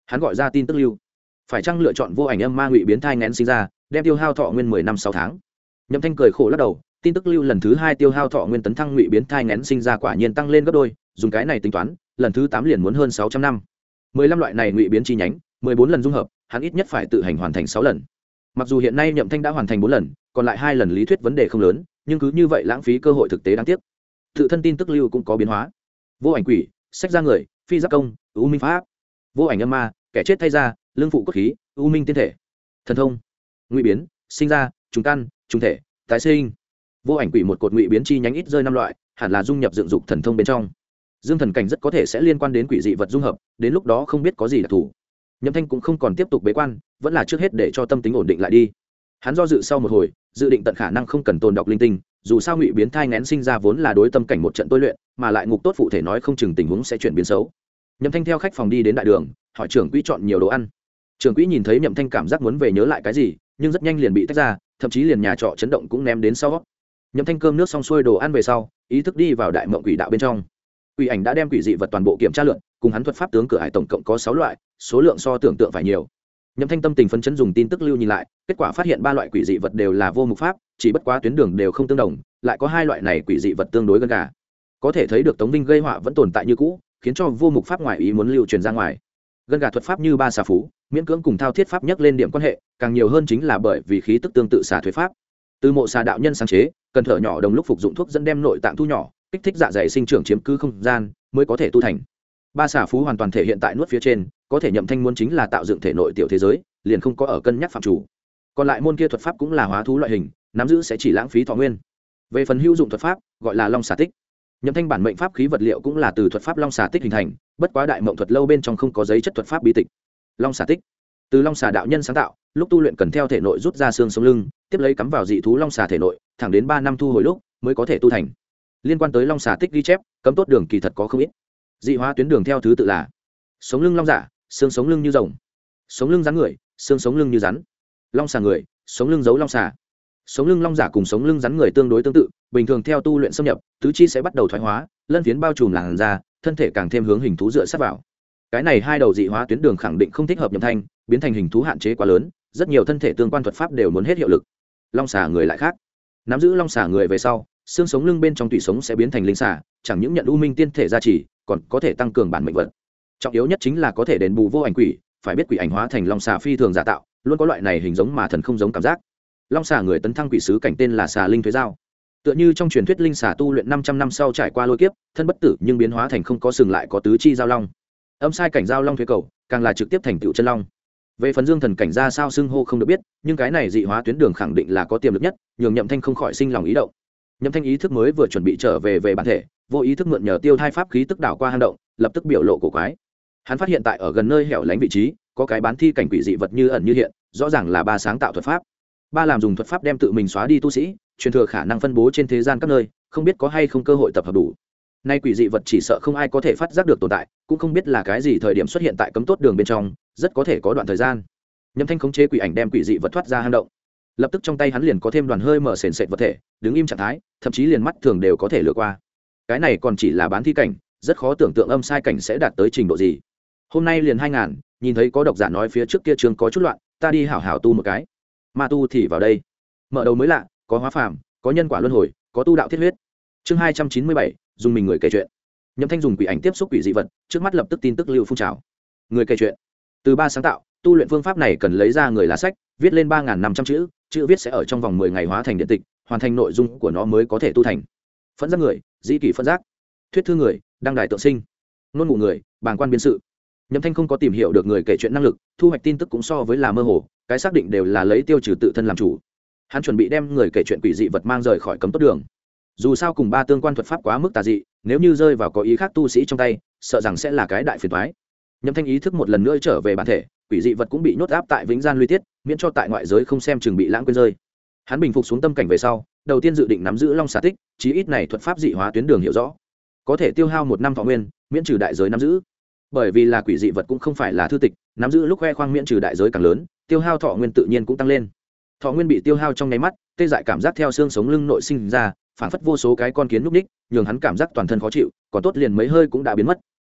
Hắn gọi ra tin tức lưu, phải chăng lựa chọn vô ảnh âm ma ngụy biến thai ngén sinh ra, đem tiêu hao thọ nguyên 10 năm 6 tháng. Nhậm Thanh cười khổ lắc đầu, tin tức lưu lần thứ 2 tiêu hao thọ nguyên tấn thăng ngụy biến thai ngén sinh ra quả nhiên tăng lên gấp đôi, dùng cái này tính toán, lần thứ 8 liền muốn hơn 600 năm. 15 loại này ngụy biến chi nhánh, 14 lần dung hợp, hắn ít nhất phải tự hành hoàn thành 6 lần. Mặc dù hiện nay Nhậm Thanh đã hoàn thành 4 lần, còn lại 2 lần lý thuyết vấn đề không lớn, nhưng cứ như vậy lãng phí cơ hội thực tế đáng tiếc. Tự thân tin tức lưu cũng có biến hóa. Vô ảnh quỷ, sách ra người, phi giáp công, u minh pháp. Vô ảnh âm ma, kẻ chết thay ra, lương phụ cốt khí, u minh tiên thể. Thần thông, ngụy biến, sinh ra, trùng căn, trùng thể, tái sinh. Vô ảnh quỷ một cột ngụy biến chi nhánh ít rơi 5 loại, hẳn là dung nhập dựng dục thần thông bên trong. Dương thần cảnh rất có thể sẽ liên quan đến quỷ dị vật dung hợp, đến lúc đó không biết có gì đặc thù. Nhậm Thanh cũng không còn tiếp tục bế quan, vẫn là trước hết để cho tâm tính ổn định lại đi. Hắn do dự sau một hồi, dự định tận khả năng không cần tồn đọc linh tinh, dù sao ngụy biến thai ngén sinh ra vốn là đối tâm cảnh một trận tôi luyện, mà lại ngục tốt phụ thể nói không chừng tình huống sẽ chuyển biến xấu. Nhậm Thanh theo khách phòng đi đến đại đường, hỏi trưởng quỹ chọn nhiều đồ ăn. Trưởng quỹ nhìn thấy Nhậm Thanh cảm giác muốn về nhớ lại cái gì, nhưng rất nhanh liền bị tách ra, thậm chí liền nhà trọ chấn động cũng ném đến sau. Nhậm Thanh cơm nước xong xuôi đồ ăn về sau, ý thức đi vào đại mộng quỷ đạo bên trong. Quỷ ảnh đã đem quỷ dị vật toàn bộ kiểm tra lượt, cùng hắn thuật pháp tướng cửa hải tổng cộng có 6 loại, số lượng so tưởng tượng phải nhiều. Nhậm Thanh tâm tình phấn chấn dùng tin tức lưu nhìn lại, kết quả phát hiện 3 loại quỷ dị vật đều là vô mục pháp, chỉ bất quá tuyến đường đều không tương đồng, lại có 2 loại này quỷ dị vật tương đối gần cả. Có thể thấy được Tống Vinh gây họa vẫn tồn tại như cũ, khiến cho vô mục pháp ngoài ý muốn lưu truyền ra ngoài. Gần cả thuật pháp như ba xà phú, miễn cưỡng cùng thao thiết pháp nhắc lên điểm quan hệ, càng nhiều hơn chính là bởi vì khí tức tương tự xà thuế pháp. Từ mộ xà đạo nhân sáng chế, cần thở nhỏ đồng lúc phục dụng thuốc dẫn đem nội tạng thu nhỏ, kích thích dạ dày sinh trưởng chiếm cứ không gian, mới có thể tu thành. Ba xà phú hoàn toàn thể hiện tại nuốt phía trên, có thể Nhậm Thanh muốn chính là tạo dựng thể nội tiểu thế giới, liền không có ở cân nhắc phạm chủ. Còn lại môn kia thuật pháp cũng là hóa thú loại hình, nắm giữ sẽ chỉ lãng phí thọ nguyên. Về phần hữu dụng thuật pháp, gọi là long xà tích. Nhậm Thanh bản mệnh pháp khí vật liệu cũng là từ thuật pháp long xà tích hình thành, bất quá đại mộng thuật lâu bên trong không có giấy chất thuật pháp bí tịch. Long xà tích từ long xà đạo nhân sáng tạo, lúc tu luyện cần theo thể nội rút ra xương sống lưng, tiếp lấy cắm vào dị thú long xà thể nội, thẳng đến 3 năm thu hồi lúc mới có thể tu thành. Liên quan tới long xà tích ghi chép, cấm tốt đường kỳ thật có không ít. Dị hóa tuyến đường theo thứ tự là: sống lưng long giả, xương sống lưng như rồng; sống lưng rắn người, xương sống lưng như rắn; long xà người, sống lưng giấu long xà. Sống lưng long giả cùng sống lưng rắn người tương đối tương tự, bình thường theo tu luyện xâm nhập, tứ chi sẽ bắt đầu thoái hóa, lân phiến bao trùm làn da, thân thể càng thêm hướng hình thú dựa sát vào. Cái này 2 đầu dị hóa tuyến đường khẳng định không thích hợp Nhậm Thanh, biến thành hình thú hạn chế quá lớn, rất nhiều thân thể tương quan thuật pháp đều muốn hết hiệu lực. Long xà người lại khác, nắm giữ long xà người về sau, xương sống lưng bên trong tủy sống sẽ biến thành linh xà, chẳng những nhận u minh tiên thể gia trì, còn có thể tăng cường bản mệnh vật. Trọng yếu nhất chính là có thể đền bù vô ảnh quỷ, phải biết quỷ ảnh hóa thành long xà phi thường giả tạo, luôn có loại này hình giống mà thần không giống cảm giác. Long xà người tấn thăng quỷ sứ cảnh tên là xà linh thuế giao, tựa như trong truyền thuyết linh xà tu luyện 500 năm sau trải qua lôi kiếp, thân bất tử nhưng biến hóa thành không có sừng lại có tứ chi giao long. Âm sai cảnh giao long thuế cầu, càng là trực tiếp thành tựu chân long. Về phần dương thần cảnh ra sao xưng hô không được biết, nhưng cái này dị hóa tuyến đường khẳng định là có tiềm lực nhất, nhường Nhậm Thanh không khỏi sinh lòng ý động. Nhậm Thanh ý thức mới vừa chuẩn bị trở về bản thể, vô ý thức mượn nhờ tiêu thai pháp khí tức đảo qua hang động, lập tức biểu lộ cổ quái. Hắn phát hiện tại ở gần nơi hẻo lánh vị trí, có cái bán thi cảnh quỷ dị vật như ẩn như hiện, rõ ràng là ba sáng tạo thuật pháp. Ba làm dùng thuật pháp đem tự mình xóa đi tu sĩ, truyền thừa khả năng phân bố trên thế gian các nơi, không biết có hay không cơ hội tập hợp đủ. Nay quỷ dị vật chỉ sợ không ai có thể phát giác được tồn tại, cũng không biết là cái gì thời điểm xuất hiện tại cấm tốt đường bên trong, rất có thể có đoạn thời gian. Nhậm Thanh khống chế quỷ ảnh đem quỷ dị vật thoát ra hang động, lập tức trong tay hắn liền có thêm đoàn hơi mở sền sệt vật thể, đứng im trạng thái, thậm chí liền mắt thường đều có thể lướt qua. Cái này còn chỉ là bán thi cảnh, rất khó tưởng tượng âm sai cảnh sẽ đạt tới trình độ gì. Hôm nay liền 2000, nhìn thấy có độc giả nói phía trước kia trường có chút loạn, ta đi hảo hảo tu một cái. Ma tu thì vào đây. Mở đầu mới lạ, có hóa phàm, có nhân quả luân hồi, có tu đạo thiết huyết. Chương 297, dùng mình người kể chuyện. Nhậm Thanh dùng quỷ ảnh tiếp xúc quỷ dị vật, trước mắt lập tức tin tức lưu phun trào. Người kể chuyện. Từ ba sáng tạo, tu luyện phương pháp này cần lấy ra người lá sách, viết lên 3500 chữ, chữ viết sẽ ở trong vòng 10 ngày hóa thành điện tịch, hoàn thành nội dung của nó mới có thể tu thành. Phẫn giác người, dĩ kỷ phẫn giác; thuyết thư người, đăng đài tượng sinh; ngôn ngụ người, bàng quan biên sự. Nhậm Thanh không có tìm hiểu được người kể chuyện năng lực, thu hoạch tin tức cũng so với là mơ hồ, cái xác định đều là lấy tiêu trừ tự thân làm chủ. Hắn chuẩn bị đem người kể chuyện quỷ dị vật mang rời khỏi cấm tốt đường. Dù sao cùng ba tương quan thuật pháp quá mức tà dị, nếu như rơi vào có ý khác tu sĩ trong tay, sợ rằng sẽ là cái đại phiền toái. Nhậm Thanh ý thức một lần nữa trở về bản thể, quỷ dị vật cũng bị nhốt áp tại vĩnh gian luy tiết, miễn cho tại ngoại giới không xem chừng bị lãng quên rơi. Hắn bình phục xuống tâm cảnh về sau, đầu tiên dự định nắm giữ long xà tích, chí ít này thuật pháp dị hóa tuyến đường hiểu rõ, có thể tiêu hao 1 năm thọ nguyên, miễn trừ đại giới nắm giữ. Bởi vì là quỷ dị vật cũng không phải là thư tịch, nắm giữ lúc khoe khoang miễn trừ đại giới càng lớn, tiêu hao thọ nguyên tự nhiên cũng tăng lên. Thọ nguyên bị tiêu hao trong nháy mắt, tê dại cảm giác theo xương sống lưng nội sinh ra, phảng phất vô số cái con kiến núp ních, nhường hắn cảm giác toàn thân khó chịu, còn tốt liền mấy hơi cũng đã biến mất.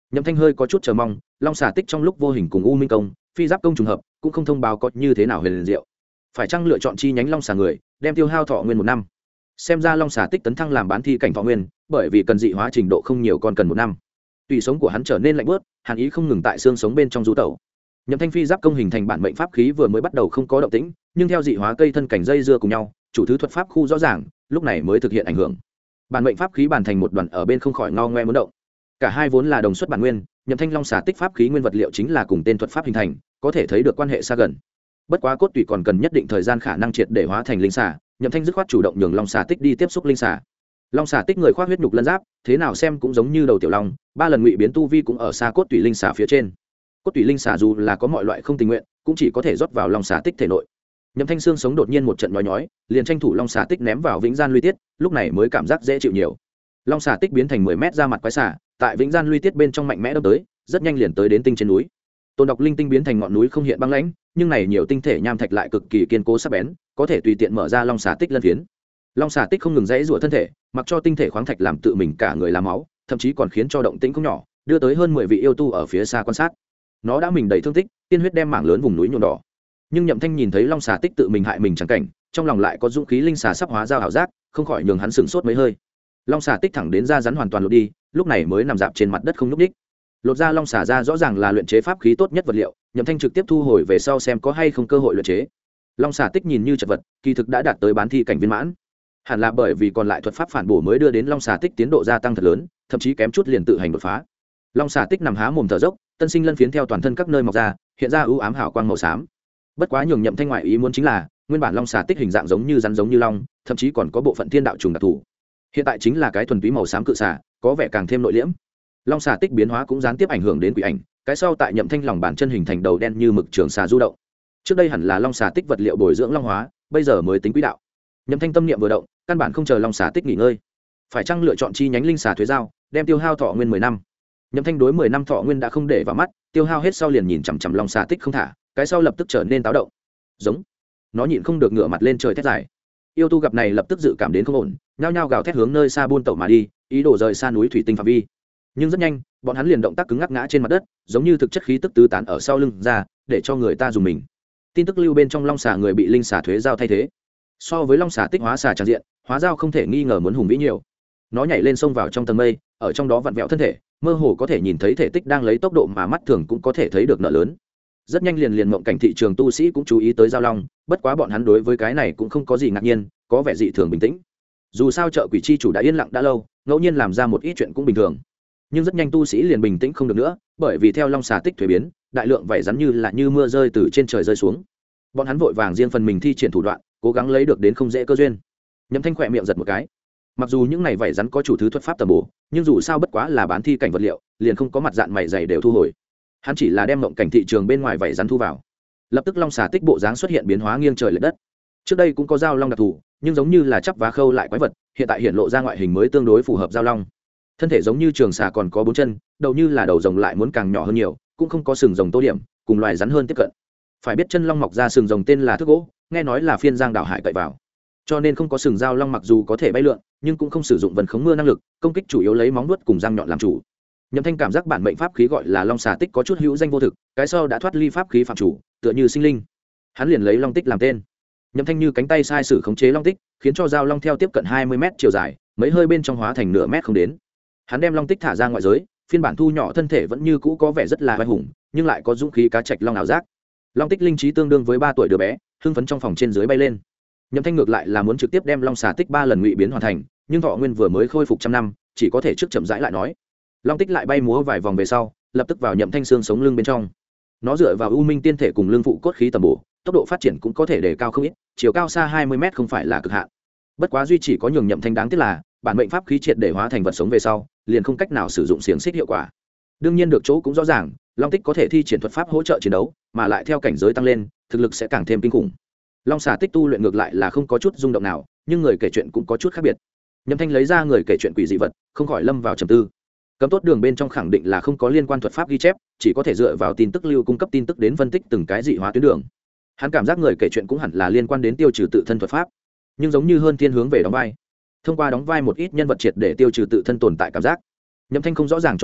Nhậm Thanh hơi có chút chờ mong, long xà tích trong lúc vô hình cùng u minh công, phi giáp công trùng hợp, cũng không thông báo có như thế nào huyền diệu. Phải chăng lựa chọn chi nhánh long xà người, đem tiêu hao thọ nguyên 1 năm. Xem ra long xà tích tấn thăng làm bán thi cảnh thọ nguyên, bởi vì cần dị hóa trình độ không nhiều, còn cần 1 năm. Tùy sống của hắn trở nên lạnh bớt, hàn ý không ngừng tại xương sống bên trong du tẩu. Nhậm Thanh phi giáp công hình thành bản mệnh pháp khí vừa mới bắt đầu không có động tĩnh, nhưng theo dị hóa cây thân cảnh dây dưa cùng nhau, chủ thứ thuật pháp khu rõ ràng, lúc này mới thực hiện ảnh hưởng. Bản mệnh pháp khí bàn thành một đoàn ở bên không khỏi ngao ngoe muốn động. Cả hai vốn là đồng xuất bản nguyên, Nhậm Thanh long xà tích pháp khí nguyên vật liệu chính là cùng tên thuật pháp hình thành, có thể thấy được quan hệ xa gần. Bất quá cốt tủy còn cần nhất định thời gian khả năng triệt để hóa thành linh xà, Nhậm Thanh dứt khoát chủ động nhường long xà tích đi tiếp xúc linh xà. Long xà tích người khoác huyết nhục lân giáp, thế nào xem cũng giống như đầu tiểu long, 3 lần ngụy biến tu vi cũng ở xa cốt tủy linh xà phía trên. Cốt tủy linh xà dù là có mọi loại không tình nguyện, cũng chỉ có thể rót vào long xà tích thể nội. Nhậm Thanh xương sống đột nhiên một trận nhói nhói, liền tranh thủ long xà tích ném vào vĩnh gian luy tiết, lúc này mới cảm giác dễ chịu nhiều. Long xà tích biến thành 10 mét ra mặt quái xà, tại vĩnh gian luy tiết bên trong mạnh mẽ đâm tới, rất nhanh liền tới đến tinh trên núi. Tôn độc linh tinh biến thành ngọn núi không hiện băng lãnh, nhưng này nhiều tinh thể nham thạch lại cực kỳ kiên cố sắc bén, có thể tùy tiện mở ra long xà tích lân phiến. Long xà tích không ngừng rẽ rủa thân thể, mặc cho tinh thể khoáng thạch làm tự mình cả người làm máu, thậm chí còn khiến cho động tĩnh không nhỏ, đưa tới hơn 10 vị yêu tu ở phía xa quan sát. Nó đã mình đầy thương tích, tiên huyết đem mảng lớn vùng núi nhuộm đỏ. Nhưng Nhậm Thanh nhìn thấy long xà tích tự mình hại mình chẳng cảnh, trong lòng lại có dũng khí linh xà sắp hóa giao ảo giác, không khỏi nhường hắn sửng sốt mấy hơi. Long xà tích thẳng đến ra rắn hoàn toàn lột đi, lúc này mới nằm dạp trên mặt đất không nhúc nhích. Lột ra long xà ra rõ ràng là luyện chế pháp khí tốt nhất vật liệu, Nhậm Thanh trực tiếp thu hồi về sau xem có hay không cơ hội luyện chế. Long xà tích nhìn như chật vật, kỳ thực đã đạt tới bán thi cảnh viên mãn. Hẳn là bởi vì còn lại thuật pháp phản bổ mới đưa đến long xà tích tiến độ gia tăng thật lớn, thậm chí kém chút liền tự hành đột phá. Long xà tích nằm há mồm thở dốc, tân sinh lân phiến theo toàn thân các nơi mọc ra, hiện ra ưu ám hào quang màu xám. Bất quá nhường Nhậm Thanh ngoại ý muốn chính là, nguyên bản long xà tích hình dạng giống như rắn giống như long, thậm chí còn có bộ phận thiên đạo trùng đặc thù. Hiện tại chính là cái thuần túy màu xám cự xà, có vẻ càng thêm nội liễm. Long xà tích biến hóa cũng gián tiếp ảnh hưởng đến quỷ ảnh, cái sau tại Nhậm Thanh lòng bàn chân hình thành đầu đen như mực trường xà du động. Trước đây hẳn là long xà tích vật liệu bồi dưỡng long hóa, bây giờ mới tính quỹ đạo. Nhậm Thanh tâm niệm vừa động, căn bản không chờ long xà tích nghỉ ngơi, phải chăng lựa chọn chi nhánh linh xà thuế giao, đem tiêu hao thọ nguyên 10 năm. Nhậm Thanh đối 10 năm thọ nguyên đã không để vào mắt, tiêu hao hết sau liền nhìn chằm chằm long xà tích không thả, cái sau lập tức trở nên táo động. Giống, nó nhịn không được ngửa mặt lên trời thét dài. Yêu tu gặp này lập tức dự cảm đến không ổn, nhao nhao gào thét hướng nơi xa buôn tẩu mà đi, ý đồ rời xa núi thủy tinh phạm vi. Nhưng rất nhanh, bọn hắn liền động tác cứng ngắc ngã trên mặt đất, giống như thực chất khí tức tứ tán ở sau lưng ra, để cho người ta dùng mình. Tin tức lưu bên trong long xà người bị linh xà thuế giao thay thế. So với long xà tích hóa xà tràn diện, hóa giao không thể nghi ngờ muốn hùng vĩ nhiều. Nó nhảy lên sông vào trong tầng mây, ở trong đó vặn vẹo thân thể, mơ hồ có thể nhìn thấy thể tích đang lấy tốc độ mà mắt thường cũng có thể thấy được nợ lớn. Rất nhanh liền mộng cảnh thị trường tu sĩ cũng chú ý tới giao long, bất quá bọn hắn đối với cái này cũng không có gì ngạc nhiên, có vẻ dị thường bình tĩnh. Dù sao chợ quỷ chi chủ đã yên lặng đã lâu, ngẫu nhiên làm ra một ít chuyện cũng bình thường. Nhưng rất nhanh tu sĩ liền bình tĩnh không được nữa, bởi vì theo long xà tích thuế biến, đại lượng vảy rắn như mưa rơi từ trên trời rơi xuống. Bọn hắn vội vàng riêng phần mình thi triển thủ đoạn, cố gắng lấy được đến không dễ cơ duyên. Nhậm Thanh khỏe miệng giật một cái. Mặc dù những này vảy rắn có chủ thứ thuật pháp tầm bổ, nhưng dù sao bất quá là bán thi cảnh vật liệu, liền không có mặt dạng mày dày đều thu hồi. Hắn chỉ là đem mộng cảnh thị trường bên ngoài vảy rắn thu vào. Lập tức long xà tích bộ dáng xuất hiện biến hóa nghiêng trời lệch đất. Trước đây cũng có giao long đặc thù, nhưng giống như là chắp vá khâu lại quái vật, hiện tại hiện lộ ra ngoại hình mới tương đối phù hợp giao long. Thân thể giống như trường xà còn có 4 chân, đầu như là đầu rồng lại muốn càng nhỏ hơn nhiều, cũng không có sừng rồng tô điểm, cùng loài rắn hơn tiếp cận. Phải biết chân long mọc ra sừng rồng tên là thước gỗ, nghe nói là phiên giang đảo hải cậy vào, cho nên không có sừng giao long mặc dù có thể bay lượn, nhưng cũng không sử dụng vần khống mưa năng lực, công kích chủ yếu lấy móng vuốt cùng răng nhọn làm chủ. Nhậm Thanh cảm giác bản mệnh pháp khí gọi là long xà tích có chút hữu danh vô thực, cái sau đã thoát ly pháp khí phạm chủ, tựa như sinh linh. Hắn liền lấy long tích làm tên. Nhậm Thanh như cánh tay sai sử khống chế long tích, khiến cho giao long theo tiếp cận 20 mét chiều dài, mấy hơi bên trong hóa thành nửa mét không đến. Hắn đem long tích thả ra ngoại giới, phiên bản thu nhỏ thân thể vẫn như cũ có vẻ rất là oai hùng, nhưng lại có dũng khí cá trạch long ảo giác. Long tích linh trí tương đương với 3 tuổi đứa bé, hưng phấn trong phòng trên dưới bay lên. Nhậm Thanh ngược lại là muốn trực tiếp đem long xà tích 3 lần ngụy biến hoàn thành, nhưng thọ nguyên vừa mới khôi phục 100 năm, chỉ có thể trước chậm rãi lại nói. Long tích lại bay múa vài vòng về sau, lập tức vào Nhậm Thanh xương sống lưng bên trong. Nó dựa vào u minh tiên thể cùng lưng phụ cốt khí tầm bổ, tốc độ phát triển cũng có thể đề cao không ít, chiều cao xa 20 mét không phải là cực hạn. Bất quá duy chỉ có nhường Nhậm Thanh đáng tiếc là, bản mệnh pháp khí triệt để hóa thành vật sống về sau, liền không cách nào sử dụng xiềng xích hiệu quả. Đương nhiên được chỗ cũng rõ ràng, long tích có thể thi triển thuật pháp hỗ trợ chiến đấu, mà lại theo cảnh giới tăng lên, thực lực sẽ càng thêm kinh khủng. Long xà tích tu luyện ngược lại là không có chút rung động nào, nhưng người kể chuyện cũng có chút khác biệt. Nhậm Thanh lấy ra người kể chuyện quỷ dị vật, không khỏi lâm vào trầm tư. Cấm tốt đường bên trong khẳng định là không có liên quan thuật pháp ghi chép, chỉ có thể dựa vào tin tức lưu cung cấp tin tức đến phân tích từng cái dị hóa tuyến đường. Hắn cảm giác người kể chuyện cũng hẳn là liên quan đến tiêu trừ tự thân thuật pháp, nhưng giống như hơn thiên hướng về đóng vai. Thông qua đóng vai một ít nhân vật triệt để tiêu trừ tự thân tồn tại cảm giác. Nhậm Thanh không rõ ràng cho lắm,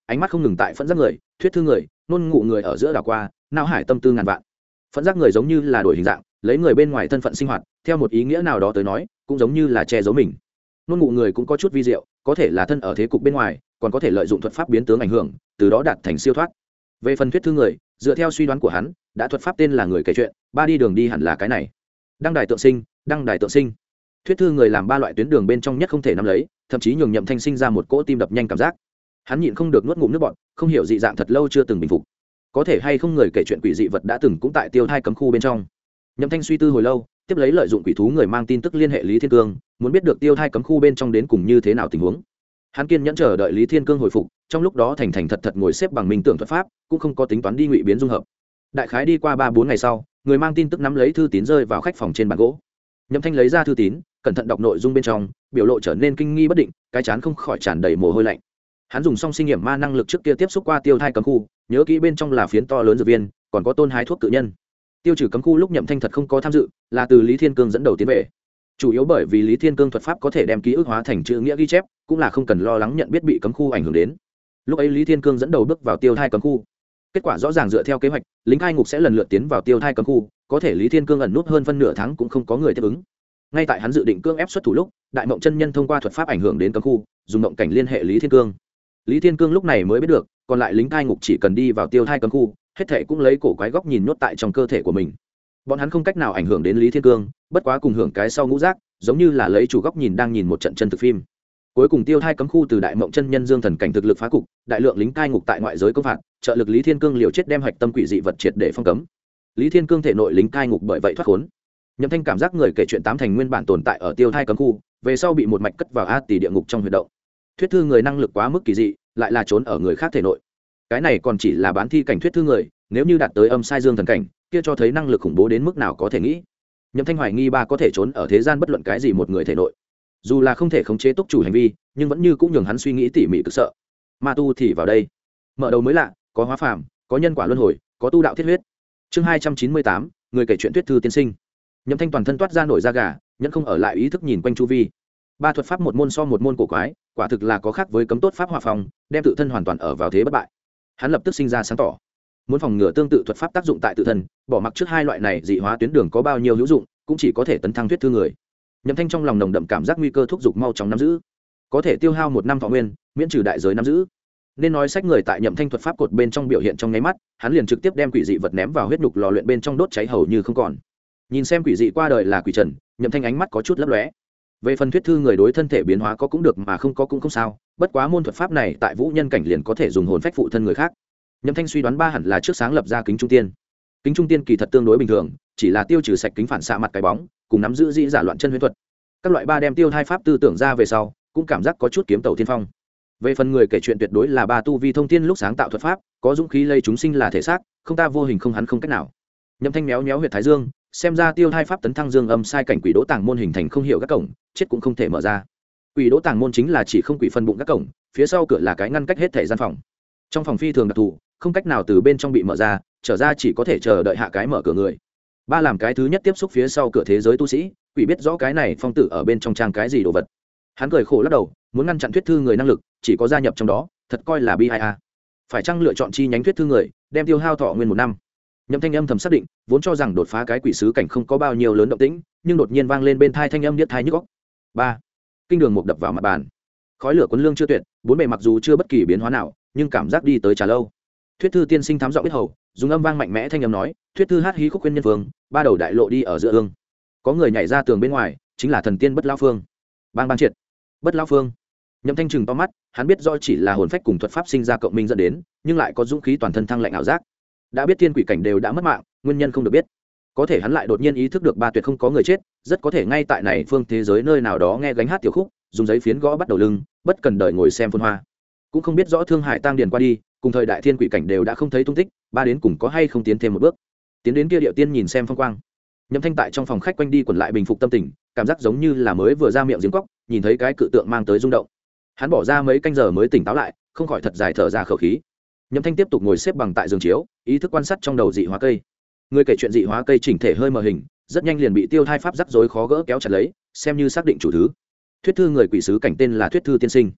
ánh mắt không ngừng tại phẫn giác người, thuyết thư người, nôn ngụ người ở giữa đảo qua, não hải tâm tư ngàn vạn. Phẫn giác người giống như là đổi hình dạng, lấy người bên ngoài thân phận sinh hoạt, theo một ý nghĩa nào đó tới nói, cũng giống như là che giấu mình. Nôn ngụ người cũng có chút vi diệu, có thể là thân ở thế cục bên ngoài, còn có thể lợi dụng thuật pháp biến tướng ảnh hưởng, từ đó đạt thành siêu thoát. Về phần thuyết thư người, dựa theo suy đoán của hắn, đã thuật pháp tên là người kể chuyện, ba đi đường đi hẳn là cái này. Đăng đài tượng sinh, đăng đài tượng sinh. Thuyết thư người làm ba loại tuyến đường bên trong nhất không thể nắm lấy, thậm chí nhường Nhậm Thanh sinh ra một cỗ tim đập nhanh cảm giác. Hắn nhịn không được nuốt ngụm nước bọt, không hiểu dị dạng thật lâu chưa từng bình phục. Có thể hay không người kể chuyện quỷ dị vật đã từng cũng tại tiêu thai cấm khu bên trong. Nhậm Thanh suy tư hồi lâu, tiếp lấy lợi dụng quỷ thú người mang tin tức liên hệ Lý Thiên Cương, muốn biết được tiêu thai cấm khu bên trong đến cùng như thế nào tình huống. Hắn kiên nhẫn chờ đợi Lý Thiên Cương hồi phục, trong lúc đó thành thành thật thật ngồi xếp bằng minh tưởng thuật pháp, cũng không có tính toán đi ngụy biến dung hợp. Đại khái đi qua 3-4 ngày sau, người mang tin tức nắm lấy thư tín rơi vào khách phòng trên bàn gỗ. Nhậm Thanh lấy ra thư tín, cẩn thận đọc nội dung bên trong, biểu lộ trở nên kinh nghi bất định, cái chán không khỏi tràn đầy mồ hôi lạnh. Hắn dùng song sinh nghiệm ma năng lực trước kia tiếp xúc qua tiêu thai cấm khu, nhớ kỹ bên trong là phiến to lớn dược viên, còn có tôn hái thuốc cự nhân. Tiêu trừ cấm khu lúc Nhậm Thanh thật không có tham dự, là từ Lý Thiên Cương dẫn đầu tiến về. Chủ yếu bởi vì Lý Thiên Cương thuật pháp có thể đem ký ức hóa thành chữ nghĩa ghi chép, cũng là không cần lo lắng nhận biết bị cấm khu ảnh hưởng đến. Lúc ấy Lý Thiên Cương dẫn đầu bước vào tiêu thai cấm khu. Kết quả rõ ràng dựa theo kế hoạch, lính cai ngục sẽ lần lượt tiến vào tiêu thai cấm khu, có thể Lý Thiên Cương ẩn nút hơn phân nửa tháng cũng không có người tiếp ứng. Ngay tại hắn dự định cưỡng ép xuất thủ lúc, Đại Mộng chân nhân thông qua thuật pháp ảnh hưởng đến cấm khu, dùng mộng cảnh liên hệ Lý Thiên Cương. Lý Thiên Cương lúc này mới biết được, còn lại lính cai ngục chỉ cần đi vào tiêu thai cấm khu, hết thảy cũng lấy cổ quái góc nhìn nhốt tại trong cơ thể của mình. Bọn hắn không cách nào ảnh hưởng đến Lý Thiên Cương, bất quá cùng hưởng cái sau ngũ giác, giống như là lấy chủ góc nhìn đang nhìn một trận chân thực phim. Cuối cùng tiêu thai cấm khu từ Đại Mộng chân nhân dương thần cảnh thực lực phá cục, đại lượng lính cai ngục tại ngoại giới công phạt, trợ lực Lý Thiên Cương liều chết đem hạch tâm quỷ dị vật triệt để phong cấm. Lý Thiên Cương thể nội lính cai ngục bởi vậy thoát khốn. Nhậm Thanh cảm giác người kể chuyện tám thành nguyên bản tồn tại ở tiêu thai cấm khu, về sau bị một mạch cất vào a tỷ địa ngục trong huyệt động. Thuyết thư người năng lực quá mức kỳ dị, lại là trốn ở người khác thể nội. Cái này còn chỉ là bán thi cảnh thuyết thư người, nếu như đạt tới âm sai dương thần cảnh, kia cho thấy năng lực khủng bố đến mức nào có thể nghĩ. Nhậm Thanh hoài nghi ba có thể trốn ở thế gian bất luận cái gì một người thể nội. Dù là không thể khống chế túc chủ hành vi, nhưng vẫn như cũng nhường hắn suy nghĩ tỉ mỉ cực sợ. Ma tu thì vào đây. Mở đầu mới lạ, có hóa phàm, có nhân quả luân hồi, có tu đạo thiết huyết. Chương 298, người kể chuyện thuyết thư tiên sinh. Nhậm Thanh toàn thân toát ra nổi da gà, nhẫn không ở lại ý thức nhìn quanh chu vi. Ba thuật pháp một môn so một môn cổ quái, quả thực là có khác với cấm tốt pháp hòa phòng, đem tự thân hoàn toàn ở vào thế bất bại. Hắn lập tức sinh ra sáng tỏ, muốn phòng ngừa tương tự thuật pháp tác dụng tại tự thân, bỏ mặc trước hai loại này dị hóa tuyến đường có bao nhiêu hữu dụng, cũng chỉ có thể tấn thăng thuyết thư người. Nhậm Thanh trong lòng nồng đậm cảm giác nguy cơ thúc giục mau chóng nắm giữ, có thể tiêu hao 1 năm thọ nguyên, miễn trừ đại giới nắm giữ. Nên nói sách người tại Nhậm Thanh thuật pháp cột bên trong biểu hiện trong nháy mắt, hắn liền trực tiếp đem quỷ dị vật ném vào huyết nhục lò luyện bên trong đốt cháy hầu như không còn. Nhìn xem quỷ dị qua đời là quỷ trần, Nhậm Thanh ánh mắt có chút lấp lóe. Về phần thuyết thư người đối thân thể biến hóa có cũng được mà không có cũng không sao, bất quá môn thuật pháp này tại vũ nhân cảnh liền có thể dùng hồn phách phụ thân người khác. Nhậm Thanh suy đoán ba hẳn là trước sáng lập ra kính trung tiên. Kính trung tiên kỳ thật tương đối bình thường, chỉ là tiêu trừ sạch kính phản xạ mặt cái bóng, cùng nắm giữ dị giả loạn chân huyễn thuật. Các loại ba đem tiêu thai pháp tư tưởng ra về sau, cũng cảm giác có chút kiếm tẩu thiên phong. Về phần người kể chuyện tuyệt đối là ba tu vi thông thiên lúc sáng tạo thuật pháp, có dũng khí lây chúng sinh là thể xác, không ta vô hình không hắn không cách nào. Nhậm Thanh méo méo huyệt thái dương, xem ra tiêu thai pháp tấn thăng dương âm sai cảnh quỷ đỗ tàng môn hình thành không hiểu các cổng, chết cũng không thể mở ra. Quỷ đỗ tàng môn chính là chỉ không quỷ phân bụng các cổng, phía sau cửa là cái ngăn cách hết thể gian phòng. Trong phòng phi thường đặc thù, không cách nào từ bên trong bị mở ra, trở ra chỉ có thể chờ đợi hạ cái mở cửa người. Ba làm cái thứ nhất tiếp xúc phía sau cửa thế giới tu sĩ, quỷ biết rõ cái này phong tử ở bên trong trang cái gì đồ vật. Hắn cười khổ lắc đầu, muốn ngăn chặn thuyết thư người năng lực, chỉ có gia nhập trong đó, thật coi là bi ai a. Phải chăng lựa chọn chi nhánh thuyết thư người, đem tiêu hao thọ nguyên 1 năm. Nhậm Thanh âm thầm xác định, vốn cho rằng đột phá cái quỷ sứ cảnh không có bao nhiêu lớn động tĩnh, nhưng đột nhiên vang lên bên thai thanh âm điếc thai nhức óc. 3. Kinh đường một đập vào mặt bàn. Khói lửa cuốn lương chưa tuyệt, bốn bề mặc dù chưa bất kỳ biến hóa nào, nhưng cảm giác đi tới trà lâu. Thuyết thư tiên sinh thám rõ biết hầu, dùng âm vang mạnh mẽ thanh âm nói, thuyết thư hát hí khúc khuyên nhân phương, ba đầu đại lộ đi ở giữa ương. Có người nhảy ra tường bên ngoài, chính là thần tiên Bất Lão Phương. Bang bang triệt. Bất Lão Phương. Nhậm Thanh trừng to mắt, hắn biết rõ chỉ là hồn phách cùng thuật pháp sinh ra cộng minh dẫn đến, nhưng lại có dũng khí toàn thân thăng lạnh ảo giác. Đã biết thiên quỷ cảnh đều đã mất mạng, nguyên nhân không được biết. Có thể hắn lại đột nhiên ý thức được ba tuyệt không có người chết, rất có thể ngay tại này phương thế giới nơi nào đó nghe gánh hát tiểu khúc, dùng giấy phiến gõ bắt đầu lưng, bất cần đợi ngồi xem phun hoa. Cũng không biết rõ Thương Hải tang điền qua đi, cùng thời đại thiên quỷ cảnh đều đã không thấy tung tích, ba đến cùng có hay không tiến thêm một bước. Tiến đến kia điệu tiên nhìn xem phong quang. Nhậm Thanh tại trong phòng khách quanh đi quẩn lại bình phục tâm tình, cảm giác giống như là mới vừa ra miệng giếng cốc, nhìn thấy cái cự tượng mang tới rung động. Hắn bỏ ra mấy canh giờ mới tỉnh táo lại, không khỏi thật dài thở ra khẩu khí. Nhậm Thanh tiếp tục ngồi xếp bằng tại giường chiếu, ý thức quan sát trong đầu dị hóa cây. Người kể chuyện dị hóa cây chỉnh thể hơi mờ hình, rất nhanh liền bị tiêu thai pháp rắc rối khó gỡ kéo chặt lấy, xem như xác định chủ thứ. Thuyết thư người quỷ sứ cảnh tên là Thuyết thư tiên sinh.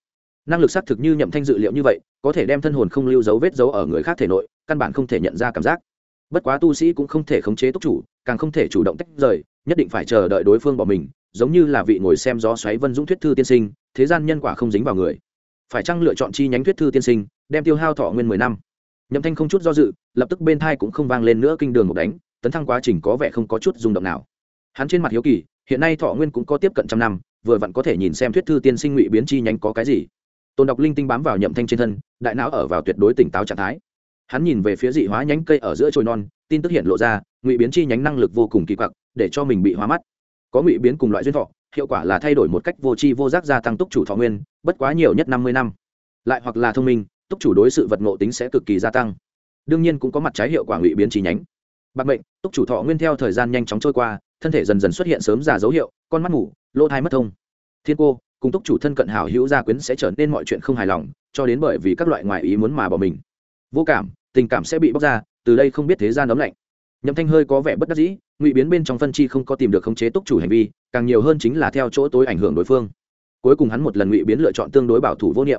năng lực xác thực như Nhậm Thanh dự liệu như vậy, có thể đem thân hồn không lưu dấu vết giấu ở người khác thể nội, căn bản không thể nhận ra cảm giác. Bất quá tu sĩ cũng không thể khống chế túc chủ, càng không thể chủ động tách rời, nhất định phải chờ đợi đối phương bỏ mình, giống như là vị ngồi xem gió xoáy Vân Dũng thuyết thư tiên sinh, thế gian nhân quả không dính vào người. Phải chăng lựa chọn chi nhánh thuyết thư tiên sinh, đem tiêu hao thọ nguyên 10 năm. Nhậm Thanh không chút do dự, lập tức bên thai cũng không vang lên nữa kinh đường một đánh, tấn thăng quá trình có vẻ không có chút rung động nào. Hắn trên mặt hiếu kỳ, hiện nay thọ nguyên cũng có tiếp cận trăm năm, vừa vặn có thể nhìn xem thuyết thư tiên sinh ngụy biến chi nhánh có cái gì. Tôn đọc linh tinh bám vào Nhậm Thanh trên thân, đại não ở vào tuyệt đối tỉnh táo trạng thái. Hắn nhìn về phía dị hóa nhánh cây ở giữa chồi non, tin tức hiện lộ ra, ngụy biến chi nhánh năng lực vô cùng kỳ quặc, để cho mình bị hóa mắt. Có ngụy biến cùng loại duyên thọ, hiệu quả là thay đổi một cách vô tri vô giác gia tăng túc chủ thọ nguyên, bất quá nhiều nhất 50 năm. Lại hoặc là thông minh, túc chủ đối sự vật ngộ tính sẽ cực kỳ gia tăng. Đương nhiên cũng có mặt trái hiệu quả ngụy biến chi nhánh. Bạc mệnh, túc chủ thọ nguyên theo thời gian nhanh chóng trôi qua, thân thể dần dần xuất hiện sớm già dấu hiệu, con mắt ngủ, lỗ tai mất thông. Thiên cô, cùng túc chủ thân cận hảo hữu gia quyến sẽ trở nên mọi chuyện không hài lòng, cho đến bởi vì các loại ngoại ý muốn mà bỏ mình. Vô cảm, tình cảm sẽ bị bóc ra, từ đây không biết thế gian ấm lạnh. Nhậm Thanh hơi có vẻ bất đắc dĩ, ngụy biến bên trong phân chi không có tìm được khống chế túc chủ hành vi, càng nhiều hơn chính là theo chỗ tối ảnh hưởng đối phương. Cuối cùng hắn một lần ngụy biến lựa chọn tương đối bảo thủ vô niệm.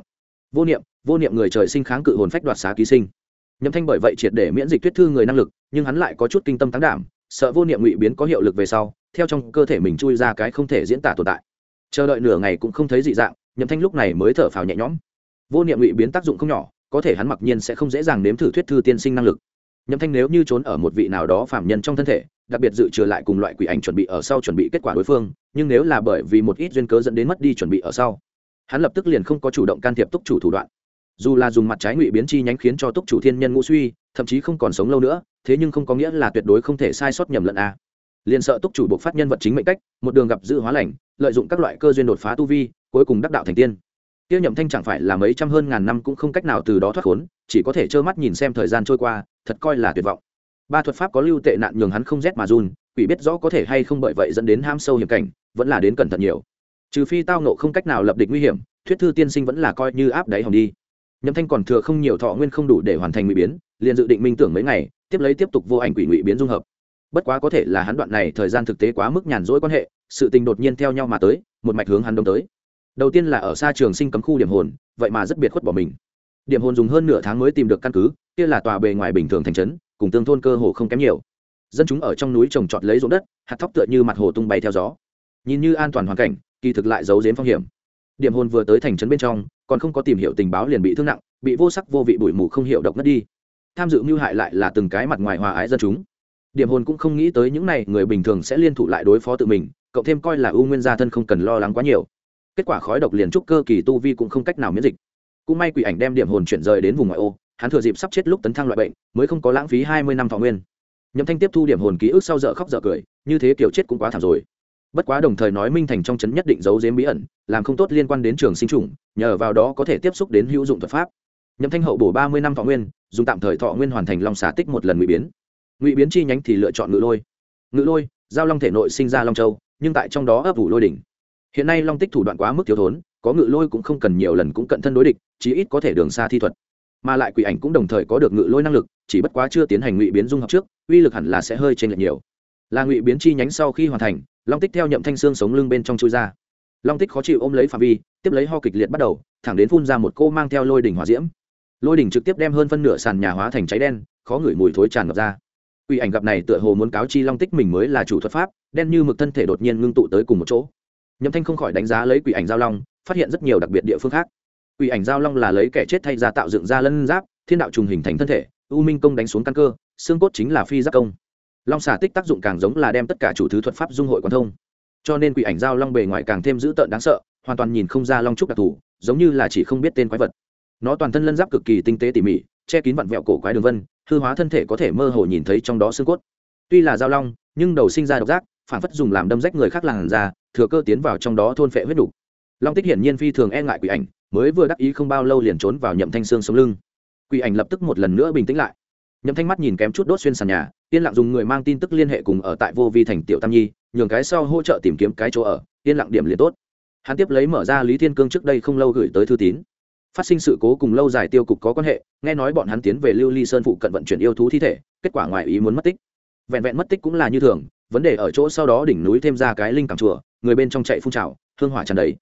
Vô niệm người trời sinh kháng cự hồn phách đoạt xá ký sinh. Nhậm Thanh bởi vậy triệt để miễn dịch thuyết thư người năng lực, nhưng hắn lại có chút kinh tâm táng đảm, sợ vô niệm ngụy biến có hiệu lực về sau, theo trong cơ thể mình chui ra cái không thể diễn tả tồn tại. Chờ đợi nửa ngày cũng không thấy dị dạng, Nhậm Thanh lúc này mới thở phào nhẹ nhõm. Vô niệm ngụy biến tác dụng không nhỏ, có thể hắn mặc nhiên sẽ không dễ dàng nếm thử thuyết thư tiên sinh năng lực. Nhậm Thanh nếu như trốn ở một vị nào đó phạm nhân trong thân thể, đặc biệt dự trừ lại cùng loại quỷ ảnh chuẩn bị ở sau chuẩn bị kết quả đối phương, nhưng nếu là bởi vì một ít duyên cớ dẫn đến mất đi chuẩn bị ở sau, hắn lập tức liền không có chủ động can thiệp túc chủ thủ đoạn. Dù là dùng mặt trái ngụy biến chi nhánh khiến cho túc chủ thiên nhân ngũ suy, thậm chí không còn sống lâu nữa, thế nhưng không có nghĩa là tuyệt đối không thể sai sót nhầm lẫn a. Liền sợ túc chủ buộc phát nhân vật chính mệnh cách, một đường gặp dự hóa lành, lợi dụng các loại cơ duyên đột phá tu vi, cuối cùng đắc đạo thành tiên. Tiêu Nhậm Thanh chẳng phải là mấy trăm hơn ngàn năm cũng không cách nào từ đó thoát khốn, chỉ có thể trơ mắt nhìn xem thời gian trôi qua, thật coi là tuyệt vọng. Ba thuật pháp có lưu tệ nạn nhường hắn không rét mà run, quỷ biết rõ có thể hay không bởi vậy dẫn đến ham sâu hiểm cảnh, vẫn là đến cẩn thận nhiều. Trừ phi tao nộ không cách nào lập địch nguy hiểm, thuyết thư tiên sinh vẫn là coi như áp đáy hòm đi. Nhậm Thanh còn thừa không nhiều thọ nguyên không đủ để hoàn thành ngụy biến, liền dự định minh tưởng mấy ngày, tiếp tục vô ảnh quỷ ngụy biến dung hợp. Bất quá có thể là hắn đoạn này thời gian thực tế quá mức nhàn rỗi quan hệ, sự tình đột nhiên theo nhau mà tới, một mạch hướng hắn đông tới. Đầu tiên là ở xa Trường Sinh cấm khu điểm hồn, vậy mà rất biệt khuất bỏ mình. Điểm hồn dùng hơn nửa tháng mới tìm được căn cứ, kia là tòa bề ngoài bình thường thành trấn, cùng tương thôn cơ hồ không kém nhiều. Dân chúng ở trong núi trồng trọt lấy ruộng đất, hạt thóc tựa như mặt hồ tung bay theo gió. Nhìn như an toàn hoàn cảnh, kỳ thực lại giấu giếm phong hiểm. Điểm hồn vừa tới thành trấn bên trong, còn không có tìm hiểu tình báo liền bị thương nặng, bị vô sắc vô vị bụi mù không hiểu độc ngất đi. Tham dự mưu hại lại là từng cái mặt ngoài hòa ái dân chúng. Điểm hồn cũng không nghĩ tới những này người bình thường sẽ liên thủ lại đối phó tự mình, cộng thêm coi là ưu nguyên gia thân không cần lo lắng quá nhiều. Kết quả khói độc liền trúc cơ kỳ tu vi cũng không cách nào miễn dịch. Cũng may quỷ ảnh đem điểm hồn chuyển rời đến vùng ngoại ô, hắn thừa dịp sắp chết lúc tấn thăng loại bệnh, mới không có lãng phí 20 năm thọ nguyên. Nhậm Thanh tiếp thu điểm hồn ký ức sau dở khóc dở cười, như thế kiểu chết cũng quá thảm rồi. Bất quá đồng thời nói minh thành trong trấn nhất định giấu giếm bí ẩn, làm không tốt liên quan đến trường sinh trùng, nhờ vào đó có thể tiếp xúc đến hữu dụng thuật pháp. Nhậm Thanh hậu bổ 30 năm thọ nguyên, dùng tạm thời thọ nguyên hoàn thành long xà tích một lần ngụy biến. Ngụy biến chi nhánh thì lựa chọn ngự lôi. Ngự lôi, giao long thể nội sinh ra long châu, nhưng tại trong đó ấp ủ lôi đỉnh. Hiện nay long tích thủ đoạn quá mức thiếu thốn, có ngự lôi cũng không cần nhiều lần cũng cận thân đối địch, chí ít có thể đường xa thi thuật. Mà lại quỷ ảnh cũng đồng thời có được ngự lôi năng lực, chỉ bất quá chưa tiến hành ngụy biến dung hợp trước, uy lực hẳn là sẽ hơi chênh lệch nhiều. Là ngụy biến chi nhánh sau khi hoàn thành, long tích theo Nhậm Thanh xương sống lưng bên trong chui ra. Long tích khó chịu ôm lấy phạm vi, tiếp lấy ho kịch liệt bắt đầu, thẳng đến phun ra một cô mang theo lôi đỉnh hỏa diễm. Lôi đỉnh trực tiếp đem hơn phân nửa sàn nhà hóa thành cháy đen, khó ngửi mùi thối tràn ngập ra. Quỷ ảnh gặp này tựa hồ muốn cáo chi long tích mình mới là chủ thuật pháp, đen như mực thân thể đột nhiên ngưng tụ tới cùng một chỗ. Nhậm Thanh không khỏi đánh giá lấy quỷ ảnh giao long, phát hiện rất nhiều đặc biệt địa phương khác. Quỷ ảnh giao long là lấy kẻ chết thay ra tạo dựng ra lân giáp, thiên đạo trùng hình thành thân thể, u minh công đánh xuống căn cơ, xương cốt chính là phi giáp công. Long xà tích tác dụng càng giống là đem tất cả chủ thứ thuật pháp dung hội quan thông, cho nên quỷ ảnh giao long bề ngoài càng thêm dữ tợn đáng sợ, hoàn toàn nhìn không ra long trúc đặc thù, giống như là chỉ không biết tên quái vật. Nó toàn thân lân giáp cực kỳ tinh tế tỉ mỉ, che kín vặn vẹo cổ quái đường vân, hư hóa thân thể có thể mơ hồ nhìn thấy trong đó xương cốt. Tuy là giao long, nhưng đầu sinh ra độc giác, phản phất dùng làm đâm rách người khác làn da, thừa cơ tiến vào trong đó thôn phệ huyết đủ. Long tích hiển nhiên phi thường e ngại quỷ ảnh, mới vừa đắc ý không bao lâu liền trốn vào Nhậm Thanh xương sống lưng. Quỷ ảnh lập tức một lần nữa bình tĩnh lại. Nhậm Thanh mắt nhìn kém chút đốt xuyên sàn nhà, yên lặng dùng người mang tin tức liên hệ cùng ở tại Vô Vi thành Tiểu Tam Nhi, nhường cái sau hỗ trợ tìm kiếm cái chỗ ở, yên lặng điểm liền tốt. Hắn tiếp lấy mở ra Lý Thiên Cương trước đây không lâu gửi tới thư tín. Phát sinh sự cố cùng lâu dài tiêu cục có quan hệ, nghe nói bọn hắn tiến về Lưu Ly Sơn phụ cận vận chuyển yêu thú thi thể, kết quả ngoài ý muốn mất tích. Vẹn vẹn mất tích cũng là như thường, vấn đề ở chỗ sau đó đỉnh núi thêm ra cái linh cảm chùa, người bên trong chạy phun trào, hương hỏa tràn đầy.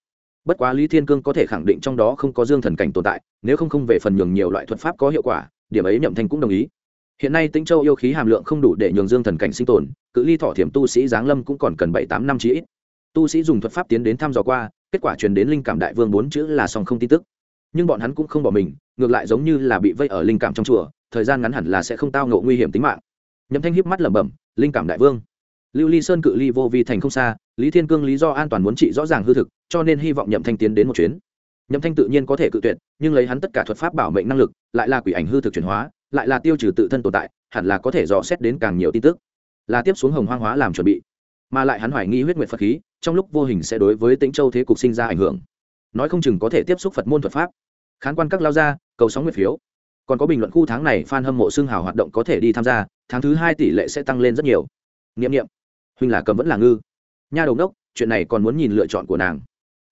bất quá Lý Thiên Cương có thể khẳng định trong đó không có dương thần cảnh tồn tại, nếu không về phần nhường nhiều loại thuật pháp có hiệu quả, điểm ấy Nhậm Thanh cũng đồng ý. Hiện nay Tĩnh Châu yêu khí hàm lượng không đủ để nhường dương thần cảnh sinh tồn, cự ly thọ thiểm tu sĩ giáng lâm cũng còn cần 7-8 năm chí ít. Tu sĩ dùng thuật pháp tiến đến thăm dò qua, kết quả truyền đến linh cảm đại vương 4 chữ là song không tin tức. Nhưng bọn hắn cũng không bỏ mình, ngược lại giống như là bị vây ở linh cảm trong chùa, thời gian ngắn hẳn là sẽ không tao ngộ nguy hiểm tính mạng. Nhậm Thanh híp mắt lẩm bẩm, linh cảm đại vương. Lưu Ly Sơn cự ly Vô Vi thành không xa, Lý Thiên Cương lý do an toàn muốn trị rõ ràng hư thực, cho nên hy vọng Nhậm Thanh tiến đến một chuyến. Nhậm Thanh tự nhiên có thể cự tuyệt, nhưng lấy hắn tất cả thuật pháp bảo mệnh năng lực, lại là quỷ ảnh hư thực chuyển hóa, lại là tiêu trừ tự thân tồn tại, hẳn là có thể dò xét đến càng nhiều tin tức. Là tiếp xuống Hồng Hoang hóa làm chuẩn bị, mà lại hắn hoài nghi huyết nguyệt Phật khí, trong lúc vô hình sẽ đối với Tĩnh Châu thế cục sinh ra ảnh hưởng. Nói không chừng có thể tiếp xúc Phật môn thuật pháp. Khán quan các lao ra, cầu sóng nguyệt phiếu. Còn có bình luận khu tháng này fan hâm mộ xương hào hoạt động có thể đi tham gia, tháng thứ 2 tỷ lệ sẽ tăng lên rất nhiều. Nghiệm nghiệm, huynh là cầm vẫn là ngư? Nha đầu đốc, chuyện này còn muốn nhìn lựa chọn của nàng.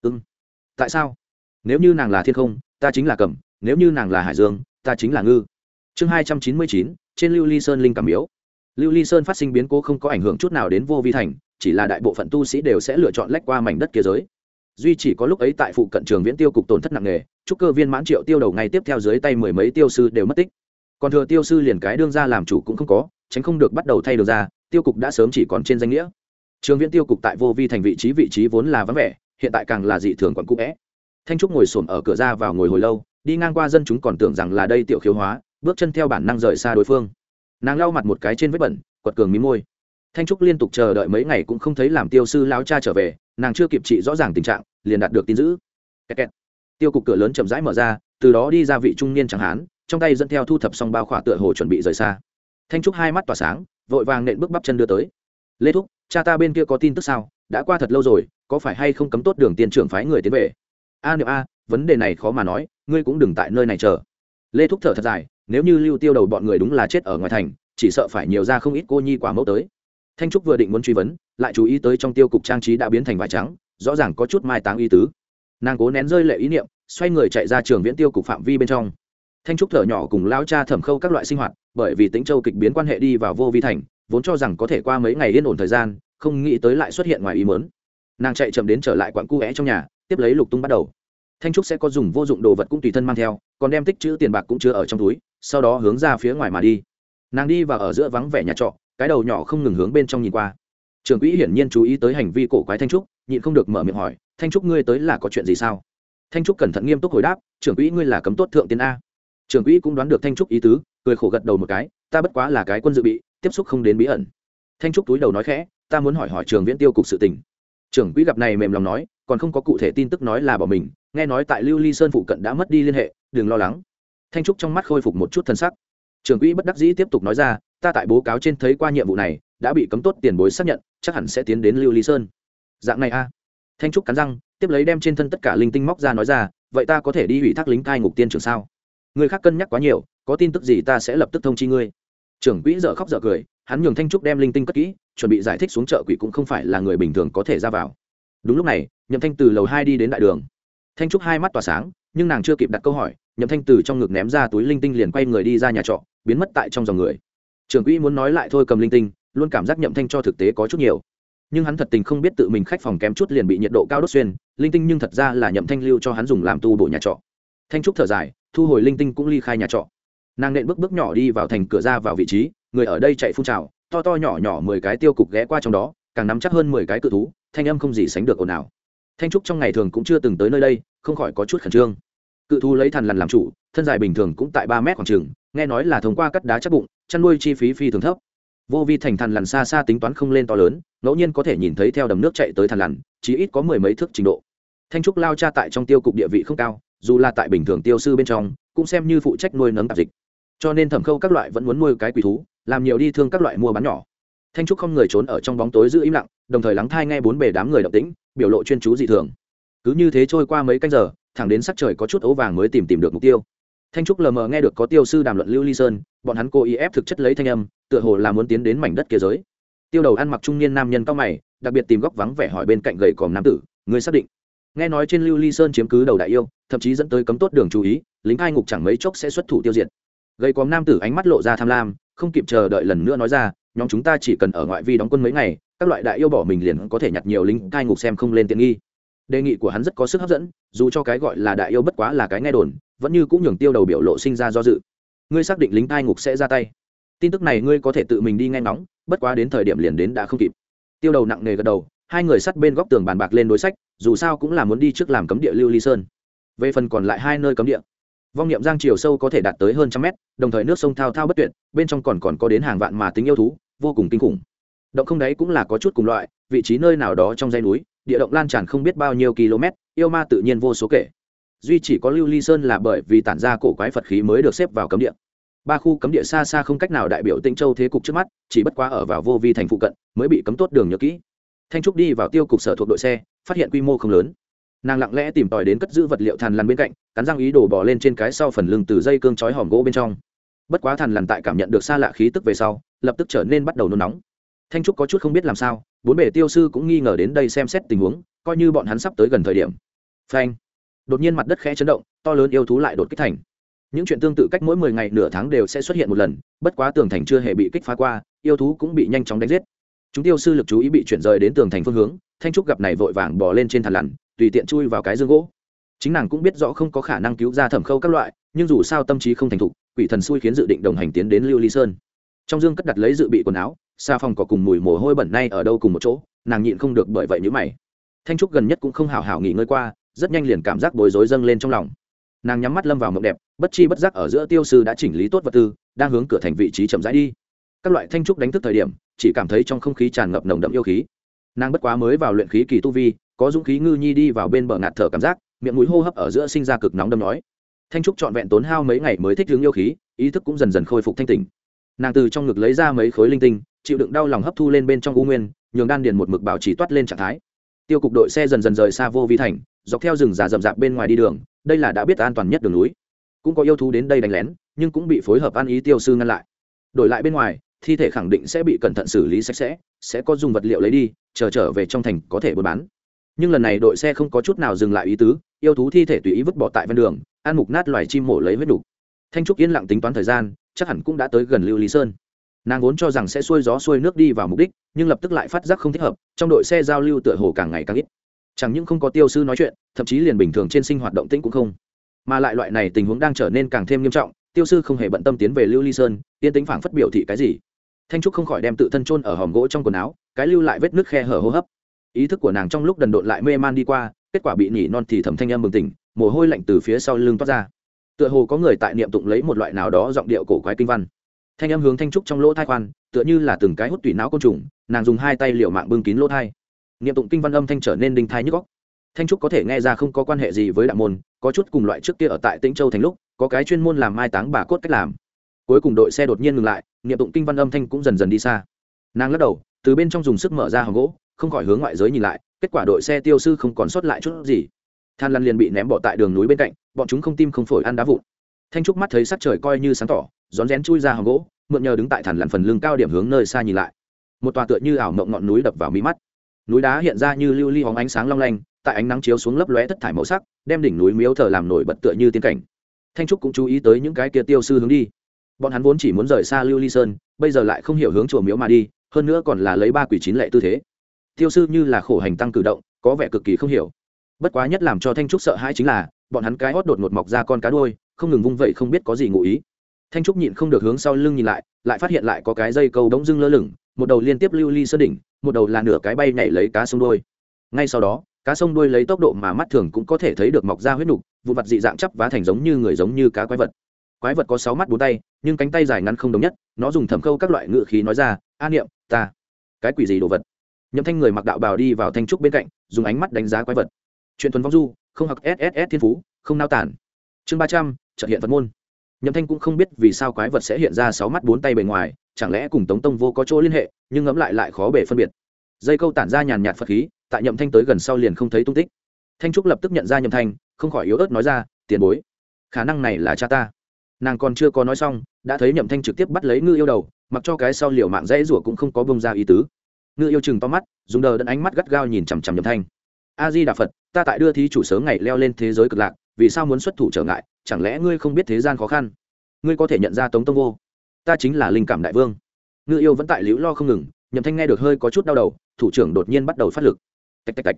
Tại sao? Nếu như nàng là thiên không, ta chính là cầm, nếu như nàng là hải dương, ta chính là ngư. Chương 299, trên Lưu Ly Sơn linh cảm miếu. Lưu Ly Sơn phát sinh biến cố không có ảnh hưởng chút nào đến Vô Vi thành, chỉ là đại bộ phận tu sĩ đều sẽ lựa chọn lách qua mảnh đất kia giới. Duy chỉ có lúc ấy tại phụ cận Trường Viễn Tiêu cục tổn thất nặng nề, trúc cơ viên mãn Triệu Tiêu đầu ngày tiếp theo dưới tay mười mấy tiêu sư đều mất tích. Còn thừa tiêu sư liền cái đương ra làm chủ cũng không có, tránh không được bắt đầu thay đường ra, tiêu cục đã sớm chỉ còn trên danh nghĩa. Trường Viễn Tiêu cục tại Vô Vi thành vị trí vốn là vắng vẻ, hiện tại càng là dị thường quẩn cũ é. Thanh Trúc ngồi xổm ở cửa ra vào ngồi hồi lâu, đi ngang qua dân chúng còn tưởng rằng là đây tiểu khiếu hóa, bước chân theo bản năng rời xa đối phương. Nàng lau mặt một cái trên vết bẩn, quật cường mí môi. Thanh Trúc liên tục chờ đợi mấy ngày cũng không thấy làm tiêu sư lão cha trở về, nàng chưa kịp trị rõ ràng tình trạng, liền đạt được tin dữ. Kẹt kẹt. Tiêu cục cửa lớn chậm rãi mở ra, từ đó đi ra vị trung niên chẳng hán, trong tay dẫn theo thu thập xong bao khỏa tựa hồ chuẩn bị rời xa. Thanh Trúc hai mắt tỏa sáng, vội vàng nện bước bắp chân đưa tới. Lê thúc, cha ta bên kia có tin tức sao? Đã qua thật lâu rồi, có phải hay không cấm tốt đường tiền trưởng phái người tiến về? Niệm a, vấn đề này khó mà nói, ngươi cũng đừng tại nơi này chờ. Lê thúc thở thật dài, nếu như Lưu Tiêu đầu bọn người đúng là chết ở ngoài thành, chỉ sợ phải nhiều ra không ít cô nhi quả mẫu tới. Thanh Trúc vừa định muốn truy vấn, lại chú ý tới trong tiêu cục trang trí đã biến thành vải trắng, rõ ràng có chút mai táng ý tứ. Nàng cố nén rơi lệ ý niệm, xoay người chạy ra Trường Viễn Tiêu cục phạm vi bên trong. Thanh Trúc thở nhỏ cùng lão cha Thẩm Khâu các loại sinh hoạt, bởi vì Tĩnh Châu kịch biến quan hệ đi vào Vô Vi thành, vốn cho rằng có thể qua mấy ngày yên ổn thời gian, không nghĩ tới lại xuất hiện ngoài ý muốn. Nàng chạy chậm đến trở lại quán cu é trong nhà, tiếp lấy lục tung bắt đầu. Thanh Trúc sẽ có dùng vô dụng đồ vật cũng tùy thân mang theo, còn đem tích trữ tiền bạc cũng chứa ở trong túi, sau đó hướng ra phía ngoài mà đi. Nàng đi vào ở giữa vắng vẻ nhà trọ, cái đầu nhỏ không ngừng hướng bên trong nhìn qua. Trưởng quỹ hiển nhiên chú ý tới hành vi cổ quái Thanh Trúc, nhịn không được mở miệng hỏi, Thanh Trúc ngươi tới là có chuyện gì sao? Thanh Trúc cẩn thận nghiêm túc hồi đáp, trưởng quỹ ngươi là cấm tốt thượng tiên a. Trưởng quỹ cũng đoán được Thanh Trúc ý tứ, cười khổ gật đầu một cái, ta bất quá là cái quân dự bị, tiếp xúc không đến bí ẩn. Thanh Trúc túi đầu nói khẽ, ta muốn hỏi Trường Viễn Tiêu cục sự tình. Trưởng quỹ gặp này mềm lòng nói, còn không có cụ thể tin tức nói là bỏ mình, nghe nói tại Lưu Ly Sơn phụ cận đã mất đi liên hệ, đừng lo lắng. Thanh Trúc trong mắt khôi phục một chút thân sắc. Trưởng quỹ bất đắc dĩ tiếp tục nói ra, ta tại báo cáo trên thấy qua nhiệm vụ này, đã bị cấm tốt tiền bối xác nhận, chắc hẳn sẽ tiến đến Lưu Ly Sơn. Dạng này a. Thanh Trúc cắn răng, tiếp lấy đem trên thân tất cả linh tinh móc ra nói ra, vậy ta có thể đi ủy thác lính cai ngục tiên trưởng sao? Người khác cân nhắc quá nhiều, có tin tức gì ta sẽ lập tức thông chi ngươi. Trưởng quỹ dở khóc dở cười, hắn nhường Thanh Trúc đem linh tinh cất kỹ, chuẩn bị giải thích xuống chợ quỷ cũng không phải là người bình thường có thể ra vào. Đúng lúc này, Nhậm Thanh từ lầu 2 đi đến đại đường. Thanh Trúc hai mắt tỏa sáng, nhưng nàng chưa kịp đặt câu hỏi, Nhậm Thanh từ trong ngực ném ra túi linh tinh liền quay người đi ra nhà trọ, biến mất tại trong dòng người. Trưởng quỹ muốn nói lại thôi cầm linh tinh, luôn cảm giác Nhậm Thanh cho thực tế có chút nhiều. Nhưng hắn thật tình không biết tự mình khách phòng kém chút liền bị nhiệt độ cao đốt xuyên, linh tinh nhưng thật ra là Nhậm Thanh lưu cho hắn dùng làm tu bổ nhà trọ. Thanh Trúc thở dài, thu hồi linh tinh cũng ly khai nhà trọ. Nàng nện bước nhỏ đi vào thành cửa ra vào vị trí, người ở đây chạy phun trào, to to nhỏ nhỏ 10 cái tiêu cục ghé qua trong đó, càng nắm chắc hơn 10 cái cự thú, thanh âm không gì sánh được ồn ào. Thanh Trúc trong ngày thường cũng chưa từng tới nơi đây, không khỏi có chút khẩn trương. Cự thú lấy thằn lằn làm chủ, thân dài bình thường cũng tại 3 mét khoảng chừng, nghe nói là thông qua cắt đá chắc bụng, chăn nuôi chi phí phi thường thấp. Vô Vi thành thằn lằn xa xa tính toán không lên to lớn, ngẫu nhiên có thể nhìn thấy theo đầm nước chạy tới thằn lằn, chí ít có 10 mấy thước trình độ. Thanh Trúc lao cha tại trong tiêu cục địa vị không cao, dù là tại bình thường tiêu sư bên trong, cũng xem như phụ trách nuôi nấng tạp dịch. Cho nên Thẩm Khâu các loại vẫn muốn nuôi cái quỷ thú, làm nhiều đi thương các loại mua bán nhỏ. Thanh Trúc không người trốn ở trong bóng tối giữ im lặng, đồng thời lắng thai nghe bốn bề đám người động tĩnh, biểu lộ chuyên chú dị thường. Cứ như thế trôi qua mấy canh giờ, thẳng đến sắc trời có chút ấu vàng mới tìm được mục tiêu. Thanh Trúc lờ mờ nghe được có tiêu sư đàm luận Lưu Ly Sơn, bọn hắn cố ý ép thực chất lấy thanh âm, tựa hồ là muốn tiến đến mảnh đất kia giới. Tiêu đầu ăn mặc trung niên nam nhân cao mày, đặc biệt tìm góc vắng vẻ hỏi bên cạnh gầy còm nam tử, người xác định? Nghe nói trên Lưu Ly Sơn chiếm cứ đầu đại yêu, thậm chí dẫn tới cấm tốt đường chú ý, lính cai ngục chẳng mấy chốc sẽ xuất thủ tiêu diệt. Gầy còm nam tử ánh mắt lộ ra tham lam, không kịp chờ đợi lần nữa nói ra, nhóm chúng ta chỉ cần ở ngoại vi đóng quân mấy ngày, các loại đại yêu bỏ mình liền có thể nhặt nhiều lính cai ngục xem không lên tiện nghi. đề nghị của hắn rất có sức hấp dẫn, dù cho cái gọi là đại yêu bất quá là cái nghe đồn, vẫn như cũng nhường tiêu đầu biểu lộ sinh ra do dự. Ngươi xác định lính thai ngục sẽ ra tay? Tin tức này ngươi có thể tự mình đi nghe ngóng, bất quá đến thời điểm liền đến đã không kịp. Tiêu đầu nặng nề gật đầu, hai người sát bên góc tường bàn bạc lên đối sách, dù sao cũng là muốn đi trước làm cấm địa Lưu Ly Sơn. Về phần còn lại hai nơi cấm địa, vong niệm giang chiều sâu có thể đạt tới hơn 100 mét, đồng thời nước sông thao thao bất tuyệt, bên trong còn có đến hàng vạn mà tính yêu thú, vô cùng kinh khủng. Động không đáy cũng là có chút cùng loại, vị trí nơi nào đó trong dãy núi, địa động lan tràn không biết bao nhiêu km, yêu ma tự nhiên vô số kể. Duy chỉ có Lưu Ly Sơn là bởi vì tản ra cổ quái Phật khí mới được xếp vào cấm địa. Ba khu cấm địa xa xa không cách nào đại biểu Tĩnh Châu thế cục trước mắt, chỉ bất quá ở vào vô vi thành phụ cận mới bị cấm tốt đường nhớ kỹ. Thanh trúc đi vào tiêu cục sở thuộc đội xe, phát hiện quy mô không lớn. Nàng lặng lẽ tìm tòi đến cất giữ vật liệu thằn lằn bên cạnh, cắn răng ý đồ bò lên trên cái sau phần lưng từ dây cương trói hòm gỗ bên trong. Bất quá thằn lằn tại cảm nhận được xa lạ khí tức về sau, lập tức trở nên bắt đầu nôn nóng. Thanh trúc có chút không biết làm sao, bốn bề tiêu sư cũng nghi ngờ đến đây xem xét tình huống, coi như bọn hắn sắp tới gần thời điểm. Phanh! Đột nhiên mặt đất khẽ chấn động, to lớn yêu thú lại đột kích thành. Những chuyện tương tự cách mỗi 10 ngày nửa tháng đều sẽ xuất hiện một lần, bất quá tường thành chưa hề bị kích phá qua, yêu thú cũng bị nhanh chóng đánh giết. Chúng tiêu sư lực chú ý bị chuyển rời đến tường thành phương hướng, Thanh trúc gặp này vội vàng bò lên trên thằn lằn, tùy tiện chui vào cái dương gỗ. Chính nàng cũng biết rõ không có khả năng cứu ra Thẩm Khâu các loại, nhưng dù sao tâm trí không thành thục, quỷ thần xui khiến dự định đồng hành tiến đến Lưu Ly Sơn. Trong dương cất đặt lấy dự bị quần áo, xa phòng có cùng mùi mồ hôi bẩn nay ở đâu cùng một chỗ, nàng nhịn không được bởi vậy nhíu mày. Thanh trúc gần nhất cũng không hào hào nghỉ ngơi qua, rất nhanh liền cảm giác bối rối dâng lên trong lòng. Nàng nhắm mắt lâm vào mộng đẹp, bất chi bất giác ở giữa tiêu sư đã chỉnh lý tốt vật tư, đang hướng cửa thành vị trí chậm rãi đi. Các loại Thanh trúc đánh thức thời điểm, chỉ cảm thấy trong không khí tràn ngập nồng đậm yêu khí. Nàng bất quá mới vào luyện khí kỳ tu vi, có dũng khí ngư nhi đi vào bên bờ ngạt thở cảm giác, miệng mũi hô hấp ở giữa sinh ra cực nóng đâm nói. Thanh trúc trọn vẹn tốn hao mấy ngày mới thích ứng yêu khí, ý thức cũng dần dần khôi phục thanh tỉnh. Nàng từ trong ngực lấy ra mấy khối linh tinh, chịu đựng đau lòng hấp thu lên bên trong u nguyên, nhường đan điền một mực bảo trì toát lên trạng thái. Tiêu cục đội xe dần dần rời xa vô vi thành, dọc theo rừng già rậm rạp bên ngoài đi đường, đây là đã biết an toàn nhất đường núi. Cũng có yêu thú đến đây đánh lén, nhưng cũng bị phối hợp ăn ý tiêu sư ngăn lại. Đổi lại bên ngoài, thi thể khẳng định sẽ bị cẩn thận xử lý sạch sẽ có dùng vật liệu lấy đi, trở về trong thành có thể buôn bán. Nhưng lần này đội xe không có chút nào dừng lại ý tứ, yêu thú thi thể tùy ý vứt bỏ tại ven đường, ăn mục nát loài chim mổ lấy huyết đủ. Thanh trúc yên lặng tính toán thời gian, chắc hẳn cũng đã tới gần Lưu Lý Sơn. Nàng vốn cho rằng sẽ xuôi gió xuôi nước đi vào mục đích, nhưng lập tức lại phát giác không thích hợp, trong đội xe giao lưu tựa hồ càng ngày càng ít. Chẳng những không có tiêu sư nói chuyện, thậm chí liền bình thường trên sinh hoạt động tĩnh cũng không. Mà lại loại này tình huống đang trở nên càng thêm nghiêm trọng, tiêu sư không hề bận tâm tiến về Lưu Ly Sơn, tiên tính phảng phất biểu thị cái gì. Thanh trúc không khỏi đem tự thân chôn ở hòm gỗ trong quần áo, cái lưu lại vết nứt khe hở hô hấp. Ý thức của nàng trong lúc đần độn lại mê man đi qua, kết quả bị nhỉ non thì thầm thanh âm bừng tỉnh, mồ hôi lạnh từ phía sau lưng toát ra. Tựa hồ có người tại niệm tụng lấy một loại nào đó giọng điệu cổ quái kinh văn. Thanh âm hướng Thanh trúc trong lỗ tai khoan, tựa như là từng cái hút tủy não côn trùng, nàng dùng hai tay liều mạng bưng kín lỗ tai. Niệm tụng kinh văn âm thanh trở nên đinh thai nhức óc. Thanh trúc có thể nghe ra không có quan hệ gì với đạo môn, có chút cùng loại trước kia ở tại Tĩnh Châu thành lúc, có cái chuyên môn làm mai táng bà cốt cách làm. Cuối cùng đội xe đột nhiên ngừng lại, niệm tụng kinh văn âm thanh cũng dần dần đi xa. Nàng lắc đầu, từ bên trong dùng sức mở ra hòm gỗ, không khỏi hướng ngoại giới nhìn lại, kết quả đội xe tiêu sư không còn sót lại chút gì. Than lăn liền bị ném bỏ tại đường núi bên cạnh, bọn chúng không tim không phổi ăn đá vụn. Thanh trúc mắt thấy sắc trời coi như sáng tỏ, rón rén chui ra hòm gỗ, mượn nhờ đứng tại thằn lằn phần lưng cao điểm hướng nơi xa nhìn lại. Một tòa tựa như ảo mộng ngọn núi đập vào mí mắt. Núi đá hiện ra như lưu ly hóng ánh sáng long lanh, tại ánh nắng chiếu xuống lấp lóe thất thải màu sắc, đem đỉnh núi miếu thờ làm nổi bật tựa như tiên cảnh. Thanh trúc cũng chú ý tới những cái kia tiêu sư hướng đi. Bọn hắn vốn chỉ muốn rời xa Lưu Ly Sơn, bây giờ lại không hiểu hướng chùa miếu mà đi, hơn nữa còn là lấy ba quỷ chín lệ tư thế. Tiêu sư như là khổ hành tăng cử động, có vẻ cực kỳ không hiểu. Bất quá nhất làm cho Thanh trúc sợ hãi chính là, bọn hắn cái hót đột ngột mọc ra con cá đuôi, không ngừng vung vậy không biết có gì ngụ ý. Thanh trúc nhịn không được hướng sau lưng nhìn lại, lại phát hiện lại có cái dây câu đống dưng lơ lửng, một đầu liên tiếp Lưu Ly Sơn đỉnh, một đầu là nửa cái bay nhảy lấy cá sông đuôi. Ngay sau đó, cá sông đuôi lấy tốc độ mà mắt thường cũng có thể thấy được mọc ra huyết nục, vụ vật dị dạng chắp vá thành giống như người giống như cá quái vật. Quái vật có 6 mắt 4 tay, nhưng cánh tay dài ngắn không đồng nhất, nó dùng thẩm khâu các loại ngữ khí nói ra, "A niệm, ta." Cái quỷ gì đồ vật? Nhậm Thanh người mặc đạo bào đi vào Thanh trúc bên cạnh, dùng ánh mắt đánh giá quái vật. Chuyện thuần vong du, không học SSS thiên phú, không nao tản. Chương 300, chợt hiện Phật môn. Nhậm Thanh cũng không biết vì sao quái vật sẽ hiện ra 6 mắt 4 tay bề ngoài, chẳng lẽ cùng Tống Tông Vô có chỗ liên hệ, nhưng ngẫm lại khó bề phân biệt. Dây câu tản ra nhàn nhạt Phật khí, tại Nhậm Thanh tới gần sau liền không thấy tung tích. Thanh trúc lập tức nhận ra Nhậm Thanh, không khỏi yếu ớt nói ra, "Tiền bối, khả năng này là cha ta." Nàng còn chưa có nói xong, đã thấy Nhậm Thanh trực tiếp bắt lấy Ngư Yêu đầu, mặc cho cái sau liều mạng dãy rủa cũng không có bông ra ý tứ. Ngư Yêu chừng to mắt, dùng đờ đẫn ánh mắt gắt gao nhìn chằm chằm Nhậm Thanh. "A Di Đà Phật, ta tại đưa thí chủ sớm ngày leo lên thế giới cực lạc, vì sao muốn xuất thủ trở ngại, chẳng lẽ ngươi không biết thế gian khó khăn? Ngươi có thể nhận ra Tống Tông Vô, ta chính là Linh Cảm Đại Vương." Ngư Yêu vẫn tại liễu lo không ngừng, Nhậm Thanh nghe được hơi có chút đau đầu, thủ trưởng đột nhiên bắt đầu phát lực. Tạch tạch tạch.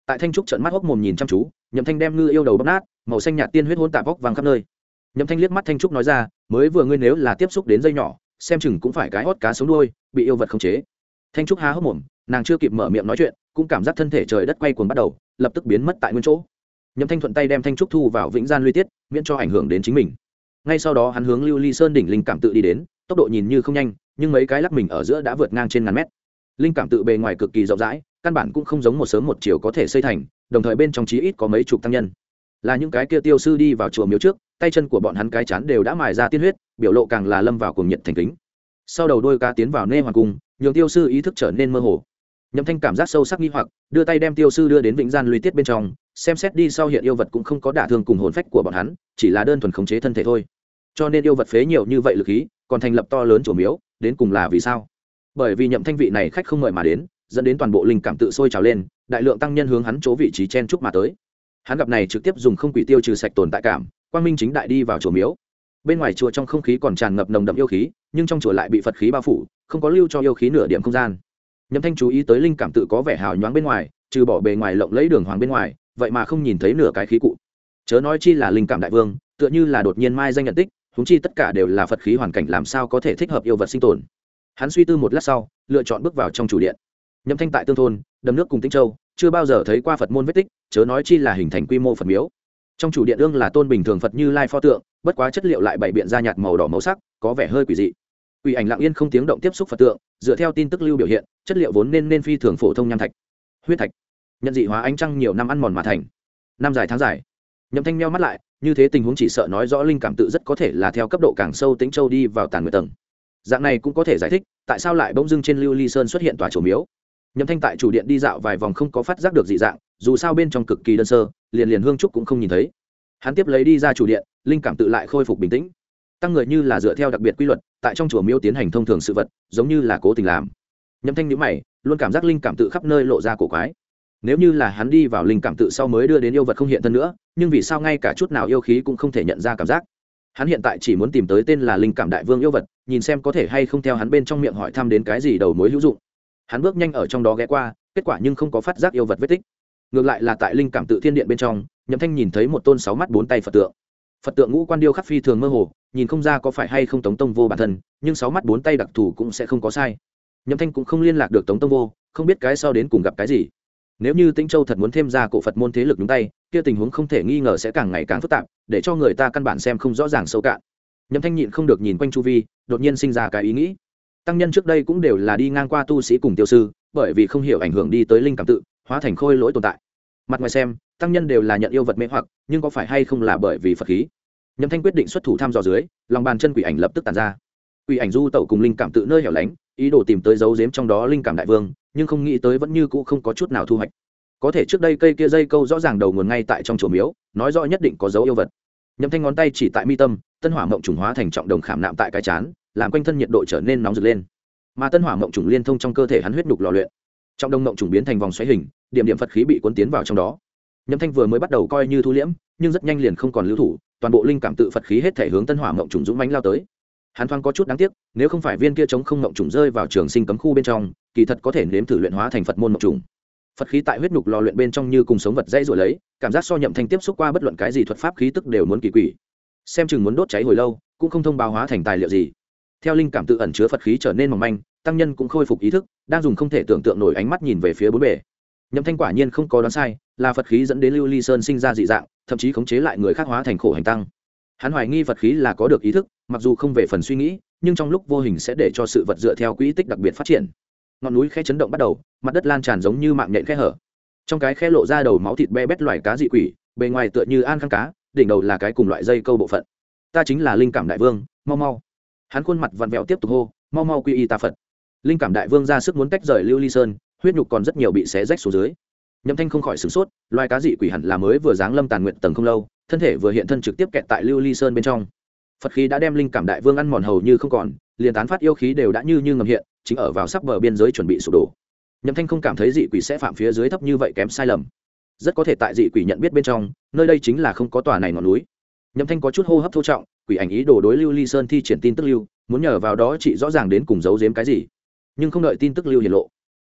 tại thanh trúc trận mắt hốc mồm nhìn chăm chú, Nhậm Thanh đem ngư yêu đầu bóp nát, màu xanh nhạt tiên huyết hỗn tạp bốc vàng khắp nơi. Nhậm Thanh liếc mắt thanh trúc nói ra, mới vừa ngươi nếu là tiếp xúc đến dây nhỏ, xem chừng cũng phải cái hót cá sống đuôi, bị yêu vật khống chế. Thanh trúc há hốc mồm, nàng chưa kịp mở miệng nói chuyện, cũng cảm giác thân thể trời đất quay cuồng bắt đầu, lập tức biến mất tại nguyên chỗ. Nhậm Thanh thuận tay đem thanh trúc thu vào vĩnh gian luy tiết, miễn cho ảnh hưởng đến chính mình. Ngay sau đó hắn hướng Lưu Ly Sơn đỉnh linh cảm tự đi đến, tốc độ nhìn như không nhanh, nhưng mấy cái lắc mình ở giữa đã vượt ngang trên ngàn mét. Linh cảm tự bề ngoài cực kỳ rộng rãi, căn bản cũng không giống một sớm một chiều có thể xây thành, đồng thời bên trong chí ít có mấy chục tăng nhân. Là những cái kia tiêu sư đi vào chùa miếu trước, tay chân của bọn hắn cái chán đều đã mài ra tiên huyết, biểu lộ càng là lâm vào cuồng nhiệt thành kính. Sau đầu đôi cá tiến vào nê hoàng cung, nhường tiêu sư ý thức trở nên mơ hồ. Nhậm Thanh cảm giác sâu sắc nghi hoặc, đưa tay đem tiêu sư đưa đến vĩnh gian luy tiết bên trong, xem xét đi sau hiện yêu vật cũng không có đả thương cùng hồn phách của bọn hắn, chỉ là đơn thuần khống chế thân thể thôi. Cho nên yêu vật phế nhiều như vậy lực khí, còn thành lập to lớn chùa miếu, đến cùng là vì sao? Bởi vì Nhậm Thanh vị này khách không mời mà đến, dẫn đến toàn bộ linh cảm tự sôi trào lên, đại lượng tăng nhân hướng hắn chỗ vị trí chen chúc mà tới. Hắn gặp này trực tiếp dùng không quỷ tiêu trừ sạch tồn tại cảm, quang minh chính đại đi vào chùa miếu. Bên ngoài chùa trong không khí còn tràn ngập nồng đậm yêu khí, nhưng trong chùa lại bị Phật khí bao phủ, không có lưu cho yêu khí nửa điểm không gian. Nhậm Thanh chú ý tới linh cảm tự có vẻ hào nhoáng bên ngoài, trừ bỏ bề ngoài lộng lẫy đường hoàng bên ngoài, vậy mà không nhìn thấy nửa cái khí cụ. Chớ nói chi là linh cảm đại vương, tựa như là đột nhiên mai danh nhận tích, huống chi tất cả đều là Phật khí hoàn cảnh làm sao có thể thích hợp yêu vật sinh tồn. Hắn suy tư một lát sau, lựa chọn bước vào trong chủ điện. Nhậm Thanh tại Tương thôn, đầm nước cùng Tĩnh Châu, chưa bao giờ thấy qua Phật môn vết tích, chớ nói chi là hình thành quy mô Phật miếu. Trong chủ điện ương là tôn bình thường Phật Như Lai pho tượng, bất quá chất liệu lại bày biện ra nhạt màu đỏ màu sắc, có vẻ hơi quỷ dị. Quỷ ảnh lặng yên không tiếng động tiếp xúc Phật tượng, dựa theo tin tức lưu biểu hiện, chất liệu vốn nên phi thường phổ thông nham thạch, huyết thạch, nhận dị hóa ánh trăng nhiều năm ăn mòn mà thành. Năm dài tháng dài, Nhậm Thanh meo mắt lại, như thế tình huống chỉ sợ nói rõ linh cảm tự rất có thể là theo cấp độ càng sâu Tĩnh Châu đi vào tàn nguyệt tầng. Dạng này cũng có thể giải thích tại sao lại bỗng dưng trên Lưu Ly Sơn xuất hiện tòa chùa miếu. Nhậm Thanh tại chủ điện đi dạo vài vòng không có phát giác được dị dạng, dù sao bên trong cực kỳ đơn sơ, liền hương trúc cũng không nhìn thấy. Hắn tiếp lấy đi ra chủ điện, linh cảm tự lại khôi phục bình tĩnh. Tăng người như là dựa theo đặc biệt quy luật, tại trong chùa miếu tiến hành thông thường sự vật, giống như là cố tình làm. Nhậm Thanh nhíu mày, luôn cảm giác linh cảm tự khắp nơi lộ ra cổ quái. Nếu như là hắn đi vào linh cảm tự sau mới đưa đến yêu vật không hiện thân nữa, nhưng vì sao ngay cả chút nào yêu khí cũng không thể nhận ra cảm giác? Hắn hiện tại chỉ muốn tìm tới tên là linh cảm đại vương yêu vật, nhìn xem có thể hay không theo hắn bên trong miệng hỏi thăm đến cái gì đầu mối hữu dụng. Hắn bước nhanh ở trong đó ghé qua, kết quả nhưng không có phát giác yêu vật vết tích. Ngược lại là tại linh cảm tự thiên điện bên trong, Nhậm Thanh nhìn thấy một tôn 6 mắt 4 tay Phật tượng. Phật tượng ngũ quan điêu khắc phi thường mơ hồ, nhìn không ra có phải hay không Tống Tông Vô bản thân, nhưng 6 mắt 4 tay đặc thù cũng sẽ không có sai. Nhậm Thanh cũng không liên lạc được Tống Tông Vô, không biết cái sau đến cùng gặp cái gì. Nếu như Tĩnh Châu thật muốn thêm ra cổ Phật môn thế lực nhúng tay, kia tình huống không thể nghi ngờ sẽ càng ngày càng phức tạp, để cho người ta căn bản xem không rõ ràng sâu cạn. Nhậm Thanh nhịn không được nhìn quanh chu vi, đột nhiên sinh ra cái ý nghĩ. Tăng nhân trước đây cũng đều là đi ngang qua tu sĩ cùng tiêu sư, bởi vì không hiểu ảnh hưởng đi tới linh cảm tự, hóa thành khôi lỗi tồn tại. Mặt ngoài xem, tăng nhân đều là nhận yêu vật mê hoặc, nhưng có phải hay không là bởi vì Phật khí? Nhậm Thanh quyết định xuất thủ thăm dò dưới, lòng bàn chân quỷ ảnh lập tức tản ra. Quỷ ảnh du tẩu cùng linh cảm tự nơi hẻo lánh, ý đồ tìm tới dấu giếm trong đó linh cảm đại vương, nhưng không nghĩ tới vẫn như cũ không có chút nào thu hoạch. Có thể trước đây cây kia dây câu rõ ràng đầu nguồn ngay tại trong chùa miếu, nói rõ nhất định có dấu yêu vật. Nhậm Thanh ngón tay chỉ tại mi tâm, tân hỏa mộng trùng hóa thành trọng đồng khảm nạm tại cái chán, làm quanh thân nhiệt độ trở nên nóng rực lên. Mà tân hỏa mộng trùng liên thông trong cơ thể hắn huyết nhục lò luyện, trọng đồng mộng trùng biến thành vòng xoáy hình, điểm điểm Phật khí bị cuốn tiến vào trong đó. Nhậm Thanh vừa mới bắt đầu coi như thu liễm, nhưng rất nhanh liền không còn lưu thủ, toàn bộ linh cảm tự Phật khí hết thể hướng tân hỏa mộng trùng dũng mãnh lao tới. Hắn thoáng có chút đáng tiếc, nếu không phải viên kia chống không mộng trùng rơi vào trường sinh cấm khu bên trong, kỳ thật có thể nếm thử luyện hóa thành Phật môn mộng trùng. Phật khí tại huyết nhục lò luyện bên trong như cùng sống vật dây rồi lấy, cảm giác so Nhậm Thanh tiếp xúc qua bất luận cái gì thuật pháp khí tức đều muốn kỳ quỷ. Xem chừng muốn đốt cháy hồi lâu, cũng không thông báo hóa thành tài liệu gì. Theo linh cảm tự ẩn chứa Phật khí trở nên mỏng manh, tăng nhân cũng khôi phục ý thức, đang dùng không thể tưởng tượng nổi ánh mắt nhìn về phía bốn bề. Nhậm Thanh quả nhiên không có đoán sai, là Phật khí dẫn đến Lưu Ly Sơn sinh ra dị dạng, thậm chí khống chế lại người khác hóa thành khổ hành tăng. Hắn hoài nghi Phật khí là có được ý thức, mặc dù không về phần suy nghĩ, nhưng trong lúc vô hình sẽ để cho sự vật dựa theo quỹ tích đặc biệt phát triển. Ngọn núi khe chấn động bắt đầu, mặt đất lan tràn giống như mạng nhện khe hở. Trong cái khe lộ ra đầu máu thịt be bét loài cá dị quỷ, bề ngoài tựa như an khang cá, đỉnh đầu là cái cùng loại dây câu bộ phận. Ta chính là linh cảm đại vương, mau mau. Hắn khuôn mặt vặn vẹo tiếp tục hô, mau mau quy y ta Phật. Linh cảm đại vương ra sức muốn tách rời Lưu Ly Sơn, huyết nhục còn rất nhiều bị xé rách xuống dưới. Nhậm Thanh không khỏi sửng sốt, loài cá dị quỷ hẳn là mới vừa giáng lâm tàn nguyện tầng không lâu, thân thể vừa hiện thân trực tiếp kẹt tại Lưu Ly Sơn bên trong. Phật khí đã đem linh cảm đại vương ăn mòn hầu như không còn, liền tán phát yêu khí đều đã như ngầm hiện, chính ở vào sắp bờ biên giới chuẩn bị sụp đổ. Nhậm Thanh không cảm thấy dị quỷ sẽ phạm phía dưới thấp như vậy kém sai lầm. Rất có thể tại dị quỷ nhận biết bên trong, nơi đây chính là không có tòa này ngọn núi. Nhậm Thanh có chút hô hấp thô trọng, quỷ ảnh ý đồ đối Lưu Ly Sơn thi triển tin tức lưu, muốn nhờ vào đó chỉ rõ ràng đến cùng giấu giếm cái gì. Nhưng không đợi tin tức lưu hiển lộ,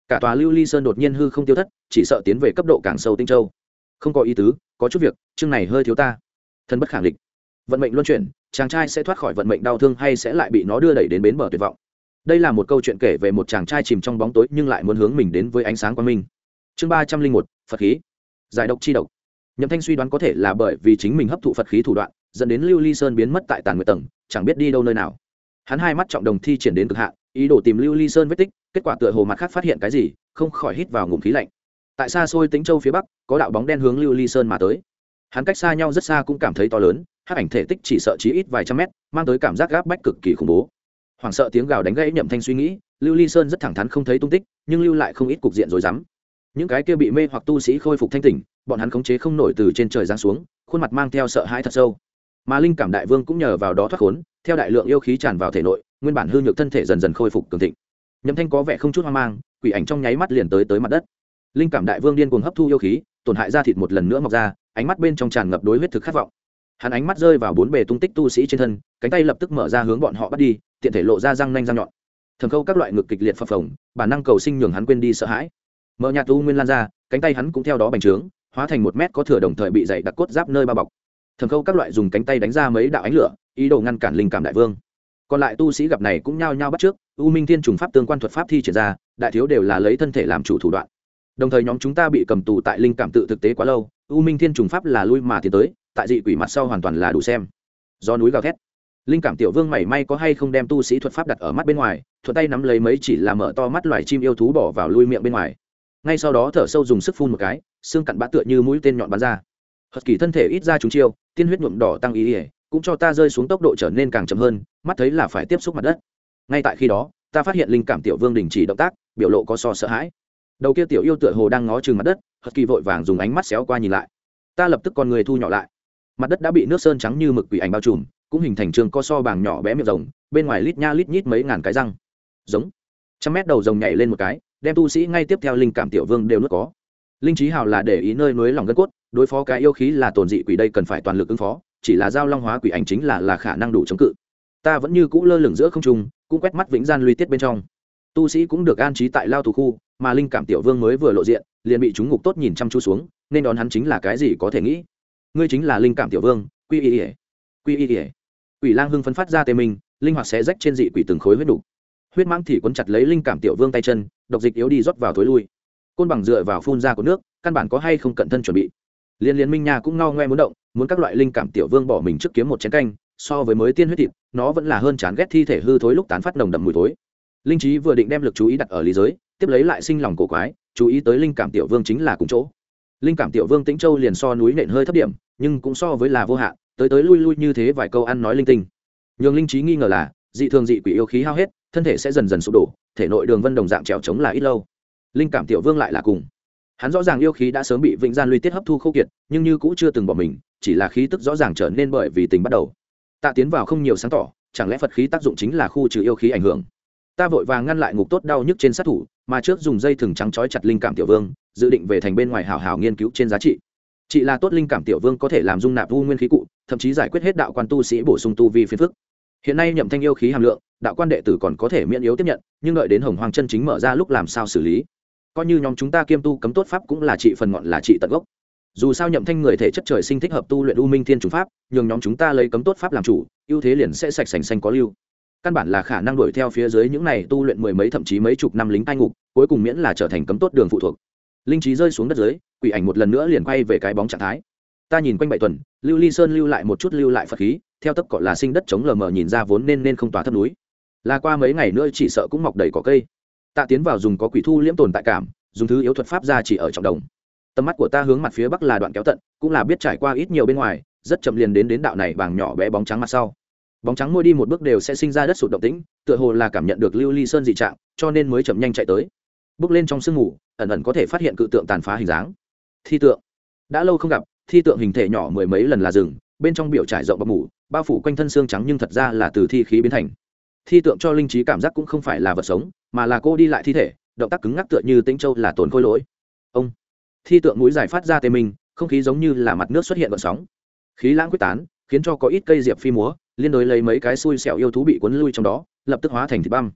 cả tòa lưu ly sơn đột nhiên hư không tiêu thất, chỉ sợ tiến về cấp độ càng sâu Tinh Châu. Không có ý tứ, có chút việc chương này hơi thiếu ta. Thân bất khẳng định, vận mệnh luân chuyển, chàng trai sẽ thoát khỏi vận mệnh đau thương hay sẽ lại bị nó đưa đẩy đến bến bờ tuyệt vọng. Đây là một câu chuyện kể về một chàng trai chìm trong bóng tối nhưng lại muốn hướng mình đến với ánh sáng quang minh. Chương 301, Phật khí. Giải độc chi độc. Nhậm Thanh suy đoán có thể là bởi vì chính mình hấp thụ Phật khí thủ đoạn, dẫn đến Lưu Ly Sơn biến mất tại Tàn Nguyệt tầng, chẳng biết đi đâu nơi nào. Hắn hai mắt trọng đồng thi triển đến cực hạn, ý đồ tìm Lưu Ly Sơn vết tích, kết quả tựa hồ mặt khác phát hiện cái gì, không khỏi hít vào ngụm khí lạnh. Tại xa xôi Tĩnh Châu phía bắc, có đạo bóng đen hướng Lưu Ly Sơn mà tới. Hắn cách xa nhau rất xa cũng cảm thấy to lớn, hắc ảnh thể tích chỉ sợ chí ít vài trăm mét, mang tới cảm giác gáp bách cực kỳ khủng bố. Hoảng sợ tiếng gào đánh gãy Nhậm Thanh suy nghĩ, Lưu Ly Sơn rất thẳng thắn không thấy tung tích, nhưng lưu lại không ít cục diện rối rắm. Những cái kia bị mê hoặc tu sĩ khôi phục thanh tỉnh, bọn hắn khống chế không nổi từ trên trời giáng xuống, khuôn mặt mang theo sợ hãi thật sâu. Mà linh cảm đại vương cũng nhờ vào đó thoát khốn, theo đại lượng yêu khí tràn vào thể nội, nguyên bản hư nhược thân thể dần dần khôi phục cường thịnh. Nhậm Thanh có vẻ không chút hoang mang, quỷ ảnh trong nháy mắt liền tới mặt đất. Linh cảm đại vương điên cuồng hấp thu yêu khí, tổn hại da thịt một lần nữa mọc ra, ánh mắt bên trong tràn ngập đối huyết thực khát vọng. Hắn ánh mắt rơi vào bốn bề tung tích tu sĩ trên thân, cánh tay lập tức mở ra hướng bọn họ bắt đi, tiện thể lộ ra răng nanh răng nhọn. Thẩm Khâu các loại ngực kịch liệt phập phồng, bản năng cầu sinh nhường hắn quên đi sợ hãi. Mở nhạt u nguyên lan ra, cánh tay hắn cũng theo đó bành trướng, hóa thành 1 mét có thừa đồng thời bị dày đặc cốt giáp nơi bao bọc. Thẩm Khâu các loại dùng cánh tay đánh ra mấy đạo ánh lửa, ý đồ ngăn cản linh cảm đại vương. Còn lại tu sĩ gặp này cũng nhao nhao bắt trước, U Minh Thiên trùng pháp tương quan thuật pháp thi triển ra, đại thiếu đều là lấy thân thể làm chủ thủ đoạn. Đồng thời nhóm chúng ta bị cầm tù tại linh cảm tự thực tế quá lâu, U Minh Thiên trùng pháp là lui mà tiến tới, tại dị quỷ mặt sau hoàn toàn là đủ xem. Do núi gào thét, linh cảm tiểu vương mảy may có hay không đem tu sĩ thuật pháp đặt ở mắt bên ngoài, thuận tay nắm lấy mấy chỉ là mở to mắt loài chim yêu thú bỏ vào lui miệng bên ngoài. Ngay sau đó thở sâu dùng sức phun một cái, xương cặn bã tựa như mũi tên nhọn bắn ra. Hật kỳ thân thể ít ra chúng chiêu, tiên huyết nhuộm đỏ tăng ý ỉa, cũng cho ta rơi xuống tốc độ trở nên càng chậm hơn, mắt thấy là phải tiếp xúc mặt đất. Ngay tại khi đó, ta phát hiện linh cảm tiểu vương đình chỉ động tác, biểu lộ có so sợ hãi. Đầu kia tiểu yêu tựa hồ đang ngó chừng mặt đất, Hật kỳ vội vàng dùng ánh mắt xéo qua nhìn lại. Ta lập tức con người thu nhỏ lại. Mặt đất đã bị nước sơn trắng như mực quỷ ảnh bao trùm, cũng hình thành trường co so bàng nhỏ bé miệng rồng, bên ngoài lít nha lít nhít mấy ngàn cái răng. Giống. 100 mét đầu rồng nhảy lên một cái, đem tu sĩ ngay tiếp theo linh cảm tiểu vương đều nuốt có. Linh trí hào là để ý nơi núi lòng gân cốt, đối phó cái yêu khí là tồn dị quỷ đây cần phải toàn lực ứng phó, chỉ là giao long hóa quỷ ảnh chính là khả năng đủ chống cự. Ta vẫn như cũ lơ lửng giữa không trung, cũng quét mắt vĩnh gian luy tiết bên trong. Tu sĩ cũng được an trí tại lao tù khu, mà linh cảm tiểu vương mới vừa lộ diện, liền bị chúng ngục tốt nhìn chăm chú xuống, nên đón hắn chính là cái gì có thể nghĩ. Ngươi chính là linh cảm tiểu vương, quy y ỉa, quy y ỉa. Quỷ lang hưng phấn phát ra tê mình, linh hoạt xé rách trên dị quỷ từng khối huyết đủ. Huyết mãng thì quấn chặt lấy linh cảm tiểu vương tay chân, độc dịch yếu đi rót vào thối lui. Côn bằng dựa vào phun ra của nước, căn bản có hay không cẩn thân chuẩn bị. Liên minh nha cũng ngao ngoe muốn động, muốn các loại linh cảm tiểu vương bỏ mình trước kiếm một chén canh, so với mới tiên huyết thịt, nó vẫn là hơn chán ghét thi thể hư thối lúc tán phát nồng đậm mùi thối. Linh trí vừa định đem lực chú ý đặt ở lý giới, tiếp lấy lại sinh lòng cổ quái, chú ý tới linh cảm tiểu vương chính là cùng chỗ. Linh cảm tiểu vương Tĩnh Châu liền so núi nện hơi thấp điểm, nhưng cũng so với là vô hạn, tới lui như thế vài câu ăn nói linh tinh. Nhưng linh trí nghi ngờ là, dị thường dị quỷ yêu khí hao hết, thân thể sẽ dần dần sụp đổ, thể nội đường vân đồng dạng trèo chống là ít lâu. Linh cảm tiểu vương lại là cùng. Hắn rõ ràng yêu khí đã sớm bị vĩnh gian luy tiết hấp thu khô kiệt, nhưng như cũ chưa từng bỏ mình, chỉ là khí tức rõ ràng trở nên bởi vì tình bắt đầu. Ta tiến vào không nhiều sáng tỏ, chẳng lẽ Phật khí tác dụng chính là khu trừ yêu khí ảnh hưởng? Ta vội vàng ngăn lại ngục tốt đau nhức trên sát thủ, mà trước dùng dây thừng trắng trói chặt linh cảm tiểu vương, dự định về thành bên ngoài hảo hảo nghiên cứu trên giá trị. Chỉ là tốt linh cảm tiểu vương có thể làm dung nạp u nguyên khí cụ, thậm chí giải quyết hết đạo quan tu sĩ bổ sung tu vi phiền phức. Hiện nay Nhậm Thanh yêu khí hàm lượng, đạo quan đệ tử còn có thể miễn yếu tiếp nhận, nhưng đợi đến Hồng Hoàng chân chính mở ra lúc làm sao xử lý? Coi như nhóm chúng ta kiêm tu cấm tốt pháp cũng là trị phần ngọn là trị tận gốc. Dù sao Nhậm Thanh người thể chất trời sinh thích hợp tu luyện U Minh Thiên trùng pháp, nhường nhóm chúng ta lấy cấm tốt pháp làm chủ, ưu thế liền sẽ sạch sành xanh có lưu. Căn bản là khả năng đuổi theo phía dưới những này tu luyện mười mấy thậm chí mấy chục năm lính cai ngục, cuối cùng miễn là trở thành cấm tốt đường phụ thuộc. Linh trí rơi xuống đất dưới, quỷ ảnh một lần nữa liền quay về cái bóng trạng thái. Ta nhìn quanh 7 tuần, Lưu Ly Sơn lưu lại một chút lưu lại Phật khí, theo tấp cọ là sinh đất chống lờ mờ nhìn ra vốn nên không tỏa thấp núi. Là qua mấy ngày nữa chỉ sợ cũng mọc đầy cỏ cây. Ta tiến vào dùng có quỷ thu liễm tồn tại cảm, dùng thứ yếu thuật pháp ra chỉ ở trọng đồng. Tầm mắt của ta hướng mặt phía bắc là đoạn kéo tận, cũng là biết trải qua ít nhiều bên ngoài, rất chậm liền đến đạo này bảng nhỏ bé bóng trắng mặt sau. Bóng trắng mỗi đi một bước đều sẽ sinh ra đất sụt động tĩnh, tựa hồ là cảm nhận được Lưu Ly Sơn dị trạng, cho nên mới chậm nhanh chạy tới. Bước lên trong sương mù, ẩn ẩn có thể phát hiện cự tượng tàn phá hình dáng. Thi tượng. Đã lâu không gặp, thi tượng hình thể nhỏ mười mấy lần là rừng, bên trong biểu trải rộng bọc mủ, bao phủ quanh thân xương trắng nhưng thật ra là từ thi khí biến thành. Thi tượng cho linh trí cảm giác cũng không phải là vật sống, mà là cô đi lại thi thể, động tác cứng ngắc tựa như Tĩnh Châu là tồn khôi lỗi. Ông. Thi tượng mũi dài phát ra tê minh, không khí giống như là mặt nước xuất hiện gợn sóng. Khí lãng quyết tán, khiến cho có ít cây diệp phi múa, liên đối lấy mấy cái xui xẻo yêu thú bị cuốn lui trong đó, lập tức hóa thành thịt băm.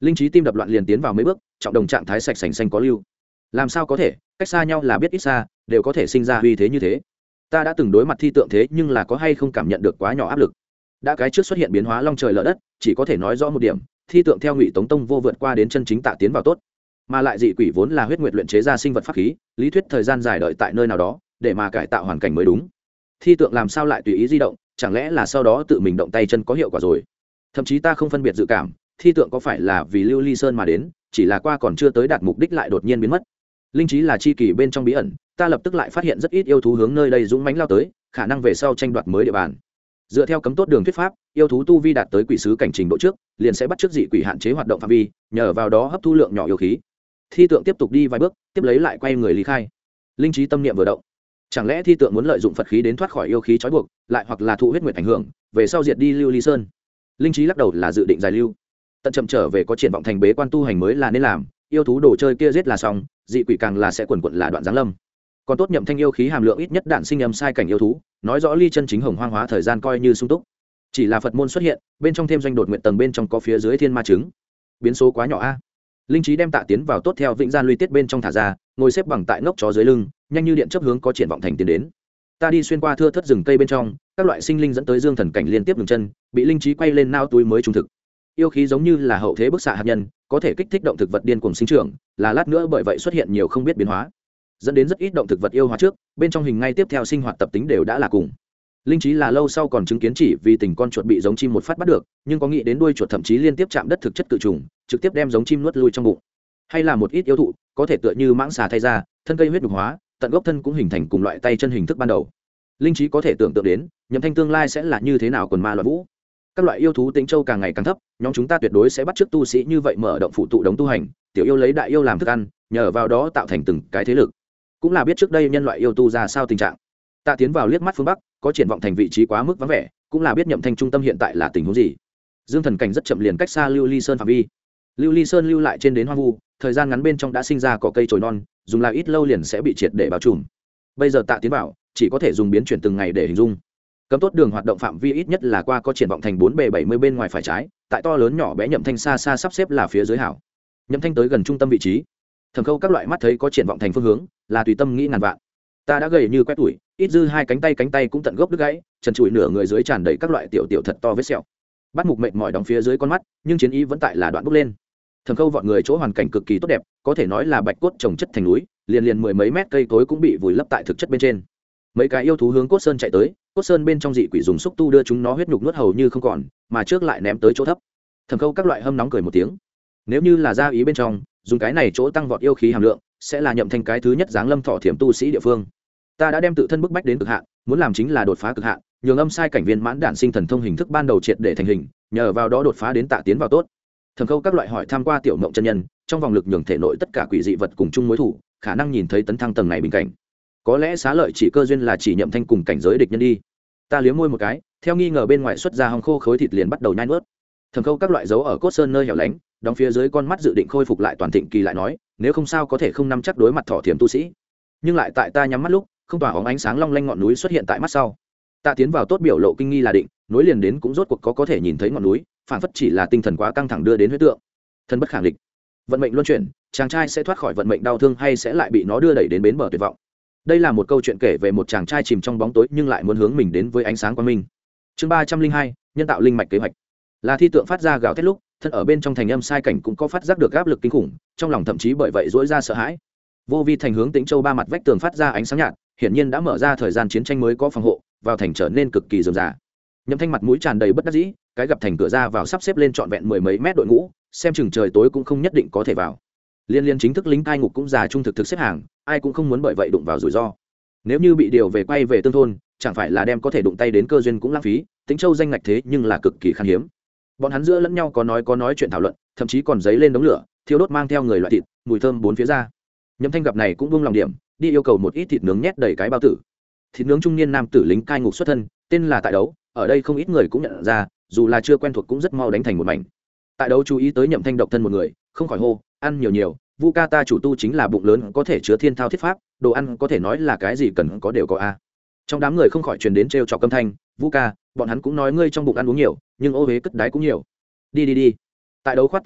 Linh trí tim đập loạn liền tiến vào mấy bước, trọng đồng trạng thái sạch sành xanh có lưu. Làm sao có thể, cách xa nhau là biết ít xa, đều có thể sinh ra uy thế như thế. Ta đã từng đối mặt thi tượng thế nhưng là có hay không cảm nhận được quá nhỏ áp lực. Đã cái trước xuất hiện biến hóa long trời lở đất, chỉ có thể nói rõ một điểm, thi tượng theo Ngụy Tống Tông vô vượt qua đến chân chính Tạ tiến vào tốt. Mà lại dị quỷ vốn là huyết nguyệt luyện chế ra sinh vật pháp khí, lý thuyết thời gian dài đợi tại nơi nào đó, để mà cải tạo hoàn cảnh mới đúng. Thi tượng làm sao lại tùy ý di động, chẳng lẽ là sau đó tự mình động tay chân có hiệu quả rồi? Thậm chí ta không phân biệt dự cảm, thi tượng có phải là vì Lưu Ly Sơn mà đến, chỉ là qua còn chưa tới đạt mục đích lại đột nhiên biến mất. Linh trí là chi kỳ bên trong bí ẩn, ta lập tức lại phát hiện rất ít yêu thú hướng nơi đây dũng mãnh lao tới, khả năng về sau tranh đoạt mới địa bàn. Dựa theo cấm tốt đường thuyết pháp, yêu thú tu vi đạt tới quỷ sứ cảnh trình độ trước, liền sẽ bắt chước dị quỷ hạn chế hoạt động phạm vi, nhờ vào đó hấp thu lượng nhỏ yêu khí. Thi tượng tiếp tục đi vài bước, tiếp lấy lại quay người lý khai. Linh trí tâm niệm vừa động, chẳng lẽ thi tượng muốn lợi dụng Phật khí đến thoát khỏi yêu khí trói buộc, lại hoặc là thụ huyết nguyệt ảnh hưởng, về sau diệt đi Lưu Ly Sơn? Linh trí lắc đầu là dự định dài lưu, tận chậm trở về có triển vọng thành bế quan tu hành mới là nên làm. Yêu thú đồ chơi kia giết là xong, dị quỷ càng là sẽ quần quận là đoạn giáng lâm. Còn tốt Nhậm Thanh yêu khí hàm lượng ít nhất đạn sinh âm sai cảnh yêu thú, nói rõ ly chân chính hồng hoang hóa thời gian coi như sung túc. Chỉ là Phật môn xuất hiện, bên trong thêm doanh đột nguyện tầng bên trong có phía dưới thiên ma trứng, biến số quá nhỏ a. Linh trí đem Tạ tiến vào tốt theo vĩnh gian luy tiết bên trong thả ra, ngồi xếp bằng tại ngốc chó dưới lưng, nhanh như điện chấp hướng có triển vọng thành tiến đến. Ta đi xuyên qua thưa thất rừng cây bên trong, các loại sinh linh dẫn tới dương thần cảnh liên tiếp ngừng chân, bị linh trí quay lên nao túi mới trung thực. Yêu khí giống như là hậu thế bức xạ hạt nhân, có thể kích thích động thực vật điên cuồng sinh trưởng, là lát nữa bởi vậy xuất hiện nhiều không biết biến hóa, dẫn đến rất ít động thực vật yêu hóa trước, bên trong hình ngay tiếp theo sinh hoạt tập tính đều đã là cùng. Linh trí là lâu sau còn chứng kiến chỉ vì tình con chuột bị giống chim một phát bắt được, nhưng có nghĩ đến đuôi chuột thậm chí liên tiếp chạm đất thực chất cự trùng, trực tiếp đem giống chim nuốt lui trong bụng. Hay là một ít yêu thụ, có thể tựa như mãng xà thay ra, thân cây huyết nhục hóa, tận gốc thân cũng hình thành cùng loại tay chân hình thức ban đầu. Linh trí có thể tưởng tượng đến, Nhậm Thanh tương lai sẽ là như thế nào quần ma loạn vũ. Các loại yêu thú Tĩnh Châu càng ngày càng thấp, nhóm chúng ta tuyệt đối sẽ bắt chước tu sĩ như vậy mở động phụ tụ đống tu hành, tiểu yêu lấy đại yêu làm thức ăn, nhờ vào đó tạo thành từng cái thế lực. Cũng là biết trước đây nhân loại yêu tu ra sao tình trạng. Tạ tiến vào liếc mắt phương bắc, có triển vọng thành vị trí quá mức vắng vẻ, cũng là biết Nhậm Thanh trung tâm hiện tại là tình huống gì. Dương thần cảnh rất chậm liền cách xa Lưu Ly Sơn phạm vi. Lưu Ly Sơn lưu lại trên đến hoang vu, thời gian ngắn bên trong đã sinh ra cỏ cây trồi non, dùng là ít lâu liền sẽ bị triệt để bao trùm. Bây giờ Tạ tiến vào, chỉ có thể dùng biến chuyển từng ngày để hình dung. Cấm tốt đường hoạt động phạm vi ít nhất là qua có triển vọng thành 4B70 bên ngoài phải trái, tại to lớn nhỏ bé Nhậm Thanh xa xa sắp xếp là phía dưới hảo. Nhậm Thanh tới gần trung tâm vị trí, Thẩm Khâu các loại mắt thấy có triển vọng thành phương hướng, là tùy tâm nghĩ ngàn vạn. Ta đã gầy như quét tuổi, ít dư hai cánh tay cũng tận gốc đứt gãy, trần trụi nửa người dưới tràn đầy các loại tiểu tiểu thật to vết sẹo. Bắt Mục mệt mỏi đóng phía dưới con mắt, nhưng chiến ý vẫn tại là đoạn bốc lên. Thẩm Khâu vọt người chỗ hoàn cảnh cực kỳ tốt đẹp, có thể nói là bạch cốt trồng chất thành núi, liền mười mấy mét cây cối cũng bị vùi lấp tại thực chất bên trên. Mấy cái yêu thú hướng cốt sơn chạy tới, cốt sơn bên trong dị quỷ dùng xúc tu đưa chúng nó huyết nhục nuốt hầu như không còn, mà trước lại ném tới chỗ thấp. Thẩm Khâu các loại hâm nóng cười một tiếng. Nếu như là gia ý bên trong, dùng cái này chỗ tăng vọt yêu khí hàm lượng, sẽ là Nhậm Thanh cái thứ nhất giáng lâm thọ thiểm tu sĩ địa phương. Ta đã đem tự thân bức bách đến cực hạn, muốn làm chính là đột phá cực hạn, nhường âm sai cảnh viên mãn đản sinh thần thông hình thức ban đầu triệt để thành hình, nhờ vào đó đột phá đến Tạ tiến vào tốt. Thẩm Khâu các loại hỏi tham qua tiểu mộng chân nhân, trong vòng lực nhường thể nội tất cả quỷ dị vật cùng chung mối thủ, khả năng nhìn thấy tấn thăng tầng này bình cảnh. Có lẽ xá lợi chỉ cơ duyên là chỉ Nhậm Thanh cùng cảnh giới địch nhân đi. Ta liếm môi một cái, theo nghi ngờ bên ngoài xuất ra hong khô khối thịt liền bắt đầu nhai nuốt. Thẩm Khâu các loại dấu ở cốt sơn nơi hẻo lánh, đóng phía dưới con mắt dự định khôi phục lại toàn thịnh kỳ lại nói, nếu không sao có thể không nắm chắc đối mặt thọ thiểm tu sĩ. Nhưng lại tại ta nhắm mắt lúc, không tỏa óng ánh sáng long lanh ngọn núi xuất hiện tại mắt sau. Ta tiến vào tốt biểu lộ kinh nghi là định, nối liền đến cũng rốt cuộc có thể nhìn thấy ngọn núi, phản phất chỉ là tinh thần quá căng thẳng đưa đến huyết tượng. Thân bất khả địch, vận mệnh luân chuyển, chàng trai sẽ thoát khỏi vận mệnh đau thương hay sẽ lại bị nó đưa đẩy đến bến bờ tuyệt vọng. Đây là một câu chuyện kể về một chàng trai chìm trong bóng tối nhưng lại muốn hướng mình đến với ánh sáng quang minh. Chương 302, nhân tạo linh mạch kế hoạch. Là thi tượng phát ra gào thét lúc, thân ở bên trong thành âm sai cảnh cũng có phát giác được áp lực kinh khủng, trong lòng thậm chí bởi vậy dỗi ra sợ hãi. Vô vi thành hướng Tĩnh Châu ba mặt vách tường phát ra ánh sáng nhạt, hiển nhiên đã mở ra thời gian chiến tranh mới có phòng hộ, vào thành trở nên cực kỳ rườm rà. Nhậm Thanh mặt mũi tràn đầy bất đắc dĩ, cái gặp thành cửa ra vào sắp xếp lên trọn vẹn mười mấy mét đội ngũ, xem chừng trời tối cũng không nhất định có thể vào. Liên chính thức lính cai ngục cũng già trung thực xếp hàng, ai cũng không muốn bởi vậy đụng vào rủi ro. Nếu như bị điều về quay về tương thôn, chẳng phải là đem có thể đụng tay đến cơ duyên cũng lãng phí. Tĩnh Châu danh ngạch thế nhưng là cực kỳ khan hiếm. Bọn hắn giữa lẫn nhau có nói chuyện thảo luận, thậm chí còn giấy lên đống lửa, thiêu đốt mang theo người loại thịt, mùi thơm bốn phía ra. Nhậm Thanh gặp này cũng buông lòng điểm, đi yêu cầu một ít thịt nướng nhét đầy cái bao tử. Thịt nướng trung niên nam tử lính cai ngục xuất thân, tên là Tại Đấu, ở đây không ít người cũng nhận ra, dù là chưa quen thuộc cũng rất mau đánh thành một mảnh. Tại Đấu chú ý tới Nhậm Thanh độc thân một người, không khỏi hô, ăn nhiều, Vu ca ta chủ tu chính là bụng lớn có thể chứa thiên thao thiết pháp, đồ ăn có thể nói là cái gì cần có đều có a. Trong đám người không khỏi truyền đến trêu chọc âm thanh, Vu ca, bọn hắn cũng nói ngươi trong bụng ăn uống nhiều, nhưng ô huế cất đái cũng nhiều. Đi. Tại Đấu khoát tay áo,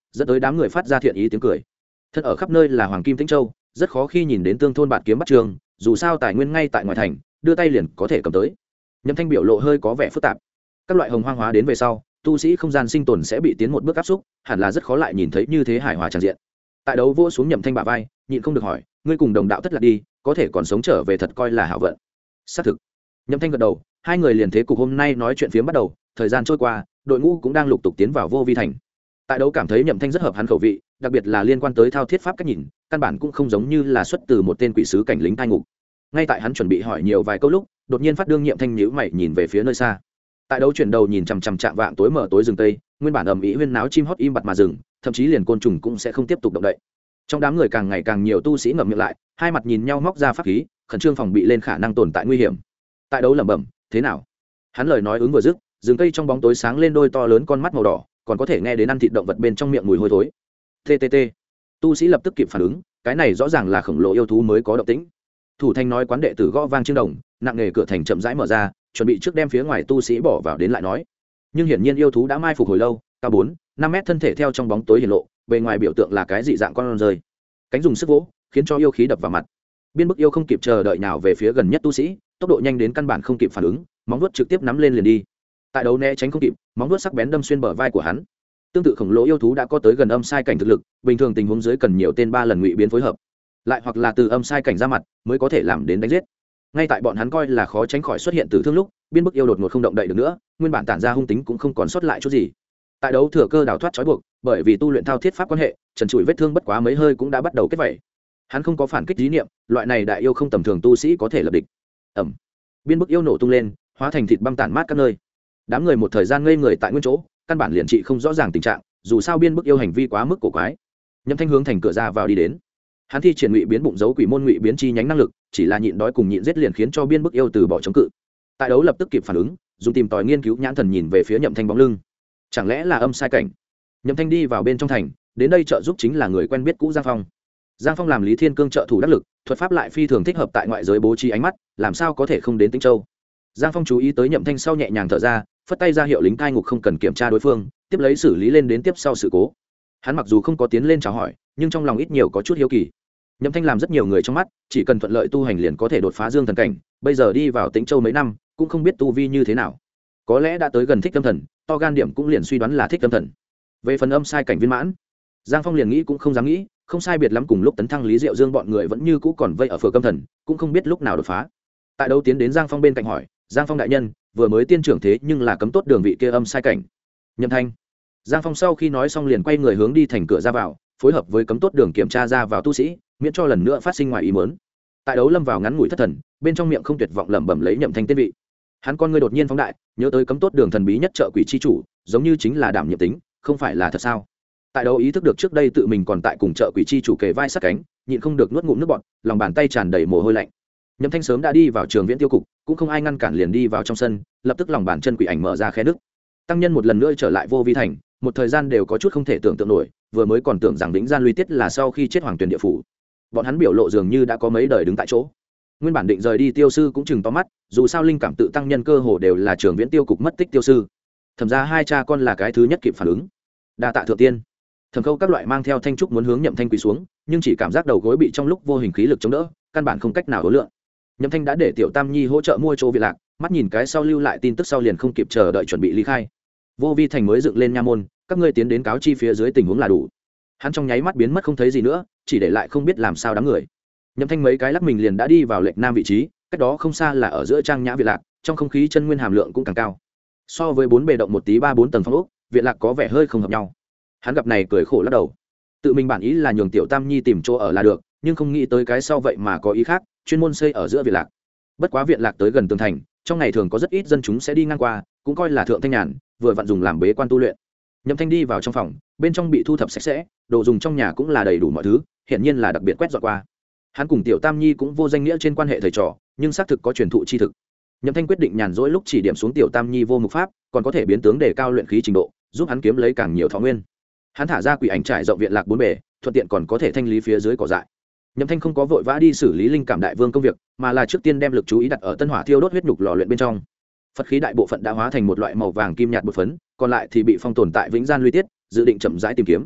dẫn tới đám người phát ra thiện ý tiếng cười. Thân ở khắp nơi là hoàng kim tĩnh châu, rất khó khi nhìn đến tương thôn bạn kiếm bắt trường, dù sao tài nguyên ngay tại ngoài thành, đưa tay liền có thể cầm tới. Nhậm Thanh biểu lộ hơi có vẻ phức tạp. Các loại hồng hoang hóa đến về sau, tu sĩ không gian sinh tồn sẽ bị tiến một bước áp xúc, hẳn là rất khó lại nhìn thấy như thế hài hòa tràn diện. Tại đấu vỗ xuống Nhậm Thanh bả vai, nhịn không được hỏi, ngươi cùng đồng đạo thất lạc đi, có thể còn sống trở về thật coi là hảo vận. Xác thực. Nhậm Thanh gật đầu, hai người liền thế cục hôm nay nói chuyện phiếm bắt đầu, thời gian trôi qua, đội ngũ cũng đang lục tục tiến vào Vô Vi thành. Tại đấu cảm thấy Nhậm Thanh rất hợp hắn khẩu vị, đặc biệt là liên quan tới thao thiết pháp cách nhìn, căn bản cũng không giống như là xuất từ một tên quỷ sứ cảnh lính cai ngục. Ngay tại hắn chuẩn bị hỏi nhiều vài câu lúc, đột nhiên phát đương Nhậm Thanh nhíu mày nhìn về phía nơi xa. Tại đấu chuyển đầu nhìn chằm chằm chạm vạng tối mở tối rừng tây, nguyên bản ầm ĩ huyên náo chim hót im bặt mà dừng, thậm chí liền côn trùng cũng sẽ không tiếp tục động đậy. Trong đám người càng ngày càng nhiều tu sĩ ngậm miệng lại, hai mặt nhìn nhau móc ra pháp khí, khẩn trương phòng bị lên khả năng tồn tại nguy hiểm. Tại đấu lẩm bẩm, thế nào? Hắn lời nói ứng vừa dứt, rừng cây trong bóng tối sáng lên đôi to lớn con mắt màu đỏ, còn có thể nghe đến ăn thịt động vật bên trong miệng mùi hôi thối. TTT. Tu sĩ lập tức kịp phản ứng, cái này rõ ràng là khổng lồ yêu thú mới có động tĩnh. Thủ thành nói quán đệ tử gõ vang chiêng đồng, nặng nghề cửa thành chậm rãi mở ra, chuẩn bị trước đem phía ngoài tu sĩ bỏ vào đến lại nói. Nhưng hiển nhiên yêu thú đã mai phục hồi lâu, cao 4-5 mét thân thể theo trong bóng tối hiển lộ, bề ngoài biểu tượng là cái dị dạng con rơi. Cánh dùng sức vỗ, khiến cho yêu khí đập vào mặt. Biên bức yêu không kịp chờ đợi nào về phía gần nhất tu sĩ, tốc độ nhanh đến căn bản không kịp phản ứng, móng vuốt trực tiếp nắm lên liền đi. Tại đấu né tránh không kịp, móng vuốt sắc bén đâm xuyên bờ vai của hắn. Tương tự khổng lồ yêu thú đã có tới gần âm sai cảnh thực lực, bình thường tình huống dưới cần nhiều tên 3 lần ngụy biến phối hợp, lại hoặc là từ âm sai cảnh ra mặt mới có thể làm đến đánh giết. Ngay tại bọn hắn coi là khó tránh khỏi xuất hiện tử thương lúc, biên bức yêu đột ngột không động đậy được nữa, nguyên bản tản ra hung tính cũng không còn sót lại chút gì. Tại đấu thừa cơ đào thoát trói buộc, bởi vì tu luyện thao thiết pháp quan hệ, trần trụi vết thương bất quá mấy hơi cũng đã bắt đầu kết vảy. Hắn không có phản kích ý niệm, loại này đại yêu không tầm thường tu sĩ có thể lập địch. Ẩm. Biên bức yêu nổ tung lên, hóa thành thịt băng tản mát các nơi. Đám người một thời gian ngây người tại nguyên chỗ, căn bản liền trị không rõ ràng tình trạng, dù sao biên bức yêu hành vi quá mức cổ quái. Nhậm Thanh hướng thành cửa ra vào đi đến. Hắn thi triển ngụy biến bụng dấu quỷ môn ngụy biến chi nhánh năng lực, chỉ là nhịn đói cùng nhịn giết liền khiến cho biên bức yêu từ bỏ chống cự. Tại đấu lập tức kịp phản ứng, dùng tìm tòi nghiên cứu nhãn thần nhìn về phía Nhậm Thanh bóng lưng. Chẳng lẽ là âm sai cảnh? Nhậm Thanh đi vào bên trong thành, đến đây trợ giúp chính là người quen biết cũ Giang Phong. Giang Phong làm Lý Thiên Cương trợ thủ đắc lực, thuật pháp lại phi thường thích hợp tại ngoại giới bố trí ánh mắt, làm sao có thể không đến Tĩnh Châu. Giang Phong chú ý tới Nhậm Thanh sau nhẹ nhàng thở ra, phất tay ra hiệu lính cai ngục không cần kiểm tra đối phương, tiếp lấy xử lý lên đến tiếp sau sự cố. Hắn mặc dù không có tiến lên chào hỏi, nhưng trong lòng ít nhiều có chút hiếu kỳ. Nhậm Thanh làm rất nhiều người trong mắt, chỉ cần thuận lợi tu hành liền có thể đột phá dương thần cảnh, bây giờ đi vào Tĩnh Châu mấy năm, cũng không biết tu vi như thế nào. Có lẽ đã tới gần thích âm thần, to gan điểm cũng liền suy đoán là thích âm thần. Về phần âm sai cảnh viên mãn, Giang Phong liền nghĩ cũng không dám nghĩ, không sai biệt lắm cùng lúc tấn thăng Lý Diệu Dương bọn người vẫn như cũ còn vây ở phường âm thần, cũng không biết lúc nào đột phá. Tại đâu tiến đến Giang Phong bên cạnh hỏi, Giang Phong đại nhân, vừa mới tiên trưởng thế nhưng là cấm tốt đường vị kia âm sai cảnh. Nhậm Thanh. Giang Phong sau khi nói xong liền quay người hướng đi thành cửa ra vào, phối hợp với cấm tốt đường kiểm tra ra vào tu sĩ, miễn cho lần nữa phát sinh ngoài ý muốn. Tại đấu lâm vào ngắn ngủi thất thần, bên trong miệng không tuyệt vọng lẩm bẩm lấy Nhậm Thanh tên vị. Hắn con ngươi đột nhiên phóng đại, nhớ tới cấm tốt đường thần bí nhất trợ quỷ chi chủ, giống như chính là đảm nhiệm tính, không phải là thật sao? Tại đấu ý thức được trước đây tự mình còn tại cùng trợ quỷ chi chủ kề vai sát cánh, nhịn không được nuốt ngụm nước bọt, lòng bàn tay tràn đầy mồ hôi lạnh. Nhậm Thanh sớm đã đi vào trường viễn tiêu cục, cũng không ai ngăn cản liền đi vào trong sân, lập tức lòng bàn chân quỷ ảnh mở ra khe nứt. Tăng nhân một lần nữa trở lại Vô Vi thành, một thời gian đều có chút không thể tưởng tượng nổi, vừa mới còn tưởng rằng Vĩnh Gian Luy Tiết là sau khi chết hoàng tuyển địa phủ. Bọn hắn biểu lộ dường như đã có mấy đời đứng tại chỗ. Nguyên bản định rời đi tiêu sư cũng chừng to mắt, dù sao linh cảm tự tăng nhân cơ hồ đều là trường viễn tiêu cục mất tích tiêu sư. Thẩm ra hai cha con là cái thứ nhất kịp phản ứng. Đa tạ thượng tiên. Thẩm Khâu các loại mang theo thanh trúc muốn hướng Nhậm Thanh quỳ xuống, nhưng chỉ cảm giác đầu gối bị trong lúc vô hình khí lực chống đỡ, căn bản không cách nào hối lượng. Nhậm Thanh đã để Tiểu Tam Nhi hỗ trợ mua chỗ viện lạc, mắt nhìn cái sau lưu lại tin tức sau liền không kịp chờ đợi chuẩn bị ly khai. Vô Vi thành mới dựng lên nha môn, các ngươi tiến đến cáo chi phía dưới tình huống là đủ. Hắn trong nháy mắt biến mất không thấy gì nữa, chỉ để lại không biết làm sao đám người. Nhậm Thanh mấy cái lắc mình liền đã đi vào lệch nam vị trí, cách đó không xa là ở giữa trang nhã viện lạc, trong không khí chân nguyên hàm lượng cũng càng cao. So với 4 bề động một tí 3-4 tầng phong ốc, viện lạc có vẻ hơi không hợp nhau. Hắn gặp này cười khổ lắc đầu. Tự mình bản ý là nhường Tiểu Tam Nhi tìm chỗ ở là được, nhưng không nghĩ tới cái sau vậy mà có ý khác, chuyên môn xây ở giữa viện lạc. Bất quá viện lạc tới gần tường thành, trong ngày thường có rất ít dân chúng sẽ đi ngang qua, cũng coi là thượng thanh nhàn, vừa vặn dùng làm bế quan tu luyện. Nhậm Thanh đi vào trong phòng, bên trong bị thu thập sạch sẽ, đồ dùng trong nhà cũng là đầy đủ mọi thứ, hiển nhiên là đặc biệt quét dọn qua. Hắn cùng Tiểu Tam Nhi cũng vô danh nghĩa trên quan hệ thầy trò, nhưng xác thực có truyền thụ chi thực. Nhậm Thanh quyết định nhàn rỗi lúc chỉ điểm xuống Tiểu Tam Nhi vô mục pháp, còn có thể biến tướng để cao luyện khí trình độ, giúp hắn kiếm lấy càng nhiều thọ nguyên. Hắn thả ra quỷ ảnh trải rộng viện lạc 4 bề, thuận tiện còn có thể thanh lý phía dưới cỏ dại. Nhậm Thanh không có vội vã đi xử lý linh cảm đại vương công việc, mà là trước tiên đem lực chú ý đặt ở tân hỏa thiêu đốt huyết nhục lò luyện bên trong. Phật khí đại bộ phận đã hóa thành một loại màu vàng kim nhạt bột phấn, còn lại thì bị phong tồn tại Vĩnh Gian Luy Tiết, dự định chậm rãi tìm kiếm.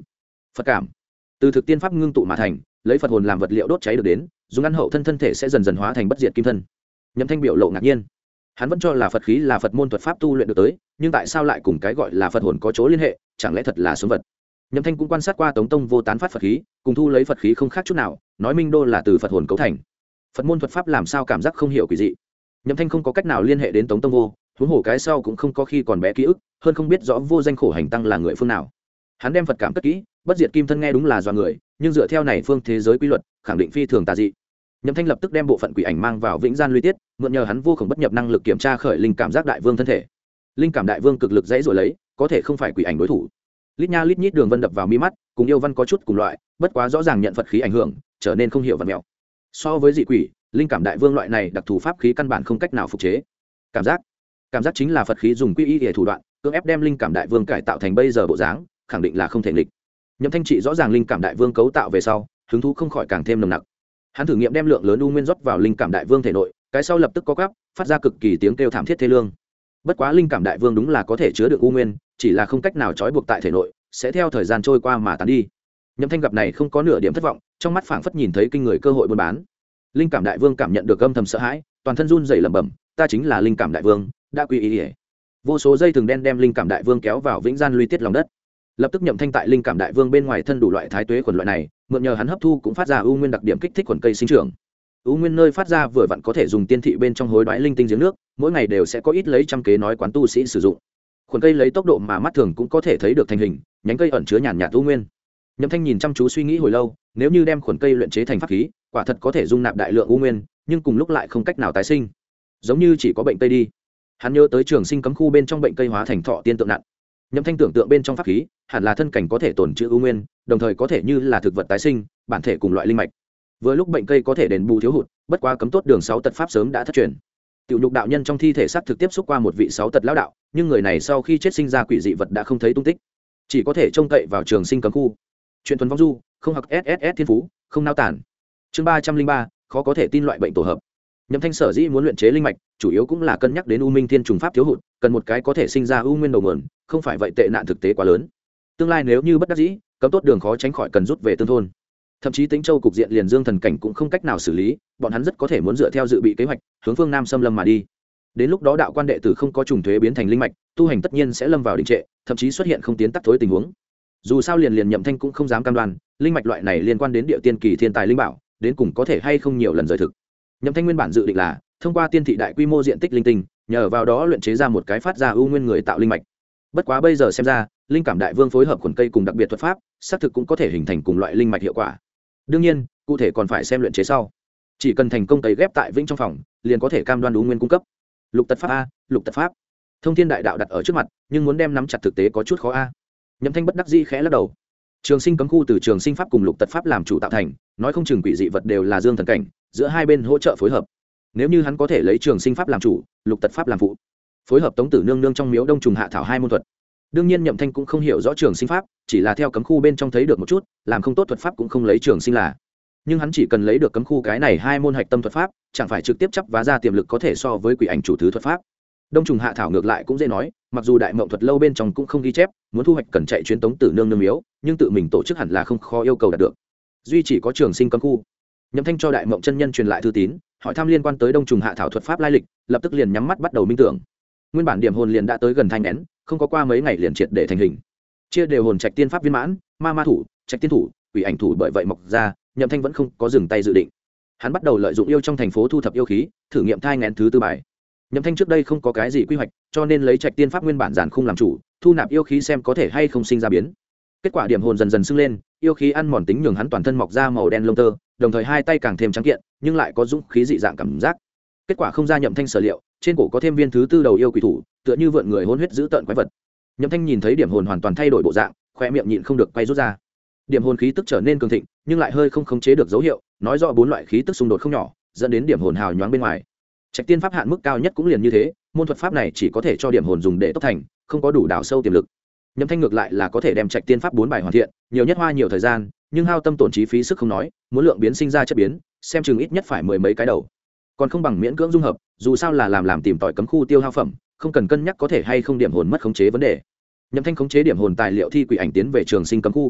Phật cảm từ thực tiên pháp ngưng tụ mà thành, lấy Phật hồn làm vật liệu đốt cháy được đến, dùng ăn hậu thân thể sẽ dần dần hóa thành bất diệt kim thân. Nhậm Thanh biểu lộ ngạc nhiên, hắn vẫn cho là Phật khí là Phật môn thuật pháp tu luyện được tới, nhưng tại sao lại cùng cái gọi là Phật hồn có chỗ liên hệ, chẳng lẽ thật là sống vật? Nhậm Thanh cũng quan sát qua Tống Tông Vô tán phát Phật khí, cùng thu lấy Phật khí không khác chút nào, nói minh đô là từ Phật hồn cấu thành. Phật môn thuật pháp làm sao cảm giác không hiểu quỷ dị. Nhậm Thanh không có cách nào liên hệ đến Tống Tông Vô, huống hồ cái sau cũng không có khi còn bé ký ức, hơn không biết rõ vô danh khổ hành tăng là người phương nào. Hắn đem Phật cảm cất kỹ, bất diệt kim thân nghe đúng là do người, nhưng dựa theo này phương thế giới quy luật, khẳng định phi thường tà dị. Nhậm Thanh lập tức đem bộ phận quỷ ảnh mang vào Vĩnh Gian Luy Tiết, mượn nhờ hắn vô cùng bất nhập năng lực kiểm tra khởi linh cảm giác đại vương thân thể. Linh cảm đại vương cực lực dãy rồi lấy, có thể không phải quỷ ảnh đối thủ. Lít nha lít nhít đường vân đập vào mi mắt, cùng yêu văn có chút cùng loại, bất quá rõ ràng nhận Phật khí ảnh hưởng, trở nên không hiểu vật mèo. So với dị quỷ, linh cảm đại vương loại này đặc thù pháp khí căn bản không cách nào phục chế. Cảm giác chính là Phật khí dùng quy y để thủ đoạn, cưỡng ép đem linh cảm đại vương cải tạo thành bây giờ bộ dáng, khẳng định là không thể nghịch. Nhậm Thanh trị rõ ràng linh cảm đại vương cấu tạo về sau, hứng thú không khỏi càng thêm nồng nặc. Hắn thử nghiệm đem lượng lớn u nguyên rót vào linh cảm đại vương thể nội, cái sau lập tức có quắp, phát ra cực kỳ tiếng kêu thảm thiết thê lương. Bất quá linh cảm đại vương đúng là có thể chứa được u nguyên, chỉ là không cách nào trói buộc tại thể nội, sẽ theo thời gian trôi qua mà tán đi. Nhậm Thanh gặp này không có nửa điểm thất vọng, trong mắt phảng phất nhìn thấy kinh người cơ hội buôn bán. Linh cảm đại vương cảm nhận được âm thầm sợ hãi, toàn thân run rẩy lẩm bẩm, ta chính là linh cảm đại vương, đã quy y. Vô số dây thừng đen đem linh cảm đại vương kéo vào Vĩnh Gian Luy Tiết lòng đất. Lập tức Nhậm Thanh tại linh cảm đại vương bên ngoài thân đủ loại thái tuế khuẩn loại này, mượn nhờ hắn hấp thu cũng phát ra u nguyên đặc điểm kích thích khuẩn cây sinh trưởng. U nguyên nơi phát ra vừa vặn có thể dùng tiên thị bên trong hối đoái linh tinh giếng nước, mỗi ngày đều sẽ có ít lấy trăm kế nói quán tu sĩ sử dụng. Khuẩn cây lấy tốc độ mà mắt thường cũng có thể thấy được thành hình, nhánh cây ẩn chứa nhàn nhạt u nguyên. Nhậm Thanh nhìn chăm chú suy nghĩ hồi lâu, nếu như đem khuẩn cây luyện chế thành pháp khí, quả thật có thể dung nạp đại lượng u nguyên, nhưng cùng lúc lại không cách nào tái sinh, giống như chỉ có bệnh tây đi. Hắn nhớ tới trường sinh cấm khu bên trong bệnh cây hóa thành thọ tiên tượng nặng. Nhậm Thanh tưởng tượng bên trong pháp khí, hẳn là thân cảnh có thể tồn trữ u nguyên, đồng thời có thể như là thực vật tái sinh, bản thể cùng loại linh mạch. Vừa lúc bệnh cây có thể đền bù thiếu hụt, bất quá cấm tốt đường 6 tật pháp sớm đã thất truyền. Tiểu nhục đạo nhân trong thi thể xác thực tiếp xúc qua một vị 6 tật lão đạo, nhưng người này sau khi chết sinh ra quỷ dị vật đã không thấy tung tích, chỉ có thể trông cậy vào trường sinh cấm khu. Chuyện thuần vong du, không học SSS thiên phú, không nao tản. Chương 303, khó có thể tin loại bệnh tổ hợp. Nhậm Thanh sở dĩ muốn luyện chế linh mạch, chủ yếu cũng là cân nhắc đến U Minh Thiên trùng pháp thiếu hụt, cần một cái có thể sinh ra u nguyên đầu nguồn, không phải vậy tệ nạn thực tế quá lớn. Tương lai nếu như bất đắc dĩ, cấm tốt đường khó tránh khỏi cần rút về tương thôn. Thậm chí Tĩnh Châu cục diện liền Dương thần cảnh cũng không cách nào xử lý, bọn hắn rất có thể muốn dựa theo dự bị kế hoạch, hướng phương Nam xâm lâm mà đi. Đến lúc đó đạo quan đệ tử không có trùng thuế biến thành linh mạch, tu hành tất nhiên sẽ lâm vào đình trệ, thậm chí xuất hiện không tiến tắc thối tình huống. Dù sao liền Nhậm Thanh cũng không dám cam đoan, linh mạch loại này liên quan đến địa tiên kỳ thiên tài linh bảo, đến cùng có thể hay không nhiều lần rời thực. Nhậm Thanh nguyên bản dự định là thông qua tiên thị đại quy mô diện tích linh tinh, nhờ vào đó luyện chế ra một cái phát ra ưu nguyên người tạo linh mạch. Bất quá bây giờ xem ra, linh cảm đại vương phối hợp khuẩn cây cùng đặc biệt thuật pháp, xác thực cũng có thể hình thành cùng loại linh mạch hiệu quả. Đương nhiên, cụ thể còn phải xem luyện chế sau. Chỉ cần thành công tẩy ghép tại vĩnh trong phòng, liền có thể cam đoan ưu nguyên cung cấp. Lục tật pháp a, lục tật pháp. Thông thiên đại đạo đặt ở trước mặt, nhưng muốn đem nắm chặt thực tế có chút khó a. Nhậm Thanh bất đắc dĩ khẽ lắc đầu. Trường sinh cấm khu từ trường sinh pháp cùng lục tật pháp làm chủ tạo thành, nói không chừng quỷ dị vật đều là dương thần cảnh, giữa hai bên hỗ trợ phối hợp. Nếu như hắn có thể lấy trường sinh pháp làm chủ, lục tật pháp làm phụ, phối hợp Tống Tử Nương Nương trong miếu đông trùng hạ thảo hai môn thuật. Đương nhiên Nhậm Thanh cũng không hiểu rõ trường sinh pháp, chỉ là theo cấm khu bên trong thấy được một chút, làm không tốt thuật pháp cũng không lấy trường sinh là. Nhưng hắn chỉ cần lấy được cấm khu cái này hai môn hạch tâm thuật pháp, chẳng phải trực tiếp chấp vá ra tiềm lực có thể so với quỷ ảnh chủ thứ thuật pháp. Đông trùng hạ thảo ngược lại cũng dễ nói, mặc dù đại mộng thuật lâu bên trong cũng không ghi chép, muốn thu hoạch cần chạy chuyến Tống Tử Nương Nương miếu, nhưng tự mình tổ chức hẳn là không khó yêu cầu đạt được. Duy chỉ có trường sinh cấm khu. Nhậm Thanh cho đại mộng chân nhân truyền lại thư tín, hỏi thăm liên quan tới đông trùng hạ thảo thuật pháp lai lịch, lập tức liền nhắm mắt bắt đầu minh tưởng. Nguyên bản điểm hồn liền đã tới gần thanh nén, không có qua mấy ngày liền triệt để thành hình. Chia đều hồn trạch tiên pháp viên mãn, ma thủ, trạch tiên thủ, quỷ ảnh thủ bởi vậy mọc ra, Nhậm Thanh vẫn không có dừng tay dự định. Hắn bắt đầu lợi dụng yêu trong thành phố thu thập yêu khí, thử nghiệm thai nghén thứ tư bài. Nhậm Thanh trước đây không có cái gì quy hoạch, cho nên lấy trạch tiên pháp nguyên bản giản khung làm chủ, thu nạp yêu khí xem có thể hay không sinh ra biến. Kết quả điểm hồn dần dần sưng lên, yêu khí ăn mòn tính nhường hắn toàn thân mọc ra màu đen lông tơ, đồng thời hai tay càng thêm trắng kiện, nhưng lại có dũng khí dị dạng cảm giác. Kết quả không ra Nhậm Thanh sở liệu, trên cổ có thêm viên thứ tư đầu yêu quỷ thủ, tựa như vượn người hôn huyết giữ tợn quái vật. Nhậm Thanh nhìn thấy điểm hồn hoàn toàn thay đổi bộ dạng, khoe miệng nhịn không được quay rút ra. Điểm hồn khí tức trở nên cường thịnh, nhưng lại hơi không khống chế được dấu hiệu, nói rõ bốn loại khí tức xung đột không nhỏ, dẫn đến điểm hồn hào nhoáng bên ngoài. Trạch tiên pháp hạn mức cao nhất cũng liền như thế, môn thuật pháp này chỉ có thể cho điểm hồn dùng để tốc thành, không có đủ đào sâu tiềm lực. Nhậm Thanh ngược lại là có thể đem trạch tiên pháp 4 bài hoàn thiện, nhiều nhất hoa nhiều thời gian, nhưng hao tâm tổn trí phí sức không nói, muốn lượng biến sinh ra chất biến, xem chừng ít nhất phải mười mấy cái đầu. Còn không bằng miễn cưỡng dung hợp, dù sao là làm tìm tỏi cấm khu tiêu hao phẩm, không cần cân nhắc có thể hay không điểm hồn mất khống chế vấn đề. Nhậm Thanh khống chế điểm hồn tài liệu thi quỷ ảnh tiến về trường sinh cấm khu.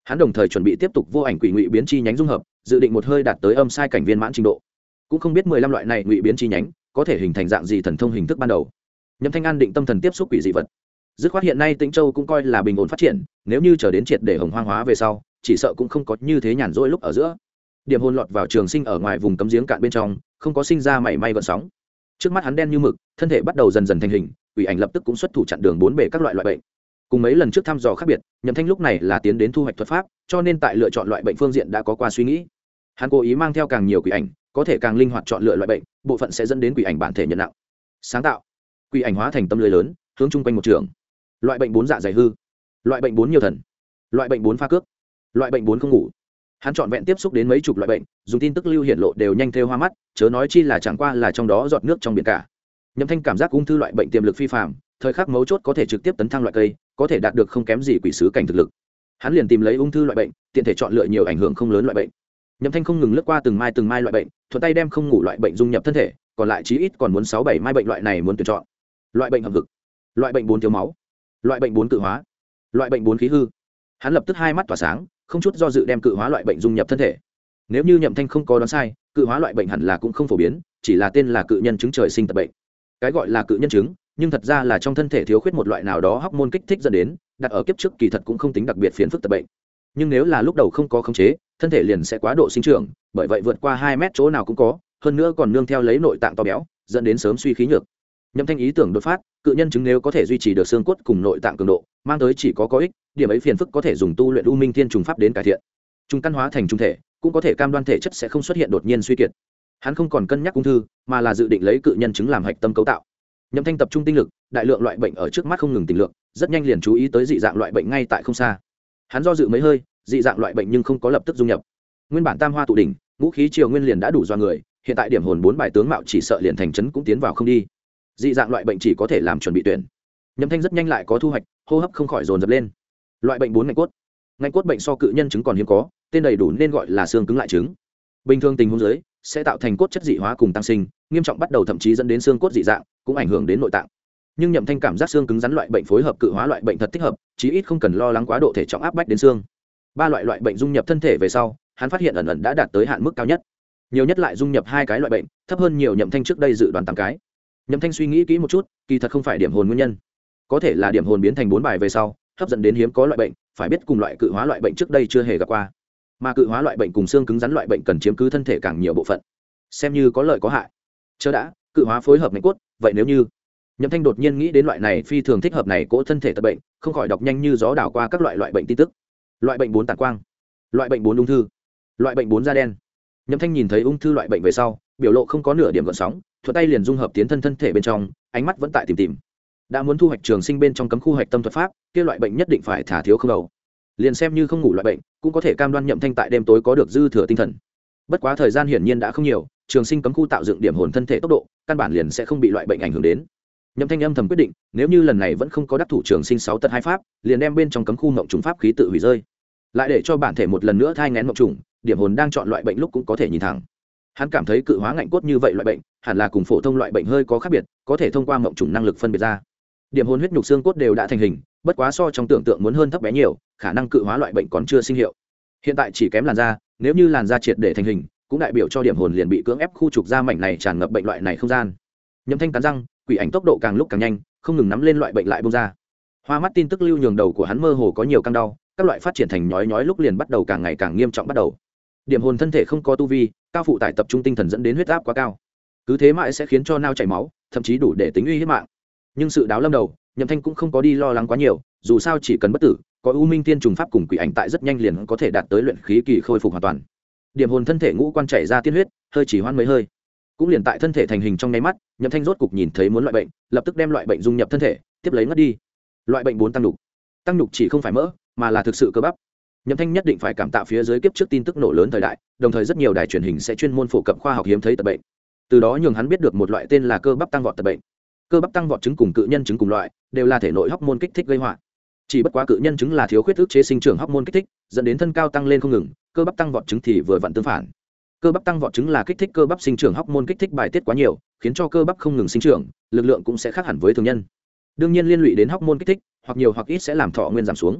hắn đồng thời chuẩn bị tiếp tục vô ảnh quỷ ngụy biến chi nhánh dung hợp, dự định một hơi đạt tới âm sai cảnh viên mãn trình độ. Cũng không biết 15 loại này ngụy biến chi nhánh có thể hình thành dạng gì thần thông hình thức ban đầu. Nhậm Thanh an định tâm thần tiếp xúc quỷ dị vật. Dứt khoát hiện nay Tĩnh Châu cũng coi là bình ổn phát triển, nếu như chờ đến triệt để hồng hoang hóa về sau, chỉ sợ cũng không có như thế nhàn rỗi lúc ở giữa. Điểm hồn lọt vào trường sinh ở ngoài vùng cấm giếng cạn bên trong, không có sinh ra mảy may gợn sóng. Trước mắt hắn đen như mực, thân thể bắt đầu dần dần thành hình, quỷ ảnh lập tức cũng xuất thủ chặn đường bốn bề các loại bệnh. Cùng mấy lần trước thăm dò khác biệt, Nhậm Thanh lúc này là tiến đến thu hoạch thuật pháp, cho nên tại lựa chọn loại bệnh phương diện đã có qua suy nghĩ. Hắn cố ý mang theo càng nhiều quỷ ảnh, có thể càng linh hoạt chọn lựa loại bệnh, bộ phận sẽ dẫn đến quỷ ảnh bản thể nhận nặng. Sáng tạo, quỷ ảnh hóa thành tâm lưới lớn, hướng chung quanh một trường. Loại bệnh 4 dạ dày hư, loại bệnh 4 nhiều thần, loại bệnh 4 pha cước, loại bệnh 4 không ngủ. Hắn chọn vẹn tiếp xúc đến mấy chục loại bệnh, dùng tin tức lưu hiện lộ đều nhanh theo hoa mắt, chớ nói chi là chẳng qua là trong đó giọt nước trong biển cả. Nhậm Thanh cảm giác ung thư loại bệnh tiềm lực phi phàm, thời khắc mấu chốt có thể trực tiếp tấn thăng loại cây, có thể đạt được không kém gì quỷ sứ cảnh thực lực. Hắn liền tìm lấy ung thư loại bệnh, tiện thể chọn lựa nhiều ảnh hưởng không lớn loại bệnh. Nhậm Thanh không ngừng lướt qua từng mai loại bệnh, thuận tay đem không ngủ loại bệnh dung nhập thân thể, còn lại chí ít còn muốn 6-7 mai bệnh loại này muốn tuyển chọn. Loại bệnh hợp vực, loại bệnh 4 thiếu máu, loại bệnh 4 cự hóa, loại bệnh 4 khí hư. Hắn lập tức hai mắt tỏa sáng, không chút do dự đem cự hóa loại bệnh dung nhập thân thể. Nếu như Nhậm Thanh không có đoán sai, cự hóa loại bệnh hẳn là cũng không phổ biến, chỉ là tên là cự nhân chứng trời sinh tật bệnh. Cái gọi là cự nhân chứng, nhưng thật ra là trong thân thể thiếu khuyết một loại nào đó hormone kích thích dẫn đến, đặt ở kiếp trước kỳ thật cũng không tính đặc biệt phiền phức tật bệnh. Nhưng nếu là lúc đầu không có khống chế, thân thể liền sẽ quá độ sinh trưởng, bởi vậy vượt qua 2 mét chỗ nào cũng có, hơn nữa còn nương theo lấy nội tạng to béo, dẫn đến sớm suy khí nhược. Nhậm Thanh ý tưởng đột phát, cự nhân chứng nếu có thể duy trì được xương cốt cùng nội tạng cường độ, mang tới chỉ có ích, điểm ấy phiền phức có thể dùng tu luyện U Minh Thiên trùng pháp đến cải thiện. Trung căn hóa thành trung thể, cũng có thể cam đoan thể chất sẽ không xuất hiện đột nhiên suy kiệt. Hắn không còn cân nhắc ung thư, mà là dự định lấy cự nhân chứng làm hạch tâm cấu tạo. Nhậm Thanh tập trung tinh lực, đại lượng loại bệnh ở trước mắt không ngừng tình lượng, rất nhanh liền chú ý tới dị dạng loại bệnh ngay tại không xa. Hắn do dự mấy hơi, dị dạng loại bệnh nhưng không có lập tức dung nhập. Nguyên bản tam hoa tụ đỉnh, ngũ khí triều nguyên liền đã đủ do người, hiện tại điểm hồn 4 bài tướng mạo chỉ sợ liền thành trấn cũng tiến vào không đi. Dị dạng loại bệnh chỉ có thể làm chuẩn bị tuyển. Nhậm Thanh rất nhanh lại có thu hoạch, hô hấp không khỏi dồn dập lên. Loại bệnh 4 ngạnh cốt. Ngạnh cốt bệnh so cự nhân chứng còn hiếm có, tên đầy đủ nên gọi là xương cứng lại chứng. Bình thường tình huống dưới sẽ tạo thành cốt chất dị hóa cùng tăng sinh, nghiêm trọng bắt đầu thậm chí dẫn đến xương cốt dị dạng, cũng ảnh hưởng đến nội tạng. Nhưng Nhậm Thanh cảm giác xương cứng rắn loại bệnh phối hợp cự hóa loại bệnh thật thích hợp, chí ít không cần lo lắng quá độ thể trọng áp bách đến xương. 3 loại bệnh dung nhập thân thể về sau, hắn phát hiện ẩn ẩn đã đạt tới hạn mức cao nhất. Nhiều nhất lại dung nhập 2 cái loại bệnh, thấp hơn nhiều Nhậm Thanh trước đây dự đoán 8 cái. Nhậm Thanh suy nghĩ kỹ một chút, kỳ thật không phải điểm hồn nguyên nhân, có thể là điểm hồn biến thành 4 bài về sau, hấp dẫn đến hiếm có loại bệnh, phải biết cùng loại cự hóa loại bệnh trước đây chưa hề gặp qua. Mà cự hóa loại bệnh cùng xương cứng rắn loại bệnh cần chiếm cứ thân thể càng nhiều bộ phận, xem như có lợi có hại. Chờ đã, cự hóa phối hợp ngạnh cốt, vậy nếu như Nhậm Thanh đột nhiên nghĩ đến loại này phi thường thích hợp này cỗ thân thể tật bệnh, không khỏi đọc nhanh như gió đảo qua các loại bệnh tin tức. Loại bệnh 4 tản quang, loại bệnh 4 ung thư, loại bệnh 4 da đen. Nhậm Thanh nhìn thấy ung thư loại bệnh về sau, biểu lộ không có nửa điểm gợn sóng, thuận tay liền dung hợp tiến thân thể bên trong, ánh mắt vẫn tại tìm. Đã muốn thu hoạch trường sinh bên trong cấm khu hoạch tâm thuật pháp, kia loại bệnh nhất định phải thả thiếu không đầu. Liền xem như không ngủ loại bệnh, cũng có thể cam đoan Nhậm Thanh tại đêm tối có được dư thừa tinh thần. Bất quá thời gian hiển nhiên đã không nhiều, trường sinh cấm khu tạo dựng điểm hồn thân thể tốc độ, căn bản liền sẽ không bị loại bệnh ảnh hưởng đến. Nhậm Thanh âm thầm quyết định, nếu như lần này vẫn không có đắc thủ trường sinh 6 tật 2 pháp, liền đem bên trong cấm khu ngộng trùng pháp khí tự hủy rơi. Lại để cho bản thể một lần nữa thai nghén ngộng trùng, điểm hồn đang chọn loại bệnh lúc cũng có thể nhìn thẳng. Hắn cảm thấy cự hóa ngạnh cốt như vậy loại bệnh, hẳn là cùng phổ thông loại bệnh hơi có khác biệt, có thể thông qua ngộng trùng năng lực phân biệt ra. Điểm hồn huyết nhục xương cốt đều đã thành hình, bất quá so trong tưởng tượng muốn hơn thấp bé nhiều, khả năng cự hóa loại bệnh còn chưa sinh hiệu. Hiện tại chỉ kém làn da, nếu như làn da triệt để thành hình, cũng đại biểu cho điểm hồn liền bị cưỡng ép khu trục ra mảnh này tràn ngập bệnh loại này không gian. Nhậm Thanh cắn răng, quỷ ảnh tốc độ càng lúc càng nhanh, không ngừng nắm lên loại bệnh lại bung ra. Hoa mắt tin tức lưu nhường đầu của hắn mơ hồ có nhiều căng đau, các loại phát triển thành nhói lúc liền bắt đầu càng ngày càng nghiêm trọng bắt đầu. Điểm hồn thân thể không có tu vi, cao phụ tải tập trung tinh thần dẫn đến huyết áp quá cao, cứ thế mãi sẽ khiến cho nao chảy máu, thậm chí đủ để tính uy hiếp mạng. Nhưng sự đáo lâm đầu, Nhậm Thanh cũng không có đi lo lắng quá nhiều, dù sao chỉ cần bất tử, có U Minh Tiên trùng pháp cùng quỷ ảnh tại rất nhanh liền có thể đạt tới luyện khí kỳ khôi phục hoàn toàn. Điểm hồn thân thể ngũ quan chảy ra tiên huyết, hơi chỉ hoan mấy hơi, cũng liền tại thân thể thành hình trong nháy mắt, Nhậm Thanh rốt cục nhìn thấy muốn loại bệnh, lập tức đem loại bệnh dung nhập thân thể, tiếp lấy ngất đi. Loại bệnh 4 tăng nhục chỉ không phải mỡ, mà là thực sự cơ bắp. Nhậm Thanh nhất định phải cảm tạ phía dưới kiếp trước tin tức nổ lớn thời đại, đồng thời rất nhiều đài truyền hình sẽ chuyên môn phổ cập khoa học hiếm thấy tật bệnh, từ đó nhường hắn biết được một loại tên là cơ bắp tăng vọt tật bệnh. Cơ bắp tăng vọt chứng cùng cự nhân chứng cùng loại, đều là thể nội hormone kích thích gây họa. Chỉ bất quá cự nhân chứng là thiếu khuyết ức chế sinh trưởng hormone kích thích, dẫn đến thân cao tăng lên không ngừng, cơ bắp tăng vọt chứng thì vừa vặn tương phản. Cơ bắp tăng vọt chứng là kích thích cơ bắp sinh trưởng hormone kích thích bài tiết quá nhiều, khiến cho cơ bắp không ngừng sinh trưởng, lực lượng cũng sẽ khác hẳn với thường nhân. Đương nhiên liên lụy đến hormone kích thích, hoặc nhiều hoặc ít sẽ làm thọ nguyên giảm xuống.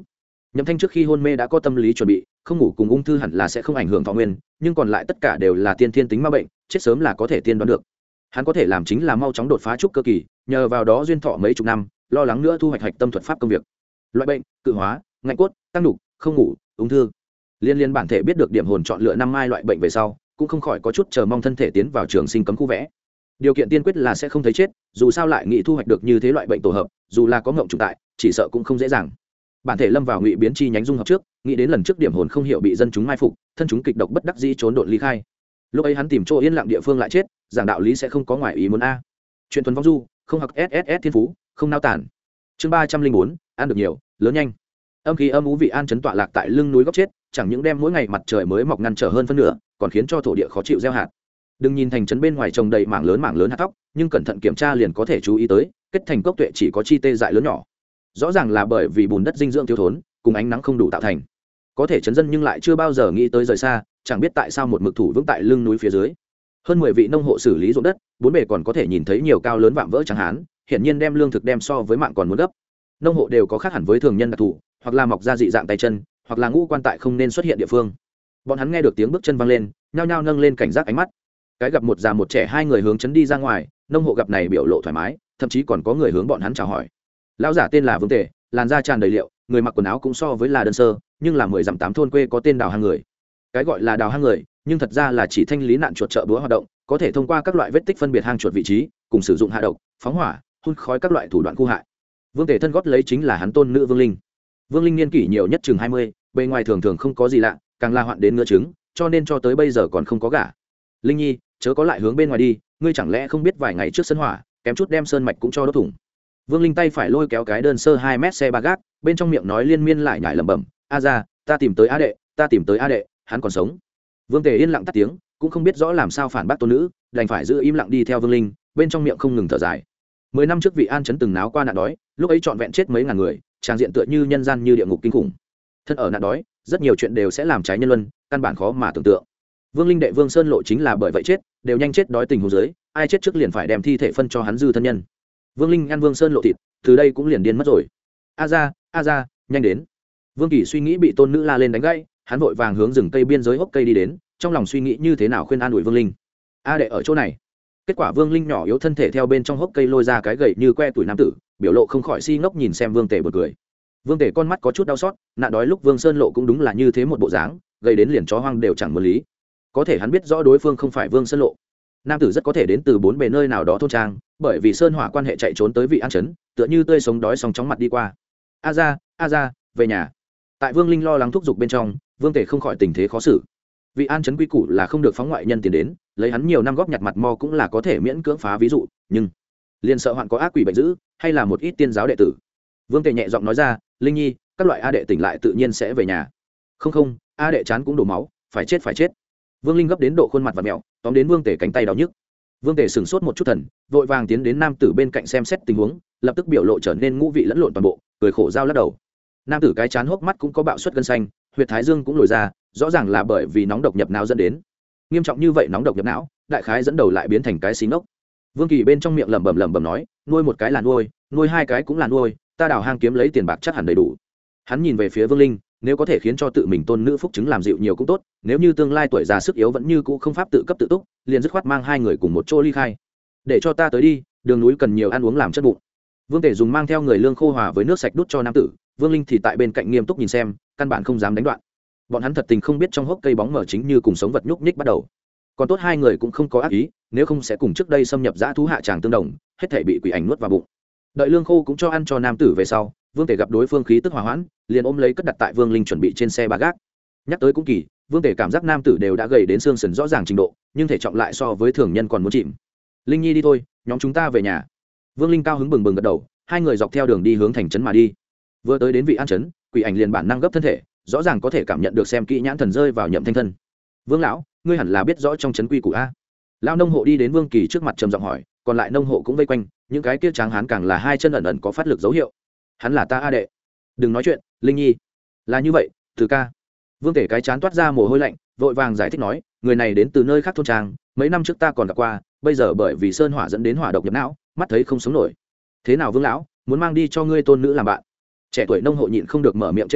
Nhậm Thanh trước khi hôn mê đã có tâm lý chuẩn bị, không ngủ cùng ung thư hẳn là sẽ không ảnh hưởng thọ nguyên, nhưng còn lại tất cả đều là tiên thiên tính ma bệnh, chết sớm là có thể tiên đoán được. Hắn có thể làm chính là mau chóng đột phá trúc cơ kỳ, nhờ vào đó duyên thọ mấy chục năm, lo lắng nữa thu hoạch hạch tâm thuật pháp công việc. Loại bệnh, cự hóa, ngạnh cốt, tăng nhục, không ngủ, ung thư. Liên bản thể biết được điểm hồn chọn lựa 5 mai loại bệnh về sau, cũng không khỏi có chút chờ mong thân thể tiến vào trường sinh cấm khu vẽ. Điều kiện tiên quyết là sẽ không thấy chết, dù sao lại nghĩ thu hoạch được như thế loại bệnh tổ hợp, dù là có ngộng trùng tại, chỉ sợ cũng không dễ dàng. Bản thể lâm vào ngụy biến chi nhánh dung hợp trước, nghĩ đến lần trước điểm hồn không hiểu bị dân chúng mai phục, thân chúng kịch độc bất đắc dĩ trốn độn ly khai. Lúc ấy hắn tìm chỗ yên lặng địa phương lại chết, giảng đạo lý sẽ không có ngoại ý muốn a. Chuyện thuần vong du, không học SSS thiên phú, không nao tản. Chương 304, ăn được nhiều, lớn nhanh. Âm khí âm u vị an chấn tọa lạc tại lưng núi góc chết, chẳng những đem mỗi ngày mặt trời mới mọc ngăn trở hơn phân nửa, còn khiến cho thổ địa khó chịu gieo hạt. Đừng nhìn thành trấn bên ngoài trồng đầy mảng lớn hạt thóc, nhưng cẩn thận kiểm tra liền có thể chú ý tới, kết thành cốc tuệ chỉ có chi tê dại lớn nhỏ. Rõ ràng là bởi vì bùn đất dinh dưỡng thiếu thốn, cùng ánh nắng không đủ tạo thành. Có thể trấn dân nhưng lại chưa bao giờ nghĩ tới rời xa, chẳng biết tại sao một mực thủ vững tại lưng núi phía dưới. Hơn 10 vị nông hộ xử lý ruộng đất, bốn bề còn có thể nhìn thấy nhiều cao lớn vạm vỡ trắng hán, hiển nhiên đem lương thực đem so với mạng còn muốn gấp. Nông hộ đều có khác hẳn với thường nhân đặc thù, hoặc là mọc ra dị dạng tay chân, hoặc là ngũ quan tại không nên xuất hiện địa phương. Bọn hắn nghe được tiếng bước chân vang lên, nhao nhao nâng lên cảnh giác ánh mắt. Cái gặp một già một trẻ hai người hướng trấn đi ra ngoài, nông hộ gặp này biểu lộ thoải mái, thậm chí còn có người hướng bọn hắn chào hỏi. Lão giả tên là Vương Tề, làn da tràn đầy liệu, người mặc quần áo cũng so với là đơn sơ, nhưng là 10 dặm 8 thôn quê có tên đào hang người. Cái gọi là đào hang người, nhưng thật ra là chỉ thanh lý nạn chuột chợ búa hoạt động, có thể thông qua các loại vết tích phân biệt hang chuột vị trí, cùng sử dụng hạ độc, phóng hỏa, hun khói các loại thủ đoạn khu hại. Vương Tề thân gót lấy chính là hắn tôn nữ Vương Linh. Vương Linh niên kỷ nhiều nhất chừng 20, bề ngoài thường thường không có gì lạ, càng là hoạn đến ngựa trứng, cho nên cho tới bây giờ còn không có gả. Linh nhi, chớ có lại hướng bên ngoài đi, ngươi chẳng lẽ không biết vài ngày trước sân hỏa, kém chút đem sơn mạch cũng cho đốt thủng. Vương Linh tay phải lôi kéo cái đơn sơ 2 mét xe ba gác, bên trong miệng nói liên miên lại nhải lẩm bẩm, "A gia, ta tìm tới A đệ, ta tìm tới A đệ, hắn còn sống." Vương Tề yên lặng tắt tiếng, cũng không biết rõ làm sao phản bác tôn nữ, đành phải giữ im lặng đi theo Vương Linh, bên trong miệng không ngừng thở dài. 10 năm trước vị an trấn từng náo qua nạn đói, lúc ấy trọn vẹn chết mấy ngàn người, tràng diện tựa như nhân gian như địa ngục kinh khủng. Thân ở nạn đói, rất nhiều chuyện đều sẽ làm trái nhân luân, căn bản khó mà tưởng tượng. Vương Linh đệ Vương Sơn Lộ chính là bởi vậy chết, đều nhanh chết đói tình huống dưới, ai chết trước liền phải đem thi thể phân cho hắn dư thân nhân. Vương Linh ăn Vương Sơn Lộ thịt, từ đây cũng liền điên mất rồi. A gia, nhanh đến. Vương Kỳ suy nghĩ bị tôn nữ la lên đánh gãy, hắn vội vàng hướng rừng cây biên giới hốc cây đi đến, trong lòng suy nghĩ như thế nào khuyên an ủi Vương Linh. A đệ ở chỗ này. Kết quả Vương Linh nhỏ yếu thân thể theo bên trong hốc cây lôi ra cái gậy như que tuổi nam tử, biểu lộ không khỏi si ngốc nhìn xem Vương Tề bật cười. Vương Tề con mắt có chút đau xót, nạn đói lúc Vương Sơn Lộ cũng đúng là như thế một bộ dáng, gây đến liền chó hoang đều chẳng muốn lý. Có thể hắn biết rõ đối phương không phải Vương Sơn Lộ. Nam tử rất có thể đến từ bốn bề nơi nào đó thôn trang, bởi vì sơn hỏa quan hệ chạy trốn tới vị an trấn, tựa như tươi sống đói xong chóng mặt đi qua. A gia, về nhà. Tại Vương Linh lo lắng thúc giục bên trong, Vương Tề không khỏi tình thế khó xử. Vị an trấn quy củ là không được phóng ngoại nhân tiền đến, lấy hắn nhiều năm góp nhặt mặt mo cũng là có thể miễn cưỡng phá ví dụ, nhưng liền sợ hoạn có ác quỷ bệnh dữ, hay là một ít tiên giáo đệ tử. Vương Tề nhẹ giọng nói ra, Linh nhi, các loại a đệ tỉnh lại tự nhiên sẽ về nhà. Không, a đệ chán cũng đổ máu, phải chết. Vương Linh gấp đến độ khuôn mặt vặn mèo, tóm đến Vương Tề cánh tay đau nhức. Vương Tề sửng sốt một chút thần, vội vàng tiến đến nam tử bên cạnh xem xét tình huống, lập tức biểu lộ trở nên ngũ vị lẫn lộn toàn bộ, cười khổ giao lắc đầu. Nam tử cái chán hốc mắt cũng có bạo suất gân xanh, huyệt thái dương cũng lồi ra, rõ ràng là bởi vì nóng độc nhập não dẫn đến. Nghiêm trọng như vậy nóng độc nhập não, đại khái dẫn đầu lại biến thành cái xí ngốc. Vương Kỳ bên trong miệng lẩm bẩm nói, nuôi một cái là nuôi hai cái cũng là nuôi, ta đào hang kiếm lấy tiền bạc chắc hẳn đầy đủ. Hắn nhìn về phía Vương Linh, nếu có thể khiến cho tự mình tôn nữ phúc chứng làm dịu nhiều cũng tốt, nếu như tương lai tuổi già sức yếu vẫn như cũ không pháp tự cấp tự túc, liền dứt khoát mang hai người cùng một chỗ ly khai. Để cho ta tới đi, đường núi cần nhiều ăn uống làm chất bụng. Vương Tể dùng mang theo người lương khô hòa với nước sạch đút cho nam tử, Vương Linh thì tại bên cạnh nghiêm túc nhìn xem, căn bản không dám đánh đoạn. Bọn hắn thật tình không biết trong hốc cây bóng mờ chính như cùng sống vật nhúc nhích bắt đầu. Còn tốt hai người cũng không có ác ý, nếu không sẽ cùng trước đây xâm nhập dã thú hạ tràng tương đồng, hết thảy bị quỷ ảnh nuốt vào bụng. Đợi lương khô cũng cho ăn cho nam tử về sau, Vương Tể gặp đối phương khí tức hòa hoãn, liền ôm lấy cất đặt tại Vương Linh chuẩn bị trên xe ba gác. Nhắc tới cũng kỳ, Vương Tể cảm giác nam tử đều đã gầy đến xương sườn rõ ràng trình độ, nhưng thể trọng lại so với thường nhân còn muốn chìm. Linh nhi đi thôi, nhóm chúng ta về nhà. Vương Linh cao hứng bừng bừng gật đầu, hai người dọc theo đường đi hướng thành trấn mà đi. Vừa tới đến vị an trấn, quỷ ảnh liền bản năng gấp thân thể, rõ ràng có thể cảm nhận được xem kỹ nhãn thần rơi vào Nhậm Thanh thân. Vương lão, ngươi hẳn là biết rõ trong trấn quy củ a. Lão nông hộ đi đến Vương Kỳ trước mặt trầm giọng hỏi, còn lại nông hộ cũng vây quanh, những cái kia tráng hán càng là hai chân ẩn ẩn có phát lực dấu hiệu. Hắn là ta a đệ. Đừng nói chuyện, Linh nhi. Là như vậy, Từ ca. Vương Tể cái chán toát ra mồ hôi lạnh, vội vàng giải thích nói, người này đến từ nơi khác thôn trang, mấy năm trước ta còn gặp qua, bây giờ bởi vì sơn hỏa dẫn đến hỏa độc nhập não, mắt thấy không sống nổi. Thế nào Vương lão, muốn mang đi cho ngươi tôn nữ làm bạn? Trẻ tuổi nông hộ nhịn không được mở miệng trêu chọc,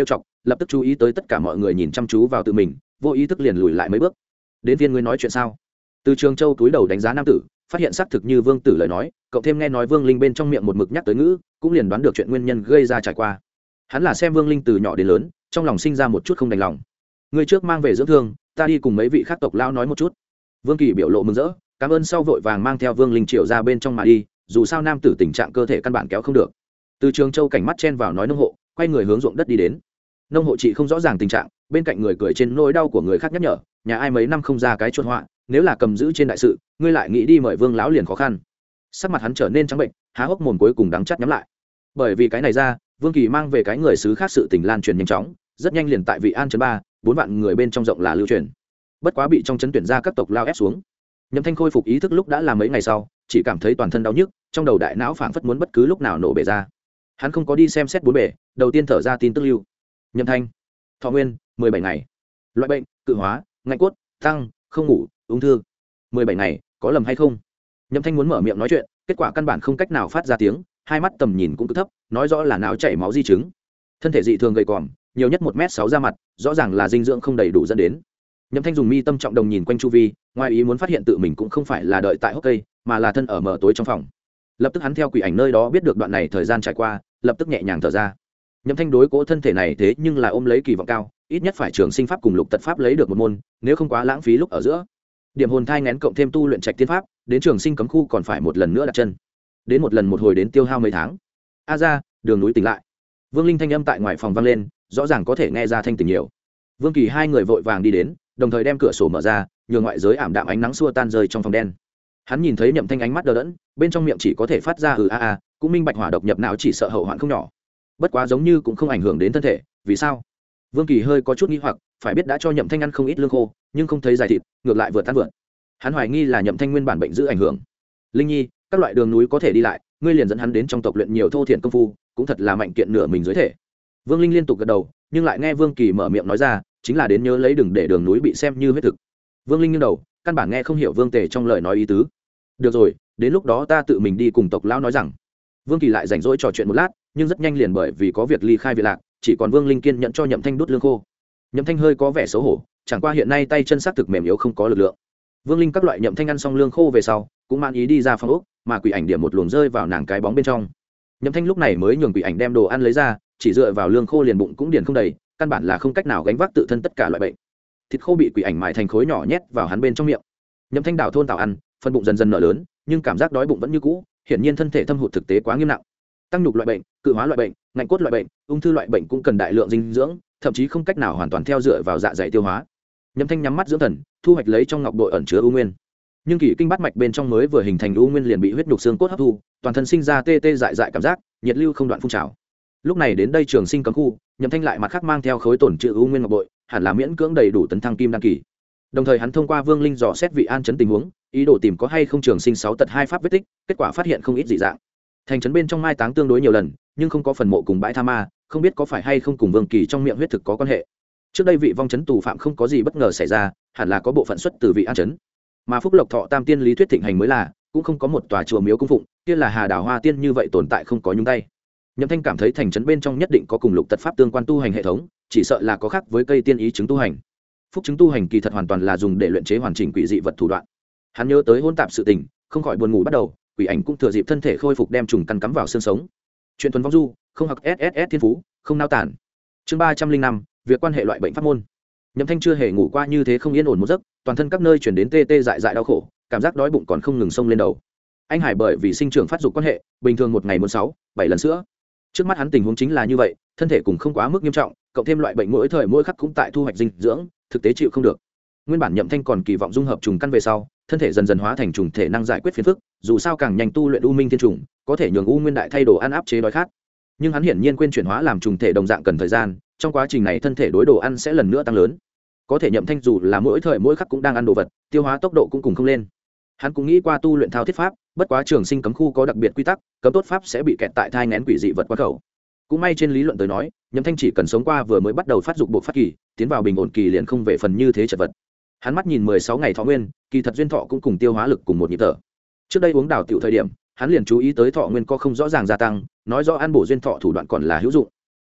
lập tức chú ý tới tất cả mọi người nhìn chăm chú vào tự mình, vô ý thức liền lùi lại mấy bước. Đến viên ngươi nói chuyện sao? Từ Trường Châu túi đầu đánh giá nam tử, phát hiện xác thực như Vương Tử lời nói, cậu thêm nghe nói Vương Linh bên trong miệng một mực nhắc tới ngữ, cũng liền đoán được chuyện nguyên nhân gây ra trải qua. Hắn là xem Vương Linh từ nhỏ đến lớn, trong lòng sinh ra một chút không đành lòng. Ngươi trước mang về dưỡng thương, ta đi cùng mấy vị khác tộc lao nói một chút. Vương Kỳ biểu lộ mừng rỡ, cảm ơn sau vội vàng mang theo Vương Linh triệu ra bên trong mà đi, dù sao nam tử tình trạng cơ thể căn bản kéo không được. Từ Trường Châu cảnh mắt chen vào nói nông hộ, quay người hướng ruộng đất đi đến. Nông hộ chị không rõ ràng tình trạng, bên cạnh người cười trên nỗi đau của người khác nhắc nhở, nhà ai mấy năm không ra cái chuột họa, nếu là cầm giữ trên đại sự, ngươi lại nghĩ đi mời Vương lão liền khó khăn. Sắc mặt hắn trở nên trắng bệnh, há hốc mồm cuối cùng đắng chắt nhắm lại. Bởi vì cái này ra, Vương Kỳ mang về cái người xứ khác sự tình lan truyền nhanh chóng, rất nhanh liền tại Vị An trấn 3, 4 vạn người bên trong rộng là lưu truyền. Bất quá bị trong trấn tuyển ra các tộc lao ép xuống. Nhậm Thanh khôi phục ý thức lúc đã là mấy ngày sau, chỉ cảm thấy toàn thân đau nhức, trong đầu đại não phảng phất muốn bất cứ lúc nào nổ bể ra. Hắn không có đi xem xét bốn bể, đầu tiên thở ra tin tức lưu. Nhậm Thanh, thọ nguyên 17 ngày, loại bệnh cự hóa, ngạnh cốt tăng, không ngủ, ung thư. 17 ngày, có lầm hay không? Nhậm Thanh muốn mở miệng nói chuyện, kết quả căn bản không cách nào phát ra tiếng, hai mắt tầm nhìn cũng cực thấp, nói rõ là não chảy máu di chứng. Thân thể dị thường gầy còm, nhiều nhất 1m6 ra mặt, rõ ràng là dinh dưỡng không đầy đủ dẫn đến. Nhậm Thanh dùng mi tâm trọng đồng nhìn quanh chu vi, ngoài ý muốn phát hiện tự mình cũng không phải là đợi tại hốc cây, mà là thân ở mờ tối trong phòng. Lập tức hắn theo quỷ ảnh nơi đó biết được đoạn này thời gian trải qua, lập tức nhẹ nhàng thở ra. Nhậm Thanh đối cố thân thể này thế nhưng là ôm lấy kỳ vọng cao, ít nhất phải trường sinh pháp cùng lục tật pháp lấy được một môn, nếu không quá lãng phí lúc ở giữa. Điểm hồn thai nghén cộng thêm tu luyện trạch tiên pháp, đến trường sinh cấm khu còn phải một lần nữa đặt chân. Đến một lần một hồi đến tiêu hao mấy tháng. A ra, đường núi tỉnh lại. Vương Linh thanh âm tại ngoài phòng vang lên, rõ ràng có thể nghe ra thanh tỉnh nhiều. Vương Kỳ hai người vội vàng đi đến, đồng thời đem cửa sổ mở ra, nhường ngoại giới ảm đạm ánh nắng xua tan rơi trong phòng đen. Hắn nhìn thấy Nhậm Thanh ánh mắt đờ đẫn, bên trong miệng chỉ có thể phát ra cũng minh bạch hỏa độc nhập não chỉ sợ hậu hoạn không nhỏ. Bất quá giống như cũng không ảnh hưởng đến thân thể, vì sao? Vương Kỳ hơi có chút nghi hoặc, phải biết đã cho Nhậm Thanh ăn không ít lương khô, nhưng không thấy dài thịt, ngược lại vừa tan vượt. Hắn hoài nghi là Nhậm Thanh nguyên bản bệnh giữ ảnh hưởng. Linh Nhi, các loại đường núi có thể đi lại, ngươi liền dẫn hắn đến trong tộc luyện nhiều thô thiện công phu, cũng thật là mạnh kiện nửa mình dưới thể. Vương Linh liên tục gật đầu, nhưng lại nghe Vương Kỳ mở miệng nói ra, chính là đến nhớ lấy đừng để đường núi bị xem như huyết thực. Vương Linh nghiêng đầu, căn bản nghe không hiểu Vương Tề trong lời nói ý tứ. Được rồi, đến lúc đó ta tự mình đi cùng tộc lão nói rằng. Vương Kỳ lại rảnh rỗi trò chuyện một lát, nhưng rất nhanh liền bởi vì có việc ly khai Việt Lạc, chỉ còn Vương Linh kiên nhận cho Nhậm Thanh đút lương khô. Nhậm Thanh hơi có vẻ xấu hổ, chẳng qua hiện nay tay chân xác thực mềm yếu không có lực lượng. Vương Linh các loại Nhậm Thanh ăn xong lương khô về sau, cũng mang ý đi ra phòng ốc, mà quỷ ảnh điểm một luồng rơi vào nàng cái bóng bên trong. Nhậm Thanh lúc này mới nhường quỷ ảnh đem đồ ăn lấy ra, chỉ dựa vào lương khô liền bụng cũng điền không đầy, căn bản là không cách nào gánh vác tự thân tất cả loại bệnh. Thịt khô bị quỷ ảnh mài thành khối nhỏ nhét vào hắn bên trong miệng. Nhậm Thanh đảo thôn tạo ăn, phân bụng dần dần nở lớn, nhưng cảm giác đói bụng vẫn như cũ, hiển nhiên thân thể thâm hụt thực tế quá nghiêm nặng. Tăng nhục loại bệnh, cự hóa loại bệnh, ngạnh cốt loại bệnh, ung thư loại bệnh cũng cần đại lượng dinh dưỡng, thậm chí không cách nào hoàn toàn theo dựa vào dạ dày tiêu hóa. Nhậm Thanh nhắm mắt dưỡng thần, thu hoạch lấy trong ngọc bội ẩn chứa u nguyên. Nhưng kỳ kinh bát mạch bên trong mới vừa hình thành u nguyên liền bị huyết nhục xương cốt hấp thu, toàn thân sinh ra tê tê dại dại cảm giác, nhiệt lưu không đoạn phun trào. Lúc này đến đây trường sinh cấm khu, Nhậm Thanh lại mặt khác mang theo khối tổn trữ u nguyên ngọc bội, hẳn là miễn cưỡng đầy đủ tấn thăng kim đan kỳ. Đồng thời hắn thông qua Vương Linh dò xét Vị An trấn tình huống, ý đồ tìm có hay không trường sinh 6 tật 2 pháp vết tích, kết quả phát hiện không ít dị dạng. Thành trấn bên trong mai táng tương đối nhiều lần, nhưng không có phần mộ cùng bãi tha ma, không biết có phải hay không cùng Vương Kỳ trong miệng huyết thực có quan hệ. Trước đây vị vong trấn tù phạm không có gì bất ngờ xảy ra, hẳn là có bộ phận xuất từ Vị An trấn. Mà Phúc Lộc Thọ Tam Tiên lý thuyết thịnh hành mới là, cũng không có một tòa chùa miếu cung phụng, kia là Hà Đào Hoa Tiên như vậy tồn tại không có nhúng tay. Nhậm Thanh cảm thấy thành trấn bên trong nhất định có cùng lục tật pháp tương quan tu hành hệ thống, chỉ sợ là có khác với cây tiên ý chứng tu hành. Phúc chứng tu hành kỳ thật hoàn toàn là dùng để luyện chế hoàn chỉnh quỷ dị vật thủ đoạn. Hắn nhớ tới hỗn tạp sự tình, không khỏi buồn ngủ bắt đầu, quỷ ảnh cũng thừa dịp thân thể khôi phục đem trùng căn cắm vào xương sống. Chuyện thuần vong du, không học SSS thiên phú, không nao tản. Chương 305, việc quan hệ loại bệnh pháp môn. Nhậm Thanh chưa hề ngủ qua như thế không yên ổn một giấc, toàn thân các nơi truyền đến tê tê dại dại đau khổ, cảm giác đói bụng còn không ngừng xông lên đầu. Anh Hải bởi vì sinh trưởng phát dục quan hệ, bình thường một ngày muốn 6, 7 lần sữa. Trước mắt hắn tình huống chính là như vậy, thân thể cũng không quá mức nghiêm trọng, cộng thêm loại bệnh mỗi thời mỗi khắc cũng tại thu hoạch dinh dưỡng, thực tế chịu không được. Nguyên bản Nhậm Thanh còn kỳ vọng dung hợp trùng căn về sau, thân thể dần dần hóa thành trùng thể năng giải quyết phiền phức, dù sao càng nhanh tu luyện u minh thiên trùng, có thể nhường u nguyên đại thay đồ ăn áp chế đói khát. Nhưng hắn hiển nhiên quên chuyển hóa làm trùng thể đồng dạng cần thời gian, trong quá trình này thân thể đối đồ ăn sẽ lần nữa tăng lớn. Có thể Nhậm Thanh dù là mỗi thời mỗi khắc cũng đang ăn đồ vật, tiêu hóa tốc độ cũng cùng không lên. Hắn cũng nghĩ qua tu luyện thao thiết pháp, bất quá trường sinh cấm khu có đặc biệt quy tắc, cấm tốt pháp sẽ bị kẹt tại thai nghén quỷ dị vật qua khẩu. Cũng may trên lý luận tới nói, Nhậm Thanh chỉ cần sống qua vừa mới bắt đầu phát dục bộ phát kỳ, tiến vào bình ổn kỳ liền không về phần như thế chật vật. Hắn mắt nhìn 16 ngày thọ nguyên, kỳ thật duyên thọ cũng cùng tiêu hóa lực cùng một nhịp thở. Trước đây uống đào tiểu thời điểm, hắn liền chú ý tới thọ nguyên có không rõ ràng gia tăng, nói rõ ăn bổ duyên thọ thủ đoạn còn là hữu dụng.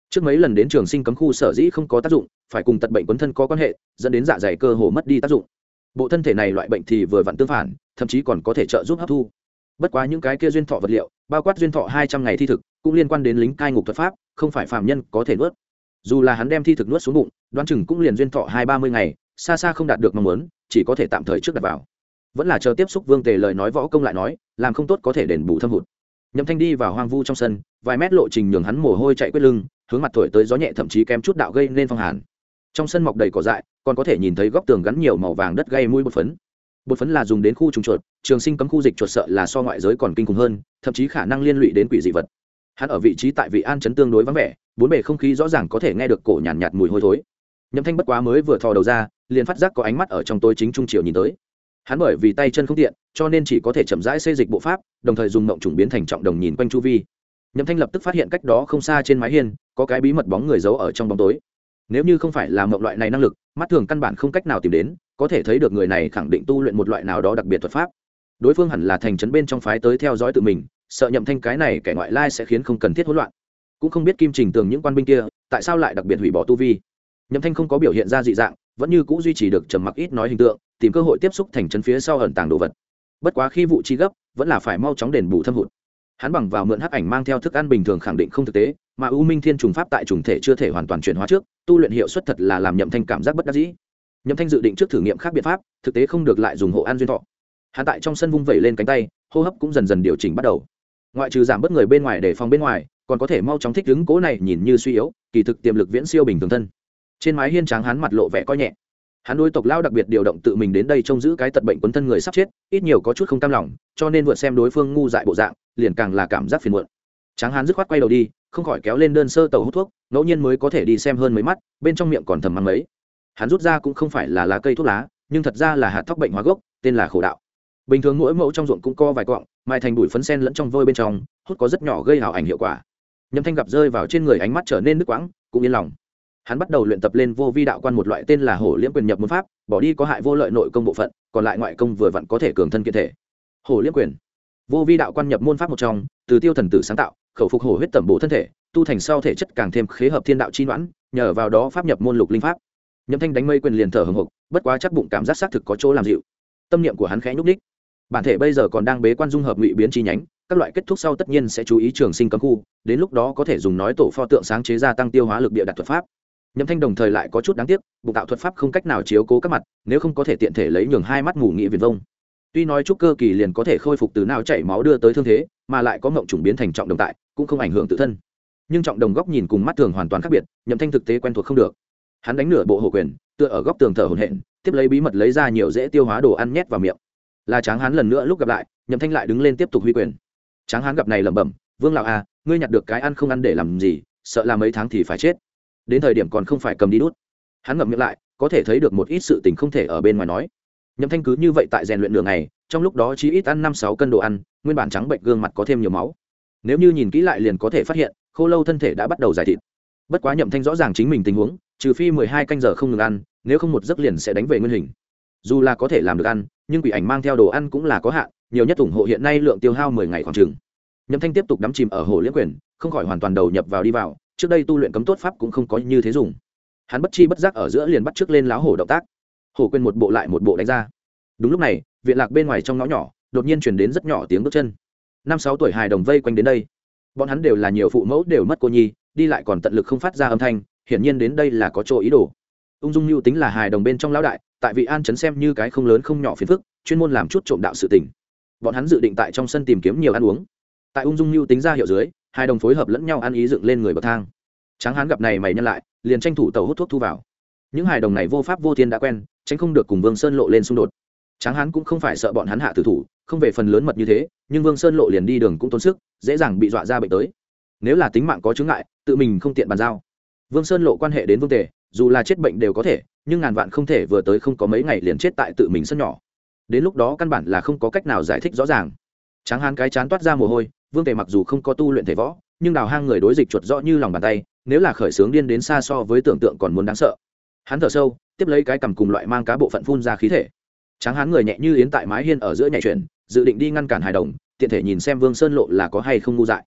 trước mấy lần đến trường sinh cấm khu sở dĩ không có tác dụng phải cùng tật bệnh quấn thân có quan hệ, dẫn đến dạ dày cơ hồ mất đi tác dụng. Bộ thân thể này loại bệnh thì vừa vặn tương phản, thậm chí còn có thể trợ giúp hấp thu. Bất quá những cái kia duyên thọ vật liệu, bao quát duyên thọ 200 ngày thi thực, cũng liên quan đến lính cai ngục thuật pháp, không phải phàm nhân có thể nuốt. Dù là hắn đem thi thực nuốt xuống bụng, đoán chừng cũng liền duyên thọ 20-30 ngày, xa xa không đạt được mong muốn, chỉ có thể tạm thời trước đặt vào. Vẫn là chờ tiếp xúc Vương Tề lời nói võ công lại nói, làm không tốt có thể đền bù thâm hụt. Nhậm Thanh đi vào hoang vu trong sân, vài mét lộ trình nhường hắn mồ hôi chạy quyết lưng, hướng mặt thổi tới gió nhẹ thậm chí kém chút đạo gây nên phong hàn. Trong sân mọc đầy cỏ dại, còn có thể nhìn thấy góc tường gắn nhiều màu vàng đất gây mũi bột phấn. Bột phấn là dùng đến khu trùng chuột, trường sinh cấm khu dịch chuột sợ là so ngoại giới còn kinh khủng hơn, thậm chí khả năng liên lụy đến quỷ dị vật. Hắn ở vị trí tại vị an trấn tương đối vắng vẻ, bốn bề không khí rõ ràng có thể nghe được cổ nhàn nhạt mùi hôi thối. Nhậm Thanh bất quá mới vừa thò đầu ra, liền phát giác có ánh mắt ở trong tối chính trung chiều nhìn tới. Hắn bởi vì tay chân không tiện, cho nên chỉ có thể chậm rãi xê dịch bộ pháp, đồng thời dùng mộng trùng biến thành trọng đồng nhìn quanh chu vi. Nhậm Thanh lập tức phát hiện cách đó không xa trên mái hiên có cái bí mật bóng người giấu ở trong bóng tối. Nếu như không phải là mộng loại này năng lực, mắt thường căn bản không cách nào tìm đến, có thể thấy được người này khẳng định tu luyện một loại nào đó đặc biệt thuật pháp. Đối phương hẳn là thành trấn bên trong phái tới theo dõi tự mình, sợ Nhậm Thanh cái này kẻ ngoại lai sẽ khiến không cần thiết hỗn loạn. Cũng không biết Kim Trình Tường những quan binh kia tại sao lại đặc biệt hủy bỏ tu vi. Nhậm Thanh không có biểu hiện ra dị dạng, vẫn như cũ duy trì được trầm mặc ít nói hình tượng, tìm cơ hội tiếp xúc thành trấn phía sau ẩn tàng đồ vật. Bất quá khi vụ chi gấp, vẫn là phải mau chóng đền bù thâm hụt. Hắn bằng vào mượn hắc ảnh mang theo thức ăn bình thường khẳng định không thực tế, mà U Minh Thiên trùng pháp tại trùng thể chưa thể hoàn toàn chuyển hóa trước, tu luyện hiệu suất thật là làm Nhậm Thanh cảm giác bất đắc dĩ. Nhậm Thanh dự định trước thử nghiệm khác biện pháp, thực tế không được lại dùng hộ an duyên thọ. Hắn tại trong sân vung vẩy lên cánh tay, hô hấp cũng dần dần điều chỉnh bắt đầu. Ngoại trừ giảm bớt người bên ngoài để phòng bên ngoài, còn có thể mau chóng thích ứng cố này nhìn như suy yếu, kỳ thực tiềm lực viễn siêu bình thường thân. Trên mái hiên tráng hắn mặt lộ vẻ coi nhẹ. Hắn đối tộc lao đặc biệt điều động tự mình đến đây trông giữ cái tật bệnh quấn thân người sắp chết, ít nhiều có chút không cam lòng, cho nên vượt xem đối phương ngu dại bộ dạng, liền càng là cảm giác phiền muộn. Tráng hắn dứt khoát quay đầu đi, không khỏi kéo lên đơn sơ tàu hút thuốc, ngẫu nhiên mới có thể đi xem hơn mấy mắt, bên trong miệng còn thầm mắng mấy. Hắn rút ra cũng không phải là lá cây thuốc lá, nhưng thật ra là hạt thóc bệnh hóa gốc, tên là khổ đạo. Bình thường mỗi mẫu trong ruộng cũng có vài quặng, mai thành bụi phấn sen lẫn trong vôi bên trong, hút có rất nhỏ gây hào ảnh hiệu quả. Nhậm Thanh gặp rơi vào trên người ánh mắt trở nên nước quãng, cũng yên lòng. Hắn bắt đầu luyện tập lên vô vi đạo quan một loại tên là hổ liễm quyền nhập môn pháp, bỏ đi có hại vô lợi nội công bộ phận, còn lại ngoại công vừa vặn có thể cường thân kiện thể. Hổ liễm quyền, vô vi đạo quan nhập môn pháp một trong, từ Tiêu Thần Tử sáng tạo, khẩu phục hổ huyết tẩm bổ thân thể, tu thành sau thể chất càng thêm khế hợp thiên đạo chi noãn, nhờ vào đó pháp nhập môn lục linh pháp. Nhậm Thanh đánh mây quyền liền thở hổn hộc, bất quá chắc bụng cảm giác xác thực có chỗ làm dịu. Tâm niệm của hắn khẽ nhúc nhích. Bản thể bây giờ còn đang bế quan dung hợp ngụy biến chi nhánh, các loại kết thúc sau tất nhiên sẽ chú ý trường sinh cấm khu, đến lúc đó có thể dùng nói tổ pho tượng sáng chế ra tăng tiêu hóa lực địa đặt thuật pháp. Nhậm Thanh đồng thời lại có chút đáng tiếc, bụng tạo thuật pháp không cách nào chiếu cố các mặt, nếu không có thể tiện thể lấy nhường hai mắt mù nghị viền vông. Tuy nói trúc cơ kỳ liền có thể khôi phục từ não chảy máu đưa tới thương thế, mà lại có mộng trùng biến thành trọng đồng tại, cũng không ảnh hưởng tự thân. Nhưng trọng đồng góc nhìn cùng mắt thường hoàn toàn khác biệt, Nhậm Thanh thực tế quen thuộc không được. Hắn đánh nửa bộ hổ quyền, tựa ở góc tường thở hổn hển, tiếp lấy bí mật lấy ra nhiều dễ tiêu hóa đồ ăn nhét vào miệng. Là Tráng Hán lần nữa lúc gặp lại, Nhậm Thanh lại đứng lên tiếp tục huy quyền. Tráng Hán gặp này lẩm bẩm, Vương lão à, ngươi nhặt được cái ăn không ăn để làm gì, sợ là mấy tháng thì phải chết. Đến thời điểm còn không phải cầm đi đút. Hắn ngậm miệng lại, có thể thấy được một ít sự tình không thể ở bên ngoài nói. Nhậm Thanh cứ như vậy tại rèn luyện nửa ngày, trong lúc đó chỉ ít ăn 5-6 cân đồ ăn, nguyên bản trắng bệnh gương mặt có thêm nhiều máu. Nếu như nhìn kỹ lại liền có thể phát hiện, khô lâu thân thể đã bắt đầu giải thịt. Bất quá Nhậm Thanh rõ ràng chính mình tình huống, trừ phi 12 canh giờ không ngừng ăn, nếu không một giấc liền sẽ đánh về nguyên hình. Dù là có thể làm được ăn, nhưng quỷ ảnh mang theo đồ ăn cũng là có hạn, nhiều nhất ủng hộ hiện nay lượng tiêu hao 10 ngày khoảng chừng. Nhậm Thanh tiếp tục đắm chìm ở hổ liễm quyền, không khỏi hoàn toàn đầu nhập vào đi vào, trước đây tu luyện cấm tốt pháp cũng không có như thế dùng. Hắn bất chi bất giác ở giữa liền bắt trước lên láo hổ động tác, hổ quyền một bộ lại một bộ đánh ra. Đúng lúc này, viện lạc bên ngoài trong ngõ nhỏ đột nhiên truyền đến rất nhỏ tiếng bước chân. 5-6 tuổi hài đồng vây quanh đến đây, bọn hắn đều là nhiều phụ mẫu đều mất cô nhi, đi lại còn tận lực không phát ra âm thanh, hiển nhiên đến đây là có chỗ ý đồ. Ung Dung Nưu tính là hài đồng bên trong lão đại, tại vị an trấn xem như cái không lớn không nhỏ phiền phức, chuyên môn làm chút trộm đạo sự tình. Bọn hắn dự định tại trong sân tìm kiếm nhiều ăn uống. Tại Ung Dung Nưu tính ra hiệu dưới, hai đồng phối hợp lẫn nhau ăn ý dựng lên người bậc thang. Tráng Hán gặp này mày nhân lại, liền tranh thủ tàu hút thuốc thu vào. Những hài đồng này vô pháp vô thiên đã quen, tránh không được cùng Vương Sơn Lộ lên xung đột. Tráng Hán cũng không phải sợ bọn hắn hạ tử thủ, không về phần lớn mật như thế, nhưng Vương Sơn Lộ liền đi đường cũng tốn sức, dễ dàng bị dọa ra bệnh tới. Nếu là tính mạng có chướng ngại, tự mình không tiện bàn giao. Vương Sơn Lộ quan hệ đến Vương Tề, dù là chết bệnh đều có thể, nhưng ngàn vạn không thể vừa tới không có mấy ngày liền chết tại tự mình sân nhỏ. Đến lúc đó căn bản là không có cách nào giải thích rõ ràng. Tráng Hán cái chán toát ra mồ hôi, Vương Tề mặc dù không có tu luyện thể võ, nhưng đào hang người đối dịch chuột rõ như lòng bàn tay, nếu là khởi sướng điên đến xa so với tưởng tượng còn muốn đáng sợ. Hắn thở sâu, tiếp lấy cái cầm cùng loại mang cá bộ phận phun ra khí thể. Tráng Hán người nhẹ như yến tại mái hiên ở giữa nhảy chuyển, dự định đi ngăn cản hài đồng, tiện thể nhìn xem Vương Sơn Lộ là có hay không ngu dại.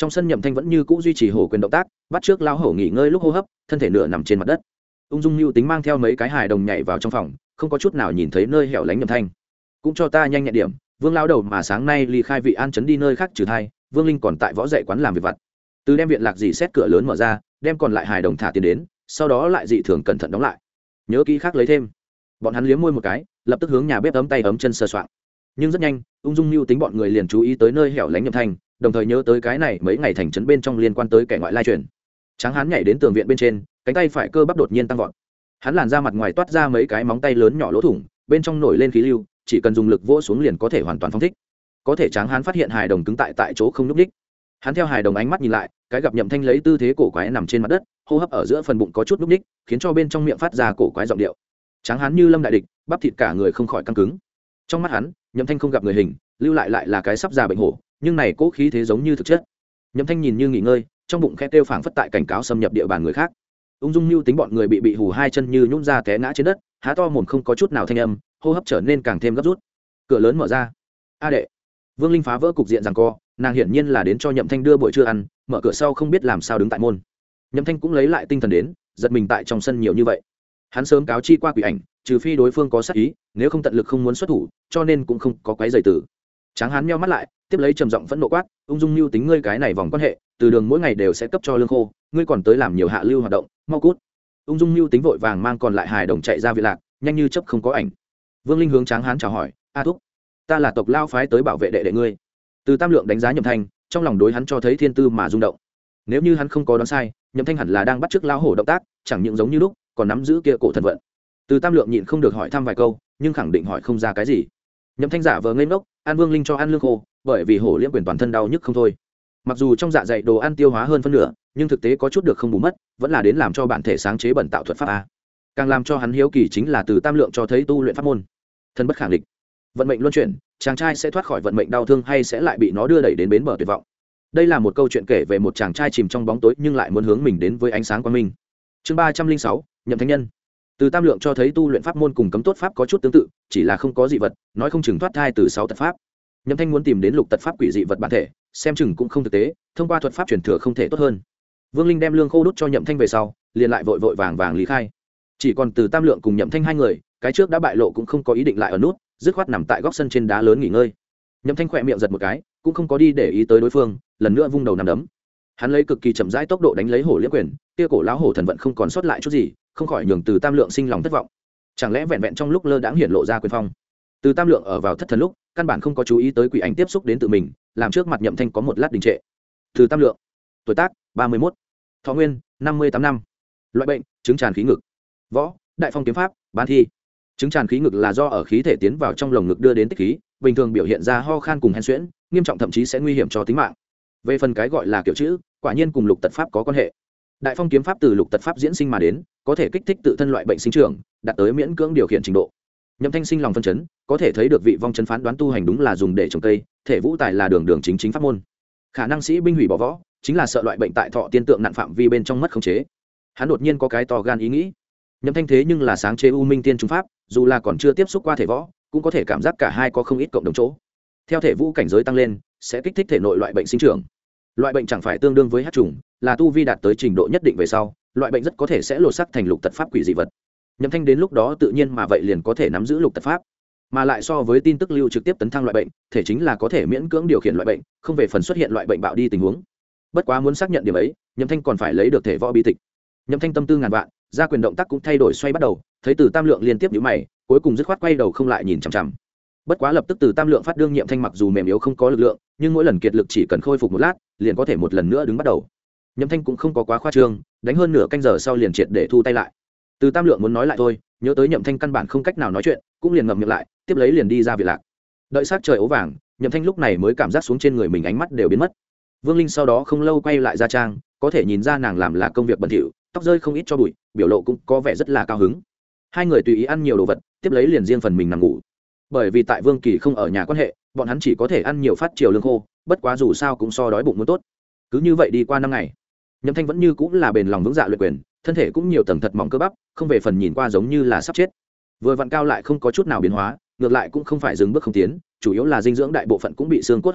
Trong sân Nhậm Thanh vẫn như cũ duy trì hổ quyền động tác, bắt trước lão hổ nghỉ ngơi lúc hô hấp, thân thể nửa nằm trên mặt đất. Ung dung lưu tính mang theo mấy cái hài đồng nhảy vào trong phòng, không có chút nào nhìn thấy nơi hẻo lánh Nhậm Thanh. Cũng cho ta nhanh nhẹn điểm, Vương lão đầu mà sáng nay ly khai vị an trấn đi nơi khác trừ thai, Vương Linh còn tại võ dạy quán làm việc vặt. Từ đem viện lạc dì xét cửa lớn mở ra, đem còn lại hài đồng thả tiền đến, sau đó lại dị thường cẩn thận đóng lại. Nhớ kỹ khác lấy thêm. Bọn hắn liếm môi một cái, lập tức hướng nhà bếp ấm tay ấm chân sờ soạng. Nhưng rất nhanh, ung dung lưu tính bọn người liền chú ý tới nơi hẻo lánh Nhậm Thanh, đồng thời nhớ tới cái này mấy ngày thành trấn bên trong liên quan tới kẻ ngoại lai truyền. Tráng hán nhảy đến tường viện bên trên, cánh tay phải cơ bắp đột nhiên tăng vọt. Hắn làn ra mặt ngoài toát ra mấy cái móng tay lớn nhỏ lỗ thủng, bên trong nổi lên khí lưu, chỉ cần dùng lực vỗ xuống liền có thể hoàn toàn phóng thích. Có thể Tráng hán phát hiện hài đồng cứng tại chỗ không nhúc nhích. Hắn theo hài đồng ánh mắt nhìn lại, cái gặp Nhậm Thanh lấy tư thế cổ quái nằm trên mặt đất, hô hấp ở giữa phần bụng có chút nhúc nhích, khiến cho bên trong miệng phát ra cổ quái giọng điệu. Tráng hán như lâm đại địch, bắp thịt cả người không khỏi căng cứng. Trong mắt hắn, Nhậm Thanh không gặp người hình, lưu lại là cái sắp già bệnh hổ, nhưng này cố khí thế giống như thực chất. Nhậm Thanh nhìn như nghỉ ngơi, trong bụng khẽ kêu phảng phất tại cảnh cáo xâm nhập địa bàn người khác. Ung dung lưu tính bọn người bị hù hai chân như nhũn ra té ngã trên đất, há to mồm không có chút nào thanh âm, hô hấp trở nên càng thêm gấp rút. Cửa lớn mở ra. A đệ. Vương Linh phá vỡ cục diện giằng co, nàng hiển nhiên là đến cho Nhậm Thanh đưa buổi trưa ăn, mở cửa sau không biết làm sao đứng tại môn. Nhậm Thanh cũng lấy lại tinh thần đến, giật mình tại trong sân nhiều như vậy. Hắn sớm cáo chi qua quỷ ảnh, trừ phi đối phương có sát ý, nếu không tận lực không muốn xuất thủ, cho nên cũng không có quấy rầy tử. Tráng hán nheo mắt lại, tiếp lấy trầm giọng phẫn nộ quát, ung dung lưu tính ngươi cái này vòng quan hệ, từ đường mỗi ngày đều sẽ cấp cho lương khô, ngươi còn tới làm nhiều hạ lưu hoạt động, mau cút. Ung dung lưu tính vội vàng mang còn lại hài đồng chạy ra viện lạc, nhanh như chớp không có ảnh. Vương Linh hướng Tráng hán chào hỏi, a thúc, ta là tộc lao phái tới bảo vệ đệ đệ ngươi. Từ Tam Lượng đánh giá Nhậm Thanh, trong lòng đối hắn cho thấy thiên tư mà rung động. Nếu như hắn không có đoán sai, Nhậm Thanh hẳn là đang bắt chước lao hổ động tác, chẳng những giống như lúc, còn nắm giữ kia cổ thần vận. Từ Tam Lượng nhịn không được hỏi thăm vài câu, nhưng khẳng định hỏi không ra cái gì. Nhậm Thanh giả vờ ngây ngốc, an Vương Linh cho ăn lương khô, bởi vì hổ liễm quyền toàn thân đau nhức không thôi. Mặc dù trong dạ dày đồ ăn tiêu hóa hơn phân nửa, nhưng thực tế có chút được không bù mất, vẫn là đến làm cho bản thể sáng chế bẩn tạo thuật pháp a. Càng làm cho hắn hiếu kỳ chính là Từ Tam Lượng cho thấy tu luyện pháp môn, thân bất khả địch, vận mệnh luân chuyển, chàng trai sẽ thoát khỏi vận mệnh đau thương hay sẽ lại bị nó đưa đẩy đến bến bờ tuyệt vọng. Đây là một câu chuyện kể về một chàng trai chìm trong bóng tối nhưng lại muốn hướng mình đến với ánh sáng quang minh. Chương 306, Nhậm Thánh Nhân. Từ Tam Lượng cho thấy tu luyện pháp môn cùng cấm tốt pháp có chút tương tự, chỉ là không có dị vật, nói không chừng thoát thai từ 6 tật pháp. Nhậm Thanh muốn tìm đến lục tật pháp quỷ dị vật bản thể, xem chừng cũng không thực tế, thông qua thuật pháp truyền thừa không thể tốt hơn. Vương Linh đem lương khô đút cho Nhậm Thanh về sau, liền lại vội vàng lý khai. Chỉ còn Từ Tam Lượng cùng Nhậm Thanh hai người, cái trước đã bại lộ cũng không có ý định lại ở nút, dứt khoát nằm tại góc sân trên đá lớn nghỉ ngơi. Nhậm Thanh khỏe miệng giật một cái, cũng không có đi để ý tới đối phương, lần nữa vung đầu nằm đấm. Hắn lấy cực kỳ chậm rãi tốc độ đánh lấy hổ liễm quyền, kia cổ lão hổ thần vận không còn sót lại chút gì, không khỏi nhường Từ Tam Lượng sinh lòng thất vọng. Chẳng lẽ vẹn vẹn trong lúc lơ đãng hiển lộ ra quyền phong? Từ Tam Lượng ở vào thất thần lúc, căn bản không có chú ý tới quỷ ảnh tiếp xúc đến tự mình, làm trước mặt Nhậm Thanh có một lát đình trệ. Từ Tam Lượng, tuổi tác 31, thọ nguyên 58 năm, loại bệnh chứng tràn khí ngực, võ đại phong kiếm pháp bán thi. Chứng tràn khí ngực là do ở khí thể tiến vào trong lồng ngực đưa đến tích khí, bình thường biểu hiện ra ho khan cùng hen suyễn, nghiêm trọng thậm chí sẽ nguy hiểm cho tính mạng. Về phần cái gọi là kiểu chữ, quả nhiên cùng lục tật pháp có quan hệ. Đại phong kiếm pháp từ lục tật pháp diễn sinh mà đến, có thể kích thích tự thân loại bệnh sinh trưởng, đạt tới miễn cưỡng điều khiển trình độ. Nhậm Thanh sinh lòng phân chấn, có thể thấy được vị vong chân phán đoán tu hành đúng là dùng để trồng cây, thể vũ tài là đường chính pháp môn. Khả năng sĩ binh hủy bỏ võ, chính là sợ loại bệnh tại thọ tiên tượng nặng phạm vi bên trong mất khống chế. Hắn đột nhiên có cái to gan ý nghĩ. Nhậm Thanh thế nhưng là sáng chế U Minh Tiên Trung pháp, dù là còn chưa tiếp xúc qua thể võ, cũng có thể cảm giác cả hai có không ít cộng đồng chỗ. Theo thể vũ cảnh giới tăng lên, sẽ kích thích thể nội loại bệnh sinh trưởng. Loại bệnh chẳng phải tương đương với hắc trùng, là tu vi đạt tới trình độ nhất định về sau, loại bệnh rất có thể sẽ lột sắc thành lục tật pháp quỷ dị vật. Nhậm Thanh đến lúc đó tự nhiên mà vậy liền có thể nắm giữ lục tật pháp, mà lại so với tin tức lưu trực tiếp tấn thăng loại bệnh, thể chính là có thể miễn cưỡng điều khiển loại bệnh, không về phần xuất hiện loại bệnh bạo đi tình huống. Bất quá muốn xác nhận điểm ấy, Nhậm Thanh còn phải lấy được thể võ bí tịch. Nhậm Thanh tâm tư ngàn vạn, ra quyền động tác cũng thay đổi xoay bắt đầu, thấy Từ Tam Lượng liên tiếp nhíu mày, cuối cùng dứt khoát quay đầu không lại nhìn chằm chằm. Bất quá lập tức Từ Tam Lượng phát đương Nhậm Thanh mặc dù mềm yếu không có lực lượng, nhưng mỗi lần kiệt lực chỉ cần khôi phục một lát, liền có thể một lần nữa đứng bắt đầu. Nhậm Thanh cũng không có quá khoa trương, đánh hơn nửa canh giờ sau liền triệt để thu tay lại. Từ Tam Lượng muốn nói lại thôi, nhớ tới Nhậm Thanh căn bản không cách nào nói chuyện, cũng liền ngậm miệng lại, tiếp lấy liền đi ra viện lạc. Đợi sát trời ố vàng, Nhậm Thanh lúc này mới cảm giác xuống trên người mình ánh mắt đều biến mất. Vương Linh sau đó không lâu quay lại ra trang, có thể nhìn ra nàng làm là công việc bẩn thỉu, tóc rơi không ít cho bụi, biểu lộ cũng có vẻ rất là cao hứng. Hai người tùy ý ăn nhiều đồ vật, tiếp lấy liền riêng phần mình nằm ngủ. Bởi vì tại Vương Kỳ không ở nhà quan hệ, bọn hắn chỉ có thể ăn nhiều phát chiều lương khô, bất quá dù sao cũng so đói bụng muốn tốt. Cứ như vậy đi qua 5 ngày, Nhậm Thanh vẫn như cũng là bền lòng vững dạ luyện quyền, thân thể cũng nhiều tầng thật mỏng cơ bắp, không về phần nhìn qua giống như là sắp chết. Vừa vặn cao lại không có chút nào biến hóa, ngược lại cũng không phải dừng bước không tiến, chủ yếu là dinh dưỡng đại bộ phận cũng bị xương cốt hấp thu,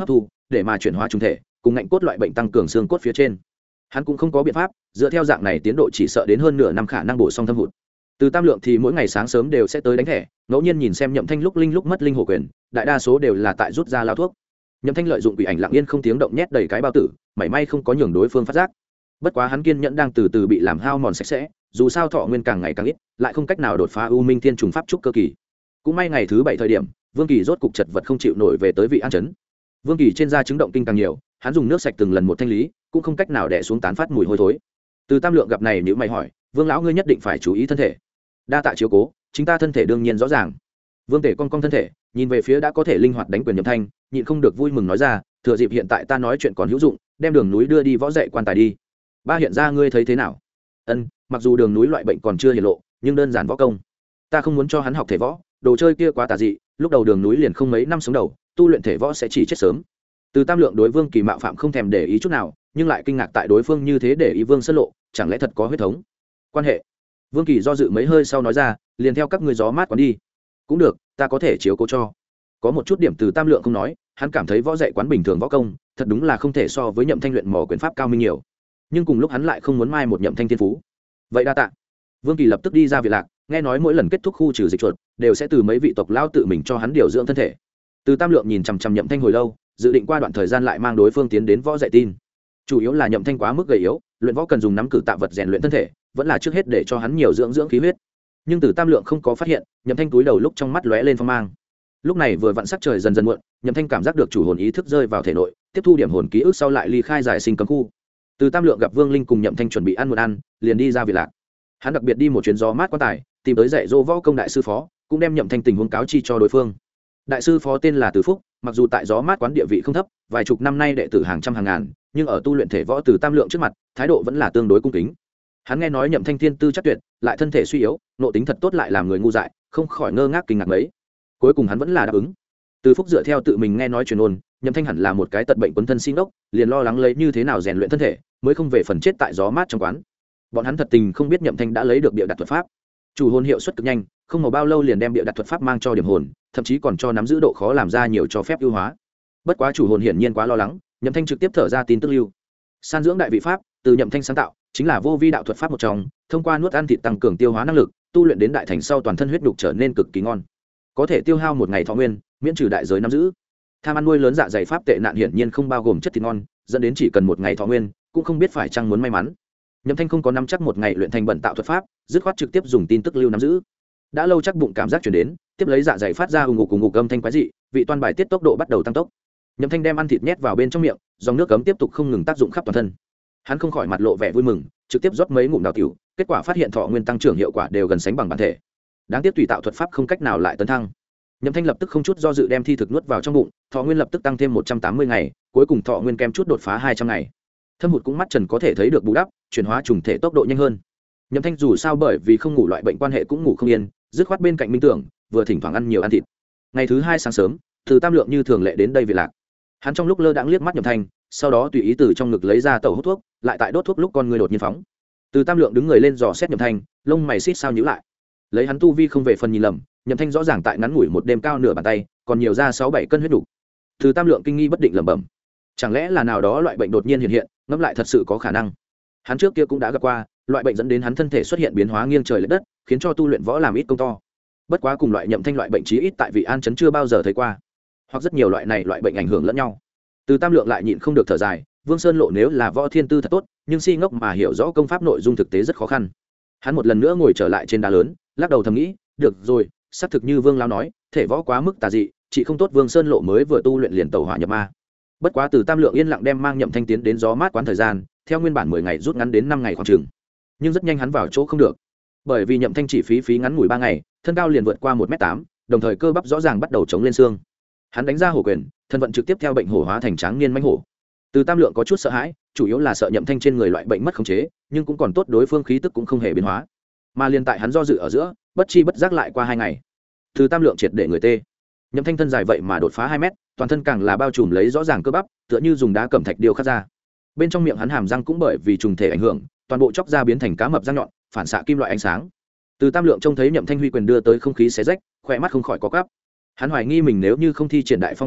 để mà chuyển hóa trùng thể cùng ngạnh cốt loại bệnh tăng cường xương cốt phía trên. Hắn cũng không có biện pháp, dựa theo dạng này tiến độ chỉ sợ đến hơn nửa năm khả năng bổ sung thâm hụt. Từ Tam Lượng thì mỗi ngày sáng sớm đều sẽ tới đánh thẻ, ngẫu nhiên nhìn xem Nhậm Thanh lúc linh lúc mất linh hổ quyền, đại đa số đều là tại rút ra lao thuốc. Nhậm Thanh lợi dụng quỷ ảnh lặng yên không tiếng động nhét đầy cái bao tử, mảy may không có nhường đối phương phát giác. Bất quá hắn kiên nhẫn đang từ từ bị làm hao mòn sạch sẽ, dù sao thọ nguyên càng ngày càng ít, lại không cách nào đột phá U Minh Thiên trùng pháp trúc cơ kỳ. Cũng may ngày thứ 7 thời điểm, Vương Kỳ rốt cục chật vật không chịu nổi về tới vị an trấn. Vương Kỳ trên da chứng động kinh càng nhiều, hắn dùng nước sạch từng lần một thanh lý, cũng không cách nào đè xuống tán phát mùi hôi thối. Từ Tam Lượng gặp này nhíu mày hỏi, Vương lão ngươi nhất định phải chú ý thân thể. Đa tạ chiếu cố, chính ta thân thể đương nhiên rõ ràng. Vương Tể cong thân thể, nhìn về phía đã có thể linh hoạt đánh quyền Nhậm Thanh, nhịn không được vui mừng nói ra, thừa dịp hiện tại ta nói chuyện còn hữu dụng, đem Đường núi đưa đi võ dạy quan tài đi. Ba hiện ra ngươi thấy thế nào? Ân, mặc dù Đường núi loại bệnh còn chưa hiện lộ, nhưng đơn giản võ công, ta không muốn cho hắn học thể võ, đồ chơi kia quá tà dị, lúc đầu Đường núi liền không mấy năm sống đầu, tu luyện thể võ sẽ chỉ chết sớm. Từ Tam Lượng đối Vương Kỳ mạo phạm không thèm để ý chút nào, nhưng lại kinh ngạc tại đối phương như thế để ý Vương Sơn Lộ, chẳng lẽ thật có huyết thống quan hệ. Vương Kỳ do dự mấy hơi sau nói ra, liền theo các ngươi gió mát quán đi. Cũng được, ta có thể chiếu cố cho. Có một chút điểm Từ Tam Lượng không nói, hắn cảm thấy võ dạy quán bình thường võ công thật đúng là không thể so với Nhậm Thanh luyện mỏ quyền pháp cao minh nhiều, nhưng cùng lúc hắn lại không muốn mai một Nhậm Thanh thiên phú. Vậy đa tạ. Vương Kỳ lập tức đi ra viện lạc, nghe nói mỗi lần kết thúc khu trừ dịch chuột đều sẽ từ mấy vị tộc lao tự mình cho hắn điều dưỡng thân thể. Từ Tam Lượng nhìn chằm chằm Nhậm Thanh hồi lâu, dự định qua đoạn thời gian lại mang đối phương tiến đến võ dạy tin. Chủ yếu là Nhậm Thanh quá mức gầy yếu, luyện võ cần dùng nắm cử tạ vật rèn luyện thân thể, vẫn là trước hết để cho hắn nhiều dưỡng khí huyết. Nhưng Từ Tam Lượng không có phát hiện, Nhậm Thanh túi đầu lúc trong mắt lóe lên phong mang. Lúc này vừa vặn sắc trời dần dần muộn, Nhậm Thanh cảm giác được chủ hồn ý thức rơi vào thể nội, tiếp thu điểm hồn ký ức sau lại ly khai giải sinh cấm khu. Từ Tam Lượng gặp Vương Linh cùng Nhậm Thanh chuẩn bị ăn một ăn, liền đi ra viện lạc. Hắn đặc biệt đi một chuyến gió mát quan tài, tìm tới dạy dỗ võ công đại sư phó, cũng đem Nhậm Thanh tình huống cáo chi cho đối phương. Đại sư phó tên là Từ Phúc, mặc dù tại gió mát quán địa vị không thấp, vài chục năm nay đệ tử hàng trăm hàng ngàn, nhưng ở tu luyện thể võ Từ Tam Lượng trước mặt, thái độ vẫn là tương đối cung kính. Hắn nghe nói Nhậm Thanh thiên tư chắc tuyệt, lại thân thể suy yếu, nội tính thật tốt lại làm người ngu dại, không khỏi ngơ ngác kinh ngạc mấy. Cuối cùng hắn vẫn là đáp ứng. Từ Phúc dựa theo tự mình nghe nói truyền ôn, Nhậm Thanh hẳn là một cái tật bệnh quấn thân sinh ốc, liền lo lắng lấy như thế nào rèn luyện thân thể, mới không về phần chết tại gió mát trong quán. Bọn hắn thật tình không biết Nhậm Thanh đã lấy được bịa đặt thuật pháp. Chủ hồn hiệu suất cực nhanh, không một bao lâu liền đem bịa đặt thuật pháp mang cho điểm hồn, thậm chí còn cho nắm giữ độ khó làm ra nhiều cho phép ưu hóa. Bất quá chủ hồn hiển nhiên quá lo lắng, Nhậm Thanh trực tiếp thở ra tin tức lưu. San dưỡng đại vị pháp, từ Nhậm Thanh sáng tạo, chính là vô vi đạo thuật pháp một trong, thông qua nuốt ăn thịt tăng cường tiêu hóa năng lực, tu luyện đến đại thành sau toàn thân huyết nhục trở nên cực kỳ ngon, có thể tiêu hao một ngày thọ nguyên, miễn trừ đại giới nắm giữ. Tham ăn nuôi lớn dạ dày pháp tệ nạn hiển nhiên không bao gồm chất thịt ngon, dẫn đến chỉ cần một ngày thọ nguyên, cũng không biết phải chăng muốn may mắn. Nhậm Thanh không có nắm chắc một ngày luyện thành bẩn tạo thuật pháp, dứt khoát trực tiếp dùng tin tức lưu nắm giữ. Đã lâu chắc bụng cảm giác chuyển đến, tiếp lấy dạ dày phát ra ùng ục âm thanh quái dị, vị toan bài tiết tốc độ bắt đầu tăng tốc. Nhậm Thanh đem ăn thịt nhét vào bên trong miệng, dòng nước cấm tiếp tục không ngừng tác dụng khắp toàn thân. Hắn không khỏi mặt lộ vẻ vui mừng, trực tiếp rót mấy ngụm đào tiểu, kết quả phát hiện thọ nguyên tăng trưởng hiệu quả đều gần sánh bằng bản thể. Đáng tiếc tùy tạo thuật pháp không cách nào lại tấn thăng. Nhậm Thanh lập tức không chút do dự đem thi thực nuốt vào trong bụng, thọ nguyên lập tức tăng thêm 180 ngày, cuối cùng thọ nguyên kem chút đột phá 200 ngày. Thâm hụt cũng mắt trần có thể thấy được bù đắp, chuyển hóa trùng thể tốc độ nhanh hơn. Nhậm Thanh dù sao bởi vì không ngủ loại bệnh quan hệ cũng ngủ không yên, dứt khoát bên cạnh minh tưởng, vừa thỉnh thoảng ăn nhiều ăn thịt. Ngày thứ 2 sáng sớm, Từ Tam Lượng như thường lệ đến đây về lạc. Hắn trong lúc lơ đãng liếc mắt Nhậm Thanh, sau đó tùy ý từ trong ngực lấy ra tẩu hút thuốc, lại tại đốt thuốc lúc con người đột nhiên phóng. Từ Tam Lượng đứng người lên dò xét Nhậm Thanh, lông mày xít sao nhíu lại. Lấy hắn tu vi không về phần nhìn lầm, Nhậm Thanh rõ ràng tại ngắn ngủi một đêm cao nửa bàn tay, còn nhiều ra 6-7 cân huyết đủ. Từ Tam Lượng kinh nghi bất định lẩm bẩm, chẳng lẽ là nào đó loại bệnh đột nhiên hiện hiện, ngẫm lại thật sự có khả năng. Hắn trước kia cũng đã gặp qua, loại bệnh dẫn đến hắn thân thể xuất hiện biến hóa nghiêng trời lệch đất, khiến cho tu luyện võ làm ít công to. Bất quá cùng loại Nhậm Thanh loại bệnh chí ít tại Vị An trấn chưa bao giờ thấy qua, hoặc rất nhiều loại này loại bệnh ảnh hưởng lẫn nhau. Từ Tam Lượng lại nhịn không được thở dài, Vương Sơn Lộ nếu là võ thiên tư thật tốt, nhưng si ngốc mà hiểu rõ công pháp nội dung thực tế rất khó khăn. Hắn một lần nữa ngồi trở lại trên đá lớn, lắc đầu thầm nghĩ, được rồi, xác thực như Vương lão nói, thể võ quá mức tà dị, chỉ không tốt Vương Sơn Lộ mới vừa tu luyện liền tẩu hỏa nhập ma. Bất quá Từ Tam Lượng yên lặng đem mang Nhậm Thanh tiến đến gió mát quán thời gian, theo nguyên bản 10 ngày rút ngắn đến 5 ngày khoảng chừng. Nhưng rất nhanh hắn vào chỗ không được, bởi vì Nhậm Thanh chỉ phí ngắn ngủi 3 ngày, thân cao liền vượt qua 1m8, đồng thời cơ bắp rõ ràng bắt đầu chống lên xương. Hắn đánh ra hổ quyền, thân vận trực tiếp theo bệnh hổ hóa thành tráng niên mãnh hổ. Từ Tam Lượng có chút sợ hãi, chủ yếu là sợ Nhậm Thanh trên người loại bệnh mất khống chế, nhưng cũng còn tốt đối phương khí tức cũng không hề biến hóa. Mà liên tại hắn do dự ở giữa, bất chi bất giác lại qua 2 ngày. Từ Tam Lượng triệt để người tê. Nhậm Thanh thân dài vậy mà đột phá 2 mét, toàn thân càng là bao trùm lấy rõ ràng cơ bắp, tựa như dùng đá cẩm thạch điêu khắc ra. Bên trong miệng hắn hàm răng cũng bởi vì trùng thể ảnh hưởng, toàn bộ chóc ra biến thành cá mập răng nhọn, phản xạ kim loại ánh sáng. Từ Tam Lượng trông thấy Nhậm Thanh huy quyền đưa tới không khí xé rách, khỏe mắt không khỏi có cắp. Hắn hoài nghi mình nếu như không thi triển đại phong kiếm pháp,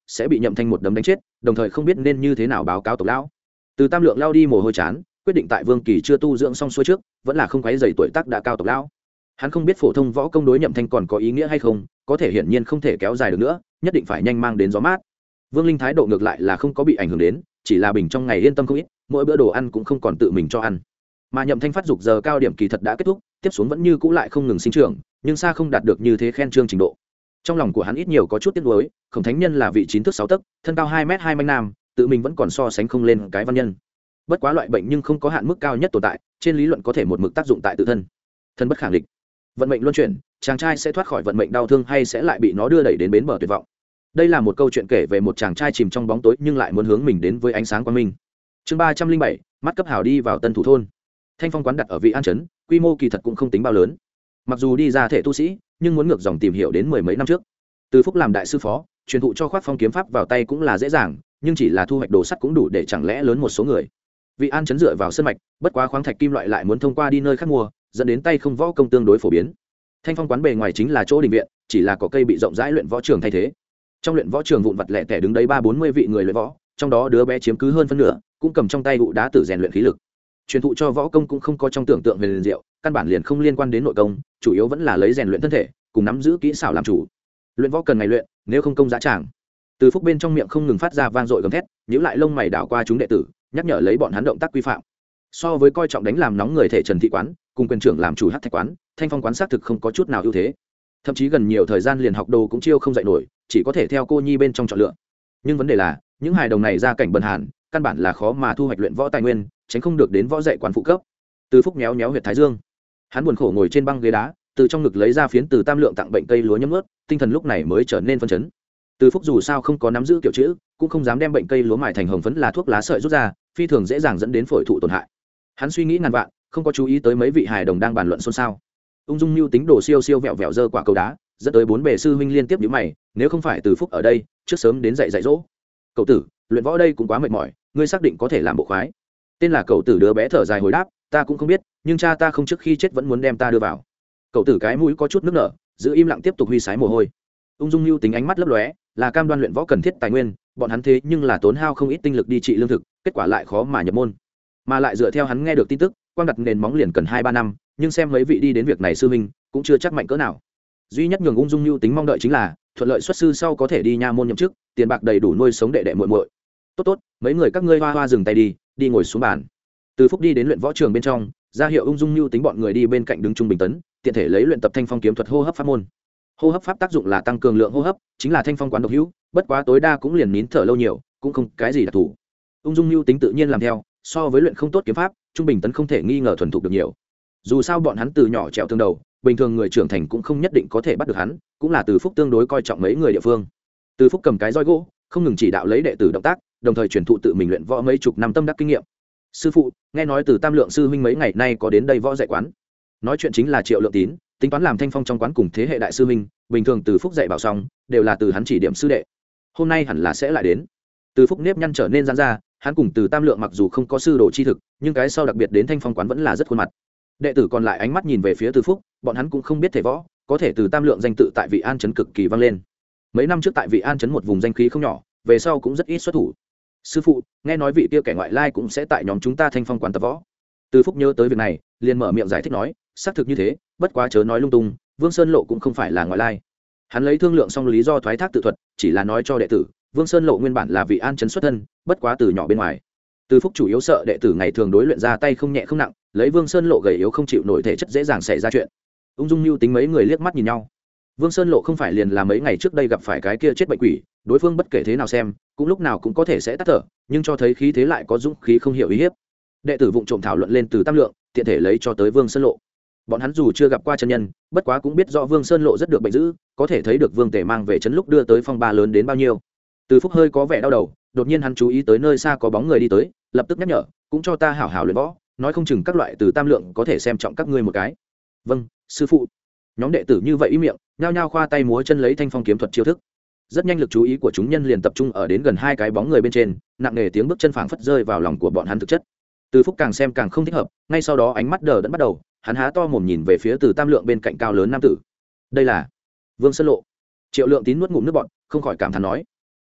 sẽ bị Nhậm Thanh một đấm đánh chết, đồng thời không biết nên như thế nào báo cáo tộc lão. Từ Tam Lượng lao đi mồ hôi chán, quyết định tại Vương Kỳ chưa tu dưỡng xong xuôi trước, vẫn là không quấy rầy tuổi tác đã cao tộc lão. Hắn không biết phổ thông võ công đối Nhậm Thanh còn có ý nghĩa hay không, có thể hiển nhiên không thể kéo dài được nữa, nhất định phải nhanh mang đến gió mát. Vương Linh thái độ ngược lại là không có bị ảnh hưởng đến, chỉ là bình trong ngày yên tâm không ít, mỗi bữa đồ ăn cũng không còn tự mình cho ăn. Mà Nhậm Thanh phát dục giờ cao điểm kỳ thật đã kết thúc, tiếp xuống vẫn như cũ lại không ngừng sinh trưởng, nhưng xa không đạt được như thế khen trương trình độ. Trong lòng của hắn ít nhiều có chút tiếc nuối, Khổng Thánh Nhân là vị 9 thước 6 tấc, thân cao 2m2 manh nam, tự mình vẫn còn so sánh không lên cái văn nhân. Bất quá loại bệnh nhưng không có hạn mức cao nhất tồn tại, trên lý luận có thể một mực tác dụng tại tự thân. Thân bất khả địch. Vận mệnh luân chuyển, chàng trai sẽ thoát khỏi vận mệnh đau thương hay sẽ lại bị nó đưa đẩy đến bến bờ tuyệt vọng. Đây là một câu chuyện kể về một chàng trai chìm trong bóng tối nhưng lại muốn hướng mình đến với ánh sáng quang minh. Chương 307, mắt cấp hào đi vào Tân Thủ thôn. Thanh Phong quán đặt ở Vị An trấn, quy mô kỳ thật cũng không tính bao lớn. Mặc dù đi ra thể tu sĩ, nhưng muốn ngược dòng tìm hiểu đến mười mấy năm trước. Từ Phúc làm đại sư phó, truyền thụ cho Khoác Phong kiếm pháp vào tay cũng là dễ dàng, nhưng chỉ là thu hoạch đồ sắt cũng đủ để chẳng lẽ lớn một số người. Vị An trấn dựa vào sơn mạch, bất quá khoáng thạch kim loại lại muốn thông qua đi nơi khác mua, dẫn đến tay không võ công tương đối phổ biến. Thanh Phong quán bề ngoài chính là chỗ đình viện, chỉ là có cây bị rộng rãi luyện võ trường thay thế. Trong luyện võ trường vụn vặt lẻ tẻ đứng đấy 30-40 vị người luyện võ, trong đó đứa bé chiếm cứ hơn phân nửa, cũng cầm trong tay ụ đá tử rèn luyện khí lực. Truyền thụ cho võ công cũng không có trong tưởng tượng về liền diệu, căn bản liền không liên quan đến nội công, chủ yếu vẫn là lấy rèn luyện thân thể, cùng nắm giữ kỹ xảo làm chủ. Luyện võ cần ngày luyện, nếu không công dã tràng. Từ Phúc bên trong miệng không ngừng phát ra vang dội gầm thét, nhíu lại lông mày đảo qua chúng đệ tử, nhắc nhở lấy bọn hắn động tác quy phạm. So với coi trọng đánh làm nóng người thể Trần thị quán, cùng quyền trưởng làm chủ Hắc Thạch quán, Thanh Phong quán xác thực không có chút nào ưu thế. Thậm chí gần nhiều thời gian liền học đồ cũng chiêu không dạy nổi, chỉ có thể theo cô nhi bên trong chọn lựa. Nhưng vấn đề là, những hài đồng này ra cảnh bần hàn, căn bản là khó mà thu hoạch luyện võ tài nguyên, tránh không được đến võ dạy quán phụ cấp. Từ Phúc méo méo huyệt thái dương, hắn buồn khổ ngồi trên băng ghế đá, từ trong ngực lấy ra phiến Từ Tam Lượng tặng bệnh cây lúa nhấm ướt, tinh thần lúc này mới trở nên phấn chấn. Từ Phúc dù sao không có nắm giữ kiểu chữ, cũng không dám đem bệnh cây lúa mài thành hồng phấn là thuốc lá sợi rút ra, phi thường dễ dàng dẫn đến phổi thụ tổn hại. Hắn suy nghĩ ngàn vạn, không có chú ý tới mấy vị hài đồng đang bàn luận xôn xao. Ung dung mưu tính đồ siêu siêu vẹo vẹo dơ quả cầu đá, dẫn tới bốn bề sư huynh liên tiếp nhíu mày, nếu không phải Từ Phúc ở đây, trước sớm đến dạy dỗ. Cậu tử, luyện võ đây cũng quá mệt mỏi, ngươi xác định có thể làm bộ khoái? Tên là cậu tử đứa bé thở dài hồi đáp, ta cũng không biết, nhưng cha ta không trước khi chết vẫn muốn đem ta đưa vào. Cậu tử cái mũi có chút nước nở, giữ im lặng tiếp tục huy sái mồ hôi. Ung dung mưu tính ánh mắt lấp lóe, là cam đoan luyện võ cần thiết tài nguyên, bọn hắn thế nhưng là tốn hao không ít tinh lực đi trị lương thực, kết quả lại khó mà nhập môn. Mà lại dựa theo hắn nghe được tin tức, quang đặt nền móng liền cần 2-3 năm, nhưng xem mấy vị đi đến việc này sư huynh, cũng chưa chắc mạnh cỡ nào. Duy nhất nhường Ung dung mưu tính mong đợi chính là thuận lợi xuất sư sau có thể đi nha môn nhậm chức, tiền bạc đầy đủ nuôi sống đệ đệ muội muội. Tốt, mấy người các ngươi hoa hoa dừng tay đi ngồi xuống bàn. Từ Phúc đi đến luyện võ trường bên trong, ra hiệu Ung dung mưu tính bọn người đi bên cạnh đứng trung bình tấn, tiện thể lấy luyện tập Thanh Phong kiếm thuật hô hấp pháp môn. Hô hấp pháp tác dụng là tăng cường lượng hô hấp, chính là Thanh Phong quán độc hữu, bất quá tối đa cũng liền nín thở lâu nhiều, cũng không cái gì đặc thù. Ung dung mưu tính tự nhiên làm theo, so với luyện không tốt kiếm pháp, trung bình tấn không thể nghi ngờ thuần thục được nhiều. Dù sao bọn hắn từ nhỏ trèo tương đầu, bình thường người trưởng thành cũng không nhất định có thể bắt được hắn, cũng là Từ Phúc tương đối coi trọng mấy người địa phương. Từ Phúc cầm cái roi gỗ, không ngừng chỉ đạo lấy đệ tử động tác, đồng thời truyền thụ tự mình luyện võ mấy chục năm tâm đắc kinh nghiệm. Sư phụ, nghe nói Từ Tam Lượng sư huynh mấy ngày nay có đến đây võ dạy quán. Nói chuyện chính là Triệu Lượng Tín, tính toán làm Thanh Phong trong quán cùng thế hệ đại sư huynh, bình thường Từ Phúc dạy bảo xong, đều là từ hắn chỉ điểm sư đệ. Hôm nay hẳn là sẽ lại đến. Từ Phúc nếp nhăn trở nên giãn ra, hắn cùng Từ Tam Lượng mặc dù không có sư đồ chi thực, nhưng cái sau đặc biệt đến Thanh Phong quán vẫn là rất khuôn mặt. Đệ tử còn lại ánh mắt nhìn về phía Từ Phúc, bọn hắn cũng không biết thể võ, có thể Từ Tam Lượng danh tự tại Vị An trấn cực kỳ vang lên. Mấy năm trước tại Vị An trấn một vùng danh khí không nhỏ, về sau cũng rất ít xuất thủ. Sư phụ, nghe nói vị kia kẻ ngoại lai cũng sẽ tại nhóm chúng ta Thanh Phong quán tập võ. Từ Phúc nhớ tới việc này, liền mở miệng giải thích nói, xác thực như thế, bất quá chớ nói lung tung, Vương Sơn Lộ cũng không phải là ngoại lai. Hắn lấy thương lượng xong lý do thoái thác tự thuật, chỉ là nói cho đệ tử, Vương Sơn Lộ nguyên bản là Vị An trấn xuất thân, bất quá từ nhỏ bên ngoài. Từ Phúc chủ yếu sợ đệ tử ngày thường đối luyện ra tay không nhẹ không nặng, lấy Vương Sơn Lộ gầy yếu không chịu nổi thể chất dễ dàng xảy ra chuyện. Ung dung mưu tính mấy người liếc mắt nhìn nhau. Vương Sơn Lộ không phải liền là mấy ngày trước đây gặp phải cái kia chết bệnh quỷ, đối phương bất kể thế nào xem, cũng lúc nào cũng có thể sẽ tắt thở, nhưng cho thấy khí thế lại có dũng khí không hiểu uy hiếp. Đệ tử vụng trộm thảo luận lên Từ Tam Lượng, tiện thể lấy cho tới Vương Sơn Lộ. Bọn hắn dù chưa gặp qua chân nhân, bất quá cũng biết rõ Vương Sơn Lộ rất được bệnh dữ, có thể thấy được Vương Tề mang về trấn lúc đưa tới phong ba lớn đến bao nhiêu. Từ Phúc hơi có vẻ đau đầu, đột nhiên hắn chú ý tới nơi xa có bóng người đi tới, lập tức nhắc nhở, cũng cho ta hảo hảo luyện võ, nói không chừng các loại Từ Tam Lượng có thể xem trọng các ngươi một cái. Vâng, sư phụ. Nhóm đệ tử như vậy ý miệng, nhao nhao khoa tay múa chân lấy Thanh Phong kiếm thuật chiêu thức. Rất nhanh lực chú ý của chúng nhân liền tập trung ở đến gần hai cái bóng người bên trên, nặng nề tiếng bước chân phảng phất rơi vào lòng của bọn hắn thực chất. Từ Phúc càng xem càng không thích hợp, ngay sau đó ánh mắt đờ đẫn bắt đầu, hắn há to mồm nhìn về phía Từ Tam Lượng bên cạnh cao lớn nam tử. Đây là Vương Sơn Lộ. Triệu Lượng Tín nuốt ngụm nước bọt, không khỏi cảm thán nói,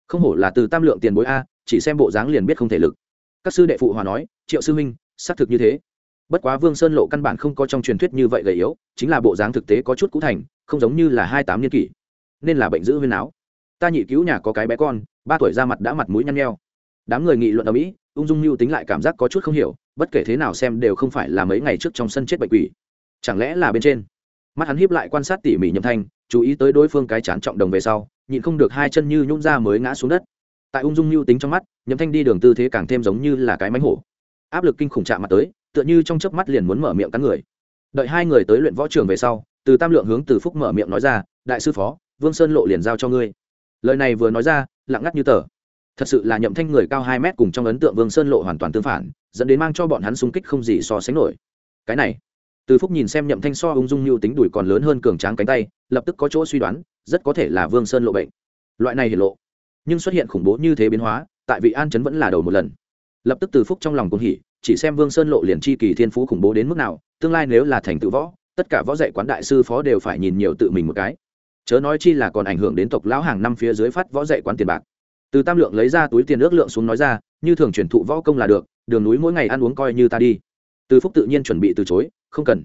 không hổ là từ tam lượng tiền bối a, chỉ xem bộ dáng liền biết không thể lực. Các sư đệ phụ hòa nói, Triệu sư huynh xác thực như thế. Bất quá Vương Sơn Lộ căn bản không có trong truyền thuyết như vậy gầy yếu, chính là bộ dáng thực tế có chút cũ thành, không giống như là 28 niên kỷ, nên là bệnh giữ huyên áo. Ta nhị cứu nhà có cái bé con 3 tuổi ra mặt đã mặt mũi nhăn nheo. Đám người nghị luận ở mỹ, ung dung lưu tính lại cảm giác có chút không hiểu, bất kể thế nào xem đều không phải là mấy ngày trước trong sân chết bệnh quỷ, chẳng lẽ là bên trên. Mắt hắn híp lại quan sát tỉ mỉ Nhậm Thanh, chú ý tới đối phương cái chán trọng đồng về sau, nhịn không được hai chân như nhũn ra mới ngã xuống đất. Tại ung dung lưu tính trong mắt, Nhậm Thanh đi đường tư thế càng thêm giống như là cái mánh hổ, áp lực kinh khủng chạm mặt tới, tựa như trong chớp mắt liền muốn mở miệng cắn người. Đợi hai người tới luyện võ trường về sau, Từ Tam Lượng hướng Từ Phúc mở miệng nói ra, đại sư phó, Vương Sơn Lộ liền giao cho ngươi. Lời này vừa nói ra, lặng ngắt như tờ. Thật sự là Nhậm Thanh người cao 2 mét cùng trong ấn tượng Vương Sơn Lộ hoàn toàn tương phản, dẫn đến mang cho bọn hắn xung kích không gì so sánh nổi. Cái này, Từ Phúc nhìn xem Nhậm Thanh so ung dung lưu tính đuổi còn lớn hơn cường tráng cánh tay, lập tức có chỗ suy đoán, rất có thể là Vương Sơn Lộ bệnh. Loại này hiển lộ, nhưng xuất hiện khủng bố như thế biến hóa, tại vị An Chấn vẫn là đầu một lần. Lập tức Từ Phúc trong lòng cuồng hỉ, chỉ xem Vương Sơn Lộ liền chi kỳ thiên phú khủng bố đến mức nào, tương lai nếu là thành tựu võ, tất cả võ dạy quán đại sư phó đều phải nhìn nhiều tự mình một cái. Chớ nói chi là còn ảnh hưởng đến tộc lão hàng năm phía dưới phát võ dạy quán tiền bạc. Từ Tam Lượng lấy ra túi tiền ước lượng xuống nói ra, như thường truyền thụ võ công là được, đường núi mỗi ngày ăn uống coi như ta đi. Từ Phúc tự nhiên chuẩn bị từ chối, không cần,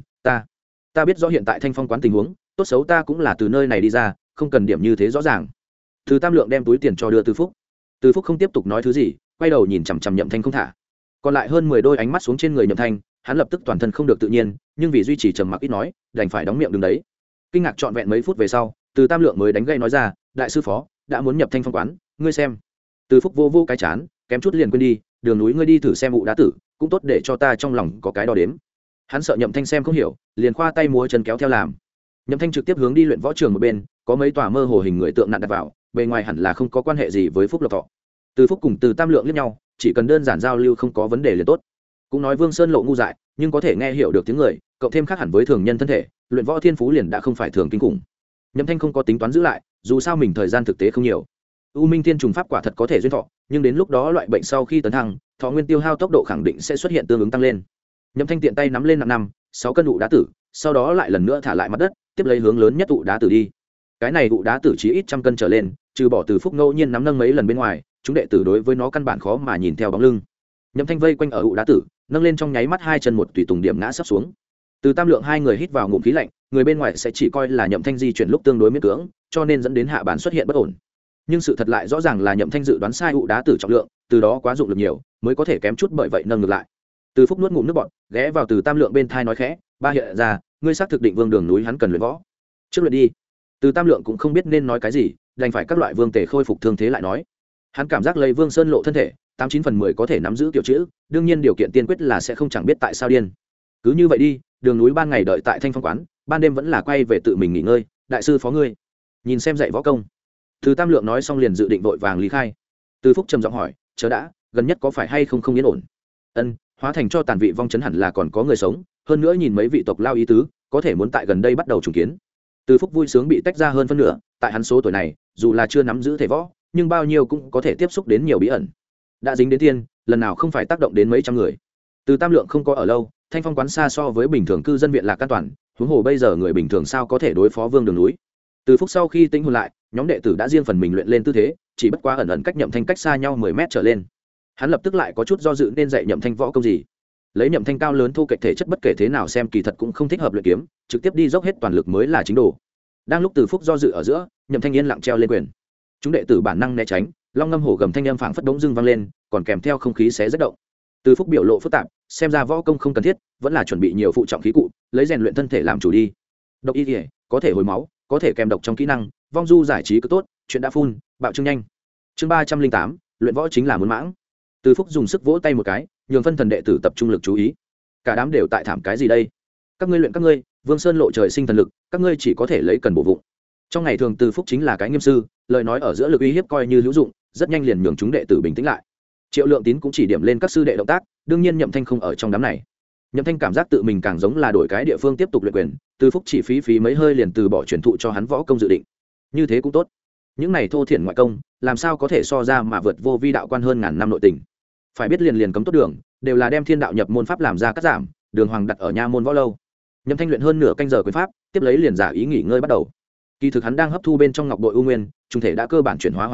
ta biết rõ hiện tại Thanh Phong quán tình huống, tốt xấu ta cũng là từ nơi này đi ra, không cần điểm như thế rõ ràng. Từ Tam Lượng đem túi tiền cho đưa Từ Phúc. Từ Phúc không tiếp tục nói thứ gì, quay đầu nhìn chằm chằm Nhậm Thanh không thả. Còn lại hơn 10 đôi ánh mắt xuống trên người Nhậm Thanh, hắn lập tức toàn thân không được tự nhiên, nhưng vì duy trì trầm mặc ít nói, đành phải đóng miệng đứng đấy. Kinh ngạc trọn vẹn mấy phút về sau, Từ Tam Lượng mới đánh gây nói ra, đại sư phó đã muốn nhập Thanh Phong quán, ngươi xem. Từ Phúc vô vô cái chán, kém chút liền quên đi, đường núi ngươi đi thử xem ụ đá tử, cũng tốt để cho ta trong lòng có cái đo đếm. Hắn sợ Nhậm Thanh xem không hiểu, liền khoa tay múa chân kéo theo làm. Nhậm Thanh trực tiếp hướng đi luyện võ trường một bên, có mấy tòa mơ hồ hình người tượng nặn đặt vào, bề ngoài hẳn là không có quan hệ gì với Phúc Lộc Thọ. Từ Phúc cùng Từ Tam Lượng liếc nhau, chỉ cần đơn giản giao lưu không có vấn đề liền tốt. Cũng nói Vương Sơn Lộ ngu dại, nhưng có thể nghe hiểu được tiếng người, cộng thêm khác hẳn với thường nhân thân thể, luyện võ thiên phú liền đã không phải thường kinh khủng. Nhậm Thanh không có tính toán giữ lại, dù sao mình thời gian thực tế không nhiều. U Minh Thiên trùng pháp quả thật có thể duyên thọ, nhưng đến lúc đó loại bệnh sau khi tấn thăng, thọ nguyên tiêu hao tốc độ khẳng định sẽ xuất hiện tương ứng tăng lên. Nhậm Thanh tiện tay nắm lên 5 cân ụ đá tử, sau đó lại lần nữa thả lại mặt đất, tiếp lấy hướng lớn nhất ụ đá tử đi. Cái này ụ đá tử chí ít 100 cân trở lên, trừ bỏ Từ Phúc ngẫu nhiên nắm nâng mấy lần bên ngoài, chúng đệ tử đối với nó căn bản khó mà nhìn theo bóng lưng. Nhậm Thanh vây quanh ở ụ đá tử, nâng lên trong nháy mắt hai chân một tùy tùng điểm ngã sắp xuống. Từ Tam Lượng hai người hít vào ngụm khí lạnh, người bên ngoài sẽ chỉ coi là Nhậm Thanh di chuyển lúc tương đối miễn cưỡng, cho nên dẫn đến hạ bản xuất hiện bất ổn. Nhưng sự thật lại rõ ràng là Nhậm Thanh dự đoán sai ụ đá tử trọng lượng, từ đó quá dụng lực nhiều, mới có thể kém chút bởi vậy nâng ngược lại. Từ Phúc nuốt ngụm nước bọt, ghé vào Từ Tam Lượng bên thai nói khẽ, ba hiện ra, ngươi xác thực định vương đường núi hắn cần luyện võ. Trước luyện đi. Từ Tam Lượng cũng không biết nên nói cái gì, đành phải các loại vương tề khôi phục thương thế lại nói. Hắn cảm giác lấy Vương Sơn Lộ thân thể, 89/10 có thể nắm giữ tiểu chữ, đương nhiên điều kiện tiên quyết là sẽ không chẳng biết tại sao điên. Cứ như vậy đi, đường núi ban ngày đợi tại Thanh Phong quán, ban đêm vẫn là quay về tự mình nghỉ ngơi, đại sư phó ngươi, nhìn xem dạy võ công. Từ Tam Lượng nói xong liền dự định vội vàng lý khai. Từ Phúc trầm giọng hỏi, chớ đã, gần nhất có phải hay không yên ổn? Ân, hóa thành cho tàn vị vong chấn hẳn là còn có người sống, hơn nữa nhìn mấy vị tộc lao ý tứ, có thể muốn tại gần đây bắt đầu trùng kiến. Từ Phúc vui sướng bị tách ra hơn phân nửa, tại hắn số tuổi này, dù là chưa nắm giữ thể võ, nhưng bao nhiêu cũng có thể tiếp xúc đến nhiều bí ẩn. Đã dính đến tiên, lần nào không phải tác động đến mấy trăm người. Từ Tam Lượng không có ở lâu, Thanh Phong quán xa so với bình thường cư dân viện lạc an toàn, huống hồ bây giờ người bình thường sao có thể đối phó vương đường núi. Từ Phúc sau khi tĩnh hồn lại, nhóm đệ tử đã riêng phần mình luyện lên tư thế, chỉ bất quá ẩn ẩn cách Nhậm Thanh cách xa nhau 10 mét trở lên. Hắn lập tức lại có chút do dự nên dạy Nhậm Thanh võ công gì. Lấy Nhậm Thanh cao lớn thu kệch thể chất bất kể thế nào xem kỳ thật cũng không thích hợp luyện kiếm, trực tiếp đi dốc hết toàn lực mới là chính đồ. Đang lúc Từ Phúc do dự ở giữa, Nhậm Thanh yên lặng treo lên quyền. Chúng đệ tử bản năng né tránh, long ngâm hổ gầm thanh âm phảng phất đống dưng vang lên, còn kèm theo không khí xé rách động. Từ Phúc biểu lộ phức tạp, xem ra võ công không cần thiết, vẫn là chuẩn bị nhiều phụ trọng khí cụ, lấy rèn luyện thân thể làm chủ đi. Độc y thể, có thể hồi máu, có thể kèm độc trong kỹ năng, vong du giải trí cứ tốt, chuyện đã phun, bạo trương nhanh. Chương 308, luyện võ chính là muốn mãng. Từ Phúc dùng sức vỗ tay một cái, nhường phân thần đệ tử tập trung lực chú ý. Cả đám đều tại thảm cái gì đây? Các ngươi luyện các ngươi, Vương Sơn Lộ trời sinh thần lực, các ngươi chỉ có thể lấy cần bổ vụng. Trong ngày thường Từ Phúc chính là cái nghiêm sư, lời nói ở giữa lực uy hiếp coi như hữu dụng, rất nhanh liền nhường chúng đệ tử bình tĩnh lại. Triệu Lượng Tín cũng chỉ điểm lên các sư đệ động tác, đương nhiên Nhậm Thanh không ở trong đám này. Nhậm Thanh cảm giác tự mình càng giống là đổi cái địa phương tiếp tục luyện quyền, Từ Phúc chỉ phí mấy hơi liền từ bỏ truyền thụ cho hắn võ công dự định. Như thế cũng tốt. Những này thô thiển ngoại công, làm sao có thể so ra mà vượt vô vi đạo quan hơn ngàn năm nội tình. Phải biết liền cấm tốt đường, đều là đem thiên đạo nhập môn pháp làm ra cắt giảm, đường hoàng đặt ở nha môn võ lâu. Nhậm Thanh luyện hơn nửa canh giờ quyền pháp, tiếp lấy liền giả ý nghỉ ngơi bắt đầu. Kỳ thực hắn đang hấp thu bên trong ngọc bội u nguyên, trung thể đã cơ bản chuyển hóa hoàn thành,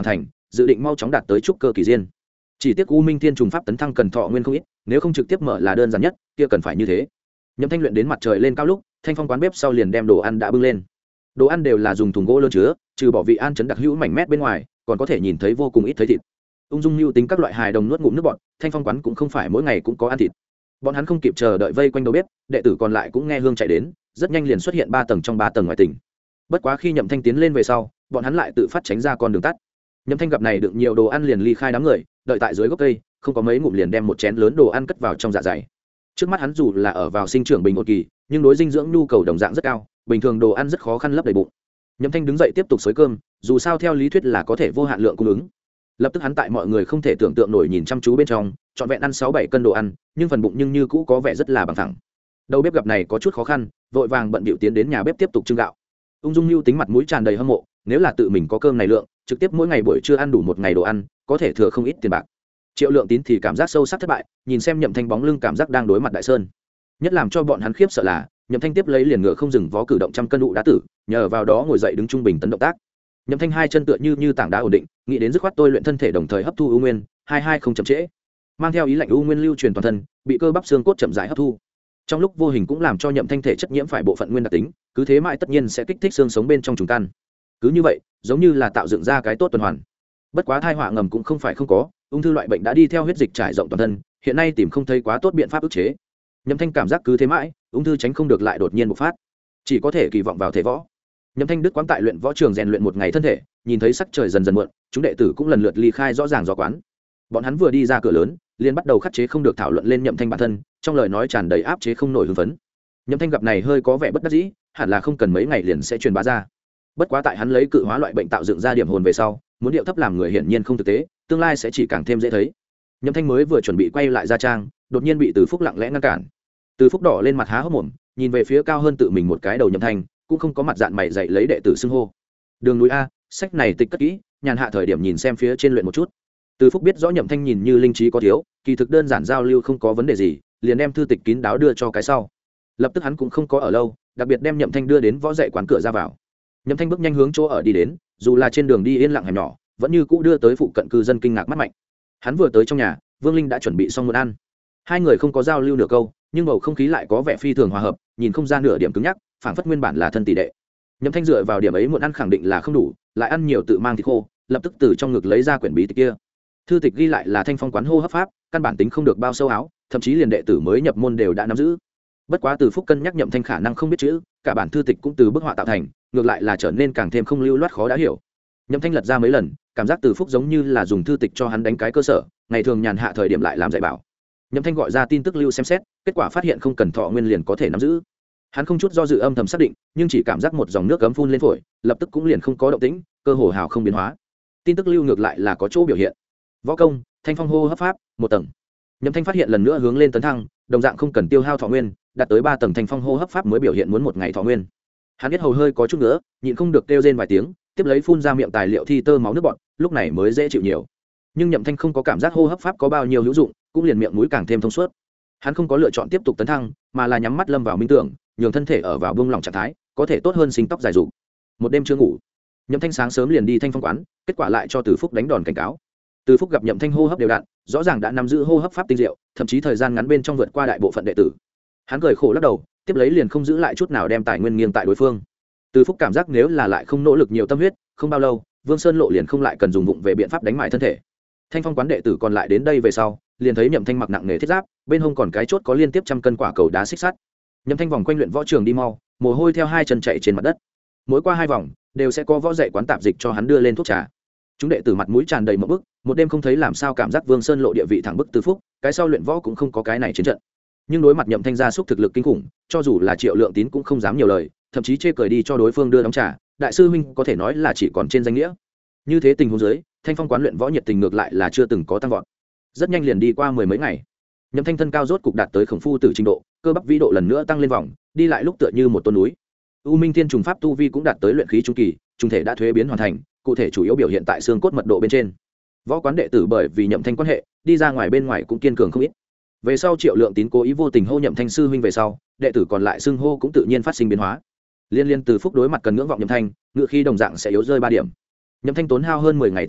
dự định mau chóng đạt tới trúc cơ kỳ diên. Chỉ tiếc U Minh Thiên trùng pháp tấn thăng cần thọ nguyên không ít, nếu không trực tiếp mở là đơn giản nhất, kia cần phải như thế. Nhậm Thanh luyện đến mặt trời lên cao lúc, Thanh Phong quán bếp sau liền đem đồ ăn đã bưng lên. Đồ ăn đều là dùng thùng gỗ lớn chứa, trừ bỏ vị an chấn đặc hữu mảnh mét bên ngoài, còn có thể nhìn thấy vô cùng ít thấy thịt. Ung dung lưu tính các loại hài đồng nuốt ngụm nước bọt, Thanh Phong quán cũng không phải mỗi ngày cũng có ăn thịt. Bọn hắn không kịp chờ đợi vây quanh đầu bếp, đệ tử còn lại cũng nghe hương chạy đến, rất nhanh liền xuất hiện 3 tầng trong 3 tầng ngoài tỉnh. Bất quá khi Nhậm Thanh tiến lên về sau, bọn hắn lại tự phát tránh ra con đường tắt. Nhậm Thanh gặp này đựng nhiều đồ ăn liền ly khai đám người, đợi tại dưới gốc cây, không có mấy ngụm liền đem một chén lớn đồ ăn cất vào trong dạ dày. Trước mắt hắn dù là ở vào sinh trưởng bình ổn kỳ, nhưng đối dinh dưỡng nhu cầu đồng dạng rất cao, bình thường đồ ăn rất khó khăn lấp đầy bụng. Nhậm Thanh đứng dậy tiếp tục xới cơm, dù sao theo lý thuyết là có thể vô hạn lượng cung ứng. Lập tức hắn tại mọi người không thể tưởng tượng nổi nhìn chăm chú bên trong, trọn vẹn ăn 6-7 cân đồ ăn, nhưng phần bụng nhưng như cũ có vẻ rất là bằng thẳng. Đầu bếp gặp này có chút khó khăn, vội vàng bận bịu tiến đến nhà bếp tiếp tục trưng gạo. Ung dung lưu tính mặt mũi tràn đầy hâm mộ, nếu là tự mình có cơm này lượng, trực tiếp mỗi ngày buổi trưa ăn đủ một ngày đồ ăn, có thể thừa không ít tiền bạc. Triệu Lượng Tín thì cảm giác sâu sắc thất bại, nhìn xem Nhậm Thanh bóng lưng cảm giác đang đối mặt đại sơn. Nhất làm cho bọn hắn khiếp sợ là, Nhậm Thanh tiếp lấy liền ngựa không dừng vó cử động trăm cân đụ đá tử, nhờ vào đó ngồi dậy đứng trung bình tấn động tác. Nhậm Thanh hai chân tựa như tảng đá ổn định, nghĩ đến dứt khoát tôi luyện thân thể đồng thời hấp thu u nguyên, hai không chậm trễ. Mang theo ý lệnh u nguyên lưu truyền toàn thân, bị cơ bắp xương cốt chậm rãi hấp thu. Trong lúc vô hình cũng làm cho Nhậm Thanh thể chất nhiễm phải bộ phận nguyên đặc tính, cứ thế mãi tất nhiên sẽ kích thích xương sống bên trong trùng căn. Cứ như vậy, giống như là tạo dựng ra cái tốt tuần hoàn. Bất quá thai họa ngầm cũng không phải không có, ung thư loại bệnh đã đi theo huyết dịch trải rộng toàn thân, hiện nay tìm không thấy quá tốt biện pháp ức chế. Nhậm Thanh cảm giác cứ thế mãi, ung thư tránh không được lại đột nhiên bộc phát, chỉ có thể kỳ vọng vào thể võ. Nhậm Thanh đức quán tại luyện võ trường rèn luyện một ngày thân thể, nhìn thấy sắc trời dần dần muộn, chúng đệ tử cũng lần lượt ly khai rõ ràng do quán. Bọn hắn vừa đi ra cửa lớn, liền bắt đầu khắc chế không được thảo luận lên Nhậm Thanh bản thân, trong lời nói tràn đầy áp chế không nổi hưng phấn. Nhậm Thanh gặp này hơi có vẻ bất đắc dĩ, hẳn là không cần mấy ngày liền sẽ truyền bá ra. Bất quá tại hắn lấy cự hóa loại bệnh tạo dựng ra điểm hồn về sau, muốn điệu thấp làm người hiển nhiên không thực tế, tương lai sẽ chỉ càng thêm dễ thấy. Nhậm Thanh mới vừa chuẩn bị quay lại gia trang, đột nhiên bị Từ Phúc lặng lẽ ngăn cản. Từ Phúc đỏ lên mặt há hốc mồm, nhìn về phía cao hơn tự mình một cái đầu Nhậm Thanh, cũng không có mặt dạn mày dạy lấy đệ tử xưng hô. Đường núi a, sách này tịch cất kỹ, nhàn hạ thời điểm nhìn xem phía trên luyện một chút. Từ Phúc biết rõ Nhậm Thanh nhìn như linh trí có thiếu, kỳ thực đơn giản giao lưu không có vấn đề gì, liền đem thư tịch kín đáo đưa cho cái sau. Lập tức hắn cũng không có ở lâu, đặc biệt đem Nhậm Thanh đưa đến võ dạy quán cửa ra vào. Nhậm Thanh bước nhanh hướng chỗ ở đi đến, dù là trên đường đi yên lặng hẻm nhỏ, vẫn như cũ đưa tới phụ cận cư dân kinh ngạc mắt mạnh. Hắn vừa tới trong nhà, Vương Linh đã chuẩn bị xong muốn ăn. Hai người không có giao lưu nửa câu, nhưng bầu không khí lại có vẻ phi thường hòa hợp, nhìn không ra nửa điểm cứng nhắc, phảng phất nguyên bản là thân tỷ đệ. Nhậm Thanh dựa vào điểm ấy muộn ăn khẳng định là không đủ, lại ăn nhiều tự mang thịt khô, lập tức từ trong ngực lấy ra quyển bí tịch kia. Thư tịch ghi lại là Thanh Phong quán hô hấp pháp, căn bản tính không được bao sâu áo, thậm chí liền đệ tử mới nhập môn đều đã nắm giữ. Bất quá Từ Phúc cân nhắc Nhậm Thanh khả năng không biết chữ, cả bản thư tịch cũng từ bức họa tạo thành, ngược lại là trở nên càng thêm không lưu loát khó đã hiểu. Nhậm Thanh lật ra mấy lần, cảm giác Từ Phúc giống như là dùng thư tịch cho hắn đánh cái cơ sở, ngày thường nhàn hạ thời điểm lại làm dạy bảo. Nhậm Thanh gọi ra tin tức lưu xem xét, kết quả phát hiện không cần thọ nguyên liền có thể nắm giữ. Hắn không chút do dự âm thầm xác định, nhưng chỉ cảm giác một dòng nước cấm phun lên phổi, lập tức cũng liền không có động tĩnh, cơ hồ hào không biến hóa. Tin tức lưu ngược lại là có chỗ biểu hiện. Võ công, Thanh Phong hô hấp pháp, 1 tầng. Nhậm Thanh phát hiện lần nữa hướng lên tấn thăng, đồng dạng không cần tiêu hao thọ nguyên, đạt tới 3 tầng Thanh Phong hô hấp pháp mới biểu hiện muốn 1 ngày thọ nguyên. Hắn biết hầu hơi có chút nữa, nhịn không được kêu rên vài tiếng, tiếp lấy phun ra miệng tài liệu thi tơ máu nước bọt, lúc này mới dễ chịu nhiều. Nhưng Nhậm Thanh không có cảm giác hô hấp pháp có bao nhiêu hữu dụng, cũng liền miệng mũi càng thêm thông suốt. Hắn không có lựa chọn tiếp tục tấn thăng, mà là nhắm mắt lâm vào minh tưởng, nhường thân thể ở vào buông lỏng trạng thái, có thể tốt hơn sinh tóc dài rụng. Một đêm chưa ngủ, Nhậm Thanh sáng sớm liền đi Thanh Phong quán, kết quả lại cho Từ Phúc đánh đòn cảnh cáo. Từ Phúc gặp Nhậm Thanh hô hấp đều đặn, rõ ràng đã nắm giữ hô hấp pháp tinh diệu, thậm chí thời gian ngắn bên trong vượt qua đại bộ phận đệ tử. Hắn cười khổ lắc đầu, tiếp lấy liền không giữ lại chút nào đem tài nguyên nghiêng tại đối phương. Từ Phúc cảm giác nếu là lại không nỗ lực nhiều tâm huyết, không bao lâu, Vương Sơn Lộ liền không lại cần dùng vụng về biện pháp đánh mại thân thể. Thanh Phong quán đệ tử còn lại đến đây về sau, liền thấy Nhậm Thanh mặc nặng nề thiết giáp, bên hông còn cái chốt có liên tiếp trăm cân quả cầu đá xích sắt. Nhậm Thanh vòng quanh luyện võ trường đi mau, mồ hôi theo hai chân chạy trên mặt đất. Mỗi qua 2 vòng, đều sẽ có võ dạy quán tạp dịch cho hắn đưa lên thuốc trà. Chúng đệ tử mặt mũi tràn đầy một bức, một đêm không thấy làm sao cảm giác Vương Sơn Lộ địa vị thẳng bức Từ Phúc, cái sau luyện võ cũng không có cái này chiến trận. Nhưng đối mặt Nhậm Thanh gia súc thực lực kinh khủng, cho dù là Triệu Lượng Tín cũng không dám nhiều lời, thậm chí chê cười đi cho đối phương đưa đóng trà, đại sư huynh có thể nói là chỉ còn trên danh nghĩa. Như thế tình huống dưới, Thanh Phong quán luyện võ nhiệt tình ngược lại là chưa từng có tăng vọt. Rất nhanh liền đi qua 10 mấy ngày. Nhậm Thanh thân cao rốt cục đạt tới khổng phu tử trình độ, cơ bắp vĩ độ lần nữa tăng lên vòng, đi lại lúc tựa như một tôn núi. U Minh Thiên trùng pháp tu vi cũng đạt tới luyện khí trung kỳ, trung thể đã thuế biến hoàn thành, cụ thể chủ yếu biểu hiện tại xương cốt mật độ bên trên. Võ quán đệ tử bởi vì Nhậm Thanh quan hệ, đi ra ngoài bên ngoài cũng kiên cường không ít. Về sau Triệu Lượng Tín cố ý vô tình hô Nhậm Thanh sư huynh về sau, đệ tử còn lại xưng hô cũng tự nhiên phát sinh biến hóa. Liên Từ Phúc đối mặt cần ngưỡng vọng Nhậm Thanh, ngựa khi đồng dạng sẽ yếu rơi 3 điểm. Nhậm Thanh tốn hao hơn 10 ngày thọ nguyên,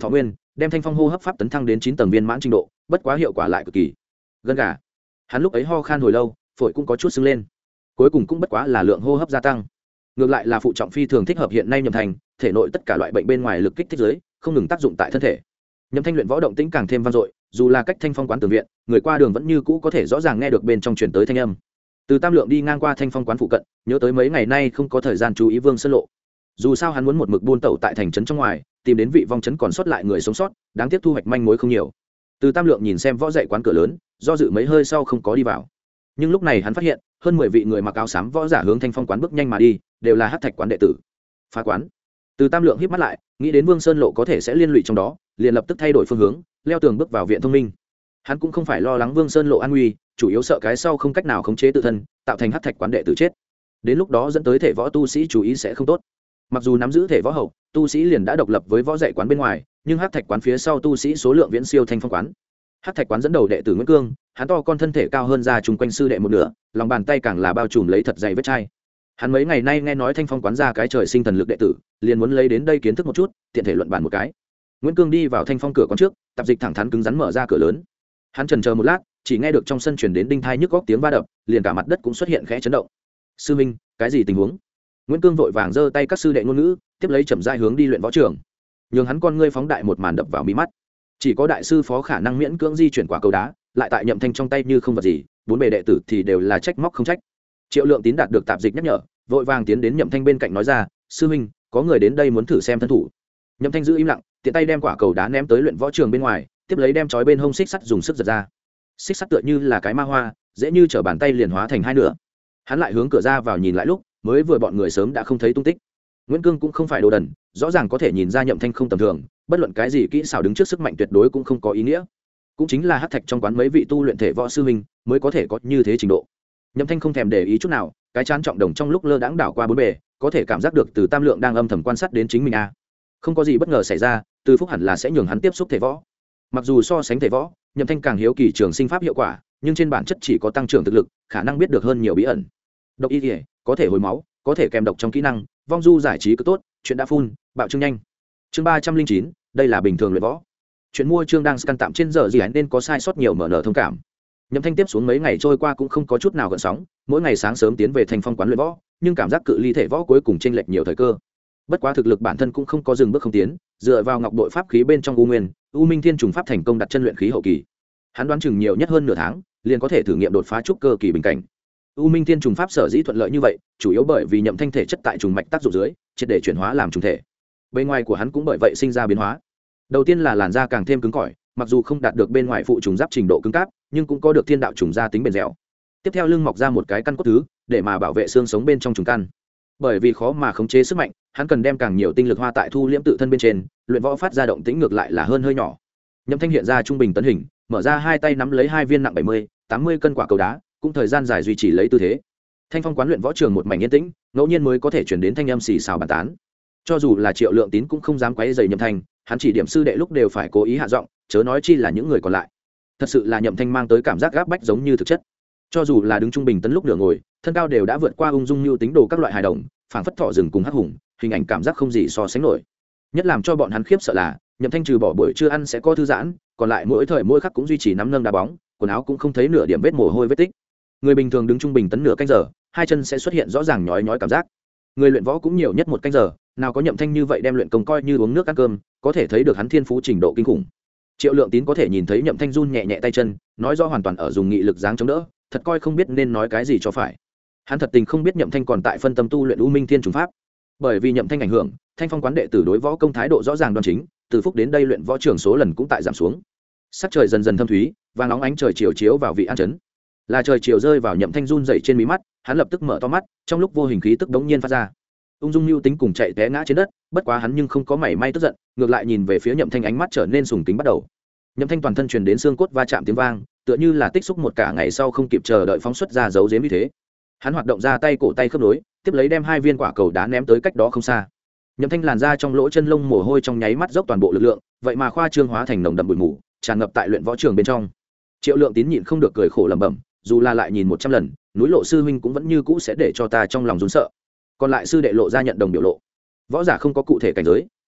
đem thanh phong hô hấp pháp tấn thăng đến 9 tầng viên mãn trình độ, bất quá hiệu quả lại cực kỳ gần gà. Hắn lúc ấy ho khan hồi lâu, phổi cũng có chút sưng lên, cuối cùng cũng bất quá là lượng hô hấp gia tăng, ngược lại là phụ trọng phi thường thích hợp hiện nay Nhậm Thanh, thể nội tất cả loại bệnh bên ngoài lực kích thích dưới không ngừng tác dụng tại thân thể. Nhậm Thanh luyện võ động tĩnh càng thêm vang dội, dù là cách thanh phong quán tường viện, người qua đường vẫn như cũ có thể rõ ràng nghe được bên trong truyền tới thanh âm. Từ Tam Lượng đi ngang qua thanh phong quán phụ cận, nhớ tới mấy ngày nay không có thời gian chú ý Vương Sơn Lộ. Dù sao hắn muốn một mực buôn tẩu tại thành trấn trong ngoài, tìm đến vị vong trấn còn sót lại người sống sót, đáng tiếc thu hoạch manh mối không nhiều. Từ Tam Lượng nhìn xem võ dạy quán cửa lớn, do dự mấy hơi sau không có đi vào. Nhưng lúc này hắn phát hiện, hơn 10 vị người mặc áo xám võ giả hướng thanh phong quán bước nhanh mà đi, đều là Hắc Thạch quán đệ tử. Phá quán. Từ Tam Lượng híp mắt lại, nghĩ đến Vương Sơn Lộ có thể sẽ liên lụy trong đó, liền lập tức thay đổi phương hướng, leo tường bước vào viện thông minh. Hắn cũng không phải lo lắng Vương Sơn Lộ an nguy, chủ yếu sợ cái sau không cách nào khống chế tự thân, tạo thành Hắc Thạch quán đệ tử chết. Đến lúc đó dẫn tới thể võ tu sĩ chú ý sẽ không tốt. Mặc dù nắm giữ thể võ hậu, tu sĩ liền đã độc lập với võ dạy quán bên ngoài, nhưng Hắc Thạch quán phía sau tu sĩ số lượng viễn siêu thanh phong quán. Hắc Thạch quán dẫn đầu đệ tử Nguyễn Cương, hắn to con thân thể cao hơn ra trùng quanh sư đệ một nửa, lòng bàn tay càng là bao trùm lấy thật dày vết chai. Hắn mấy ngày nay nghe nói thanh phong quán ra cái trời sinh thần lực đệ tử, liền muốn lấy đến đây kiến thức một chút, tiện thể luận bàn một cái. Nguyễn Cương đi vào thanh phong cửa quán trước, tạp dịch thẳng thắn cứng rắn mở ra cửa lớn. Hắn chần chờ một lát, chỉ nghe được trong sân truyền đến đinh thai nhức góc tiếng va đập, liền cả mặt đất cũng xuất hiện khẽ chấn động. Sư minh, cái gì tình huống? Nguyễn Cương vội vàng giơ tay các sư đệ ngôn ngữ, tiếp lấy chậm rãi hướng đi luyện võ trường. Nhưng hắn con ngươi phóng đại một màn đập vào mí mắt. Chỉ có đại sư phó khả năng miễn cưỡng di chuyển quả cầu đá, lại tại Nhậm Thanh trong tay như không vật gì, bốn bề đệ tử thì đều là trách móc không trách. Triệu Lượng Tín đạt được tạp dịch nhắc nhở, vội vàng tiến đến Nhậm Thanh bên cạnh nói ra, sư minh, có người đến đây muốn thử xem thân thủ. Nhậm Thanh giữ im lặng, tiện tay đem quả cầu đá ném tới luyện võ trường bên ngoài, tiếp lấy đem trói bên hông xích sắt dùng sức giật ra. Xích sắt tựa như là cái ma hoa, dễ như trở bàn tay liền hóa thành hai nửa. Hắn lại hướng cửa ra vào nhìn lại lúc, mới vừa bọn người sớm đã không thấy tung tích. Nguyễn Cương cũng không phải đồ đần, rõ ràng có thể nhìn ra Nhậm Thanh không tầm thường, bất luận cái gì kỹ xảo đứng trước sức mạnh tuyệt đối cũng không có ý nghĩa. Cũng chính là Hắc Thạch trong quán mấy vị tu luyện thể võ sư huynh mới có thể có như thế trình độ. Nhậm Thanh không thèm để ý chút nào, cái chán trọng đồng trong lúc lơ đãng đảo qua bốn bề, có thể cảm giác được Từ Tam Lượng đang âm thầm quan sát đến chính mình a. Không có gì bất ngờ xảy ra, Từ Phúc hẳn là sẽ nhường hắn tiếp xúc thể võ. Mặc dù so sánh thể võ, Nhậm Thanh càng hiếu kỳ trường sinh pháp hiệu quả, nhưng trên bản chất chỉ có tăng trưởng thực lực, khả năng biết được hơn nhiều bí ẩn. Độc y có thể hồi máu, có thể kèm độc trong kỹ năng, vong du giải trí cứ tốt, chuyện đã phun, bạo trương nhanh. Chương 309, đây là bình thường luyện võ. Chuyện mua chương đang scan tạm trên giờ gì nên có sai sót nhiều mở nở thông cảm. Nhậm Thanh tiếp xuống mấy ngày trôi qua cũng không có chút nào gợn sóng, mỗi ngày sáng sớm tiến về thành phong quán luyện võ, nhưng cảm giác cự ly thể võ cuối cùng chênh lệch nhiều thời cơ. Bất quá thực lực bản thân cũng không có dừng bước không tiến, dựa vào ngọc bội pháp khí bên trong U Nguyên, U Minh Thiên trùng pháp thành công đặt chân luyện khí hậu kỳ. Hắn đoán chừng nhiều nhất hơn nửa tháng, liền có thể thử nghiệm đột phá trúc cơ kỳ bình cảnh. U Minh Thiên trùng pháp sở dĩ thuận lợi như vậy, chủ yếu bởi vì Nhậm Thanh thể chất tại trùng mạch tác dụng dưới, triệt để chuyển hóa làm trùng thể. Bên ngoài của hắn cũng bởi vậy sinh ra biến hóa. Đầu tiên là làn da càng thêm cứng cỏi, mặc dù không đạt được bên ngoài phụ trùng giáp trình độ cứng cáp, nhưng cũng có được thiên đạo trùng da tính bền dẻo. Tiếp theo lưng mọc ra một cái căn cốt thứ, để mà bảo vệ xương sống bên trong trùng căn. Bởi vì khó mà khống chế sức mạnh, hắn cần đem càng nhiều tinh lực hoa tại thu liễm tự thân bên trên, luyện võ phát ra động tĩnh ngược lại là hơn hơi nhỏ. Nhậm Thanh hiện ra trung bình tấn hình, mở ra hai tay nắm lấy hai viên nặng 70-80 cân quả cầu đá, cũng thời gian dài duy trì lấy tư thế. Thanh phong quán luyện võ trường một mảnh yên tĩnh, ngẫu nhiên mới có thể truyền đến thanh âm xì xào bàn tán. Cho dù là Triệu Lượng Tín cũng không dám quấy rầy Nhậm Thanh, hắn chỉ điểm sư đệ lúc đều phải cố ý hạ giọng, chớ nói chi là những người còn lại. Thật sự là Nhậm Thanh mang tới cảm giác gáp bách giống như thực chất. Cho dù là đứng trung bình tấn lúc nửa ngồi, thân cao đều đã vượt qua ung dung như tính đồ các loại hài đồng, phảng phất thọ rừng cùng hắc hùng, hình ảnh cảm giác không gì so sánh nổi. Nhất làm cho bọn hắn khiếp sợ là, Nhậm Thanh trừ bỏ buổi trưa ăn sẽ có thư giãn, còn lại mỗi thời mỗi khắc cũng duy trì nắm nâng đá bóng, quần áo cũng không thấy nửa điểm vết mồ hôi vết tích. Người bình thường đứng trung bình tấn nửa canh giờ, hai chân sẽ xuất hiện rõ ràng nhói nhói cảm giác. Người luyện võ cũng nhiều nhất một canh giờ, nào có Nhậm Thanh như vậy đem luyện công coi như uống nước ăn cơm, có thể thấy được hắn thiên phú trình độ kinh khủng. Triệu Lượng Tín có thể nhìn thấy Nhậm Thanh run nhẹ nhẹ tay chân, nói rõ hoàn toàn ở dùng nghị lực dáng chống đỡ, thật coi không biết nên nói cái gì cho phải. Hắn thật tình không biết Nhậm Thanh còn tại phân tâm tu luyện U Minh Thiên trùng pháp. Bởi vì Nhậm Thanh ảnh hưởng, Thanh phong quán đệ tử đối võ công thái độ rõ ràng đoan chính, từ phúc đến đây luyện võ trường số lần cũng tại giảm xuống. Sắc trời dần dần thâm thúy, vàng nóng ánh trời chiều chiếu vào vị an trấn. Là trời chiều rơi vào Nhậm Thanh run dậy trên mí mắt, hắn lập tức mở to mắt, trong lúc vô hình khí tức đống nhiên phát ra. Ung dung lưu tính cùng chạy té ngã trên đất, bất quá hắn nhưng không có mảy may tức giận, ngược lại nhìn về phía Nhậm Thanh ánh mắt trở nên sùng kính bắt đầu. Nhậm Thanh toàn thân truyền đến xương cốt va chạm tiếng vang, tựa như là tích xúc một cả ngày sau không kịp chờ đợi phóng xuất ra dấu giếm như thế. Hắn hoạt động ra tay cổ tay khớp nối, tiếp lấy đem hai viên quả cầu đá ném tới cách đó không xa. Nhậm Thanh làn ra trong lỗ chân lông mồ hôi trong nháy mắt dốc toàn bộ lực lượng, vậy mà khoa trương hóa thành nồng đậm bụi mù, tràn ngập tại luyện võ trường bên trong. Triệu Lượng Tín nhịn không được cười khổ lẩm bẩm, dù là lại nhìn 100 lần, núi Lộ sư huynh cũng vẫn như cũ sẽ để cho ta trong lòng run sợ. Còn lại sư đệ lộ ra nhận đồng biểu lộ. Võ giả không có cụ thể cảnh giới,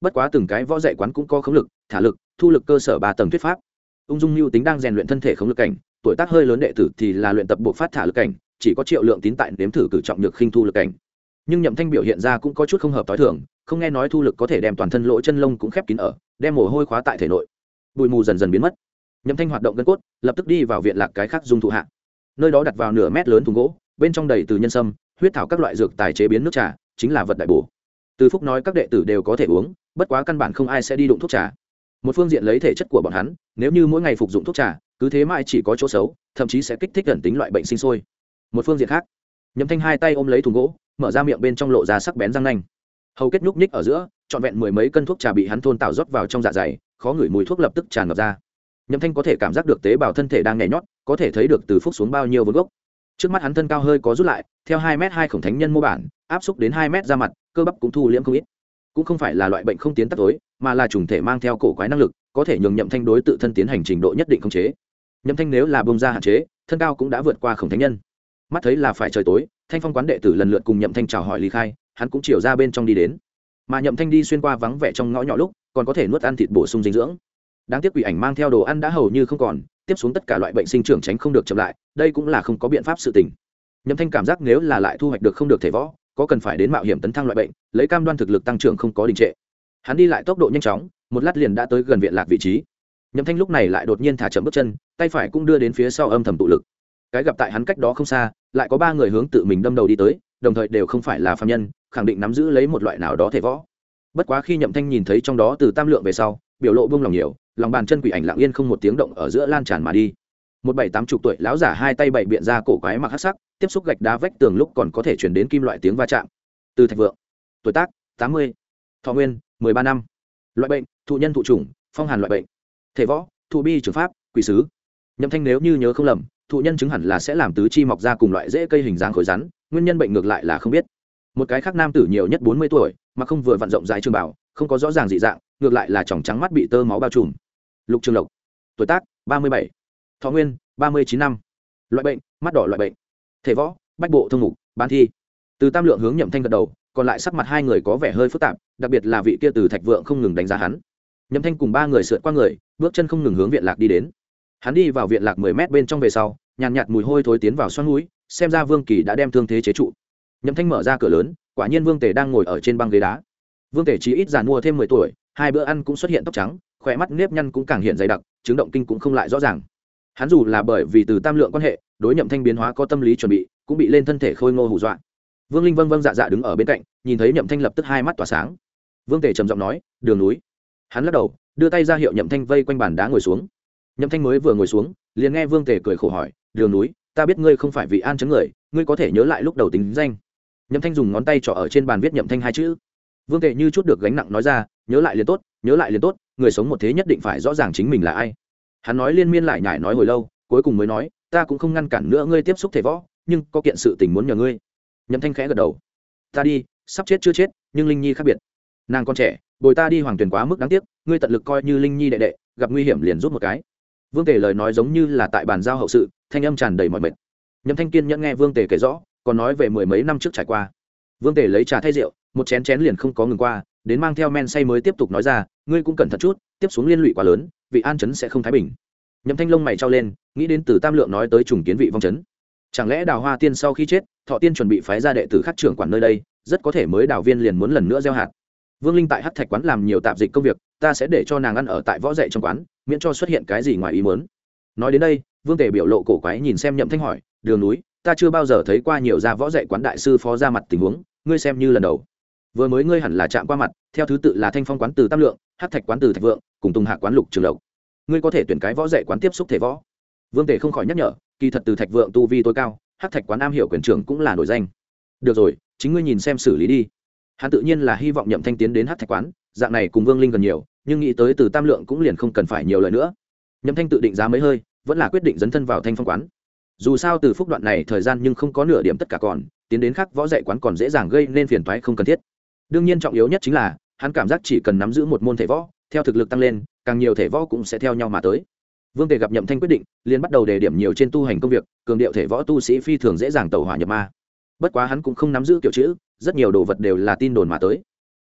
bất quá từng cái võ dạy quán cũng có khống lực thả lực thu lực cơ sở 3 tầng thuyết pháp. Ung dung lưu tính đang rèn luyện thân thể khống lực cảnh, tuổi tác hơi lớn đệ tử thì là luyện tập buộc phát thả lực cảnh, chỉ có Triệu Lượng Tín tại nếm thử cử trọng nhược khinh thu lực cảnh. Nhưng Nhậm Thanh biểu hiện ra cũng có chút không hợp tối thường, không nghe nói thu lực có thể đem toàn thân lỗ chân lông cũng khép kín ở, đem mồ hôi khóa tại thể nội. Bụi mù dần dần biến mất. Nhậm Thanh hoạt động gân cốt, lập tức đi vào viện lạc cái khác dung thụ hạ. Nơi đó đặt vào nửa mét lớn thùng gỗ, bên trong đầy từ nhân sâm, huyết thảo các loại dược tài chế biến nước trà, chính là vật đại bổ. Từ Phúc nói các đệ tử đều có thể uống, bất quá căn bản không ai sẽ đi đụng thuốc trà. Một phương diện lấy thể chất của bọn hắn, nếu như mỗi ngày phục dụng thuốc trà, cứ thế mãi chỉ có chỗ xấu, thậm chí sẽ kích thích gần tính loại bệnh sinh sôi. Một phương diện khác, Nhậm Thanh hai tay ôm lấy thùng gỗ, mở ra miệng bên trong lộ ra sắc bén răng nanh. Hầu kết nhúc nhích ở giữa, trọn vẹn 10 mấy cân thuốc trà bị hắn thôn tạo rót vào trong dạ dày, khó ngửi mùi thuốc lập tức tràn ngập ra. Nhậm Thanh có thể cảm giác được tế bào thân thể đang nhảy nhót, có thể thấy được Từ Phúc xuống bao nhiêu vốn gốc. Trước mắt hắn thân cao hơi có rút lại, theo 2m2 khổng thánh nhân mô bản, áp xúc đến 2m ra mặt, cơ bắp cũng thu liễm không ít. Cũng không phải là loại bệnh không tiến tắt tối, mà là chủng thể mang theo cổ quái năng lực, có thể nhường Nhậm Thanh đối tự thân tiến hành trình độ nhất định khống chế. Nhậm Thanh nếu là bông ra hạn chế, thân cao cũng đã vượt qua khổng thánh nhân. Mắt thấy là phải trời tối, Thanh Phong quán đệ tử lần lượt cùng Nhậm Thanh chào hỏi lý khai, hắn cũng chiều ra bên trong đi đến. Mà Nhậm Thanh đi xuyên qua vắng vẻ trong ngõ nhỏ lúc, còn có thể nuốt ăn thịt bổ sung dinh dưỡng. Đáng tiếc quỷ ảnh mang theo đồ ăn đã hầu như không còn, tiếp xuống tất cả loại bệnh sinh trưởng tránh không được chậm lại, đây cũng là không có biện pháp sự tình. Nhậm Thanh cảm giác nếu là lại thu hoạch được không được thể võ, có cần phải đến mạo hiểm tấn thăng loại bệnh, lấy cam đoan thực lực tăng trưởng không có đình trệ. Hắn đi lại tốc độ nhanh chóng, một lát liền đã tới gần viện lạc vị trí. Nhậm Thanh lúc này lại đột nhiên thả chậm bước chân, tay phải cũng đưa đến phía sau âm thầm tụ lực. Cái gặp tại hắn cách đó không xa, lại có 3 người hướng tự mình đâm đầu đi tới, đồng thời đều không phải là phàm nhân, khẳng định nắm giữ lấy một loại nào đó thể võ. Bất quá khi Nhậm Thanh nhìn thấy trong đó Từ Tam Lượng về sau, biểu lộ buông lòng nhiều, lòng bàn chân quỷ ảnh lặng yên không một tiếng động ở giữa lan tràn mà đi. Một 7-80 tuổi lão giả hai tay bày biện ra cổ quái mặc hắc sắc, tiếp xúc gạch đá vách tường lúc còn có thể truyền đến kim loại tiếng va chạm. Từ Thạch Vượng, tuổi tác 80, thọ nguyên 13 năm, loại bệnh thụ nhân thụ chủng, phong hàn loại bệnh, thể võ thụ bi trường pháp, quỷ sứ. Nhậm Thanh nếu như nhớ không lầm, thụ nhân chứng hẳn là sẽ làm tứ chi mọc ra cùng loại rễ cây hình dáng khối rắn, nguyên nhân bệnh ngược lại là không biết. Một cái khác nam tử nhiều nhất 40 tuổi, mà không vừa vặn rộng dài trường bảo, không có rõ ràng dị dạng, ngược lại là tròng trắng mắt bị tơ máu bao trùm. Lục Trường Lộc, tuổi tác 37, thọ nguyên 39 năm, loại bệnh mắt đỏ loại bệnh, thể võ bách bộ thông mục bán thi. Từ Tam Lượng hướng Nhậm Thanh gật đầu, còn lại sắc mặt hai người có vẻ hơi phức tạp, đặc biệt là vị kia Từ Thạch Vượng không ngừng đánh giá hắn. Nhậm Thanh cùng 3 người sượt qua người, bước chân không ngừng hướng viện lạc đi đến. Hắn đi vào viện lạc 10 mét bên trong về sau, nhàn nhạt mùi hôi thối tiến vào xoắn mũi, xem ra Vương Kỳ đã đem thương thế chế trụ. Nhậm Thanh mở ra cửa lớn, quả nhiên Vương Tề đang ngồi ở trên băng ghế đá. Vương Tề chí ít già mua thêm 10 tuổi, 2 bữa ăn cũng xuất hiện tóc trắng, khỏe mắt nếp nhăn cũng càng hiện dày đặc, chứng động kinh cũng không lại rõ ràng. Hắn dù là bởi vì Từ Tam Lượng quan hệ, đối Nhậm Thanh biến hóa có tâm lý chuẩn bị, cũng bị lên thân thể khôi ngô hù dọa. Vương Linh vâng vâng dạ dạ đứng ở bên cạnh, nhìn thấy Nhậm Thanh lập tức hai mắt tỏa sáng. Vương Tề trầm giọng nói, "Đường núi." Hắn lắc đầu, đưa tay ra hiệu Nhậm Thanh vây quanh bàn đá ngồi xuống. Nhậm Thanh mới vừa ngồi xuống, liền nghe Vương Tề cười khổ hỏi, "Đường núi, ta biết ngươi không phải vị an chấn người, ngươi có thể nhớ lại lúc đầu tính danh?" Nhậm Thanh dùng ngón tay trỏ ở trên bàn viết Nhậm Thanh 2 chữ. Vương Tề như chút được gánh nặng nói ra, "Nhớ lại liền tốt, nhớ lại liền tốt, người sống một thế nhất định phải rõ ràng chính mình là ai." Hắn nói liên miên lại nhải nói hồi lâu, cuối cùng mới nói, "Ta cũng không ngăn cản nữa ngươi tiếp xúc thể võ, nhưng có kiện sự tình muốn nhờ ngươi." Nhậm Thanh khẽ gật đầu, "Ta đi, sắp chết chưa chết, nhưng Linh Nhi khác biệt. Nàng còn trẻ, bồi ta đi Hoàng Tuyền quá mức đáng tiếc, ngươi tận lực coi như Linh Nhi đệ đệ, gặp nguy hiểm liền giúp một cái." Vương Tề lời nói giống như là tại bàn giao hậu sự, thanh âm tràn đầy mỏi mệt. Nhậm Thanh kiên nhẫn nghe Vương Tề kể rõ, còn nói về 10 mấy năm trước trải qua. Vương Tề lấy trà thay rượu, một chén chén liền không có ngừng qua, đến mang theo men say mới tiếp tục nói ra, "Ngươi cũng cẩn thận chút, tiếp xuống liên lụy quá lớn, vị an trấn sẽ không thái bình." Nhậm Thanh lông mày trao lên, nghĩ đến Từ Tam Lượng nói tới trùng kiến vị vong trấn. Chẳng lẽ Đào Hoa Tiên sau khi chết, Thọ Tiên chuẩn bị phái ra đệ tử khác trưởng quản nơi đây, rất có thể mới đào viên liền muốn lần nữa gieo hạt. Vương Linh tại Hắc Thạch quán làm nhiều tạp dịch công việc, ta sẽ để cho nàng ăn ở tại võ dạy trong quán, miễn cho xuất hiện cái gì ngoài ý muốn. Nói đến đây, Vương Tề biểu lộ cổ quái nhìn xem Nhậm Thanh hỏi, "Đường núi, ta chưa bao giờ thấy qua nhiều gia võ dạy quán đại sư phó ra mặt tình huống, ngươi xem như lần đầu. Vừa mới ngươi hẳn là chạm qua mặt, theo thứ tự là Thanh Phong quán Từ Tam Lượng, Hắc Thạch quán Từ Thạch Vượng, cùng Tùng Hạ quán Lục Trường Lộc. Ngươi có thể tuyển cái võ dạy quán tiếp xúc thể võ." Vương Tề không khỏi nhắc nhở, kỳ thật Từ Thạch Vượng tu vi tối cao, Hắc Thạch quán am hiểu quyền trưởng cũng là nổi danh. "Được rồi, chính ngươi nhìn xem xử lý đi." Hắn tự nhiên là hy vọng Nhậm Thanh tiến đến Hắc Thạch quán, dạng này cùng Vương Linh gần nhiều, nhưng nghĩ tới Từ Tam Lượng cũng liền không cần phải nhiều lời nữa. Nhậm Thanh tự định giá mấy hơi, vẫn là quyết định dấn thân vào Thanh Phong quán. Dù sao từ phúc đoạn này thời gian nhưng không có nửa điểm tất cả còn, tiến đến khác võ dạy quán còn dễ dàng gây nên phiền toái không cần thiết. Đương nhiên trọng yếu nhất chính là hắn cảm giác chỉ cần nắm giữ một môn thể võ, theo thực lực tăng lên, càng nhiều thể võ cũng sẽ theo nhau mà tới. Vương Tề gặp Nhậm Thanh quyết định, liền bắt đầu đề điểm nhiều trên tu hành công việc, cường điệu thể võ tu sĩ phi thường dễ dàng tẩu hỏa nhập ma. Bất quá hắn cũng không nắm giữ kiểu chữ, rất nhiều đồ vật đều là tin đồn mà tới.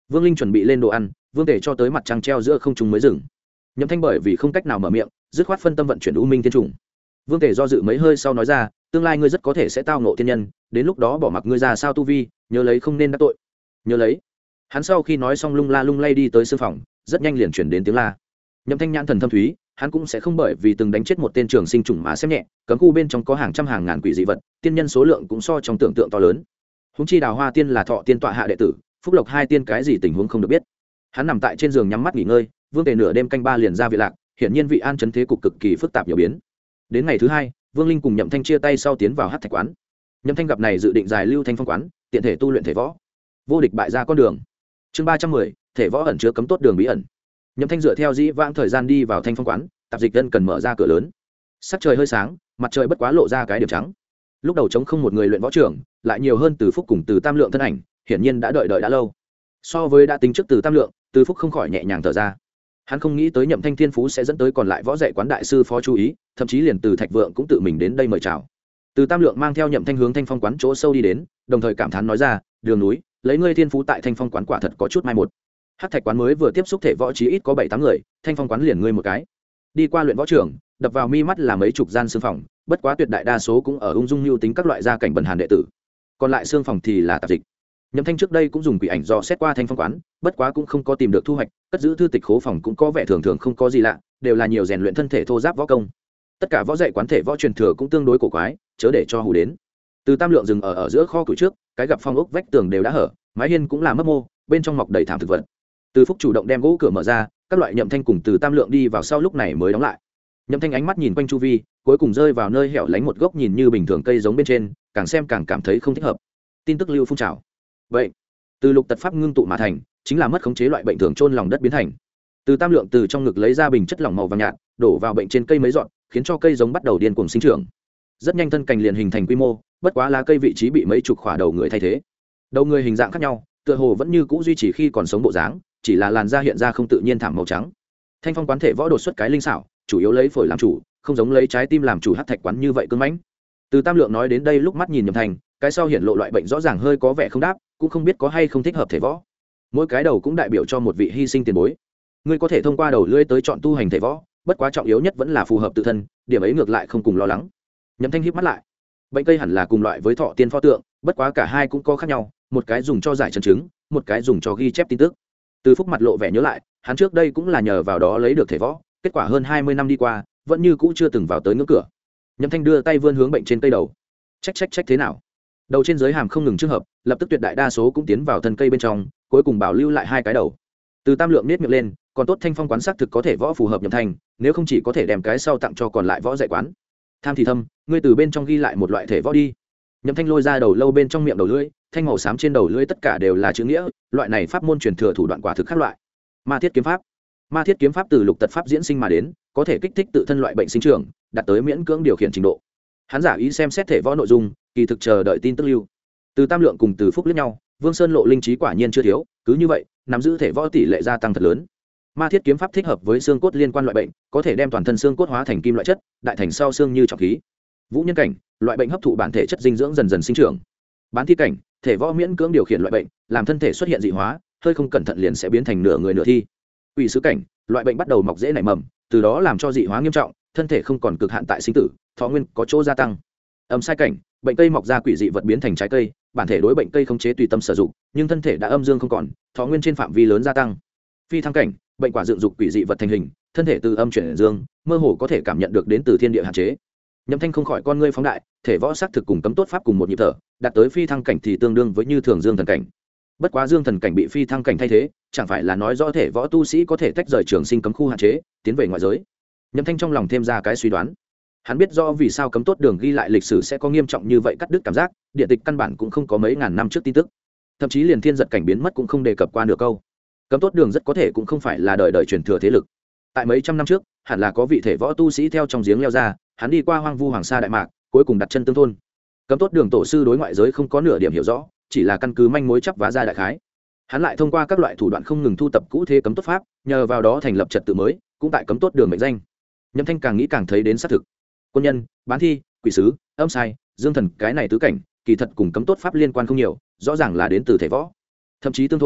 Vương Linh chuẩn bị lên đồ ăn, Vương Tề cho tới mặt trăng treo giữa không trung mới dừng. Nhậm Thanh bởi vì không cách nào mở miệng, dứt khoát phân tâm vận chuyển U Minh Thiên Trùng. Vương Tề do dự mấy hơi sau nói ra, tương lai ngươi rất có thể sẽ tao ngộ thiên nhân, đến lúc đó bỏ mặc ngươi ra sao tu vi, nhớ lấy không nên đắc tội. Nhớ lấy. Hắn sau khi nói xong lung la lung lay đi tới sương phòng, rất nhanh liền chuyển đến tiếng la. Nhậm Thanh nhãn thần thâm thúy, hắn cũng sẽ không bởi vì từng đánh chết một tên trường sinh trùng mà xem nhẹ, cấm khu bên trong có hàng trăm hàng ngàn quỷ dị vật, tiên nhân số lượng cũng so trong tưởng tượng to lớn. Huống chi Đào Hoa tiên là Thọ tiên tọa hạ đệ tử, Phúc Lộc hai tiên cái gì tình huống không được biết. Hắn nằm tại trên giường nhắm mắt nghỉ ngơi, Vương Tề nửa đêm canh ba liền ra viện lạc, hiển nhiên vị an trấn thế cục cực kỳ phức tạp nhiều biến. Đến ngày thứ hai, Vương Linh cùng Nhậm Thanh chia tay sau tiến vào Hắc Thạch quán. Nhậm Thanh gặp này dự định giải lưu thanh phong quán, tiện thể tu luyện thể võ, vô địch bại ra con đường. Chương 310, thể võ ẩn chứa cấm tốt đường bí ẩn. Nhậm Thanh dựa theo dĩ vãng thời gian đi vào thanh phong quán, tạp dịch dân cần mở ra cửa lớn. Sắc trời hơi sáng, mặt trời bất quá lộ ra cái điểm trắng. Lúc đầu trống không một người luyện võ trưởng, lại nhiều hơn Từ Phúc cùng Từ Tam Lượng thân ảnh, hiển nhiên đã đợi đã lâu. So với đã tính trước Từ Tam Lượng, Từ Phúc không khỏi nhẹ nhàng thở ra. Hắn không nghĩ tới Nhậm Thanh thiên phú sẽ dẫn tới còn lại võ dạy quán đại sư phó chú ý, thậm chí liền Từ Thạch Vượng cũng tự mình đến đây mời chào. Từ Tam Lượng mang theo Nhậm Thanh hướng thanh phong quán chỗ sâu đi đến, đồng thời cảm thán nói ra, đường núi, lấy ngươi thiên phú tại thanh phong quán quả thật có chút mai một. Hắc Thạch quán mới vừa tiếp xúc thể võ chí ít có 7-8 người, thanh phong quán liền ngươi một cái. Đi qua luyện võ trường, đập vào mi mắt là mấy chục gian xương phòng, bất quá tuyệt đại đa số cũng ở ung dung lưu tính các loại gia cảnh bần hàn đệ tử. Còn lại xương phòng thì là tạp dịch. Nhậm Thanh trước đây cũng dùng quỷ ảnh dò xét qua thanh phong quán, bất quá cũng không có tìm được thu hoạch, cất giữ thư tịch khố phòng cũng có vẻ thường thường không có gì lạ, đều là nhiều rèn luyện thân thể thô giáp võ công. Tất cả võ dạy quán thể võ truyền thừa cũng tương đối cổ quái, chớ để cho hù đến. Từ Tam Lượng dừng ở giữa kho củi trước, cái gặp phong ốc vách tường đều đã hở, mái hiên cũng là mấp mô, bên trong mọc đầy thảm thực vật. Từ Phúc chủ động đem gỗ cửa mở ra, các loại Nhậm Thanh cùng Từ Tam Lượng đi vào sau lúc này mới đóng lại. Nhậm Thanh ánh mắt nhìn quanh chu vi, cuối cùng rơi vào nơi hẻo lánh một gốc nhìn như bình thường cây giống bên trên, càng xem càng cảm thấy không thích hợp. Tin tức lưu phun trào. Vậy, từ lục tật pháp ngưng tụ mà thành, chính là mất khống chế loại bệnh thường chôn lòng đất biến thành. Từ Tam Lượng từ trong ngực lấy ra bình chất lỏng màu vàng nhạt, đổ vào bệnh trên cây mấy dọn, khiến cho cây giống bắt đầu điên cuồng sinh trưởng. Rất nhanh thân cành liền hình thành quy mô, bất quá lá cây vị trí bị mấy chục khỏa đầu người thay thế. Đầu người hình dạng khác nhau, tựa hồ vẫn như cũ duy trì khi còn sống bộ dáng, chỉ là làn da hiện ra không tự nhiên thảm màu trắng. Thanh phong quán thể võ đột xuất cái linh xảo, chủ yếu lấy phổi làm chủ, không giống lấy trái tim làm chủ. Hắc Thạch quán như vậy cứng mãnh. Từ Tam Lượng nói đến đây lúc mắt nhìn Nhậm Thanh, cái sau hiện lộ loại bệnh rõ ràng hơi có vẻ không đáp, cũng không biết có hay không thích hợp thể võ. Mỗi cái đầu cũng đại biểu cho một vị hy sinh tiền bối. Ngươi có thể thông qua đầu lưỡi tới chọn tu hành thể võ, bất quá trọng yếu nhất vẫn là phù hợp tự thân, điểm ấy ngược lại không cùng lo lắng. Nhậm Thanh híp mắt lại. Bệnh cây hẳn là cùng loại với Thọ tiên pho tượng, bất quá cả hai cũng có khác nhau, một cái dùng cho giải chân chứng, một cái dùng cho ghi chép tin tức. Từ Phúc mặt lộ vẻ nhớ lại, hắn trước đây cũng là nhờ vào đó lấy được thể võ, kết quả hơn 20 năm đi qua, vẫn như cũ chưa từng vào tới ngưỡng cửa. Nhậm Thanh đưa tay vươn hướng bệnh trên cây đầu. Trách thế nào? Đầu trên dưới hàm không ngừng trường hợp, lập tức tuyệt đại đa số cũng tiến vào thân cây bên trong, cuối cùng bảo lưu lại hai cái đầu. Từ Tam Lượng nhếch miệng lên, còn tốt thanh phong quán sắc thực có thể võ phù hợp Nhậm Thanh, nếu không chỉ có thể đem cái sau tặng cho còn lại võ dạy quán. Tham thì thâm, ngươi từ bên trong ghi lại một loại thể võ đi. Nhậm Thanh lôi ra đầu lâu bên trong miệng đầu lưỡi, thanh màu xám trên đầu lưỡi tất cả đều là chữ nghĩa, loại này pháp môn truyền thừa thủ đoạn quả thực khác loại. Ma thiết kiếm pháp. Ma thiết kiếm pháp từ lục tật pháp diễn sinh mà đến, có thể kích thích tự thân loại bệnh sinh trưởng, đạt tới miễn cưỡng điều khiển trình độ. Hắn giả ý xem xét thể võ nội dung, kỳ thực chờ đợi tin tức lưu. Từ Tam Lượng cùng Từ Phúc liếc nhau, Vương Sơn lộ linh trí quả nhiên chưa thiếu, cứ như vậy, nắm giữ thể võ tỷ lệ gia tăng thật lớn. Ma thiết kiếm pháp thích hợp với xương cốt liên quan loại bệnh, có thể đem toàn thân xương cốt hóa thành kim loại chất, đại thành sau xương như trọng khí. Vũ nhân cảnh, loại bệnh hấp thụ bản thể chất dinh dưỡng dần dần sinh trưởng. Bán thi cảnh, thể võ miễn cưỡng điều khiển loại bệnh, làm thân thể xuất hiện dị hóa, hơi không cẩn thận liền sẽ biến thành nửa người nửa thi. Quỷ sứ cảnh, loại bệnh bắt đầu mọc rễ nảy mầm, từ đó làm cho dị hóa nghiêm trọng, thân thể không còn cực hạn tại sinh tử, thọ nguyên có chỗ gia tăng. Âm sai cảnh, bệnh cây mọc ra quỷ dị vật biến thành trái cây, bản thể đối bệnh cây không chế tùy tâm sử dụng, nhưng thân thể đã âm dương không còn, thọ nguyên trên phạm vi lớn gia tăng. Phi thăng cảnh, bệnh quả dựng dục quỷ dị vật thành hình, thân thể từ âm chuyển dương, mơ hồ có thể cảm nhận được đến từ thiên địa hạn chế. Nhậm Thanh không khỏi con ngươi phóng đại, thể võ sắc thực cùng cấm tốt pháp cùng một nhịp thở, đạt tới phi thăng cảnh thì tương đương với như thường dương thần cảnh. Bất quá dương thần cảnh bị phi thăng cảnh thay thế, chẳng phải là nói rõ thể võ tu sĩ có thể tách rời trường sinh cấm khu hạn chế, tiến về ngoại giới. Nhậm Thanh trong lòng thêm ra cái suy đoán. Hắn biết rõ vì sao cấm tốt đường ghi lại lịch sử sẽ có nghiêm trọng như vậy cắt đứt cảm giác, điện tịch căn bản cũng không có mấy ngàn năm trước tin tức. Thậm chí liền thiên giật cảnh biến mất cũng không đề cập qua nửa câu. Cấm tốt đường rất có thể cũng không phải là đời đời truyền thừa thế lực. Tại mấy trăm năm trước, hẳn là có vị thể võ tu sĩ theo trong giếng leo ra, hắn đi qua hoang vu hoàng sa đại mạc, cuối cùng đặt chân tương thôn. Cấm tốt đường tổ sư đối ngoại giới không có nửa điểm hiểu rõ, chỉ là căn cứ manh mối chắp vá ra đại khái. Hắn lại thông qua các loại thủ đoạn không ngừng thu tập cũ thế cấm tốt pháp, nhờ vào đó thành lập trật tự mới, cũng tại cấm tốt đường mệnh danh. Nhậm Thanh càng nghĩ càng thấy đến xác thực. Quân nhân, bán thi, quỷ sứ, âm sai, dương thần cái này tứ cảnh, kỳ thật cùng cấm tốt pháp liên quan không nhiều, rõ ràng là đến từ thể võ. Thậm chí tương thôn,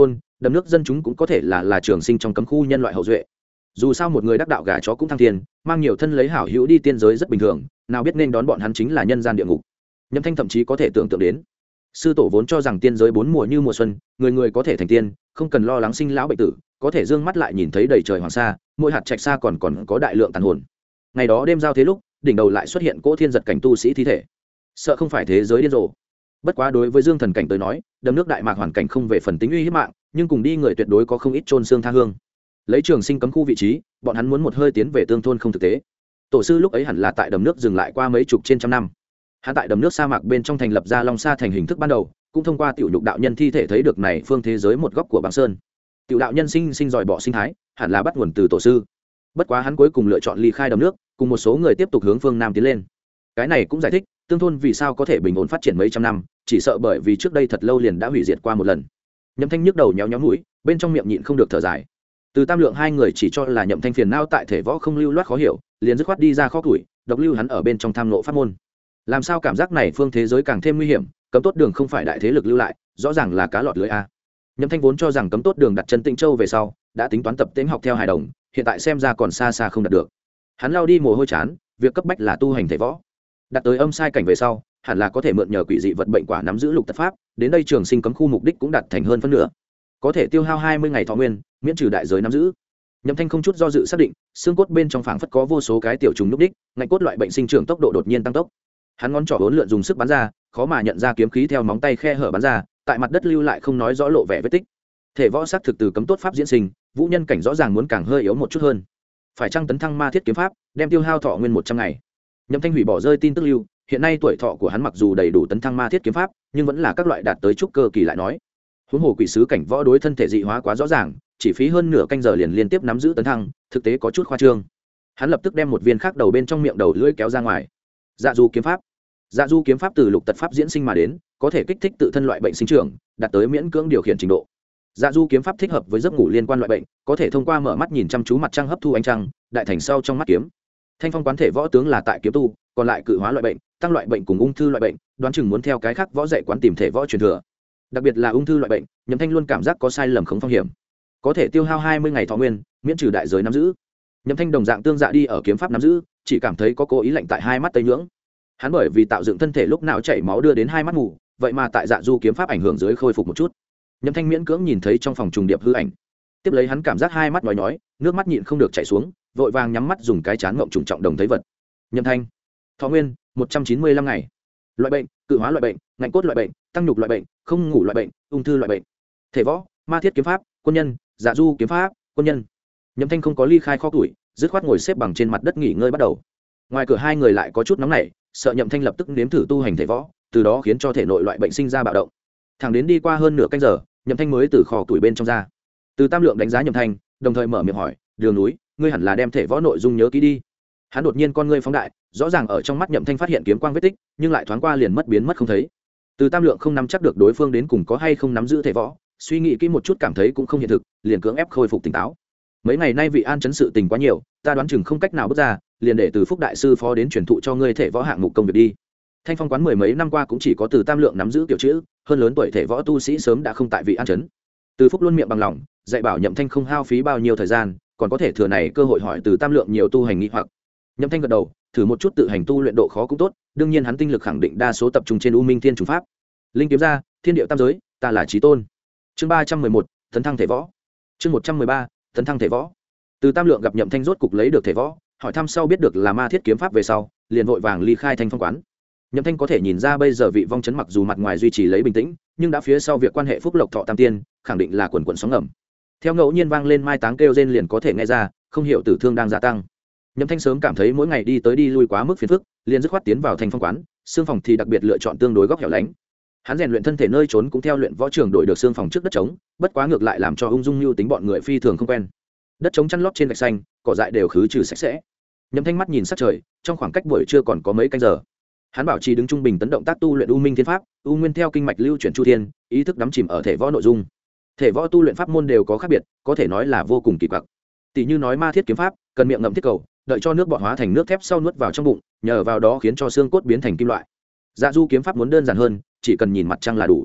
đầm nước dân chúng cũng có thể là trường sinh trong cấm khu nhân loại hậu duệ. Dù sao một người đắc đạo gà chó cũng thăng thiên, mang nhiều thân lấy hảo hữu đi tiên giới rất bình thường, nào biết nên đón bọn hắn chính là nhân gian địa ngục. Nhậm Thanh thậm chí có thể tưởng tượng đến, sư tổ vốn cho rằng tiên giới bốn mùa như mùa xuân, người người có thể thành tiên, không cần lo lắng sinh lão bệnh tử, có thể dương mắt lại nhìn thấy đầy trời hoàng sa, mỗi hạt trạch sa còn có đại lượng tàn hồn. Ngày đó đêm giao thế lúc, đỉnh đầu lại xuất hiện cỗ thiên giật cảnh tu sĩ thi thể, sợ không phải thế giới điên rồ. Bất quá đối với Dương Thần cảnh tới nói, đầm nước đại mạc hoàn cảnh không về phần tính uy hiếp mạng, nhưng cùng đi người tuyệt đối có không ít chôn xương tha hương. Lấy trường sinh cấm khu vị trí, bọn hắn muốn một hơi tiến về tương thôn không thực tế. Tổ sư lúc ấy hẳn là tại đầm nước dừng lại qua mấy chục trên trăm năm. Hắn tại đầm nước sa mạc bên trong thành lập ra Long Sa thành hình thức ban đầu, cũng thông qua tiểu nhục đạo nhân thi thể thấy được này phương thế giới một góc của băng sơn. Tiểu đạo nhân sinh dòi bỏ sinh thái, hẳn là bắt nguồn từ tổ sư. Bất quá hắn cuối cùng lựa chọn ly khai đầm nước, cùng một số người tiếp tục hướng phương nam tiến lên. Cái này cũng giải thích tương thôn vì sao có thể bình ổn phát triển mấy trăm năm, chỉ sợ bởi vì trước đây thật lâu liền đã hủy diệt qua một lần. Nhậm Thanh nhức đầu nhéo nhéo mũi, bên trong miệng nhịn không được thở dài. Từ Tam Lượng hai người chỉ cho là Nhậm Thanh phiền não tại thể võ không lưu loát khó hiểu, liền dứt khoát đi ra kho củi, độc lưu hắn ở bên trong tham ngộ pháp môn. Làm sao cảm giác này phương thế giới càng thêm nguy hiểm, cấm tốt đường không phải đại thế lực lưu lại, rõ ràng là cá lọt lưới a. Nhậm Thanh vốn cho rằng cấm tốt đường đặt chân Tĩnh Châu về sau, đã tính toán tập tễnh học theo hài đồng, hiện tại xem ra còn xa xa không đạt được. Hắn lao đi mồ hôi chán, việc cấp bách là tu hành thể võ. Đạt tới âm sai cảnh về sau, hẳn là có thể mượn nhờ quỷ dị vật bệnh quả nắm giữ lục tật pháp, đến đây trường sinh cấm khu mục đích cũng đạt thành hơn phân nửa. Có thể tiêu hao 20 ngày thọ nguyên, miễn trừ đại giới nắm giữ. Nhậm Thanh không chút do dự xác định, xương cốt bên trong phảng phất có vô số cái tiểu trùng núc đích, ngạnh cốt loại bệnh sinh trưởng tốc độ đột nhiên tăng tốc. Hắn ngón trỏ uốn lượn dùng sức bắn ra, khó mà nhận ra kiếm khí theo móng tay khe hở bắn ra, tại mặt đất lưu lại không nói rõ lộ vẻ vết tích. Thể võ sắc thực từ cấm tốt pháp diễn sinh, vũ nhân cảnh rõ ràng muốn càng hơi yếu một chút hơn. Phải chăng tấn thăng ma thiết kiếm pháp, đem tiêu hao thọ nguyên 100 ngày. Nhậm Thanh hủy bỏ rơi tin tức lưu, hiện nay tuổi thọ của hắn mặc dù đầy đủ tấn thăng ma thiết kiếm pháp, nhưng vẫn là các loại đạt tới trúc cơ kỳ lại nói. Huống hồ quỷ sứ cảnh võ đối thân thể dị hóa quá rõ ràng, chỉ phí hơn nửa canh giờ liền liên tiếp nắm giữ tấn thăng, thực tế có chút khoa trương. Hắn lập tức đem một viên khác đầu bên trong miệng đầu lưỡi kéo ra ngoài. Dạ du kiếm pháp. Dạ du kiếm pháp từ lục tật pháp diễn sinh mà đến, có thể kích thích tự thân loại bệnh sinh trưởng, đạt tới miễn cưỡng điều khiển trình độ. Dạ du kiếm pháp thích hợp với giấc ngủ liên quan loại bệnh, có thể thông qua mở mắt nhìn chăm chú mặt trăng hấp thu ánh trăng, đại thành sau trong mắt kiếm. Thanh phong quán thể võ tướng là tại kiếm tu, còn lại cự hóa loại bệnh, tăng loại bệnh cùng ung thư loại bệnh, đoán chừng muốn theo cái khác võ dạy quán tìm thể võ truyền thừa. Đặc biệt là ung thư loại bệnh, Nhậm Thanh luôn cảm giác có sai lầm không phong hiểm. Có thể tiêu hao 20 ngày thọ nguyên, miễn trừ đại giới nắm giữ. Nhậm Thanh đồng dạng tương dạ đi ở kiếm pháp nắm giữ, chỉ cảm thấy có cố ý lạnh tại hai mắt tây nhưỡng. Hắn bởi vì tạo dựng thân thể lúc nào chảy máu đưa đến hai mắt mù, vậy mà tại dạ du kiếm pháp ảnh hưởng dưới khôi phục một chút. Nhậm Thanh miễn cưỡng nhìn thấy trong phòng trùng điệp hư ảnh. Tiếp lấy hắn cảm giác hai mắt nhói nhói, nước mắt nhịn không được chảy xuống, vội vàng nhắm mắt dùng cái chán ngậm trùng trọng đồng thấy vật. Nhậm Thanh, thọ nguyên 195 ngày. Loại bệnh, cự hóa loại bệnh, ngạnh cốt loại bệnh, tăng nhục loại bệnh, không ngủ loại bệnh, ung thư loại bệnh. Thể võ, ma thiết kiếm pháp, quân nhân, dạ du kiếm pháp, quân nhân. Nhậm Thanh không có ly khai kho tuổi, dứt khoát ngồi xếp bằng trên mặt đất nghỉ ngơi bắt đầu. Ngoài cửa hai người lại có chút nóng nảy, sợ Nhậm Thanh lập tức nếm thử tu hành thể võ, từ đó khiến cho thể nội loại bệnh sinh ra bạo động. Thẳng đến đi qua hơn nửa canh giờ, Nhậm Thanh mới từ kho tuổi bên trong ra. Từ Tam Lượng đánh giá Nhậm Thanh, đồng thời mở miệng hỏi, "Đường núi, ngươi hẳn là đem thể võ nội dung nhớ kỹ đi." Hắn đột nhiên con ngươi phóng đại, rõ ràng ở trong mắt Nhậm Thanh phát hiện kiếm quang vết tích, nhưng lại thoáng qua liền biến mất không thấy. Từ Tam Lượng không nắm chắc được đối phương đến cùng có hay không nắm giữ thể võ, suy nghĩ kỹ một chút cảm thấy cũng không hiện thực, liền cưỡng ép khôi phục tỉnh táo. Mấy ngày nay vị an chấn sự tình quá nhiều, ta đoán chừng không cách nào bước ra, liền để Từ Phúc đại sư phó đến truyền thụ cho ngươi thể võ hạng mục công việc đi. Thanh phong quán mười mấy năm qua cũng chỉ có Từ Tam Lượng nắm giữ kiểu chữ, hơn lớn tuổi thể võ tu sĩ sớm đã không tại vị an chấn. Từ Phúc luôn miệng bằng lòng, dạy bảo Nhậm Thanh không hao phí bao nhiêu thời gian, còn có thể thừa này cơ hội hỏi Từ Tam Lượng nhiều tu hành nghi hoặc. Nhậm Thanh gật đầu, thử một chút tự hành tu luyện độ khó cũng tốt, đương nhiên hắn tinh lực khẳng định đa số tập trung trên U Minh Thiên Trùng Pháp. Linh kiếm ra, thiên điệu tam giới, ta là chí tôn. Chương 311, tấn thăng thể võ. Chương 113, tấn thăng thể võ. Từ Tam Lượng gặp Nhậm Thanh rốt cục lấy được thể võ, hỏi thăm sau biết được là ma thiết kiếm pháp về sau, liền vội vàng ly khai Thanh phong quán. Nhậm Thanh có thể nhìn ra bây giờ vị vong chấn mặc dù mặt ngoài duy trì lấy bình tĩnh, nhưng đã phía sau việc quan hệ phúc lộc thọ tam tiên, khẳng định là quần quần sóng ngầm. Theo ngẫu nhiên vang lên mai táng kêu rên liền có thể nghe ra, không hiểu tử thương đang gia tăng. Nhậm Thanh sớm cảm thấy mỗi ngày đi tới đi lui quá mức phiền phức, liền dứt khoát tiến vào Thanh phong quán, xương phòng thì đặc biệt lựa chọn tương đối góc hẻo lánh. Hắn rèn luyện thân thể nơi trốn cũng theo luyện võ trường đổi được xương phòng trước đất trống, bất quá ngược lại làm cho ung dung lưu tính bọn người phi thường không quen. Đất trống chăn lót trên gạch xanh, cỏ dại đều khứ trừ sạch sẽ. Nhậm Thanh mắt nhìn sát trời, trong khoảng cách buổi trưa còn có mấy canh giờ. Hắn bảo trì đứng trung bình tấn động tác tu luyện U Minh Thiên Pháp, U Nguyên theo kinh mạch lưu chuyển chu thiên, ý thức đắm chìm ở thể võ nội dung. Thể võ tu luyện pháp môn đều có khác biệt, có thể nói là vô cùng kỳ quặc. Tỷ như nói ma thiết kiếm pháp, cần miệng ngậm thiết cầu, đợi cho nước bọt hóa thành nước thép sau nuốt vào trong bụng, nhờ vào đó khiến cho xương cốt biến thành kim loại. Dạ du kiếm pháp muốn đơn giản hơn, chỉ cần nhìn mặt trăng là đủ.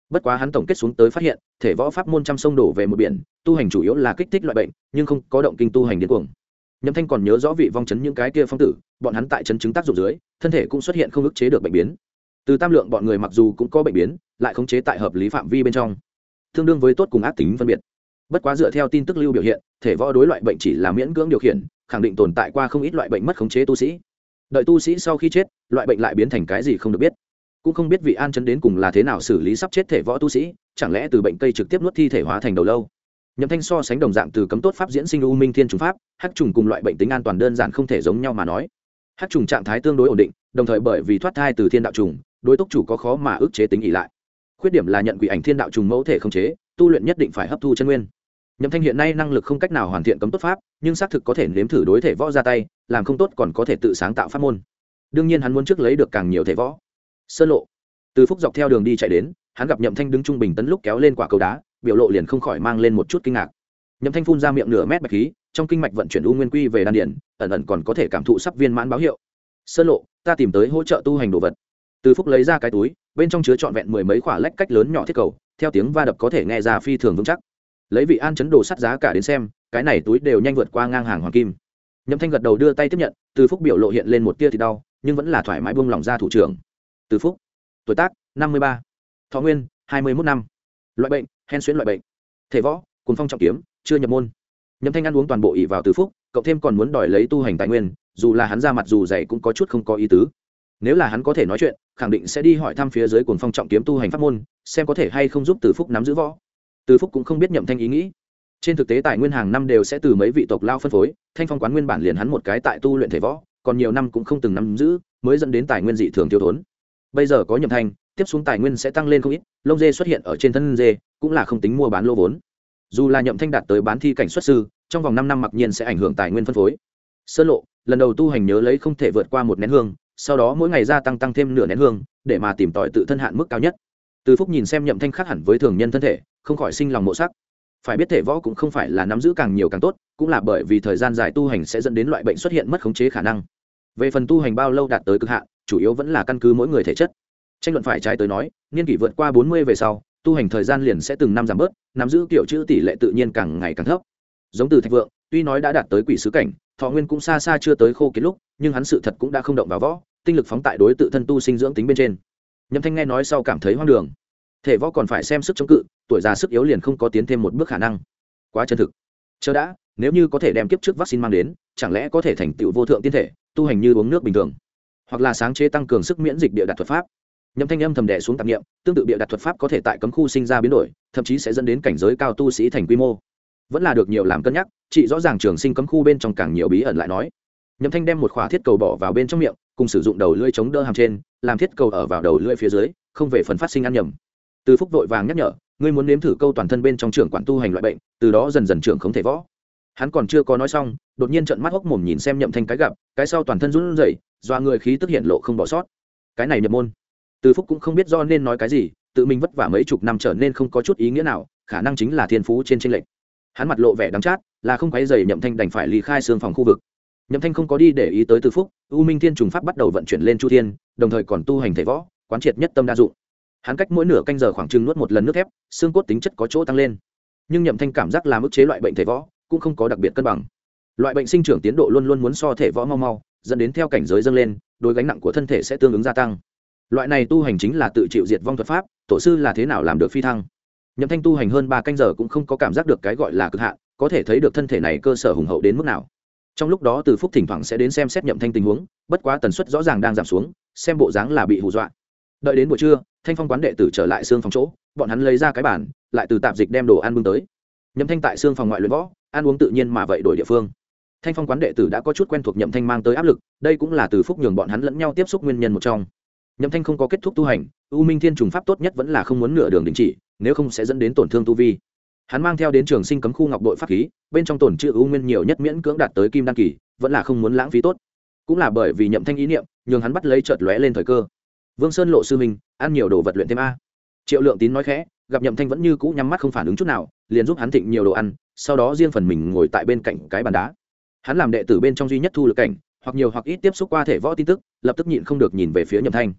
bất quá hắn tổng kết xuống tới phát hiện thể võ pháp môn trăm sông đổ về một biển, tu hành chủ yếu là kích thích loại bệnh nhưng không có động kinh tu hành điên cuồng. Nhậm Thanh còn nhớ rõ vị vong chấn những cái kia phong tử, bọn hắn tại chấn chứng tác dụng dưới thân thể cũng xuất hiện không ức chế được bệnh biến. Từ Tam Lượng bọn người mặc dù cũng có bệnh biến lại khống chế tại hợp lý phạm vi bên trong, tương đương với tốt cùng ác tính phân biệt. Bất quá dựa theo tin tức lưu biểu hiện, thể võ đối loại bệnh chỉ là miễn cưỡng điều khiển, khẳng định tồn tại qua không ít loại bệnh mất khống chế tu sĩ. Đợi tu sĩ sau khi chết, loại bệnh lại biến thành cái gì không được biết, cũng không biết vị an chấn đến cùng là thế nào xử lý sắp chết thể võ tu sĩ, chẳng lẽ từ bệnh cây trực tiếp nuốt thi thể hóa thành đầu lâu. Nhậm Thanh so sánh đồng dạng từ cấm tốt pháp diễn sinh u minh thiên trùng pháp, hắc trùng cùng loại bệnh tính an toàn đơn giản không thể giống nhau mà nói. Hắc trùng trạng thái tương đối ổn định, đồng thời bởi vì thoát thai từ thiên đạo trùng, đối túc chủ có khó mà ức chế tính ỷ lại. Khuyết điểm là nhận quỷ ảnh thiên đạo trùng mẫu thể không chế, tu luyện nhất định phải hấp thu chân nguyên. Nhậm Thanh hiện nay năng lực không cách nào hoàn thiện cấm tốt pháp, nhưng xác thực có thể nếm thử đối thể võ ra tay, làm không tốt còn có thể tự sáng tạo pháp môn. Đương nhiên hắn muốn trước lấy được càng nhiều thể võ. Sơn lộ, Từ Phúc dọc theo đường đi chạy đến, hắn gặp Nhậm Thanh đứng trung bình tấn lúc kéo lên quả cầu đá, biểu lộ liền không khỏi mang lên một chút kinh ngạc. Nhậm Thanh phun ra miệng nửa mét bạch khí, trong kinh mạch vận chuyển u nguyên quy về đan điền, ẩn ẩn còn có thể cảm thụ sắp viên mãn báo hiệu. Sơn lộ, ta tìm tới hỗ trợ tu hành đồ vật. Từ Phúc lấy ra cái túi, bên trong chứa trọn vẹn mười mấy quả lách cách lớn nhỏ thiết cầu, theo tiếng va đập có thể nghe ra phi thường vững chắc. Lấy vị an chấn đồ sắt giá cả đến xem, cái này túi đều nhanh vượt qua ngang hàng hoàng kim. Nhậm Thanh gật đầu đưa tay tiếp nhận, Từ Phúc biểu lộ hiện lên một tia thì đau, nhưng vẫn là thoải mái buông lỏng ra thủ trưởng. Từ Phúc, tuổi tác 53, thọ nguyên 21 năm, loại bệnh hen suyễn loại bệnh, thể võ cuồng phong trọng kiếm, chưa nhập môn. Nhậm Thanh ăn uống toàn bộ ỷ vào Từ Phúc, cộng thêm còn muốn đòi lấy tu hành tài nguyên, dù là hắn ra mặt dù dày cũng có chút không có ý tứ. Nếu là hắn có thể nói chuyện, khẳng định sẽ đi hỏi thăm phía dưới cuồng phong trọng kiếm tu hành pháp môn, xem có thể hay không giúp Từ Phúc nắm giữ võ. Từ Phúc cũng không biết Nhậm Thanh ý nghĩ. Trên thực tế tài nguyên hàng năm đều sẽ từ mấy vị tộc lao phân phối, Thanh Phong quán nguyên bản liền hắn một cái tại tu luyện thể võ, còn nhiều năm cũng không từng nắm giữ, mới dẫn đến tài nguyên dị thường thiếu thốn. Bây giờ có Nhậm Thanh, tiếp xuống tài nguyên sẽ tăng lên không ít, lông dê xuất hiện ở trên thân dê, cũng là không tính mua bán lô vốn. Dù là Nhậm Thanh đạt tới bán thi cảnh xuất sư, trong vòng 5 năm mặc nhiên sẽ ảnh hưởng tài nguyên phân phối. Sơn lộ, lần đầu tu hành nhớ lấy không thể vượt qua một nén hương, sau đó mỗi ngày gia tăng thêm nửa nén hương, để mà tìm tòi tự thân hạn mức cao nhất. Từ Phúc nhìn xem Nhậm Thanh khác hẳn với thường nhân thân thể, không khỏi sinh lòng mộ sắc. Phải biết thể võ cũng không phải là nắm giữ càng nhiều càng tốt, cũng là bởi vì thời gian dài tu hành sẽ dẫn đến loại bệnh xuất hiện mất khống chế khả năng. Về phần tu hành bao lâu đạt tới cực hạn, chủ yếu vẫn là căn cứ mỗi người thể chất. Tranh luận phải trái tới nói, niên kỷ vượt qua 40 về sau, tu hành thời gian liền sẽ từng năm giảm bớt, nắm giữ kiểu chữ tỷ lệ tự nhiên càng ngày càng thấp. Giống Từ Thạch Vượng, tuy nói đã đạt tới quỷ sứ cảnh, thọ nguyên cũng xa xa chưa tới khô kiệt lúc, nhưng hắn sự thật cũng đã không động vào võ, tinh lực phóng tại đối tự thân tu sinh dưỡng tính bên trên. Nhậm Thanh nghe nói sau cảm thấy hoang đường. Thể võ còn phải xem sức chống cự, tuổi già sức yếu liền không có tiến thêm một bước khả năng. Quá chân thực. Chờ đã, nếu như có thể đem kiếp trước vaccine mang đến, chẳng lẽ có thể thành tựu vô thượng tiên thể, tu hành như uống nước bình thường, hoặc là sáng chế tăng cường sức miễn dịch địa đặt thuật pháp. Nhậm Thanh âm thầm đè xuống tạp niệm, tương tự địa đặt thuật pháp có thể tại cấm khu sinh ra biến đổi, thậm chí sẽ dẫn đến cảnh giới cao tu sĩ thành quy mô. Vẫn là được nhiều làm cân nhắc, chỉ rõ ràng trường sinh cấm khu bên trong càng nhiều bí ẩn lại nói. Nhậm Thanh đem một khỏa thiết cầu bỏ vào bên trong miệng, cùng sử dụng đầu lưỡi chống đỡ hàm trên, làm thiết cầu ở vào đầu lưỡi phía dưới, không về phần phát sinh ăn nhầm. Từ Phúc vội vàng nhắc nhở, ngươi muốn nếm thử câu toàn thân bên trong trưởng quản tu hành loại bệnh, từ đó dần dần trưởng không thể võ. Hắn còn chưa có nói xong, đột nhiên trợn mắt hốc mồm nhìn xem Nhậm Thanh cái gặp, cái sau toàn thân run rẩy, doa người khí tức hiện lộ không bỏ sót. Cái này nhập môn. Từ Phúc cũng không biết do nên nói cái gì, tự mình vất vả mấy chục năm trở nên không có chút ý nghĩa nào, khả năng chính là thiên phú trên chênh lệch. Hắn mặt lộ vẻ đắng chát, là không quấy rầy Nhậm Thanh đành phải ly khai xương phòng khu vực. Nhậm Thanh không có đi để ý tới Từ Phúc, U Minh Thiên trùng pháp bắt đầu vận chuyển lên Chu Thiên, đồng thời còn tu hành thể võ, quán triệt nhất tâm đa dụng. Hắn cách mỗi nửa canh giờ khoảng chừng nuốt một lần nước thép, xương cốt tính chất có chỗ tăng lên. Nhưng Nhậm Thanh cảm giác làm ức chế loại bệnh thể võ, cũng không có đặc biệt cân bằng. Loại bệnh sinh trưởng tiến độ luôn luôn muốn so thể võ mau mau, dẫn đến theo cảnh giới dâng lên, đối gánh nặng của thân thể sẽ tương ứng gia tăng. Loại này tu hành chính là tự chịu diệt vong thuật pháp, tổ sư là thế nào làm được phi thăng. Nhậm Thanh tu hành hơn 3 canh giờ cũng không có cảm giác được cái gọi là cực hạn, có thể thấy được thân thể này cơ sở hùng hậu đến mức nào. Trong lúc đó Từ Phúc thỉnh thoảng sẽ đến xem xét Nhậm Thanh tình huống, bất quá tần suất rõ ràng đang giảm xuống, xem bộ dáng là bị hù dọa. Đợi đến buổi trưa, Thanh Phong quán đệ tử trở lại xương phòng chỗ, bọn hắn lấy ra cái bàn, lại từ tạp dịch đem đồ ăn bưng tới. Nhậm Thanh tại xương phòng ngoại luyện võ, ăn uống tự nhiên mà vậy đổi địa phương. Thanh Phong quán đệ tử đã có chút quen thuộc Nhậm Thanh mang tới áp lực, đây cũng là Từ Phúc nhường bọn hắn lẫn nhau tiếp xúc nguyên nhân một trong. Nhậm Thanh không có kết thúc tu hành, U Minh Thiên trùng pháp tốt nhất vẫn là không muốn nửa đường đình chỉ, nếu không sẽ dẫn đến tổn thương tu vi. Hắn mang theo đến trường sinh cấm khu ngọc đội pháp khí, bên trong tổn trữ U Nguyên nhiều nhất miễn cưỡng đạt tới kim đan kỳ, vẫn là không muốn lãng phí tốt. Cũng là bởi vì Nhậm Thanh ý niệm, nhường hắn bắt lấy chợt lóe lên thời cơ. Vương Sơn lộ sư minh, ăn nhiều đồ vật luyện thêm a. Triệu Lượng Tín nói khẽ, gặp Nhậm Thanh vẫn như cũ nhắm mắt không phản ứng chút nào, liền giúp hắn thịnh nhiều đồ ăn, sau đó riêng phần mình ngồi tại bên cạnh cái bàn đá. Hắn làm đệ tử bên trong duy nhất thu lực cảnh, hoặc nhiều hoặc ít tiếp xúc qua thể võ tin tức, lập tức nhịn không được nhìn về phía Nhậm Thanh.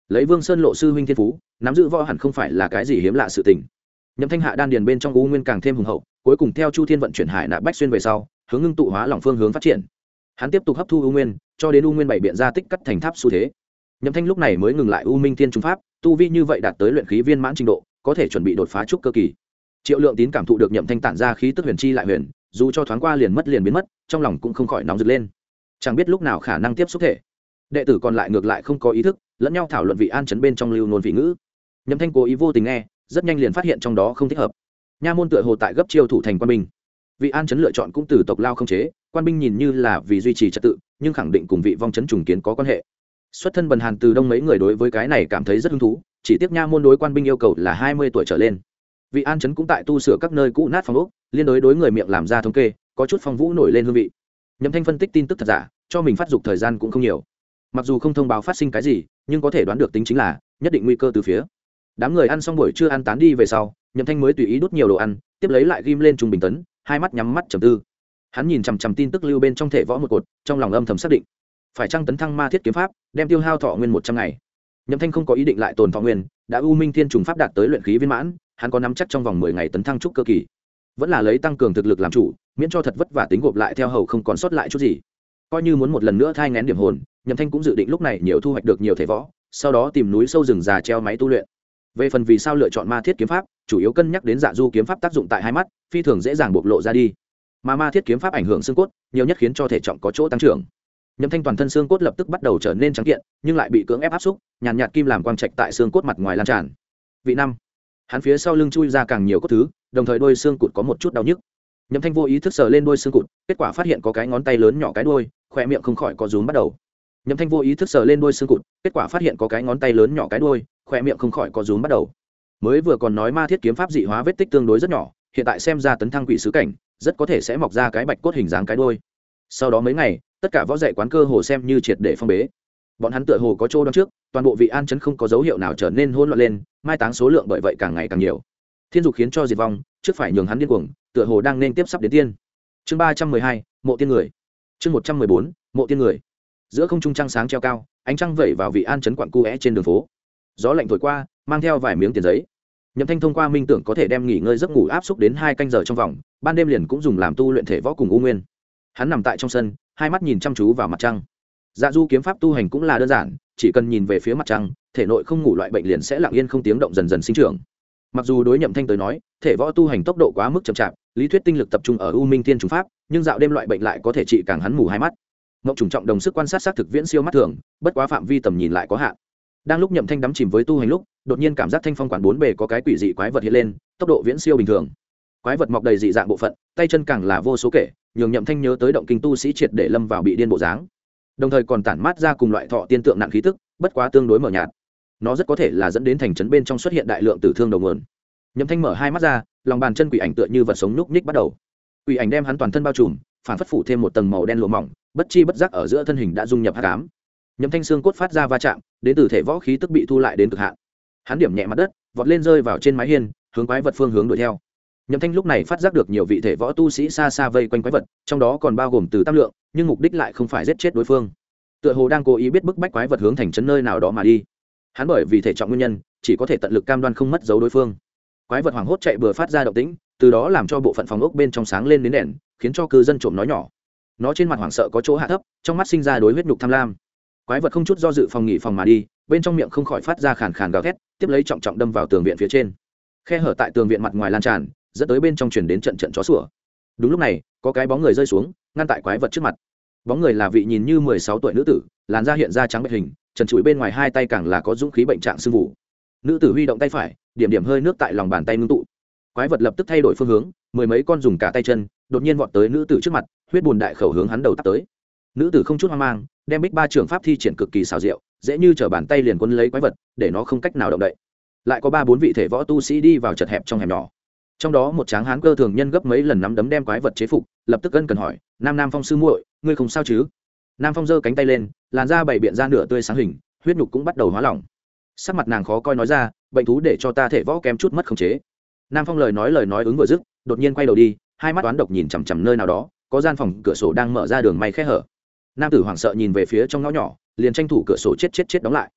lấy Vương Sơn Lộ sư huynh thiên phú, nắm giữ võ hẳn không phải là cái gì hiếm lạ sự tình. Nhậm Thanh hạ đan điền bên trong u nguyên càng thêm hùng hậu, cuối cùng theo Chu Thiên vận chuyển hải nạp bách xuyên về sau, hướng ngưng tụ hóa lỏng phương hướng phát triển. Hắn tiếp tục hấp thu u nguyên, cho đến u nguyên bảy biện ra tích cắt thành tháp xu thế. Nhậm Thanh lúc này mới ngừng lại U Minh Thiên Trung Pháp, tu vi như vậy đạt tới luyện khí viên mãn trình độ, có thể chuẩn bị đột phá trúc cơ kỳ. Triệu Lượng Tín cảm thụ được Nhậm Thanh tản ra khí tức huyền chi lại huyền, dù cho thoáng qua liền mất liền biến mất, trong lòng cũng không khỏi nóng rực lên. Chẳng biết lúc nào khả năng tiếp xúc thể. Đệ tử còn lại ngược lại không có ý thức, lẫn nhau thảo luận vị an trấn bên trong lưu nôn vị ngữ. Nhậm Thanh cố ý vô tình nghe, rất nhanh liền phát hiện trong đó không thích hợp. Nha môn tựa hồ tại gấp chiêu thủ thành quan binh. Vị an trấn lựa chọn cũng từ tộc lao không chế, quan binh nhìn như là vì duy trì trật tự, nhưng khẳng định cùng vị vong trấn trùng kiến có quan hệ. Xuất thân bần hàn từ đông mấy người đối với cái này cảm thấy rất hứng thú, chỉ tiếc nha môn đối quan binh yêu cầu là 20 tuổi trở lên. Vị an trấn cũng tại tu sửa các nơi cũ nát phòng ốc, liên đối người miệng làm ra thống kê, có chút phong vũ nổi lên hương vị. Nhậm Thanh phân tích tin tức thật giả, cho mình phát dục thời gian cũng không nhiều. Mặc dù không thông báo phát sinh cái gì, nhưng có thể đoán được tính chính là nhất định nguy cơ từ phía. Đám người ăn xong buổi trưa ăn tán đi về sau, Nhậm Thanh mới tùy ý đút nhiều đồ ăn, tiếp lấy lại ghim lên trung bình tấn, hai mắt nhắm mắt trầm tư. Hắn nhìn chằm chằm tin tức lưu bên trong thể võ một cột, trong lòng âm thầm xác định, phải chăng tấn thăng ma thiết kiếm pháp, đem tiêu hao thọ nguyên 100 ngày. Nhậm Thanh không có ý định lại tồn thọ nguyên, đã U Minh Thiên trùng pháp đạt tới luyện khí viên mãn, hắn có nắm chắc trong vòng 10 ngày tấn thăng trúc cơ kỳ. Vẫn là lấy tăng cường thực lực làm chủ, miễn cho thật vất vả tính gộp lại theo hầu không còn sót lại chút gì. Coi như muốn một lần nữa thai nghén điểm hồn, Nhậm Thanh cũng dự định lúc này nhiều thu hoạch được nhiều thể võ, sau đó tìm núi sâu rừng già treo máy tu luyện. Về phần vì sao lựa chọn ma thiết kiếm pháp, chủ yếu cân nhắc đến dạ du kiếm pháp tác dụng tại hai mắt, phi thường dễ dàng bộc lộ ra đi. Mà ma thiết kiếm pháp ảnh hưởng xương cốt, nhiều nhất khiến cho thể trọng có chỗ tăng trưởng. Nhậm Thanh toàn thân xương cốt lập tức bắt đầu trở nên trắng kiện, nhưng lại bị cưỡng ép áp xúc, nhàn nhạt kim làm quang trạch tại xương cốt mặt ngoài lan tràn. Vị năm, hắn phía sau lưng chui ra càng nhiều cốt thứ, đồng thời đôi xương cụt có một chút đau nhức. Nhậm Thanh vô ý thức sờ lên đôi xương cụt, kết quả phát hiện có cái ngón tay lớn nhỏ cái đuôi, khóe miệng không khỏi có rúm bắt đầu. Nhậm Thanh vô ý thức sờ lên đôi xương cụt, kết quả phát hiện có cái ngón tay lớn nhỏ cái đuôi, khóe miệng không khỏi có rúm bắt đầu. Mới vừa còn nói ma thiết kiếm pháp dị hóa vết tích tương đối rất nhỏ, hiện tại xem ra tấn thăng quỷ sứ cảnh, rất có thể sẽ mọc ra cái bạch cốt hình dáng cái đuôi. Sau đó mấy ngày, tất cả võ dạy quán cơ hồ xem như triệt để phong bế. Bọn hắn tựa hồ có chỗ đoán trước, toàn bộ vị an trấn không có dấu hiệu nào trở nên hỗn loạn lên, mai táng số lượng bởi vậy càng ngày càng nhiều. Thiên dục khiến cho diệt vong, trước phải nhường hắn điên cuồng, tựa hồ đang nên tiếp sắp đến tiên. Chương 312, mộ tiên người. Chương 114, mộ tiên người. Giữa không trung trăng sáng treo cao, ánh trăng vẩy vào vị an trấn quặng cu é trên đường phố. Gió lạnh thổi qua, mang theo vài miếng tiền giấy. Nhậm Thanh thông qua minh tưởng có thể đem nghỉ ngơi giấc ngủ áp xúc đến 2 canh giờ trong vòng, ban đêm liền cũng dùng làm tu luyện thể võ cùng u nguyên. Hắn nằm tại trong sân, hai mắt nhìn chăm chú vào mặt trăng. Dạ du kiếm pháp tu hành cũng là đơn giản, chỉ cần nhìn về phía mặt trăng, thể nội không ngủ loại bệnh liền sẽ lặng yên không tiếng động dần dần sinh trưởng. Mặc dù đối Nhậm Thanh tới nói, thể võ tu hành tốc độ quá mức chậm chạp, lý thuyết tinh lực tập trung ở U Minh Thiên trùng pháp, nhưng dạo đêm loại bệnh lại có thể trị càng hắn mù hai mắt. Ngộng trùng trọng đồng sức quan sát xác thực viễn siêu mắt thường, bất quá phạm vi tầm nhìn lại có hạn. Đang lúc Nhậm Thanh đắm chìm với tu hành lúc, đột nhiên cảm giác thanh phong quán bốn bề có cái quỷ dị quái vật hiện lên, tốc độ viễn siêu bình thường. Quái vật mọc đầy dị dạng bộ phận, tay chân càng là vô số kể, nhường Nhậm Thanh nhớ tới động kinh tu sĩ triệt để lâm vào bị điên bộ dáng. Đồng thời còn tản mát ra cùng loại thọ tiên tượng nặng khí tức, bất quá tương đối mờ nhạt. Nó rất có thể là dẫn đến thành trấn bên trong xuất hiện đại lượng tử thương đầu nguồn. Nhậm Thanh mở hai mắt ra, lòng bàn chân quỷ ảnh tựa như vật sống nhúc nhích bắt đầu. Quỷ ảnh đem hắn toàn thân bao trùm, phản phất phủ thêm một tầng màu đen lụa mỏng, bất chi bất giác ở giữa thân hình đã dung nhập hắc ám. Nhậm Thanh xương cốt phát ra va chạm, đến từ thể võ khí tức bị thu lại đến cực hạn. Hắn điểm nhẹ mặt đất, vọt lên rơi vào trên mái hiên, hướng quái vật phương hướng đuổi theo. Nhậm Thanh lúc này phát giác được nhiều vị thể võ tu sĩ xa xa vây quanh quái vật, trong đó còn bao gồm từ tam lượng, nhưng mục đích lại không phải giết chết đối phương. Tựa hồ đang cố ý biết bức bách quái vật hướng thành trấn nơi nào đó mà đi. Hắn bởi vì thể trọng nguyên nhân, chỉ có thể tận lực cam đoan không mất dấu đối phương. Quái vật hoảng hốt chạy bừa phát ra động tĩnh, từ đó làm cho bộ phận phòng ốc bên trong sáng lên đến đèn, khiến cho cư dân trộm nói nhỏ. Nó trên mặt hoảng sợ có chỗ hạ thấp, trong mắt sinh ra đối huyết nhục tham lam. Quái vật không chút do dự phòng nghỉ phòng mà đi, bên trong miệng không khỏi phát ra khàn khàn gào thét, tiếp lấy trọng trọng đâm vào tường viện phía trên. Khe hở tại tường viện mặt ngoài lan tràn, dẫn tới bên trong truyền đến trận trận chó sủa. Đúng lúc này, có cái bóng người rơi xuống, ngăn tại quái vật trước mặt. Bóng người là vị nhìn như 16 tuổi nữ tử, làn da hiện ra trắng bệch hình, trần trụi bên ngoài hai tay càng là có dũng khí bệnh trạng sưng vụ. Nữ tử huy động tay phải, điểm điểm hơi nước tại lòng bàn tay ngưng tụ. Quái vật lập tức thay đổi phương hướng, mười mấy con dùng cả tay chân, đột nhiên vọt tới nữ tử trước mặt, huyết bùn đại khẩu hướng hắn đầu tắp tới. Nữ tử không chút hoang mang, đem Bích Ba trưởng pháp thi triển cực kỳ xảo diệu, dễ như trở bàn tay liền quấn lấy quái vật, để nó không cách nào động đậy. Lại có 3-4 vị thể võ tu sĩ đi vào chật hẹp trong hẻm nhỏ. Trong đó một tráng hán cơ thường nhân gấp mấy lần nắm đấm đem quái vật chế phục, lập tức ân cần hỏi: Nam Phong sư muội, ngươi không sao chứ?" Nam Phong giơ cánh tay lên, làn da bảy biện ra nửa tươi sáng hình, huyết nhục cũng bắt đầu hóa lỏng. Sắc mặt nàng khó coi nói ra: "Bệnh thú để cho ta thể võ kém chút mất khống chế." Nam Phong lời nói ứng vừa dứt, đột nhiên quay đầu đi, hai mắt toán độc nhìn chằm chằm nơi nào đó, có gian phòng cửa sổ đang mở ra đường may khe hở. Nam tử hoảng sợ nhìn về phía trong ngõ nhỏ, liền tranh thủ cửa sổ chết đóng lại.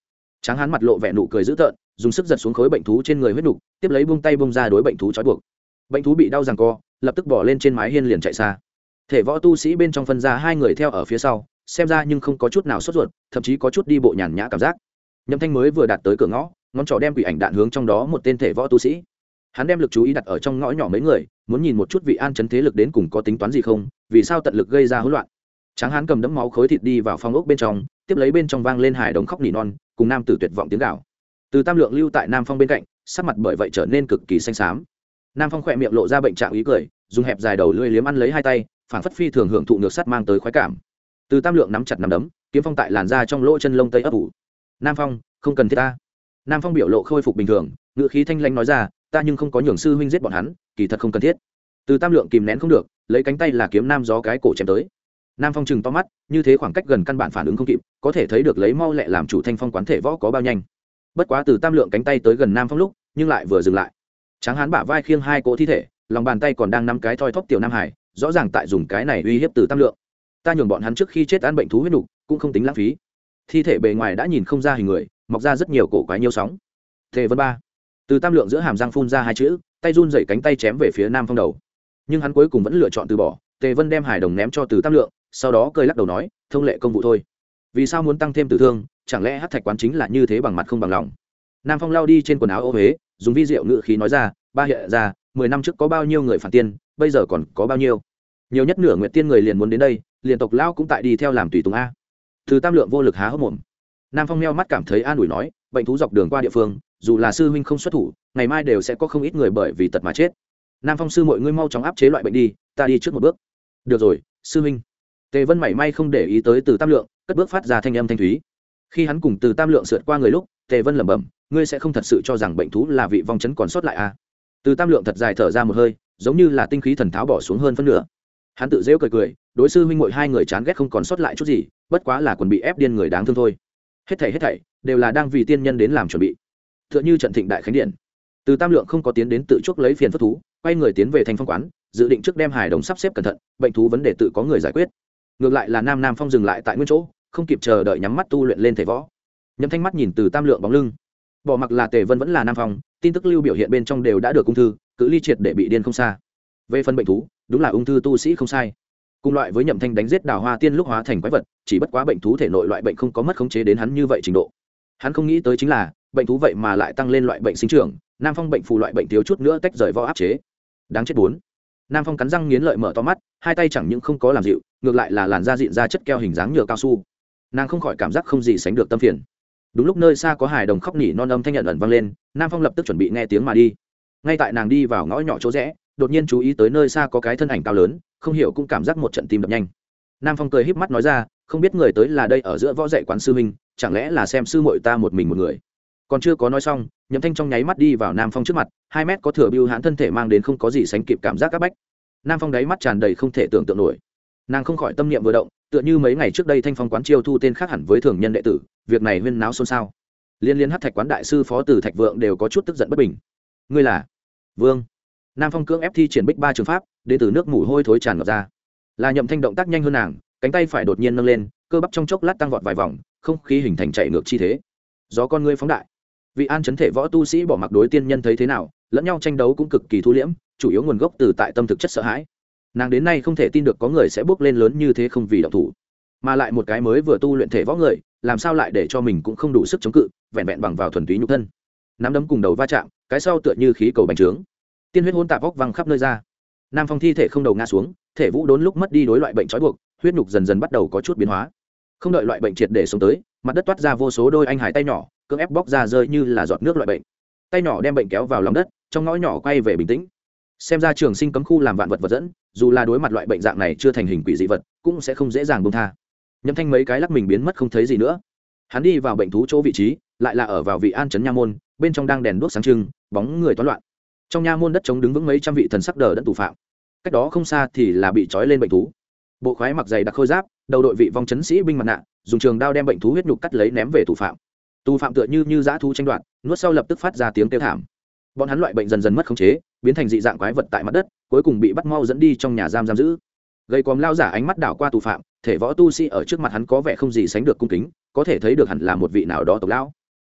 Tráng hán mặt lộ vẻ nụ cười dữ tợn, dùng sức giật xuống khối bệnh thú trên người huyết nục, tiếp lấy buông tay buông ra đối bệnh thú trói buộc. Bệnh thú bị đau giằng co, lập tức bỏ lên trên mái hiên liền chạy xa. Thể võ tu sĩ bên trong phân ra hai người theo ở phía sau, xem ra nhưng không có chút nào sốt ruột, thậm chí có chút đi bộ nhàn nhã cảm giác. Nhậm Thanh mới vừa đạt tới cửa ngõ, ngón trỏ đem quỷ ảnh đạn hướng trong đó một tên thể võ tu sĩ. Hắn đem lực chú ý đặt ở trong ngõ nhỏ mấy người, muốn nhìn một chút vị an chấn thế lực đến cùng có tính toán gì không, vì sao tận lực gây ra hỗn loạn. Tráng hán cầm đẫm máu khối thịt đi vào phòng ốc bên trong, tiếp lấy bên trong vang lên hài đồng khóc nỉ non, cùng nam tử tuyệt vọng tiếng gào. Từ Tam Lượng lưu tại Nam Phong bên cạnh, sắc mặt bởi vậy trở nên cực kỳ xanh xám. Nam Phong khỏe miệng lộ ra bệnh trạng ý cười, dùng hẹp dài đầu lưỡi liếm ăn lấy hai tay, phảng phất phi thường hưởng thụ ngược sắt mang tới khoái cảm. Từ Tam Lượng nắm chặt nắm đấm, kiếm phong tại làn da trong lỗ chân lông tây ấp ủ. Nam Phong, không cần thiết ta. Nam Phong biểu lộ khôi phục bình thường, ngữ khí thanh lãnh nói ra, ta nhưng không có nhường sư huynh giết bọn hắn, kỳ thật không cần thiết. Từ Tam Lượng kìm nén không được, lấy cánh tay là kiếm nam gió cái cổ chém tới. Nam Phong chừng to mắt, như thế khoảng cách gần căn bản phản ứng không kịp, có thể thấy được lấy mau lẹ làm chủ thanh phong quán thể võ có bao nhanh. Bất quá Từ Tam Lượng cánh tay tới gần Nam Phong lúc, nhưng lại vừa dừng lại. Tráng hán bả vai khiêng hai cỗ thi thể, lòng bàn tay còn đang nắm cái thoi thóp tiểu Nam Hải, rõ ràng tại dùng cái này uy hiếp Từ Tam Lượng. Ta nhường bọn hắn trước khi chết ăn bệnh thú huyết nục, cũng không tính lãng phí. Thi thể bề ngoài đã nhìn không ra hình người, mọc ra rất nhiều cổ quái nhiêu sóng. Thề Vân Ba. Từ Tam Lượng giữa hàm răng phun ra hai chữ, tay run rẩy cánh tay chém về phía Nam Phong đầu. Nhưng hắn cuối cùng vẫn lựa chọn từ bỏ. Tề Vân đem hải đồng ném cho Từ Tam Lượng, sau đó cười lắc đầu nói, thông lệ công vụ thôi. Vì sao muốn tăng thêm tử thương, chẳng lẽ Hắc Thạch quán chính là như thế bằng mặt không bằng lòng. Nam Phong lao đi trên quần áo ô huế, dùng vi diệu ngữ khí nói ra, ba hiện ra 10 năm trước có bao nhiêu người phản tiên, bây giờ còn có bao nhiêu. Nhiều nhất nửa nguyện tiên người liền muốn đến đây, liền tộc lao cũng tại đi theo làm tùy tùng a. Từ Tam Lượng vô lực há hốc mồm. Nam Phong meo mắt cảm thấy an ủi nói, bệnh thú dọc đường qua địa phương, dù là sư huynh không xuất thủ, ngày mai đều sẽ có không ít người bởi vì tật mà chết. Nam Phong sư mọi ngươi mau chóng áp chế loại bệnh đi, ta đi trước một bước. Được rồi, sư huynh. Tề Vân mảy may không để ý tới Từ Tam Lượng, cất bước phát ra thanh âm thanh thúy. Khi hắn cùng Từ Tam Lượng sượt qua người lúc, Tề Vân lẩm bẩm, ngươi sẽ không thật sự cho rằng bệnh thú là vị vong chấn còn sót lại à? Từ Tam Lượng thật dài thở ra một hơi, giống như là tinh khí thần tháo bỏ xuống hơn phân nửa. Hắn tự giễu cười cười, đối sư huynh muội hai người chán ghét không còn sót lại chút gì, bất quá là quần bị ép điên người đáng thương thôi. Hết thảy đều là đang vì tiên nhân đến làm chuẩn bị. Tựa như trận thịnh đại khánh điện. Từ Tam Lượng không có tiến đến tự chuốc lấy phiền phức thú, quay người tiến về Thanh Phong quán, dự định trước đem hải đồng sắp xếp cẩn thận, bệnh thú vấn đề tự có người giải quyết. Ngược lại là Nam Phong dừng lại tại nguyên chỗ, không kịp chờ đợi nhắm mắt tu luyện lên thể võ. Nhâm Thanh mắt nhìn Từ Tam Lượng bóng lưng, bỏ mặc là Tề Vân vẫn là Nam Phong, tin tức lưu biểu hiện bên trong đều đã được ung thư, cự ly triệt để bị điên không xa. Về phần bệnh thú, đúng là ung thư tu sĩ không sai. Cùng loại với Nhậm Thanh đánh giết Đào Hoa Tiên lúc hóa thành quái vật, chỉ bất quá bệnh thú thể nội loại bệnh không có mất khống chế đến hắn như vậy trình độ. Hắn không nghĩ tới chính là, bệnh thú vậy mà lại tăng lên loại bệnh sinh trưởng, Nam Phong bệnh phù loại bệnh thiếu chút nữa tách rời võ áp chế. Đáng chết bốn. Nam Phong cắn răng nghiến lợi mở to mắt, hai tay chẳng những không có làm dịu, ngược lại là làn da dịn ra chất keo hình dáng nhựa cao su. Nàng không khỏi cảm giác không gì sánh được tâm phiền. Đúng lúc nơi xa có hài đồng khóc nỉ non âm thanh nhận ẩn vang lên, Nam Phong lập tức chuẩn bị nghe tiếng mà đi. Ngay tại nàng đi vào ngõ nhỏ chỗ rẽ, đột nhiên chú ý tới nơi xa có cái thân ảnh cao lớn, không hiểu cũng cảm giác một trận tim đập nhanh. Nam Phong cười híp mắt nói ra, không biết người tới là đây ở giữa võ dạy quán sư huynh, chẳng lẽ là xem sư muội ta một mình một người. Còn chưa có nói xong, Nhậm Thanh trong nháy mắt đi vào Nam Phong trước mặt, 2 mét có thừa bưu hãn thân thể mang đến không có gì sánh kịp cảm giác các bách. Nam Phong đáy mắt tràn đầy không thể tưởng tượng nổi. Nàng không khỏi tâm niệm vừa động, tựa như mấy ngày trước đây Thanh Phong quán chiêu thu tên khác hẳn với thường nhân đệ tử, việc này huyên náo xôn xao. Liên Hắc Thạch quán đại sư phó Từ Thạch Vượng đều có chút tức giận bất bình. Ngươi là Vương? Nam Phong cưỡng ép thi triển Bích Ba trường pháp, đến từ nước mùi hôi thối tràn ngập ra. Là Nhậm Thanh động tác nhanh hơn nàng, cánh tay phải đột nhiên nâng lên, cơ bắp trong chốc lát tăng vọt vài vòng, không khí hình thành chạy ngược chi thế. Gió con ngươi phóng đại. Vị an chấn thể võ tu sĩ bỏ mặc đối tiên nhân thấy thế nào, lẫn nhau tranh đấu cũng cực kỳ thu liễm, chủ yếu nguồn gốc từ tại tâm thực chất sợ hãi. Nàng đến nay không thể tin được có người sẽ bước lên lớn như thế không vì động thủ, mà lại một cái mới vừa tu luyện thể võ người, làm sao lại để cho mình cũng không đủ sức chống cự, vẹn vẹn bằng vào thuần túy nhục thân. Nắm đấm cùng đầu va chạm, cái sau tựa như khí cầu bành trướng, tiên huyết hỗn tạp vóc văng khắp nơi ra. Nam Phong thi thể không đầu ngã xuống, thể vũ đốn lúc mất đi đối loại bệnh trói buộc, huyết nhục dần dần bắt đầu có chút biến hóa. Không đợi loại bệnh triệt để sống tới, mặt đất toát ra vô số đôi anh hải tay nhỏ, cưỡng ép bóc ra rơi như là giọt nước loại bệnh. Tay nhỏ đem bệnh kéo vào lòng đất, trong ngõ nhỏ quay về bình tĩnh. Xem ra trường sinh cấm khu làm vạn vật vật dẫn, dù là đối mặt loại bệnh dạng này chưa thành hình quỷ dị vật, cũng sẽ không dễ dàng buông tha. Nhâm Thanh mấy cái lắc mình biến mất không thấy gì nữa. Hắn đi vào bệnh thú chỗ vị trí, lại là ở vào vị an trấn nha môn, bên trong đang đèn đuốc sáng trưng, bóng người toán loạn. Trong nha môn đất trống đứng vững mấy trăm vị thần sắc đờ đẫn tù phạm. Cách đó không xa thì là bị trói lên bệnh thú. Bộ khoái mặc dày đặc khôi giáp, đầu đội vị vong chấn sĩ binh mặt nạ, dùng trường đao đem bệnh thú huyết nhục cắt lấy ném về tù phạm. Tù phạm tựa như dã thú tranh đoạt, nuốt sau lập tức phát ra tiếng kêu thảm. Bọn hắn loại bệnh dần dần mất khống chế, biến thành dị dạng quái vật tại mặt đất, cuối cùng bị bắt mau dẫn đi trong nhà giam giữ. Gây còm lao giả ánh mắt đảo qua tù phạm, thể võ tu sĩ ở trước mặt hắn có vẻ không gì sánh được cung kính, có thể thấy được hẳn là một vị nào đó tộc lão.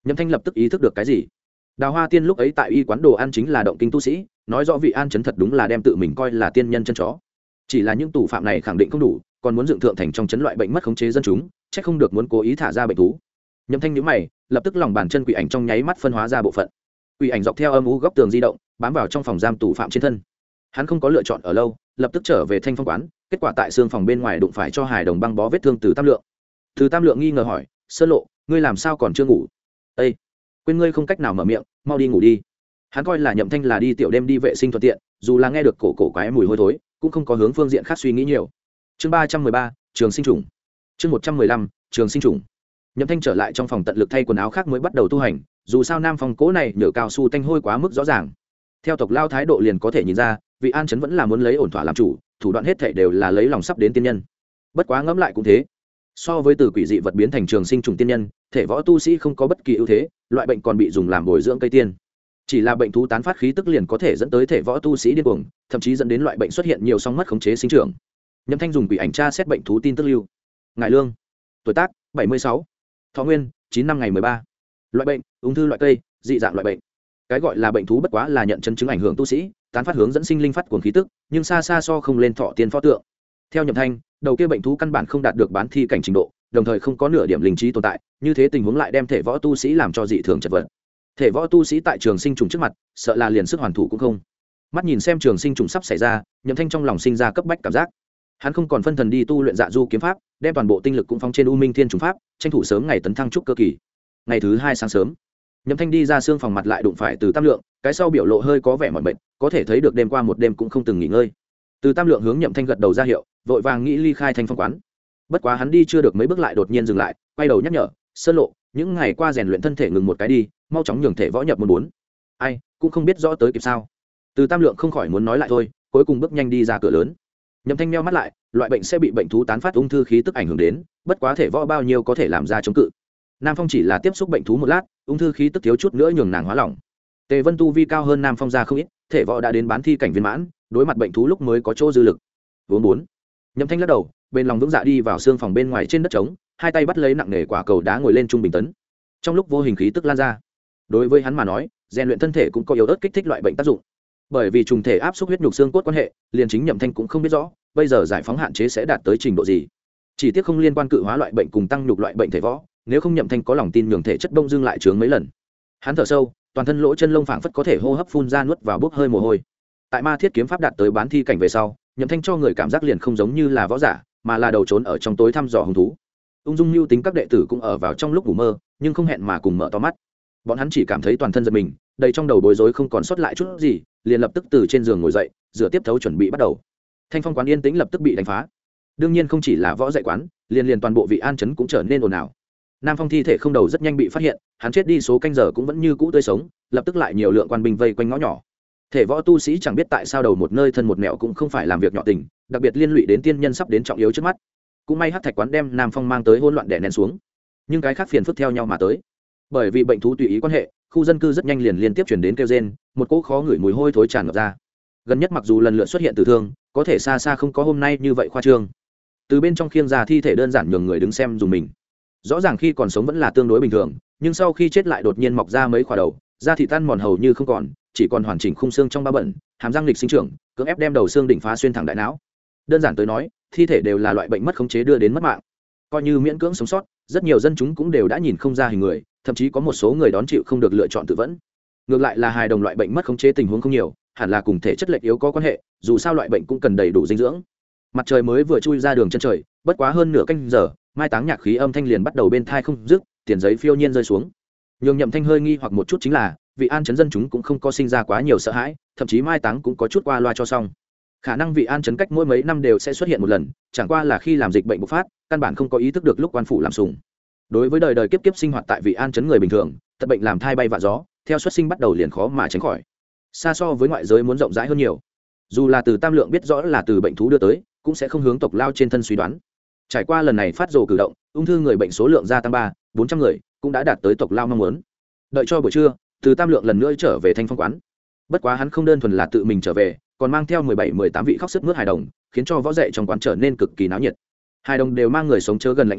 Nhậm Thanh lập tức ý thức được cái gì. Đào Hoa Tiên lúc ấy tại y quán đồ ăn chính là động kinh tu sĩ, nói rõ vị an chấn thật đúng là đem tự mình coi là tiên nhân chân chó. Chỉ là những tù phạm này khẳng định không đủ, còn muốn dựng thượng thành trong chấn loại bệnh mất khống chế dân chúng, chắc không được muốn cố ý thả ra bệnh thú. Nhậm Thanh nhíu mày, lập tức lòng bàn chân quỷ ảnh trong nháy mắt phân hóa ra bộ phận. Quỷ ảnh dọc theo âm u góc tường di động, bám vào trong phòng giam tù phạm trên thân. Hắn không có lựa chọn ở lâu, lập tức trở về Thanh Phong quán, kết quả tại xương phòng bên ngoài đụng phải cho hài đồng băng bó vết thương Từ Tam Lượng. Từ Tam Lượng nghi ngờ hỏi, Sơn Lộ, ngươi làm sao còn chưa ngủ? Ê, quên ngươi không cách nào mở miệng, mau đi ngủ đi. Hắn coi là Nhậm Thanh là đi tiểu đêm đi vệ sinh thuận tiện, dù là nghe được cổ quái mùi hôi thối, cũng không có hướng phương diện khác suy nghĩ nhiều. Chương 313, trường sinh trùng. Chương 115, trường sinh trùng. Nhậm Thanh trở lại trong phòng tận lực thay quần áo khác mới bắt đầu tu hành, dù sao Nam Phong cố này nhựa cao su tanh hôi quá mức rõ ràng. Theo tộc lao thái độ liền có thể nhìn ra, vị an chấn vẫn là muốn lấy ổn thỏa làm chủ, thủ đoạn hết thảy đều là lấy lòng sắp đến tiên nhân. Bất quá ngẫm lại cũng thế, so với từ quỷ dị vật biến thành trường sinh trùng tiên nhân, thể võ tu sĩ không có bất kỳ ưu thế, loại bệnh còn bị dùng làm bồi dưỡng cây tiên. Chỉ là bệnh thú tán phát khí tức liền có thể dẫn tới thể võ tu sĩ điên cuồng, thậm chí dẫn đến loại bệnh xuất hiện nhiều song mất khống chế sinh trưởng. Nhậm Thanh dùng quỷ ảnh tra xét bệnh thú tin tức lưu. Ngải Lương, tuổi tác 76, thọ nguyên 9 năm ngày 13. Loại bệnh, ung thư loại cây, dị dạng loại bệnh. Cái gọi là bệnh thú bất quá là nhận chân chứng ảnh hưởng tu sĩ, tán phát hướng dẫn sinh linh phát cuồng khí tức, nhưng xa xa so không lên thọ tiên pho tượng. Theo Nhậm Thanh, đầu kia bệnh thú căn bản không đạt được bán thi cảnh trình độ, đồng thời không có nửa điểm linh trí tồn tại, như thế tình huống lại đem thể võ tu sĩ làm cho dị thường chật vật. Thể võ tu sĩ tại trường sinh trùng trước mặt, sợ là liền sức hoàn thủ cũng không. Mắt nhìn xem trường sinh trùng sắp xảy ra, Nhậm Thanh trong lòng sinh ra cấp bách cảm giác. Hắn không còn phân thần đi tu luyện dạ du kiếm pháp, đem toàn bộ tinh lực cũng phóng trên U Minh Thiên trùng pháp, tranh thủ sớm ngày tấn thăng trúc cơ kỳ. Ngày thứ 2 sáng sớm, Nhậm Thanh đi ra xương phòng mặt lại đụng phải Từ Tam Lượng, cái sau biểu lộ hơi có vẻ mỏi mệt, có thể thấy được đêm qua một đêm cũng không từng nghỉ ngơi. Từ Tam Lượng hướng Nhậm Thanh gật đầu ra hiệu, vội vàng nghĩ ly khai Thanh Phong quán. Bất quá hắn đi chưa được mấy bước lại đột nhiên dừng lại, quay đầu nhắc nhở, Sơn Lộ, những ngày qua rèn luyện thân thể ngừng một cái đi, mau chóng nhường thể võ nhập môn 4. Ai, cũng không biết rõ tới kịp sao. Từ Tam Lượng không khỏi muốn nói lại thôi, cuối cùng bước nhanh đi ra cửa lớn. Nhậm Thanh meo mắt lại, loại bệnh sẽ bị bệnh thú tán phát ung thư khí tức ảnh hưởng đến, bất quá thể võ bao nhiêu có thể làm ra chống cự. Nam Phong chỉ là tiếp xúc bệnh thú một lát, ung thư khí tức thiếu chút nữa nhường nàng hóa lỏng. Tề Vân tu vi cao hơn Nam Phong ra không ít, thể võ đã đến bán thi cảnh viên mãn, đối mặt bệnh thú lúc mới có chỗ dư lực. Vốn 4. Nhậm Thanh lắc đầu, bên lòng vững dạ đi vào xương phòng bên ngoài trên đất trống, hai tay bắt lấy nặng nề quả cầu đá ngồi lên trung bình tấn. Trong lúc vô hình khí tức lan ra. Đối với hắn mà nói, rèn luyện thân thể cũng có yếu ớt kích thích loại bệnh tác dụng. Bởi vì trùng thể áp xúc huyết nhục xương cốt quan hệ, liền chính Nhậm Thanh cũng không biết rõ, bây giờ giải phóng hạn chế sẽ đạt tới trình độ gì. Chỉ tiếc không liên quan cự hóa loại bệnh cùng tăng nhục loại bệnh thể võ, nếu không Nhậm Thanh có lòng tin nhường thể chất đông dương lại trướng mấy lần. Hắn thở sâu, toàn thân lỗ chân lông phảng phất có thể hô hấp phun ra nuốt vào bốc hơi mồ hôi. Tại Ma Thiết kiếm pháp đạt tới bán thi cảnh về sau, Nhậm Thanh cho người cảm giác liền không giống như là võ giả, mà là đầu trốn ở trong tối thăm dò hung thú. Ung dung lưu tính các đệ tử cũng ở vào trong lúc ngủ mơ, nhưng không hẹn mà cùng mở to mắt. Bọn hắn chỉ cảm thấy toàn thân giật mình, đầy trong đầu bối rối không còn sót lại chút gì, liền lập tức từ trên giường ngồi dậy, rửa tiếp thấu chuẩn bị bắt đầu. Thanh Phong quán yên tĩnh lập tức bị đánh phá. Đương nhiên không chỉ là võ dạy quán, liền toàn bộ vị an trấn cũng trở nên ồn ào. Nam Phong thi thể không đầu rất nhanh bị phát hiện, hắn chết đi số canh giờ cũng vẫn như cũ tươi sống, lập tức lại nhiều lượng quan binh vây quanh ngõ nhỏ. Thể võ tu sĩ chẳng biết tại sao đầu một nơi thân một mẹo cũng không phải làm việc nhỏ tình, đặc biệt liên lụy đến tiên nhân sắp đến trọng yếu trước mắt. Cũng may Hắc Thạch quán đem Nam Phong mang tới hỗn loạn đè nén xuống, nhưng cái khác phiền phức theo nhau mà tới. Bởi vì bệnh thú tùy ý quan hệ, khu dân cư rất nhanh liền liên tiếp chuyển đến kêu rên, một cỗ khó ngửi mùi hôi thối tràn ngập ra. Gần nhất mặc dù lần lượt xuất hiện tử thương, có thể xa xa không có hôm nay như vậy khoa trương. Từ bên trong khiêng ra thi thể đơn giản nhường người đứng xem dùng mình. Rõ ràng khi còn sống vẫn là tương đối bình thường, nhưng sau khi chết lại đột nhiên mọc ra mấy khỏa đầu, da thịt tan mòn hầu như không còn, chỉ còn hoàn chỉnh khung xương trong ba bẩn, hàm răng lịch sinh trưởng, cưỡng ép đem đầu xương đỉnh phá xuyên thẳng đại não. Đơn giản tới nói, thi thể đều là loại bệnh mất khống chế đưa đến mất mạng. Coi như miễn cưỡng sống sót, rất nhiều dân chúng cũng đều đã nhìn không ra hình người, thậm chí có một số người đón chịu không được lựa chọn tự vẫn. Ngược lại là hài đồng loại bệnh mất khống chế tình huống không nhiều, hẳn là cùng thể chất lệch yếu có quan hệ, dù sao loại bệnh cũng cần đầy đủ dinh dưỡng. Mặt trời mới vừa chui ra đường chân trời, bất quá hơn nửa canh giờ, mai táng nhạc khí âm thanh liền bắt đầu bên thai không dứt, tiền giấy phiêu nhiên rơi xuống. Nhường Nhậm Thanh hơi nghi hoặc một chút chính là, vị an trấn dân chúng cũng không có sinh ra quá nhiều sợ hãi, thậm chí mai táng cũng có chút qua loa cho xong. Khả năng vị an trấn cách mỗi mấy năm đều sẽ xuất hiện một lần, chẳng qua là khi làm dịch bệnh bùng phát, căn bản không có ý thức được lúc quan phủ làm sùng. Đối với đời đời kiếp kiếp sinh hoạt tại vị an trấn người bình thường, tật bệnh làm thai bay vạ gió, theo xuất sinh bắt đầu liền khó mà tránh khỏi. Xa so với ngoại giới muốn rộng rãi hơn nhiều. Dù là Từ Tam Lượng biết rõ là từ bệnh thú đưa tới, cũng sẽ không hướng tộc lao trên thân suy đoán. Trải qua lần này phát rồ cử động, ung thư người bệnh số lượng gia tăng 300-400 người, cũng đã đạt tới tộc lao mong muốn. Đợi cho buổi trưa, Từ Tam Lượng lần nữa trở về Thanh Phong quán. Bất quá hắn không đơn thuần là tự mình trở về, còn mang theo 17-18 vị khóc sướt mướt hài đồng, khiến cho võ dạy trong quán trở nên cực kỳ náo nhiệt. Hài đồng đều mang người sống chớ gần lạnh lùng,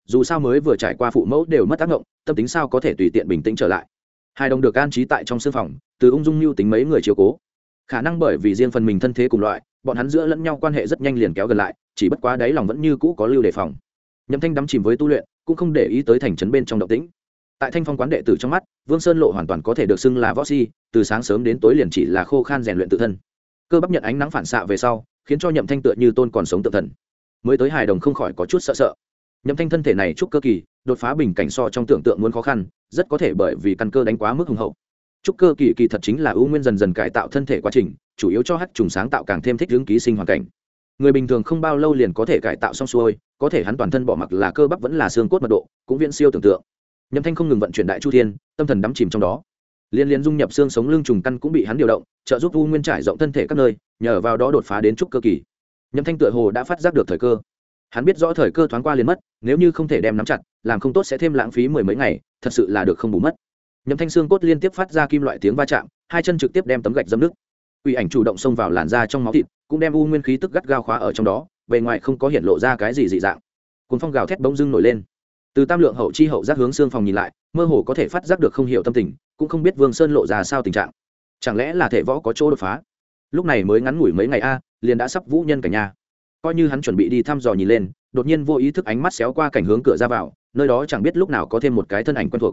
dù sao mới vừa trải qua phụ mẫu đều mất tác động, tâm tính sao có thể tùy tiện bình tĩnh trở lại. Hai đồng được an trí tại trong sương phòng, từ ung dung lưu tính mấy người chiếu cố. Khả năng bởi vì riêng phần mình thân thế cùng loại, bọn hắn giữa lẫn nhau quan hệ rất nhanh liền kéo gần lại, chỉ bất quá đáy lòng vẫn như cũ có lưu đề phòng. Nhậm Thanh đắm chìm với tu luyện, cũng không để ý tới thành trấn bên trong động tĩnh. Tại Thanh Phong quán đệ tử trong mắt, Vương Sơn Lộ hoàn toàn có thể được xưng là võ si, từ sáng sớm đến tối liền chỉ là khô khan rèn luyện tự thân. Cơ bắp nhận ánh nắng phản xạ về sau, khiến cho Nhậm Thanh tựa như tôn còn sống tự thần. Mới tới hài đồng không khỏi có chút sợ sợ. Nhậm Thanh thân thể này trúc cơ kỳ, đột phá bình cảnh so trong tưởng tượng muốn khó khăn, rất có thể bởi vì căn cơ đánh quá mức hùng hậu. Trúc cơ kỳ kỳ thật chính là ưu nguyên dần dần cải tạo thân thể quá trình, chủ yếu cho hắc trùng sáng tạo càng thêm thích ứng ký sinh hoàn cảnh. Người bình thường không bao lâu liền có thể cải tạo xong xuôi, có thể hắn toàn thân bỏ mặc là cơ bắp vẫn là xương cốt mật độ, cũng viễn siêu tưởng tượng. Nhậm Thanh không ngừng vận chuyển đại chu thiên, tâm thần đắm chìm trong đó. Liên liên dung nhập xương sống lưng trùng căn cũng bị hắn điều động, trợ giúp ưu nguyên trải rộng thân thể các nơi, nhờ vào đó đột phá đến trúc cơ kỳ. Nhậm Thanh tựa hồ đã phát giác được thời cơ. Hắn biết rõ thời cơ thoáng qua liền mất, nếu như không thể đem nắm chặt, làm không tốt sẽ thêm lãng phí mười mấy ngày, thật sự là được không bù mất. Nhậm Thanh xương cốt liên tiếp phát ra kim loại tiếng va chạm, hai chân trực tiếp đem tấm gạch dẫm nứt. Quỷ ảnh chủ động xông vào làn da trong máu thịt, cũng đem u nguyên khí tức gắt gao khóa ở trong đó, bề ngoài không có hiện lộ ra cái gì dị dạng. Cuồng phong gào thét bỗng dưng nổi lên. Từ Tam Lượng hậu chi hậu giác hướng xương phòng nhìn lại, mơ hồ có thể phát giác được không hiểu tâm tình, cũng không biết Vương Sơn Lộ ra sao tình trạng. Chẳng lẽ là thể võ có chỗ đột phá? Lúc này mới ngắn ngủi mấy ngày liền đã sắp vũ nhân cảnh nhà. Coi như hắn chuẩn bị đi thăm dò nhìn lên, đột nhiên vô ý thức ánh mắt xéo qua cảnh hướng cửa ra vào, nơi đó chẳng biết lúc nào có thêm một cái thân ảnh quen thuộc.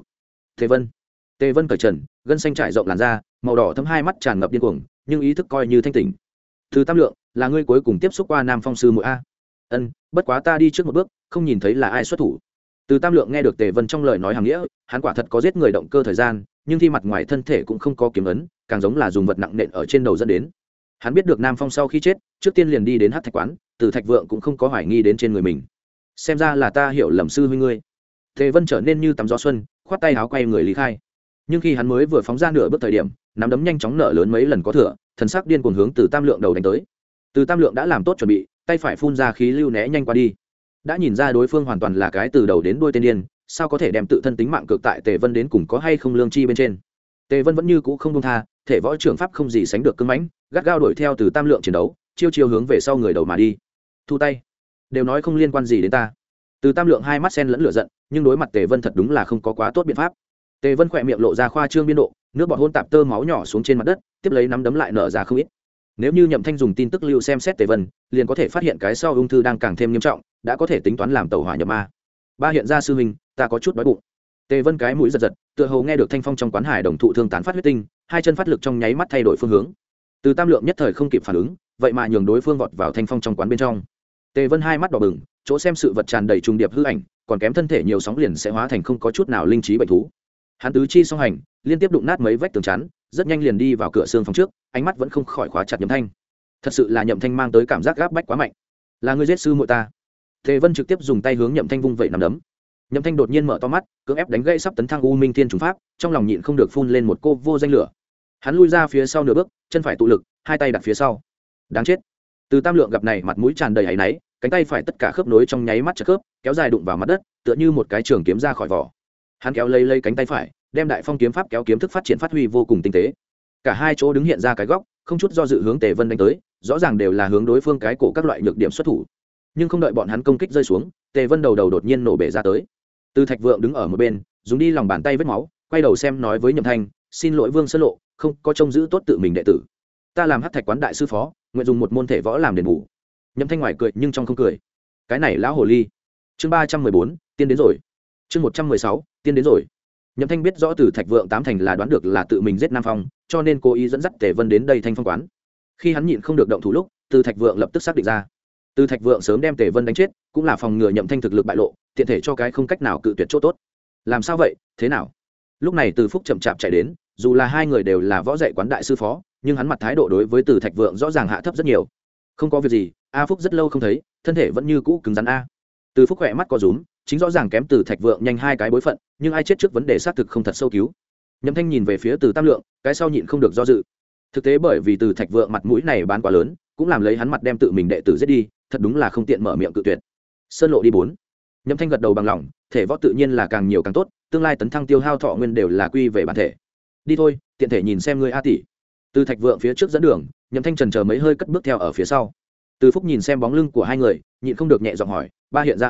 Tề Vân cởi trần, gân xanh trải rộng làn da, màu đỏ thấm hai mắt tràn ngập điên cuồng, nhưng ý thức coi như thanh tỉnh. Từ Tam Lượng, là ngươi cuối cùng tiếp xúc qua Nam Phong sư muội a? Ân, bất quá ta đi trước một bước, không nhìn thấy là ai xuất thủ. Từ Tam Lượng nghe được Tề Vân trong lời nói hàng nghĩa, hắn quả thật có giết người động cơ thời gian, nhưng thi mặt ngoài thân thể cũng không có kiếm ấn, càng giống là dùng vật nặng nện ở trên đầu dẫn đến. Hắn biết được Nam Phong sau khi chết, trước tiên liền đi đến Hắc Thạch quán, Từ Thạch Vượng cũng không có hoài nghi đến trên người mình. Xem ra là ta hiểu lầm sư huynh ngươi. Tề Vân trở nên như tắm gió xuân, khoát tay áo quay người lý khai. Nhưng khi hắn mới vừa phóng ra nửa bước thời điểm, nắm đấm nhanh chóng nở lớn mấy lần có thừa, thần sắc điên cuồng hướng Từ Tam Lượng đầu đánh tới. Từ Tam Lượng đã làm tốt chuẩn bị, tay phải phun ra khí lưu né nhanh qua đi. Đã nhìn ra đối phương hoàn toàn là cái từ đầu đến đuôi tên điên, sao có thể đem tự thân tính mạng cược tại Tề Vân đến cùng có hay không lương chi bên trên. Tề Vân vẫn như cũ không buông tha, thể võ trưởng pháp không gì sánh được cứng mãnh, gắt gao đuổi theo Từ Tam Lượng chiến đấu, chiêu chiêu hướng về sau người đầu mà đi. Thu tay, đều nói không liên quan gì đến ta. Từ Tam Lượng hai mắt xen lẫn lửa giận, nhưng đối mặt Tề Vân thật đúng là không có quá tốt biện pháp. Tề Vân khỏe miệng lộ ra khoa trương biên độ, nước bọt hôn tạp tơ máu nhỏ xuống trên mặt đất, tiếp lấy nắm đấm lại nở ra không ít. Nếu như Nhậm Thanh dùng tin tức lưu xem xét Tề Vân, liền có thể phát hiện cái sau ung thư đang càng thêm nghiêm trọng, đã có thể tính toán làm tẩu hỏa nhập ma. Ba hiện ra sư huynh, ta có chút đói bụng. Tề Vân cái mũi giật giật, tựa hồ nghe được Thanh Phong trong quán hải đồng thụ thương tán phát huyết tinh, hai chân phát lực trong nháy mắt thay đổi phương hướng. Từ Tam Lượng nhất thời không kịp phản ứng, vậy mà nhường đối phương vọt vào Thanh Phong trong quán bên trong. Tề Vân hai mắt đỏ bừng, chỗ xem sự vật tràn đầy trùng điệp hư ảnh, còn kém thân thể nhiều sóng liền sẽ hóa thành không có chút nào linh trí bệnh thú. Hắn tứ chi song hành, liên tiếp đụng nát mấy vách tường chắn, rất nhanh liền đi vào cửa xương phòng trước, ánh mắt vẫn không khỏi khóa chặt Nhậm Thanh. Thật sự là Nhậm Thanh mang tới cảm giác gáp bách quá mạnh. Là ngươi giết sư muội ta? Tề Vân trực tiếp dùng tay hướng Nhậm Thanh vung vậy nắm đấm. Nhậm Thanh đột nhiên mở to mắt, cưỡng ép đánh gãy sắp tấn thăng U Minh Thiên trùng pháp, trong lòng nhịn không được phun lên một cô vô danh lửa. Hắn lui ra phía sau nửa bước, chân phải tụ lực, hai tay đặt phía sau. Đáng chết. Từ Tam Lượng gặp này mặt mũi tràn đầy áy náy, cánh tay phải tất cả khớp nối trong nháy mắt chật khớp, kéo dài đụng vào mặt đất, tựa như một cái trường kiếm ra khỏi vỏ. Hắn kéo lấy cánh tay phải, đem Đại Phong kiếm pháp kéo kiếm thức phát triển phát huy vô cùng tinh tế. Cả hai chỗ đứng hiện ra cái góc, không chút do dự hướng Tề Vân đánh tới, rõ ràng đều là hướng đối phương cái cổ các loại nhược điểm xuất thủ. Nhưng không đợi bọn hắn công kích rơi xuống, Tề Vân đầu đột nhiên nổ bể ra tới. Từ Thạch Vượng đứng ở một bên, dùng đi lòng bàn tay vết máu, quay đầu xem nói với Nhậm Thanh, xin lỗi Vương Sơn Lộ, không có trông giữ tốt tự mình đệ tử. Ta làm Hắc Thạch quán đại sư phó, nguyện dùng một môn thể võ làm đền bù. Nhậm Thanh ngoài cười nhưng trong không cười. Cái này lão hồ ly. Chương 314, tiên đến rồi. Chương 116, tiên đến rồi. Nhậm Thanh biết rõ Từ Thạch Vượng tám thành là đoán được là tự mình giết Nam Phong, cho nên cố ý dẫn dắt Tề Vân đến đây Thanh Phong quán. Khi hắn nhịn không được động thủ lúc, Từ Thạch Vượng lập tức xác định ra. Từ Thạch Vượng sớm đem Tề Vân đánh chết, cũng là phòng ngừa Nhậm Thanh thực lực bại lộ, tiện thể cho cái không cách nào cự tuyệt chỗ tốt. Làm sao vậy? Thế nào? Lúc này Từ Phúc chậm chạp chạy đến, dù là hai người đều là võ dạy quán đại sư phó, nhưng hắn mặt thái độ đối với Từ Thạch Vượng rõ ràng hạ thấp rất nhiều. Không có việc gì, A Phúc rất lâu không thấy, thân thể vẫn như cũ cứng rắn a. Từ Phúc khỏe mắt có rúm, chính rõ ràng kém Từ Thạch Vượng nhanh hai cái bối phận, nhưng ai chết trước vấn đề xác thực không thật sâu cứu. Nhậm Thanh nhìn về phía Từ Tam Lượng, cái sau nhịn không được do dự. Thực tế bởi vì Từ Thạch Vượng mặt mũi này bán quá lớn, cũng làm lấy hắn mặt đem tự mình đệ tử giết đi, thật đúng là không tiện mở miệng cự tuyệt. Sơn lộ đi 4. Nhậm Thanh gật đầu bằng lòng, thể võ tự nhiên là càng nhiều càng tốt, tương lai tấn thăng tiêu hao thọ nguyên đều là quy về bản thể. Đi thôi, tiện thể nhìn xem ngươi A tỷ. Từ Thạch Vượng phía trước dẫn đường, Nhậm Thanh chần chờ mấy hơi cất bước theo ở phía sau. Từ Phúc nhìn xem bóng lưng của hai người, nhịn không được nhẹ giọng hỏi, ba hiện ra à,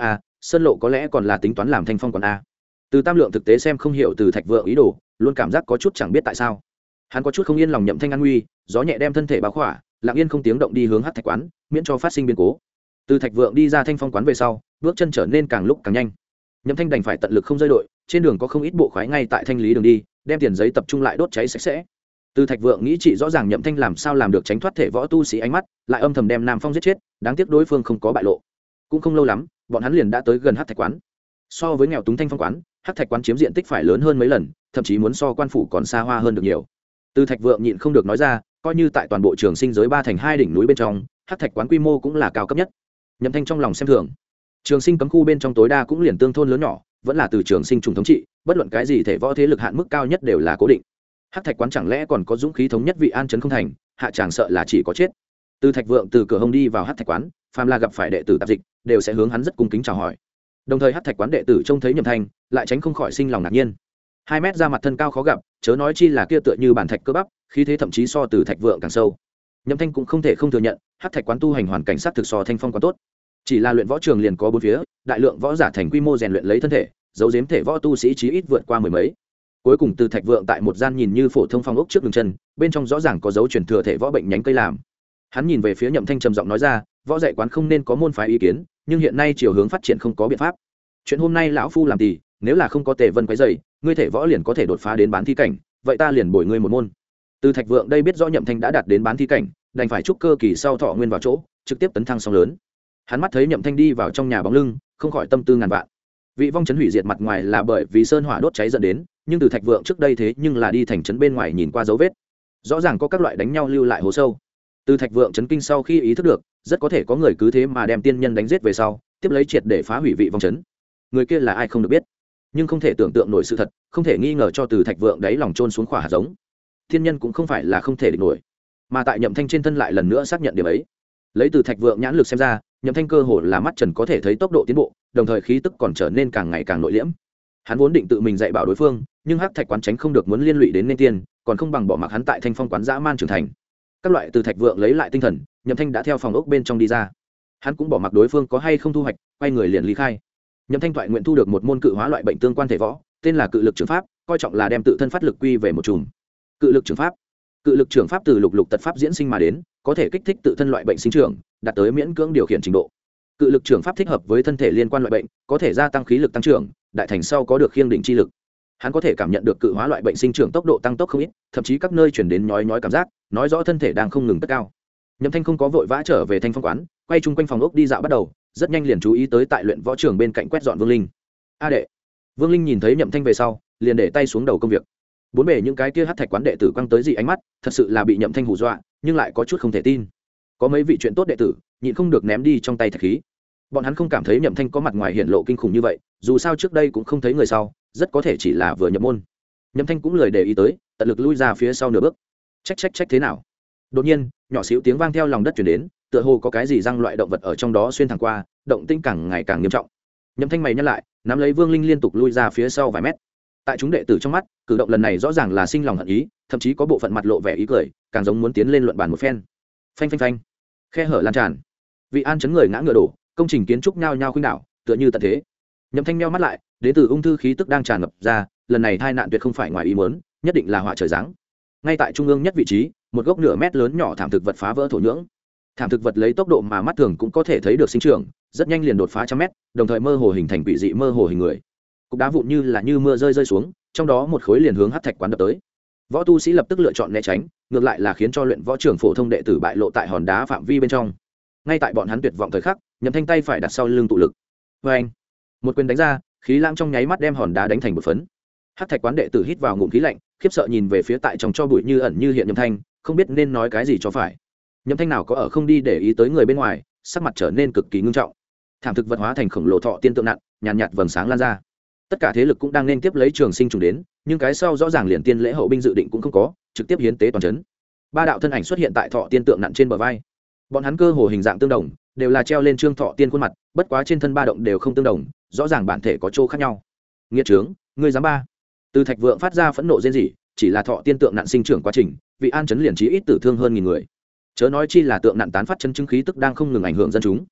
sơn lộ có lẽ còn là tính toán làm thanh phong quán a. Từ Tam Lượng thực tế xem không hiểu Từ Thạch Vượng ý đồ, luôn cảm giác có chút chẳng biết tại sao. Hắn có chút không yên lòng Nhậm Thanh an nguy, gió nhẹ đem thân thể bao khỏa, lặng yên không tiếng động đi hướng Hắc Thạch quán, miễn cho phát sinh biến cố. Từ Thạch Vượng đi ra thanh phong quán về sau, bước chân trở nên càng lúc càng nhanh. Nhậm Thanh đành phải tận lực không rơi đội, trên đường có không ít bộ khoái ngay tại thanh lý đường đi, đem tiền giấy tập trung lại đốt cháy sạch sẽ. Từ Thạch Vượng nghĩ chị rõ ràng Nhậm Thanh làm sao làm được tránh thoát thể võ tu sĩ ánh mắt, lại âm thầm đem Nam Phong giết chết, đáng tiếc đối phương không có bại lộ. Cũng không lâu lắm, bọn hắn liền đã tới gần Hắc Thạch quán. So với nghèo túng thanh phong quán, Hắc Thạch quán chiếm diện tích phải lớn hơn mấy lần, thậm chí muốn so quan phủ còn xa hoa hơn được nhiều. Từ Thạch Vượng nhịn không được nói ra, coi như tại toàn bộ Trường Sinh giới 3 thành 2 đỉnh núi bên trong, Hắc Thạch quán quy mô cũng là cao cấp nhất. Nhậm Thanh trong lòng xem thường. Trường Sinh cấm khu bên trong tối đa cũng liền tương thôn lớn nhỏ, vẫn là từ Trường Sinh trùng thống trị, bất luận cái gì thể võ thế lực hạn mức cao nhất đều là cố định. Hắc Thạch quán chẳng lẽ còn có dũng khí thống nhất vị an trấn không thành, hạ chàng sợ là chỉ có chết. Từ Thạch Vượng từ cửa hông đi vào Hắc Thạch quán, phàm là gặp phải đệ tử tạp dịch, đều sẽ hướng hắn rất cung kính chào hỏi. Đồng thời Hắc Thạch quán đệ tử trông thấy Nhậm Thanh, lại tránh không khỏi sinh lòng ngạc nhiên. 2 mét ra mặt thân cao khó gặp, chớ nói chi là kia tựa như bản thạch cơ bắp, khí thế thậm chí so Từ Thạch Vượng càng sâu. Nhậm Thanh cũng không thể không thừa nhận, Hắc Thạch quán tu hành hoàn cảnh sát thực so thanh phong quán tốt. Chỉ là luyện võ trường liền có 4 phía, đại lượng võ giả thành quy mô rèn luyện lấy thân thể, dấu giếm thể võ tu sĩ chí ít vượt qua 10 mấy. Cuối cùng Từ Thạch Vượng tại một gian nhìn như phổ thông phong ốc trước đường chân, bên trong rõ ràng có dấu truyền thừa thể võ bệnh nhánh cây làm. Hắn nhìn về phía Nhậm Thanh trầm giọng nói ra, võ dạy quán không nên có môn phái ý kiến, nhưng hiện nay chiều hướng phát triển không có biện pháp. Chuyện hôm nay lão phu làm tỳ, nếu là không có Tề Vân quấy rầy, ngươi thể võ liền có thể đột phá đến bán thi cảnh, vậy ta liền bồi ngươi một môn. Từ Thạch Vượng đây biết rõ Nhậm Thanh đã đạt đến bán thi cảnh, đành phải chúc cơ kỳ sau thọ nguyên vào chỗ, trực tiếp tấn thăng song lớn. Hắn mắt thấy Nhậm Thanh đi vào trong nhà bóng lưng, không khỏi tâm tư ngàn vạn. Vị vong trấn hủy diệt mặt ngoài là bởi vì sơn hỏa đốt cháy dẫn đến, nhưng Từ Thạch Vượng trước đây thế nhưng là đi thành trấn bên ngoài nhìn qua dấu vết, rõ ràng có các loại đánh nhau lưu lại hố sâu. Từ Thạch Vượng chấn kinh sau khi ý thức được, rất có thể có người cứ thế mà đem tiên nhân đánh giết về sau, tiếp lấy triệt để phá hủy vị vong trấn. Người kia là ai không được biết, nhưng không thể tưởng tượng nổi sự thật, không thể nghi ngờ cho Từ Thạch Vượng đáy lòng trôn xuống khỏa hạt giống. Thiên nhân cũng không phải là không thể địch nổi, mà tại Nhậm Thanh trên thân lại lần nữa xác nhận điểm ấy. Lấy Từ Thạch Vượng nhãn lực xem ra, Nhậm Thanh cơ hồ là mắt trần có thể thấy tốc độ tiến bộ, đồng thời khí tức còn trở nên càng ngày càng nội liễm. Hắn vốn định tự mình dạy bảo đối phương, nhưng Hắc Thạch quán tránh không được muốn liên lụy đến nên tiên, còn không bằng bỏ mặc hắn tại Thanh Phong quán dã man trưởng thành. Các loại Từ Thạch Vượng lấy lại tinh thần, Nhậm Thanh đã theo phòng ốc bên trong đi ra. Hắn cũng bỏ mặc đối phương có hay không thu hoạch, quay người liền ly khai. Nhậm Thanh thoại nguyện thu được một môn cự hóa loại bệnh tương quan thể võ, tên là Cự Lực Trường Pháp, coi trọng là đem tự thân phát lực quy về một chùm. Cự Lực Trường Pháp. Cự Lực Trường Pháp từ lục lục tật pháp diễn sinh mà đến, có thể kích thích tự thân loại bệnh sinh trưởng, đạt tới miễn cưỡng điều khiển trình độ. Cự Lực Trường Pháp thích hợp với thân thể liên quan loại bệnh, có thể gia tăng khí lực tăng trưởng, đại thành sau có được khiêng đỉnh chi lực. Hắn có thể cảm nhận được cự hóa loại bệnh sinh trưởng tốc độ tăng tốc không ít, thậm chí các nơi chuyển đến nhói nhói cảm giác, nói rõ thân thể đang không ngừng tất cao. Nhậm Thanh không có vội vã trở về Thanh Phong quán, quay chung quanh phòng ốc đi dạo bắt đầu, rất nhanh liền chú ý tới tại luyện võ trường bên cạnh quét dọn Vương Linh. A đệ. Vương Linh nhìn thấy Nhậm Thanh về sau, liền để tay xuống đầu công việc. Bốn bề những cái kia Hắc Thạch quán đệ tử quăng tới dị ánh mắt, thật sự là bị Nhậm Thanh hù dọa, nhưng lại có chút không thể tin. Có mấy vị chuyện tốt đệ tử, nhịn không được ném đi trong tay thạch khí. Bọn hắn không cảm thấy Nhậm Thanh có mặt ngoài hiện lộ kinh khủng như vậy, dù sao trước đây cũng không thấy người sau, rất có thể chỉ là vừa nhập môn. Nhậm Thanh cũng lười để ý tới, tận lực lui ra phía sau nửa bước. Trách thế nào? Đột nhiên, nhỏ xíu tiếng vang theo lòng đất truyền đến, tựa hồ có cái gì răng loại động vật ở trong đó xuyên thẳng qua, động tĩnh càng ngày càng nghiêm trọng. Nhậm Thanh mày nhăn lại, nắm lấy Vương Linh liên tục lui ra phía sau vài mét. Tại chúng đệ tử trong mắt, cử động lần này rõ ràng là sinh lòng hận ý, thậm chí có bộ phận mặt lộ vẻ ý cười, càng giống muốn tiến lên luận bàn một phen. Phanh. Khe hở lan tràn. Vị an chấn người ngã ngựa đổ, công trình kiến trúc nhao nhao khuynh đảo, tựa như tận thế. Nhậm Thanh nheo mắt lại, đến từ ung thư khí tức đang tràn ngập ra, lần này tai nạn tuyệt không phải ngoài ý muốn, nhất định là họa trời giáng. Ngay tại trung ương nhất vị trí, một gốc nửa mét lớn nhỏ thảm thực vật phá vỡ thổ nhưỡng. Thảm thực vật lấy tốc độ mà mắt thường cũng có thể thấy được sinh trưởng, rất nhanh liền đột phá trăm mét, đồng thời mơ hồ hình thành quỷ dị mơ hồ hình người. Cục đá vụn như mưa rơi xuống, trong đó một khối liền hướng Hắc Thạch quán đập tới. Võ tu sĩ lập tức lựa chọn né tránh, ngược lại là khiến cho luyện võ trưởng phổ thông đệ tử bại lộ tại hòn đá phạm vi bên trong. Ngay tại bọn hắn tuyệt vọng thời khắc, Nhậm Thanh tay phải đặt sau lưng tụ lực. Oeng! Một quyền đánh ra, khí lãng trong nháy mắt đem hòn đá đánh thành một phấn. Hắc Thạch quán đệ tử hít vào ngụm khí lạnh, khiếp sợ nhìn về phía tại trong cho bụi như ẩn như hiện Nhậm Thanh, không biết nên nói cái gì cho phải. Nhậm Thanh nào có ở không đi để ý tới người bên ngoài, sắc mặt trở nên cực kỳ ngưng trọng. Thảm thực vật hóa thành khổng lồ thọ tiên tượng nặng, nhàn nhạt vầng sáng lan ra. Tất cả thế lực cũng đang nên tiếp lấy Trường Sinh trùng đến, nhưng cái sau rõ ràng liền tiên lễ hậu binh dự định cũng không có, trực tiếp hiến tế toàn trấn. Ba đạo thân ảnh xuất hiện tại thọ tiên tượng nặng trên bờ vai. Bọn hắn cơ hồ hình dạng tương đồng, đều là treo lên trương thọ tiên khuôn mặt, bất quá trên thân ba động đều không tương đồng, rõ ràng bản thể có chỗ khác nhau. Nghiệt trướng, ngươi dám ba? Từ Thạch Vượng phát ra phẫn nộ rên rỉ, chỉ là thọ tiên tượng nặng sinh trưởng quá trình, vị an chấn liền chí ít tử thương hơn nghìn người. Chớ nói chi là tượng nặng tán phát chân chứng khí tức đang không ngừng ảnh hưởng dân chúng.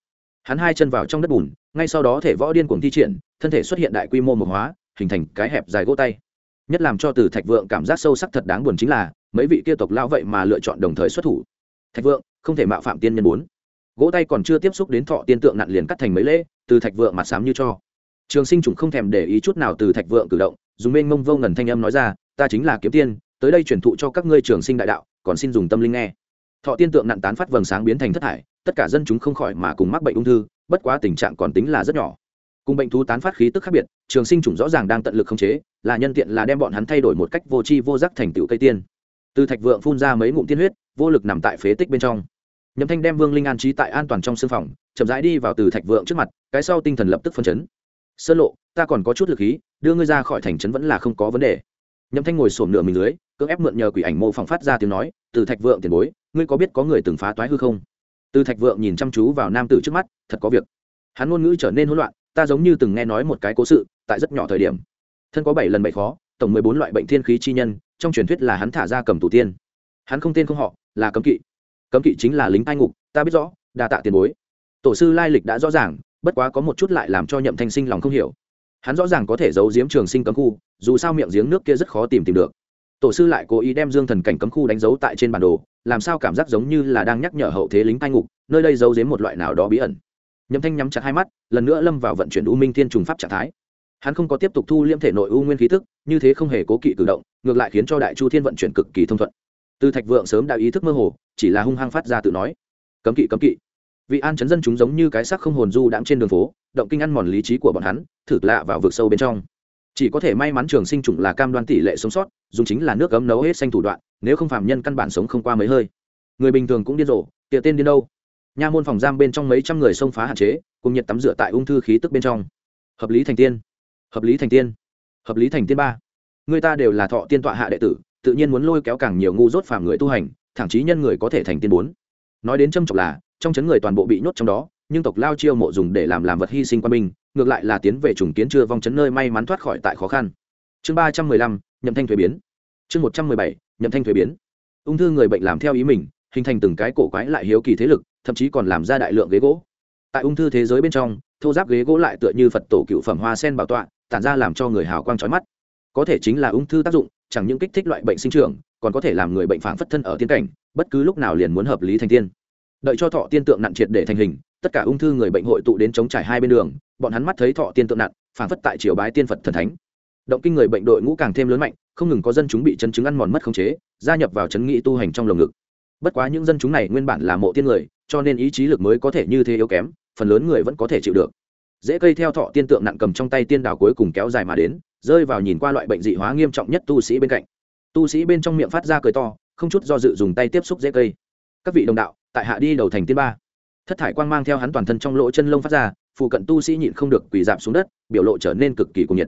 hắn hai chân vào trong đất bùn, ngay sau đó thể võ điên cuồng thi triển, thân thể xuất hiện đại quy mô mộc hóa, hình thành cái hẹp dài gỗ tay. Nhất làm cho Từ Thạch Vượng cảm giác sâu sắc thật đáng buồn chính là mấy vị kia tộc lao vậy mà lựa chọn đồng thời xuất thủ. Thạch Vượng không thể mạo phạm tiên nhân bốn. Gỗ tay còn chưa tiếp xúc đến thọ tiên tượng nặn liền cắt thành mấy lễ. Từ Thạch Vượng mặt xám như cho. Trường Sinh Trùng không thèm để ý chút nào Từ Thạch Vượng cử động, dùng mênh mông vô ngần thanh âm nói ra, ta chính là kiếm tiên, tới đây truyền thụ cho các ngươi trường sinh đại đạo, còn xin dùng tâm linh nghe. Thọ tiên tượng nặn tán phát vầng sáng biến thành thất thải, tất cả dân chúng không khỏi mà cùng mắc bệnh ung thư, bất quá tình trạng còn tính là rất nhỏ. Cùng bệnh thú tán phát khí tức khác biệt, Trường Sinh Trùng rõ ràng đang tận lực khống chế, là nhân tiện là đem bọn hắn thay đổi một cách vô tri vô giác thành tựu cây tiên. Từ Thạch Vượng phun ra mấy ngụm tiên huyết, vô lực nằm tại phế tích bên trong. Nhậm Thanh đem Vương Linh an trí tại an toàn trong sương phòng, chậm rãi đi vào Từ Thạch Vượng trước mặt, cái sau tinh thần lập tức phân chấn. Sơn Lộ, ta còn có chút lực khí, đưa ngươi ra khỏi thành trấn vẫn là không có vấn đề. Nhậm Thanh ngồi xổm nửa mình dưới, cưỡng ép mượn nhờ quỷ ảnh mô phỏng phát ra tiếng nói, Từ Thạch Vượng tiền bối, ngươi có biết có người từng phá toái hư không? Từ Thạch Vượng nhìn chăm chú vào nam tử trước mắt, thật có việc. Hắn ngôn ngữ trở nên hỗn loạn, ta giống như từng nghe nói một cái cố sự, tại rất nhỏ thời điểm, thân có 7 lần bệnh khó, tổng 14 loại bệnh thiên khí chi nhân, trong truyền thuyết là hắn thả ra cầm tù tiên. Hắn không tên không họ, là cấm kỵ. Cấm kỵ chính là lính cai ngục, ta biết rõ, đa tạ tiền bối. Tổ sư lai lịch đã rõ ràng, bất quá có một chút lại làm cho Nhậm Thanh sinh lòng không hiểu. Hắn rõ ràng có thể giấu giếm trường sinh cấm khu, dù sao miệng giếng nước kia rất khó tìm được. Tổ sư lại cố ý đem Dương Thần cảnh cấm khu đánh dấu tại trên bản đồ, làm sao cảm giác giống như là đang nhắc nhở hậu thế lính cai ngục, nơi đây giấu giếm một loại nào đó bí ẩn. Nhậm Thanh nhắm chặt hai mắt, lần nữa lâm vào vận chuyển U Minh Thiên trùng pháp trạng thái. Hắn không có tiếp tục thu liễm thể nội u nguyên khí tức, như thế không hề cố kỵ cử động, ngược lại khiến cho Đại Chu Thiên vận chuyển cực kỳ thông thuận. Từ Thạch Vượng sớm đã ý thức mơ hồ, chỉ là hung hăng phát ra tự nói: "Cấm kỵ, cấm kỵ." Vị an chấn dân chúng giống như cái xác không hồn du đãng trên đường phố, động kinh ăn mòn lý trí của bọn hắn, thử lạ vào vực sâu bên trong. Chỉ có thể may mắn trường sinh trùng là cam đoan tỷ lệ sống sót, dùng chính là nước ấm nấu hết xanh thủ đoạn, nếu không phàm nhân căn bản sống không qua mấy hơi. Người bình thường cũng điên rồ, tiệ tên điên đâu. Nha môn phòng giam bên trong mấy trăm người xông phá hạn chế, cùng nhiệt tắm rửa tại ung thư khí tức bên trong. Hợp lý thành tiên, hợp lý thành tiên, hợp lý thành tiên ba. Người ta đều là thọ tiên tọa hạ đệ tử, tự nhiên muốn lôi kéo càng nhiều ngu dốt phàm người tu hành, thẳng chí nhân người có thể thành tiên bốn. Nói đến châm chọc là, trong chấn người toàn bộ bị nhốt trong đó, nhưng tộc lao chiêu mộ dùng để làm vật hy sinh quan binh, ngược lại là tiến về trùng kiến chưa vong chấn nơi may mắn thoát khỏi tại khó khăn. Chương 315, Nhậm Thanh thuế biến. Chương 117, Nhậm Thanh thuế biến. Ung thư người bệnh làm theo ý mình, hình thành từng cái cổ quái lại hiếu kỳ thế lực, thậm chí còn làm ra đại lượng ghế gỗ. Tại ung thư thế giới bên trong, thô giáp ghế gỗ lại tựa như Phật tổ cựu phẩm hoa sen bảo tọa, tản ra làm cho người hào quang chói mắt. Có thể chính là ung thư tác dụng, chẳng những kích thích loại bệnh sinh trưởng, còn có thể làm người bệnh phảng phất thân ở tiên cảnh, bất cứ lúc nào liền muốn hợp lý thành tiên. Đợi cho thọ tiên tượng nặn triệt để thành hình, tất cả ung thư người bệnh hội tụ đến chống trải hai bên đường, bọn hắn mắt thấy thọ tiên tượng nặn, phảng phất tại triều bái tiên Phật thần thánh. Động kinh người bệnh đội ngũ càng thêm lớn mạnh, không ngừng có dân chúng bị chấn chứng ăn mòn mất khống chế, gia nhập vào chấn nghị tu hành trong lồng ngực. Bất quá những dân chúng này nguyên bản là mộ tiên người, cho nên ý chí lực mới có thể như thế yếu kém, phần lớn người vẫn có thể chịu được. Dễ cây theo thọ tiên tượng nặn cầm trong tay tiên đào cuối cùng kéo dài mà đến, rơi vào nhìn qua loại bệnh dị hóa nghiêm trọng nhất tu sĩ bên cạnh. Tu sĩ bên trong miệng phát ra cười to, không chút do dự dùng tay tiếp xúc dễ cây. Các vị đồng đạo, tại hạ đi đầu thành tiên ba. Thất thải quang mang theo hắn toàn thân trong lỗ chân lông phát ra, phụ cận tu sĩ nhịn không được quỳ rạp xuống đất, biểu lộ trở nên cực kỳ cuồng nhiệt.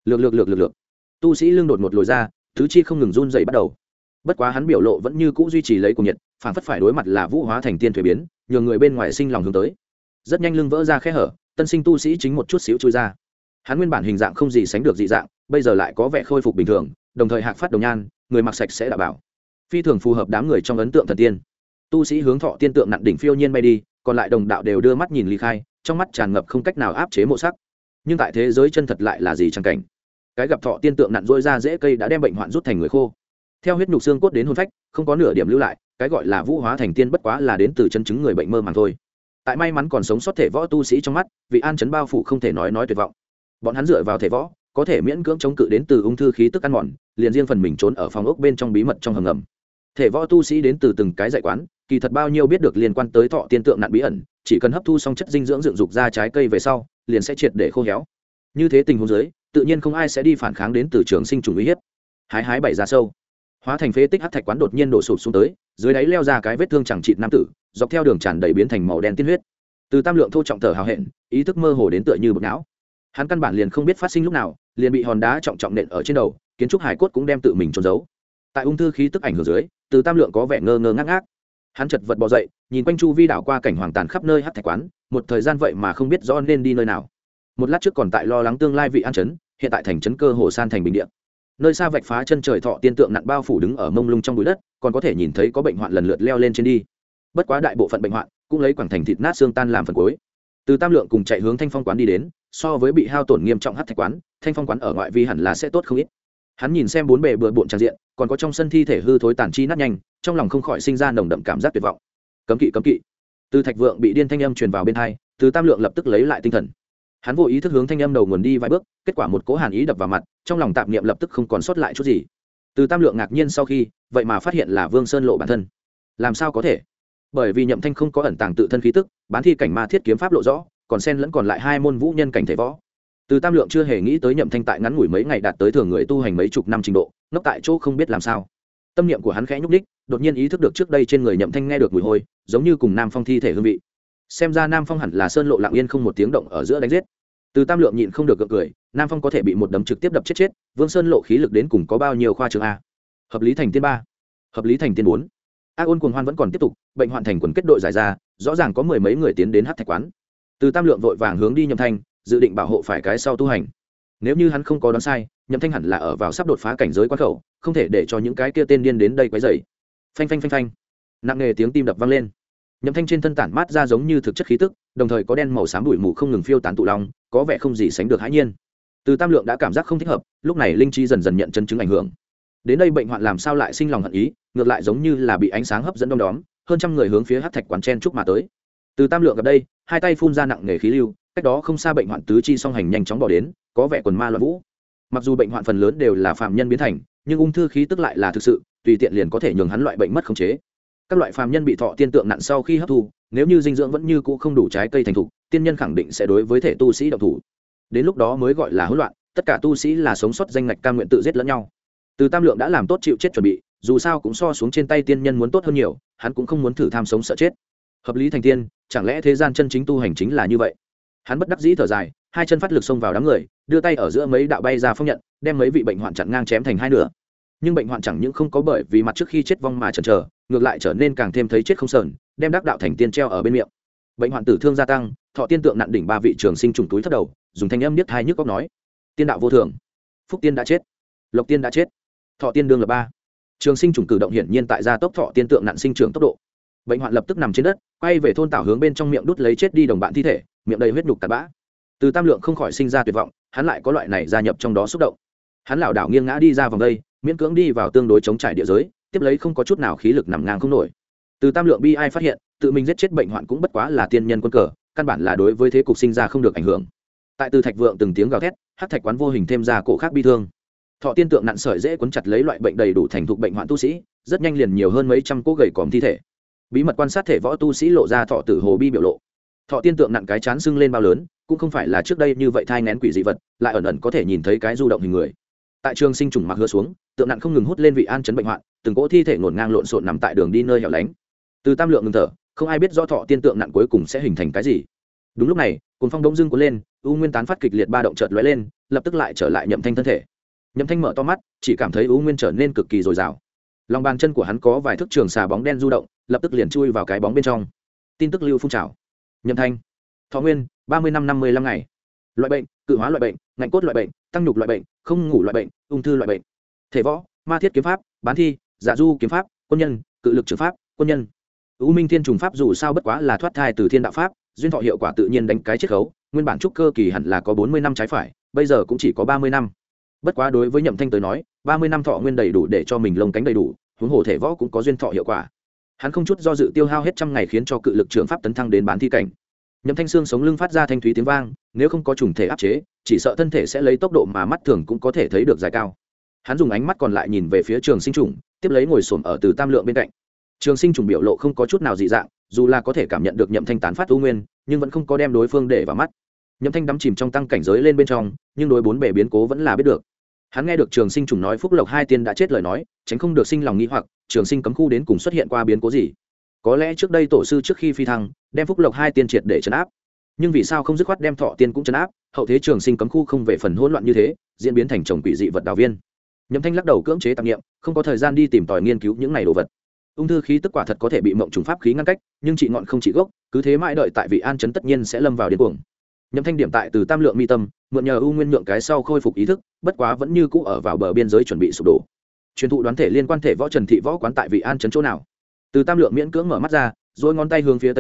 Lược. Tu sĩ lưng đột ngột lồi ra, tứ chi không ngừng run rẩy bắt đầu. Bất quá hắn biểu lộ vẫn như cũ duy trì lấy cuồng nhiệt, phản phất phải đối mặt là vũ hóa thành tiên thuế biến, nhường người bên ngoài sinh lòng hướng tới. Rất nhanh lưng vỡ ra khe hở, tân sinh tu sĩ chính một chút xíu chui ra. Hắn nguyên bản hình dạng không gì sánh được dị dạng, bây giờ lại có vẻ khôi phục bình thường, đồng thời hạc phát đồng nhan, người mặc sạch sẽ đã bảo, phi thường phù hợp đám người trong ấn tượng thần tiên. Tu sĩ hướng thọ tiên tượng nặn đỉnh phiêu nhiên bay đi, còn lại đồng đạo đều đưa mắt nhìn ly khai, trong mắt tràn ngập không cách nào áp chế mộ sắc. Nhưng tại thế giới chân thật lại là gì chẳng cảnh? Cái gặp thọ tiên tượng nặn rỗi ra dễ cây đã đem bệnh hoạn rút thành người khô. Theo huyết nhục xương cốt đến hồn phách, không có nửa điểm lưu lại, cái gọi là vũ hóa thành tiên bất quá là đến từ chân chứng người bệnh mơ màng thôi. Tại may mắn còn sống sót thể võ tu sĩ trong mắt, vị an chấn bao phủ không thể nói tuyệt vọng. Bọn hắn dựa vào thể võ, có thể miễn cưỡng chống cự đến từ ung thư khí tức ăn mòn, liền riêng phần mình trốn ở phòng ốc bên trong bí mật trong hầm ngầm. Thể võ tu sĩ đến từ từng cái dạy quán, kỳ thật bao nhiêu biết được liên quan tới thọ tiên tượng nặn bí ẩn, chỉ cần hấp thu xong chất dinh dưỡng dựng dục ra trái cây về sau, liền sẽ triệt để khô héo. Như thế tình huống dưới, tự nhiên không ai sẽ đi phản kháng đến từ trường sinh trùng uy hiếp. Hái bảy ra sâu, hóa thành phế tích hắc thạch quán đột nhiên đổ sụp xuống tới, dưới đáy leo ra cái vết thương chẳng chịt nam tử, dọc theo đường tràn đầy biến thành màu đen tiên huyết. Từ tam lượng thô trọng thở hào hẹn, ý thức mơ hồ đến tựa như bột não. Hắn căn bản liền không biết phát sinh lúc nào, liền bị hòn đá trọng trọng nện ở trên đầu, kiến trúc hải cốt cũng đem tự mình trốn giấu. Tại ung thư khí tức ảnh hưởng dưới, từ tam lượng có vẻ ngơ ngơ ngác ngác. Hắn chật vật bò dậy, nhìn quanh chu vi đảo qua cảnh hoàng tàn khắp nơi hắc thạch quán, một thời gian vậy mà không biết rõ nên đi nơi nào. Một lát trước còn tại lo lắng tương lai vị an chấn, hiện tại thành trấn cơ hồ san thành bình địa. Nơi xa vạch phá chân trời thọ tiên tượng nặn bao phủ đứng ở mông lung trong bụi đất, còn có thể nhìn thấy có bệnh hoạn lần lượt leo lên trên đi. Bất quá đại bộ phận bệnh hoạn cũng lấy quảng thành thịt nát xương tan làm phần cuối. Từ Tam Lượng cùng chạy hướng Thanh Phong quán đi đến, so với bị hao tổn nghiêm trọng hắc thạch quán, Thanh Phong quán ở ngoại vi hẳn là sẽ tốt không ít. Hắn nhìn xem bốn bề bừa bộn tràn diện, còn có trong sân thi thể hư thối tàn chi nát nhanh, trong lòng không khỏi sinh ra nồng đậm cảm giác tuyệt vọng. Cấm kỵ, cấm kỵ. Từ Thạch Vượng bị điên thanh âm truyền vào bên tai, Từ Tam Lượng lập tức lấy lại tinh thần. Hắn vô ý thức hướng thanh âm đầu nguồn đi vài bước, kết quả một cỗ hàn ý đập vào mặt, trong lòng tạp niệm lập tức không còn sót lại chút gì. Từ Tam Lượng ngạc nhiên sau khi, vậy mà phát hiện là Vương Sơn Lộ bản thân. Làm sao có thể? Bởi vì Nhậm Thanh không có ẩn tàng tự thân khí tức, bán thi cảnh ma thiết kiếm pháp lộ rõ, còn xen lẫn còn lại hai môn vũ nhân cảnh thể võ. Từ Tam Lượng chưa hề nghĩ tới Nhậm Thanh tại ngắn ngủi mấy ngày đạt tới thường người tu hành mấy chục năm trình độ, ngốc tại chỗ không biết làm sao. Tâm niệm của hắn khẽ nhúc đích, đột nhiên ý thức được trước đây trên người Nhậm Thanh nghe được mùi hôi, giống như cùng Nam Phong thi thể hương vị. Xem ra Nam Phong hẳn là Sơn Lộ lặng yên không một tiếng động ở giữa đánh giết. Từ Tam Lượng nhịn không được gượng cười, Nam Phong có thể bị một đấm trực tiếp đập chết, Vương Sơn Lộ khí lực đến cùng có bao nhiêu khoa trương a? Hợp lý thành tiên 3, hợp lý thành tiên 4. Ác ôn cuồng hoan vẫn còn tiếp tục, bệnh hoạn thành quần kết đội giải ra, rõ ràng có mười mấy người tiến đến hắc thạch quán. Từ Tam Lượng vội vàng hướng đi Nhậm Thanh, dự định bảo hộ phải cái sau tu hành. Nếu như hắn không có đoán sai, Nhậm Thanh hẳn là ở vào sắp đột phá cảnh giới quan khẩu, không thể để cho những cái kia tên điên đến đây quấy rầy. Phanh phanh phanh phanh, nặng nề tiếng tim đập vang lên. Nhậm Thanh trên thân tản mát ra giống như thực chất khí tức, đồng thời có đen màu xám bụi mù không ngừng phiêu tán tụ long, có vẻ không gì sánh được hãi nhiên. Từ Tam Lượng đã cảm giác không thích hợp, lúc này linh chi dần dần nhận chân chứng ảnh hưởng. Đến đây bệnh hoạn làm sao lại sinh lòng hận ý, ngược lại giống như là bị ánh sáng hấp dẫn đom đóm, hơn trăm người hướng phía hắc thạch quán chen chúc mà tới. Từ Tam Lượng gặp đây, hai tay phun ra nặng nề khí lưu, cách đó không xa bệnh hoạn tứ chi song hành nhanh chóng bỏ đến, có vẻ quần ma loạn vũ. Mặc dù bệnh hoạn phần lớn đều là phàm nhân biến thành, nhưng ung thư khí tức lại là thực sự, tùy tiện liền có thể nhường hắn loại bệnh mất khống chế. Các loại phàm nhân bị thọ tiên tượng nặng sau khi hấp thu, nếu như dinh dưỡng vẫn như cũ không đủ trái cây thành thục, tiên nhân khẳng định sẽ đối với thể tu sĩ động thủ. Đến lúc đó mới gọi là hỗn loạn, tất cả tu sĩ là sống sót danh ngạch cam nguyện tự giết lẫn nhau. Từ Tam Lượng đã làm tốt chịu chết chuẩn bị, dù sao cũng so xuống trên tay tiên nhân muốn tốt hơn nhiều, hắn cũng không muốn thử tham sống sợ chết. Hợp lý thành tiên, chẳng lẽ thế gian chân chính tu hành chính là như vậy? Hắn bất đắc dĩ thở dài, hai chân phát lực xông vào đám người, đưa tay ở giữa mấy đạo bay ra phong nhận, đem mấy vị bệnh hoạn chặn ngang chém thành hai nửa. Nhưng bệnh hoạn chẳng những không có bởi vì mặt trước khi chết vong mà chần chờ, ngược lại trở nên càng thêm thấy chết không sờn, đem đắc đạo thành tiên treo ở bên miệng. Bệnh hoạn tử thương gia tăng, thọ tiên tượng nặn đỉnh ba vị trường sinh trùng túi thấp đầu, dùng thanh âm niết hai nhức óc nói: tiên đạo vô thường, phúc tiên đã chết, lộc tiên đã chết, thọ tiên đương là 3. Trường sinh trùng cử động hiển nhiên tại gia tốc thọ tiên tượng nặn sinh trưởng tốc độ. Bệnh hoạn lập tức nằm trên đất, quay về thôn tảo hướng bên trong miệng đút lấy chết đi đồng bạn thi thể, miệng đầy huyết nhục tạt bã. Từ Tam Lượng không khỏi sinh ra tuyệt vọng, hắn lại có loại này gia nhập trong đó xúc động. Hắn lảo đảo nghiêng ngã đi ra vòng đây, miễn cưỡng đi vào tương đối chống trải địa giới, tiếp lấy không có chút nào khí lực nằm ngang không nổi. Từ Tam Lượng bi ai phát hiện, tự mình giết chết bệnh hoạn cũng bất quá là tiên nhân quân cờ, căn bản là đối với thế cục sinh ra không được ảnh hưởng. Tại Từ Thạch Vượng từng tiếng gào thét, hắc thạch quán vô hình thêm ra cổ khác bi thương. Thọ tiên tượng nặn sợi dễ cuốn chặt lấy loại bệnh đầy đủ thành thục bệnh hoạn tu sĩ, rất nhanh liền nhiều hơn mấy trăm cỗ gầy còm thi thể. Bí mật quan sát thể võ tu sĩ lộ ra thọ tử hồ bi biểu lộ. Thọ tiên tượng nặn cái chán sưng lên bao lớn, cũng không phải là trước đây như vậy thai nghén quỷ dị vật, lại ẩn ẩn có thể nhìn thấy cái du động hình người. Tại trường sinh trùng mặc hứa xuống, tượng nặn không ngừng hút lên vị an chấn bệnh hoạn, từng cỗ thi thể ngổn ngang lộn xộn nằm tại đường đi nơi hẻo lánh. Từ Tam Lượng ngừng thở, không ai biết rõ thọ tiên tượng nặn cuối cùng sẽ hình thành cái gì. Đúng lúc này, cuồng phong đông dưng cuốn lên, u nguyên tán phát kịch liệt ba động chợt lóe lên, lập tức lại trở lại Nhậm Thanh thân thể. Nhậm Thanh mở to mắt, chỉ cảm thấy u nguyên trở nên cực kỳ dồi dào. Lòng bàn chân của hắn có vài thước trường xà bóng đen du động, lập tức liền chui vào cái bóng bên trong. Tin tức lưu phun trào. Nhậm Thanh, thọ nguyên 30 năm 55 ngày. Loại bệnh: cự hóa loại bệnh, ngạnh cốt loại bệnh, tăng nhục loại bệnh, không ngủ loại bệnh, ung thư loại bệnh. Thể võ: ma thiết kiếm pháp, bán thi, dạ du kiếm pháp, quân nhân, cự lực trường pháp, quân nhân. U Minh Thiên trùng pháp dù sao bất quá là thoát thai từ thiên đạo pháp, duyên thọ hiệu quả tự nhiên đánh cái chiết khấu, nguyên bản trúc cơ kỳ hẳn là có 40 năm trái phải, bây giờ cũng chỉ có 30 năm. Bất quá đối với Nhậm Thanh tới nói, 30 năm thọ nguyên đầy đủ để cho mình lông cánh đầy đủ, huống hồ thể võ cũng có duyên thọ hiệu quả. Hắn không chút do dự tiêu hao hết trăm ngày khiến cho cự lực trường pháp tấn thăng đến bán thi cảnh. Nhậm Thanh xương sống lưng phát ra thanh thúy tiếng vang, nếu không có trùng thể áp chế, chỉ sợ thân thể sẽ lấy tốc độ mà mắt thường cũng có thể thấy được dài cao. Hắn dùng ánh mắt còn lại nhìn về phía Trường Sinh trùng, tiếp lấy ngồi xổm ở Từ Tam Lượng bên cạnh. Trường Sinh trùng biểu lộ không có chút nào dị dạng, dù là có thể cảm nhận được Nhậm Thanh tán phát u nguyên, nhưng vẫn không có đem đối phương để vào mắt. Nhậm Thanh đắm chìm trong tăng cảnh giới lên bên trong, nhưng đối bốn bề biến cố vẫn là biết được. Hắn nghe được Trường Sinh trùng nói Phúc Lộc hai tiên đã chết lời nói, tránh không được sinh lòng nghi hoặc, Trường Sinh cấm khu đến cùng xuất hiện qua biến cố gì? Có lẽ trước đây tổ sư trước khi phi thăng, đem Phúc Lộc hai tiên triệt để trấn áp, nhưng vì sao không dứt khoát đem Thọ tiên cũng trấn áp, hậu thế Trường Sinh cấm khu không về phần hỗn loạn như thế, diễn biến thành chồng quỷ dị vật đào viên. Nhậm Thanh lắc đầu cưỡng chế tạp niệm, không có thời gian đi tìm tòi nghiên cứu những này đồ vật. Ung thư khí tức quả thật có thể bị mộng trùng pháp khí ngăn cách, nhưng trị ngọn không trị gốc, cứ thế mãi đợi tại vị an chấn tất nhiên sẽ lâm vào điên cuồng. Nhậm Thanh điểm tại Từ Tam Lượng mi tâm, mượn nhờ u nguyên nhượng cái sau khôi phục ý thức, bất quá vẫn như cũ ở vào bờ biên giới chuẩn bị sụp đổ. Truyền thụ đoán thể liên quan thể võ Trần Thị võ quán tại vị an chấn chỗ nào? Từ Tam Lượng miễn cưỡng mở mắt ra, rồi ngón tay hướng phía tây nam,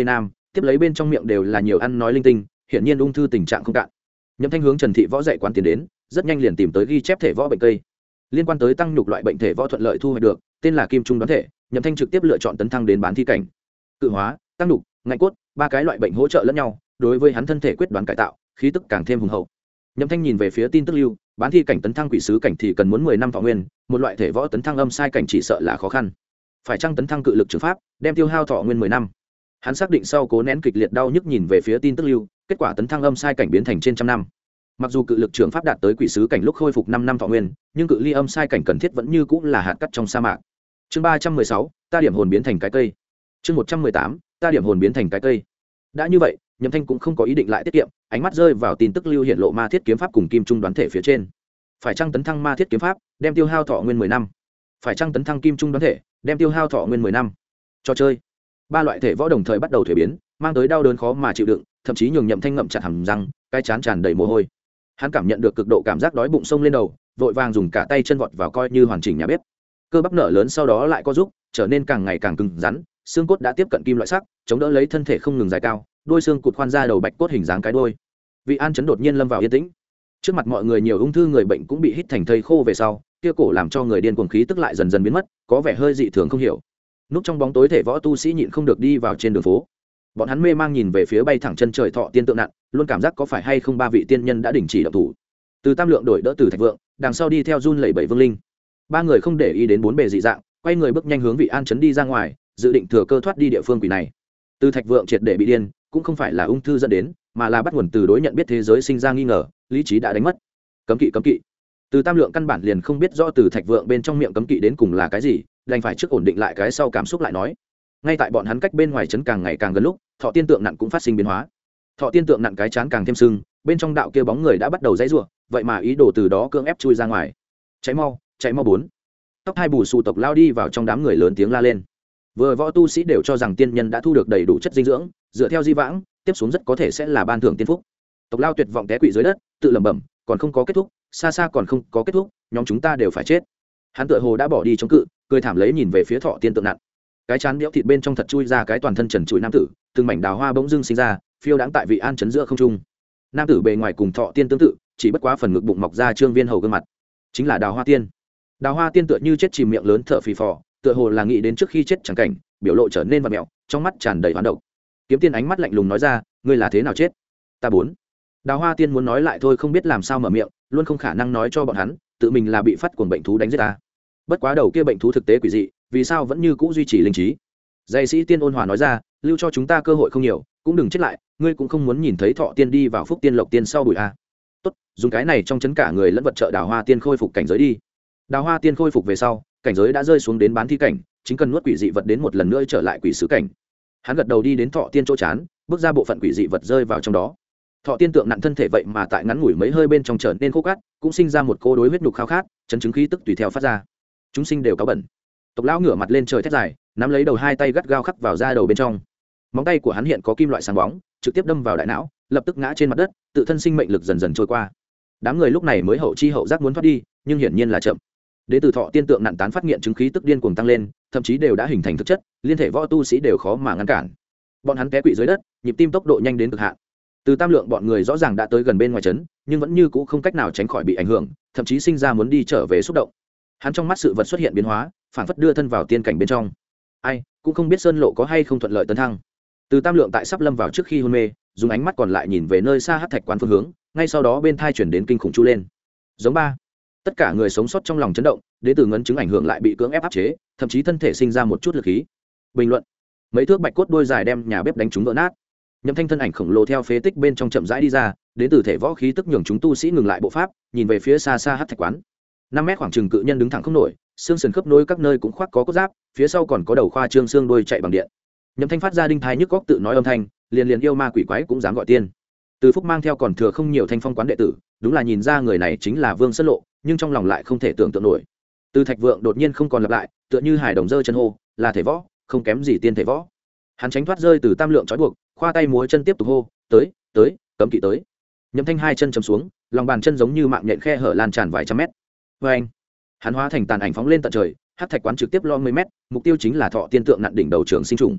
tiếp lấy bên trong miệng đều là nhiều ăn nói linh tinh, hiển nhiên ung thư tình trạng không cạn. Nhậm Thanh hướng Trần Thị Võ dạy quán tiến đến, rất nhanh liền tìm tới ghi chép thể võ bệnh cây. Liên quan tới tăng nhục loại bệnh thể võ thuận lợi thu hoạch được, tên là Kim Trung đoán thể, Nhậm Thanh trực tiếp lựa chọn tấn thăng đến bán thi cảnh. Cự hóa, tăng nhục, ngạnh cốt, ba cái loại bệnh hỗ trợ lẫn nhau, đối với hắn thân thể quyết đoán cải tạo, khí tức càng thêm hùng hậu. Nhậm Thanh nhìn về phía tin tức lưu, bán thi cảnh tấn thăng quỷ sứ cảnh thì cần muốn 10 năm thọ nguyên, một loại thể võ tấn thăng âm sai cảnh chỉ sợ là khó khăn. Phải chăng tấn thăng cự lực trường pháp, đem tiêu hao thọ nguyên 10 năm. Hắn xác định sau cố nén kịch liệt đau nhức nhìn về phía tin tức lưu, kết quả tấn thăng âm sai cảnh biến thành trên trăm năm. Mặc dù cự lực trường pháp đạt tới quỷ sứ cảnh lúc khôi phục 5 năm thọ nguyên, nhưng cự ly âm sai cảnh cần thiết vẫn như cũng là hạt cát trong sa mạc. Chương 316, ta điểm hồn biến thành cái cây. Chương 118, ta điểm hồn biến thành cái cây. Đã như vậy, Nhậm Thanh cũng không có ý định lại tiết kiệm, ánh mắt rơi vào tin tức lưu hiện lộ ma thiết kiếm pháp cùng kim trung đoán thể phía trên. Phải chăng tấn thăng ma thiết kiếm pháp, đem tiêu hao thọ nguyên 10 năm. Phải chăng tấn thăng kim trung đoán thể, đem tiêu hao thọ nguyên 10 năm. Cho chơi. Ba loại thể võ đồng thời bắt đầu thuế biến, mang tới đau đớn khó mà chịu đựng, thậm chí nhường Nhậm Thanh ngậm chặt hàm răng, cái chán tràn đầy mồ hôi. Hắn cảm nhận được cực độ cảm giác đói bụng sông lên đầu, vội vàng dùng cả tay chân vọt vào coi như hoàn chỉnh nhà bếp. Cơ bắp nở lớn sau đó lại co rúm, trở nên càng ngày càng cứng rắn, xương cốt đã tiếp cận kim loại sắc, chống đỡ lấy thân thể không ngừng dài cao, đuôi xương cụt khoan ra đầu bạch cốt hình dáng cái đuôi. Vị An chấn đột nhiên lâm vào yên tĩnh. Trước mặt mọi người nhiều ung thư người bệnh cũng bị hít thành thây khô về sau, kia cổ làm cho người điên cuồng khí tức lại dần dần biến mất, có vẻ hơi dị thường không hiểu. Núp trong bóng tối thể võ tu sĩ nhịn không được đi vào trên đường phố. Bọn hắn mê mang nhìn về phía bay thẳng chân trời thọ tiên tượng nặng, luôn cảm giác có phải hay không ba vị tiên nhân đã đình chỉ động thủ. Từ Tam Lượng đổi đỡ từ Thạch Vượng, đằng sau đi theo run lẩy bẩy Vương Linh. Ba người không để ý đến bốn bề dị dạng, quay người bước nhanh hướng Vị An chấn đi ra ngoài, dự định thừa cơ thoát đi địa phương quỷ này. Từ Thạch Vượng triệt để bị điên, cũng không phải là ung thư dẫn đến, mà là bắt nguồn từ đối nhận biết thế giới sinh ra nghi ngờ, lý trí đã đánh mất. Cấm kỵ cấm kỵ. Từ Tam Lượng căn bản liền không biết rõ Từ Thạch Vượng bên trong miệng cấm kỵ đến cùng là cái gì, đành phải trước ổn định lại cái sau cảm xúc lại nói. Ngay tại bọn hắn cách bên ngoài trấn càng ngày càng gần lúc, thọ tiên tượng nặng cũng phát sinh biến hóa. Thọ tiên tượng nặng cái chán càng thêm sưng, bên trong đạo kia bóng người đã bắt đầu dãy rủa, vậy mà ý đồ từ đó cưỡng ép chui ra ngoài. Cháy mau bốn. Tóc hai bù xù tộc lao đi vào trong đám người lớn tiếng la lên. Vừa võ tu sĩ đều cho rằng tiên nhân đã thu được đầy đủ chất dinh dưỡng, dựa theo di vãng, tiếp xuống rất có thể sẽ là ban thưởng tiên phúc. Tộc lao tuyệt vọng té quỵ dưới đất, tự lẩm bẩm, còn không có kết thúc, xa xa còn không có kết thúc, nhóm chúng ta đều phải chết. Hắn tựa hồ đã bỏ đi chống cự, cười thảm lấy nhìn về phía thọ tiên tượng nặng. Cái chán béo thịt bên trong thật chui ra cái toàn thân trần trụi nam tử, từng mảnh đào hoa bỗng dưng sinh ra, phiêu đãng tại Vị An chấn giữa không trung. Nam tử bề ngoài cùng thọ tiên tương tự, chỉ bất quá phần ngực bụng mọc ra trương viên hầu gương mặt, chính là Đào Hoa Tiên. Đào Hoa Tiên tựa như chết chìm miệng lớn thở phì phò, tựa hồ là nghĩ đến trước khi chết chẳng cảnh, biểu lộ trở nên vặn mèo, trong mắt tràn đầy hoán độc. Kiếm Tiên ánh mắt lạnh lùng nói ra, ngươi là thế nào chết? Ta bốn. Đào Hoa Tiên muốn nói lại thôi không biết làm sao mở miệng, luôn không khả năng nói cho bọn hắn, tự mình là bị phát cuồng bệnh thú đánh giết ta. Bất quá đầu kia bệnh thú thực tế quỷ dị, vì sao vẫn như cũ duy trì linh trí? Dạy sĩ Tiên ôn hòa nói ra, lưu cho chúng ta cơ hội không nhiều, cũng đừng chết lại, ngươi cũng không muốn nhìn thấy Thọ Tiên đi vào Phúc Tiên Lộc Tiên sau bụi a. Tốt, dùng cái này trong chấn cả người lẫn vật trợ Đào Hoa Tiên khôi phục cảnh giới đi. Đào Hoa Tiên khôi phục về sau, cảnh giới đã rơi xuống đến bán thi cảnh, chính cần nuốt quỷ dị vật đến một lần nữa trở lại quỷ sứ cảnh. Hắn gật đầu đi đến Thọ Tiên chỗ chán, bước ra bộ phận quỷ dị vật rơi vào trong đó. Thọ Tiên tượng nặng thân thể vậy mà tại ngắn ngủi mấy hơi bên trong trở nên khô cát, cũng sinh ra một cô đối huyết nhục khao khát, chấn chứng khí tức tùy theo phát ra. Chúng sinh đều cáo bẩn. Tộc lão ngửa mặt lên trời thét dài, nắm lấy đầu hai tay gắt gao khắc vào da đầu bên trong. Móng tay của hắn hiện có kim loại sáng bóng, trực tiếp đâm vào đại não, lập tức ngã trên mặt đất, tự thân sinh mệnh lực dần dần trôi qua. Đám người lúc này mới hậu chi hậu giác muốn thoát đi, nhưng hiển nhiên là chậm. Đến từ Thọ Tiên tượng nặng tán phát hiện chứng khí tức điên cuồng tăng lên, thậm chí đều đã hình thành thực chất, liên thể võ tu sĩ đều khó mà ngăn cản. Bọn hắn té quỵ dưới đất, nhịp tim tốc độ nhanh đến cực hạn. Từ Tam Lượng bọn người rõ ràng đã tới gần bên ngoài trấn, nhưng vẫn như cũ không cách nào tránh khỏi bị ảnh hưởng, thậm chí sinh ra muốn đi trở về xúc động. Hắn trong mắt sự vật xuất hiện biến hóa, phảng phất đưa thân vào tiên cảnh bên trong. Ai cũng không biết sơn lộ có hay không thuận lợi tấn thăng. Từ Tam Lượng tại sắp lâm vào trước khi hôn mê, dùng ánh mắt còn lại nhìn về nơi xa Hắc Thạch quán phương hướng, ngay sau đó bên thai chuyển đến kinh khủng chu lên. Giống ba. Tất cả người sống sót trong lòng chấn động, đến từ ngấn chứng ảnh hưởng lại bị cưỡng ép áp chế, thậm chí thân thể sinh ra một chút lực khí. Bình luận. Mấy thước bạch cốt đôi dài đem nhà bếp đánh trúng vỡ nát. Nhậm Thanh thân ảnh khổng lồ theo phế tích bên trong chậm rãi đi ra, đến từ thể võ khí tức nhường chúng tu sĩ ngừng lại bộ pháp, nhìn về phía xa xa Hắc Thạch quán. 5 mét khoảng chừng cự nhân đứng thẳng không nổi, xương sườn khớp nối các nơi cũng khoác có cốt giáp, phía sau còn có đầu khoa trương xương đuôi chạy bằng điện. Nhậm Thanh phát ra đinh thai nhức góc tự nói âm thanh, liền yêu ma quỷ quái cũng dám gọi tiên. Từ Phúc mang theo còn thừa không nhiều Thanh Phong quán đệ tử, đúng là nhìn ra người này chính là Vương Sơn Lộ, nhưng trong lòng lại không thể tưởng tượng nổi. Từ Thạch Vượng đột nhiên không còn lặp lại, tựa như hài đồng giơ chân hô, là thể võ, không kém gì tiên thể võ. Hắn tránh thoát rơi từ Tam Lượng trói buộc, khoa tay múa chân tiếp tục hô, tới, cấm kỵ tới. Nhậm Thanh hai chân chầm xuống, lòng bàn chân giống như mạng nhện khe hở lan tràn vài trăm mét. Và anh, hắn hóa thành tàn ảnh phóng lên tận trời, Hắc Thạch quán trực tiếp lo 10 mét, mục tiêu chính là Thọ Tiên tượng nặng đỉnh đầu trường sinh trùng.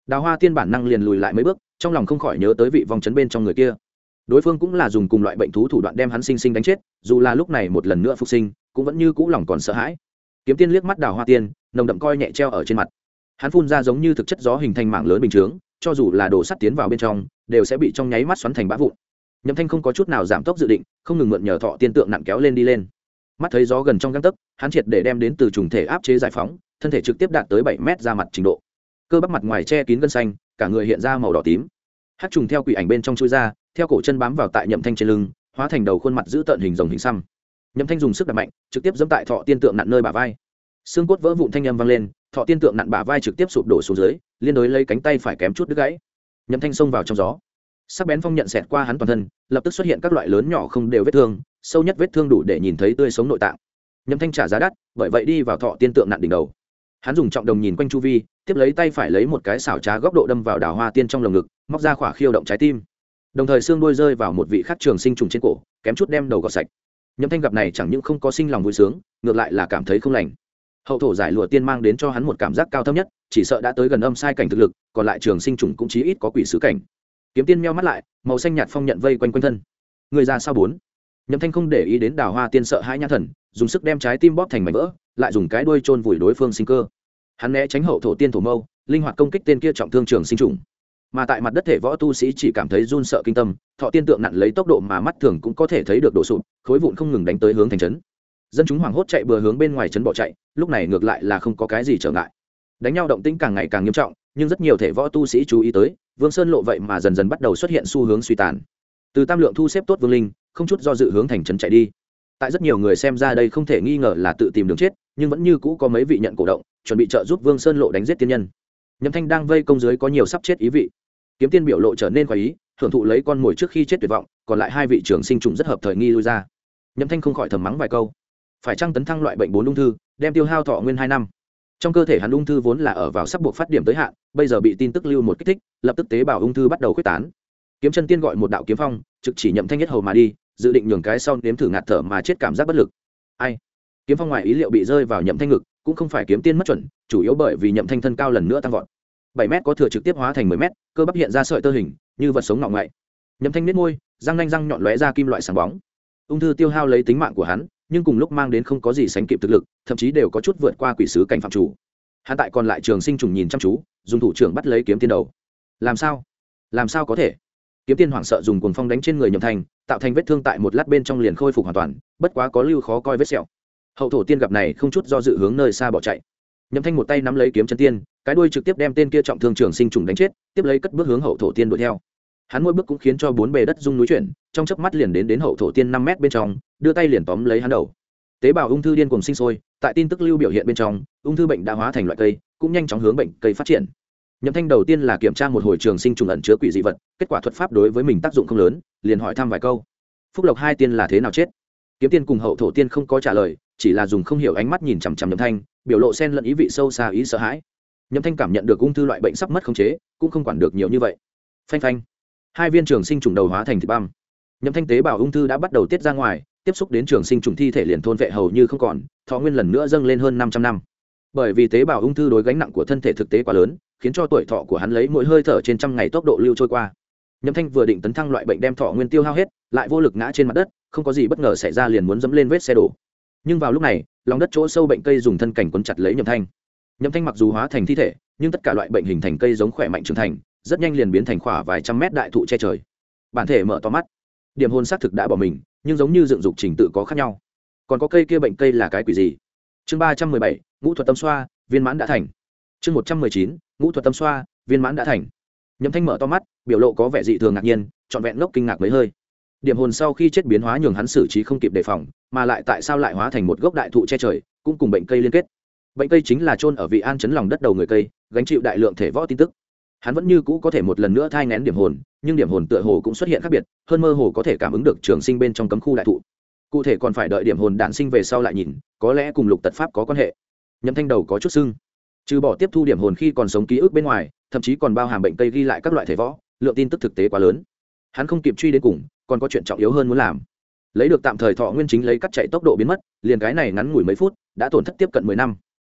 Đào Hoa Tiên bản năng liền lùi lại mấy bước, trong lòng không khỏi nhớ tới vị vong chấn bên trong người kia. Đối phương cũng là dùng cùng loại bệnh thú thủ đoạn đem hắn sinh sinh đánh chết, dù là lúc này một lần nữa phục sinh, cũng vẫn như cũ lòng còn sợ hãi. Kiếm Tiên liếc mắt Đào Hoa Tiên, nồng đậm coi nhẹ treo ở trên mặt. Hắn phun ra giống như thực chất gió hình thành mảng lớn bình chướng, cho dù là đồ sắt tiến vào bên trong, đều sẽ bị trong nháy mắt xoắn thành bã vụn. Nhậm Thanh không có chút nào giảm tốc dự định, không ngừng mượn nhờ thọ tiên tượng nặng kéo lên đi lên. Mắt thấy gió gần trong gang tấc, hắn triệt để đem đến từ trùng thể áp chế giải phóng, thân thể trực tiếp đạt tới 7 mét ra mặt trình độ. Cơ bắp mặt ngoài che kín gân xanh, cả người hiện ra màu đỏ tím. Hắc trùng theo quỷ ảnh bên trong chui ra, theo cổ chân bám vào tại Nhậm Thanh trên lưng, hóa thành đầu khuôn mặt giữ tợn hình rồng hình xăm. Nhậm Thanh dùng sức đập mạnh, trực tiếp giẫm tại thọ tiên tượng nặng nơi bả vai. Xương cốt vỡ vụn thanh âm vang lên, thọ tiên tượng nặng bả vai trực tiếp sụp đổ xuống dưới, liên đối lấy cánh tay phải kém chút đứt gãy. Nhậm Thanh xông vào trong gió, sắc bén phong nhận xẹt qua hắn toàn thân, lập tức xuất hiện các loại lớn nhỏ không đều vết thương, sâu nhất vết thương đủ để nhìn thấy tươi sống nội tạng. Nhậm Thanh trả giá đắt, bởi vậy đi vào thọ tiên tượng nặng đỉnh đầu. Hắn dùng trọng đồng nhìn quanh chu vi, tiếp lấy tay phải lấy một cái xảo trá góc độ đâm vào Đào Hoa Tiên trong lồng ngực, móc ra khỏa khiêu động trái tim. Đồng thời xương đuôi rơi vào một vị khắc trường sinh trùng trên cổ, kém chút đem đầu gọt sạch. Nhậm Thanh gặp này chẳng những không có sinh lòng vui sướng, ngược lại là cảm thấy không lành. Hậu thổ giải lụa tiên mang đến cho hắn một cảm giác cao thâm nhất, chỉ sợ đã tới gần âm sai cảnh thực lực, còn lại trường sinh trùng cũng chí ít có quỷ sứ cảnh. Kiếm Tiên meo mắt lại, màu xanh nhạt phong nhận vây quanh quanh thân. Người ra sao bốn? Nhậm Thanh không để ý đến Đào Hoa Tiên sợ hãi nhãn thần, dùng sức đem trái tim bóp thành mảnh vỡ, lại dùng cái đuôi chôn vùi đối phương sinh cơ. Hắn né tránh hậu thổ tiên thổ mâu, linh hoạt công kích tên kia trọng thương trường sinh trùng. Mà tại mặt đất thể võ tu sĩ chỉ cảm thấy run sợ kinh tâm, thọ tiên tượng nặn lấy tốc độ mà mắt thường cũng có thể thấy được đổ sụp, khối vụn không ngừng đánh tới hướng thành trấn. Dân chúng hoảng hốt chạy bừa hướng bên ngoài trấn bỏ chạy, lúc này ngược lại là không có cái gì trở ngại. Đánh nhau động tĩnh càng ngày càng nghiêm trọng, nhưng rất nhiều thể võ tu sĩ chú ý tới, Vương Sơn lộ vậy mà dần dần bắt đầu xuất hiện xu hướng suy tàn. Từ Tam Lượng thu xếp tốt Vương Linh, không chút do dự hướng thành trấn chạy đi. Tại rất nhiều người xem ra đây không thể nghi ngờ là tự tìm đường chết, nhưng vẫn như cũ có mấy vị nhận cổ động, chuẩn bị trợ giúp Vương Sơn lộ đánh giết tiên nhân. Nhậm Thanh đang vây công dưới có nhiều sắp chết ý vị. Kiếm Tiên biểu lộ trở nên khoái ý, hưởng thụ lấy con mồi trước khi chết tuyệt vọng, còn lại hai vị trưởng sinh trùng rất hợp thời nghi lui ra. Nhậm Thanh không khỏi thầm mắng vài câu. Phải chăng tấn thăng loại bệnh 4 ung thư, đem tiêu hao thọ nguyên 2 năm. Trong cơ thể hắn ung thư vốn là ở vào sắp buộc phát điểm tới hạn, bây giờ bị tin tức lưu một kích thích, lập tức tế bào ung thư bắt đầu khuếch tán. Kiếm Chân Tiên gọi một đạo kiếm phong, trực chỉ Nhậm Thanh nhất hầu mà đi, dự định nhường cái sau nếm thử ngạt thở mà chết cảm giác bất lực. Ai? Kiếm phong ngoài ý liệu bị rơi vào Nhậm Thanh ngực, cũng không phải Kiếm Tiên mất chuẩn, chủ yếu bởi vì Nhậm Thanh thân cao lần nữa tăng vọt. 7 mét có thừa trực tiếp hóa thành 10 mét, cơ bắp hiện ra sợi tơ hình, như vật sống ngọ ngậy. Nhậm Thanh nhếch môi, răng nanh răng nhọn lóe ra kim loại sáng bóng. Ung thư tiêu hao lấy tính mạng của hắn, nhưng cùng lúc mang đến không có gì sánh kịp thực lực, thậm chí đều có chút vượt qua quỷ sứ cảnh phạm chủ. Hắn tại còn lại trường sinh trùng nhìn chăm chú, dùng thủ trưởng bắt lấy Kiếm Tiên đầu. Làm sao? Làm sao có thể? Kiếm Tiên hoảng sợ dùng cuồng phong đánh trên người Nhậm Thanh, tạo thành vết thương tại một lát bên trong liền khôi phục hoàn toàn, bất quá có lưu khó coi vết sẹo. Hậu thổ tiên gặp này không chút do dự hướng nơi xa bỏ chạy. Nhậm Thanh một tay nắm lấy Kiếm Chân Tiên, cái đuôi trực tiếp đem tên kia trọng thương trường sinh trùng đánh chết, tiếp lấy cất bước hướng hậu thổ tiên đuổi theo. Hắn mỗi bước cũng khiến cho bốn bề đất rung núi chuyển, trong chớp mắt liền đến hậu thổ tiên 5 mét bên trong, đưa tay liền tóm lấy hắn đầu. Tế bào ung thư điên cuồng sinh sôi, tại tin tức lưu biểu hiện bên trong, ung thư bệnh đã hóa thành loại cây, cũng nhanh chóng hướng bệnh cây phát triển. Nhậm Thanh đầu tiên là kiểm tra một hồi trường sinh trùng ẩn chứa quỷ dị vật, kết quả thuật pháp đối với mình tác dụng không lớn, liền hỏi thăm vài câu. Phúc Lộc hai tiên là thế nào chết? Kiếm Tiên cùng hậu thổ tiên không có trả lời, chỉ là dùng không hiểu ánh mắt nhìn chằm chằm Nhậm Thanh, biểu lộ xen lẫn ý vị sâu xa ý sợ hãi. Nhậm Thanh cảm nhận được ung thư loại bệnh sắp mất khống chế, cũng không quản được nhiều như vậy. Phanh phanh, hai viên trường sinh trùng đầu hóa thành thịt băm. Nhậm Thanh tế bào ung thư đã bắt đầu tiết ra ngoài, tiếp xúc đến trường sinh trùng thi thể liền thôn vệ hầu như không còn, thọ nguyên lần nữa dâng lên hơn 500 năm. Bởi vì tế bào ung thư đối gánh nặng của thân thể thực tế quá lớn, khiến cho tuổi thọ của hắn lấy mỗi hơi thở trên trăm ngày tốc độ lưu trôi qua. Nhậm Thanh vừa định tấn thăng loại bệnh đem thọ nguyên tiêu hao hết, lại vô lực ngã trên mặt đất, không có gì bất ngờ xảy ra liền muốn dẫm lên vết xe đổ. Nhưng vào lúc này, lòng đất chỗ sâu bệnh cây dùng thân cảnh quấn chặt lấy Nhậm Thanh. Nhậm Thanh mặc dù hóa thành thi thể, nhưng tất cả loại bệnh hình thành cây giống khỏe mạnh trưởng thành, rất nhanh liền biến thành khỏa vài trăm mét đại thụ che trời. Bản thể mở to mắt, điểm hồn xác thực đã bỏ mình, nhưng giống như dựng dục trình tự có khác nhau. Còn có cây kia bệnh cây là cái quỷ gì? Chương 317, ngũ thuật tâm xoa, viên mãn đã thành. Chương 119, ngũ thuật tâm xoa, viên mãn đã thành. Nhậm Thanh mở to mắt, biểu lộ có vẻ dị thường ngạc nhiên, trọn vẹn ngốc kinh ngạc mấy hơi. Điểm hồn sau khi chết biến hóa nhường hắn xử trí không kịp đề phòng, mà lại tại sao lại hóa thành một gốc đại thụ che trời, cũng cùng bệnh cây liên kết. Bệnh cây chính là chôn ở vị an chấn lòng đất đầu người cây, gánh chịu đại lượng thể võ tin tức. Hắn vẫn như cũ có thể một lần nữa thai nghén điểm hồn, nhưng điểm hồn tựa hồ cũng xuất hiện khác biệt, hơn mơ hồ có thể cảm ứng được trường sinh bên trong cấm khu đại thụ. Cụ thể còn phải đợi điểm hồn đản sinh về sau lại nhìn, có lẽ cùng lục tật pháp có quan hệ. Nhậm Thanh đầu có chút sưng, trừ bỏ tiếp thu điểm hồn khi còn sống ký ức bên ngoài, thậm chí còn bao hàm bệnh cây ghi lại các loại thể võ, lượng tin tức thực tế quá lớn. Hắn không kịp truy đến cùng, còn có chuyện trọng yếu hơn muốn làm. Lấy được tạm thời thọ nguyên chính lấy cắt chạy tốc độ biến mất, liền cái này ngắn ngủi mấy phút, đã tổn thất tiếp cận 10 năm.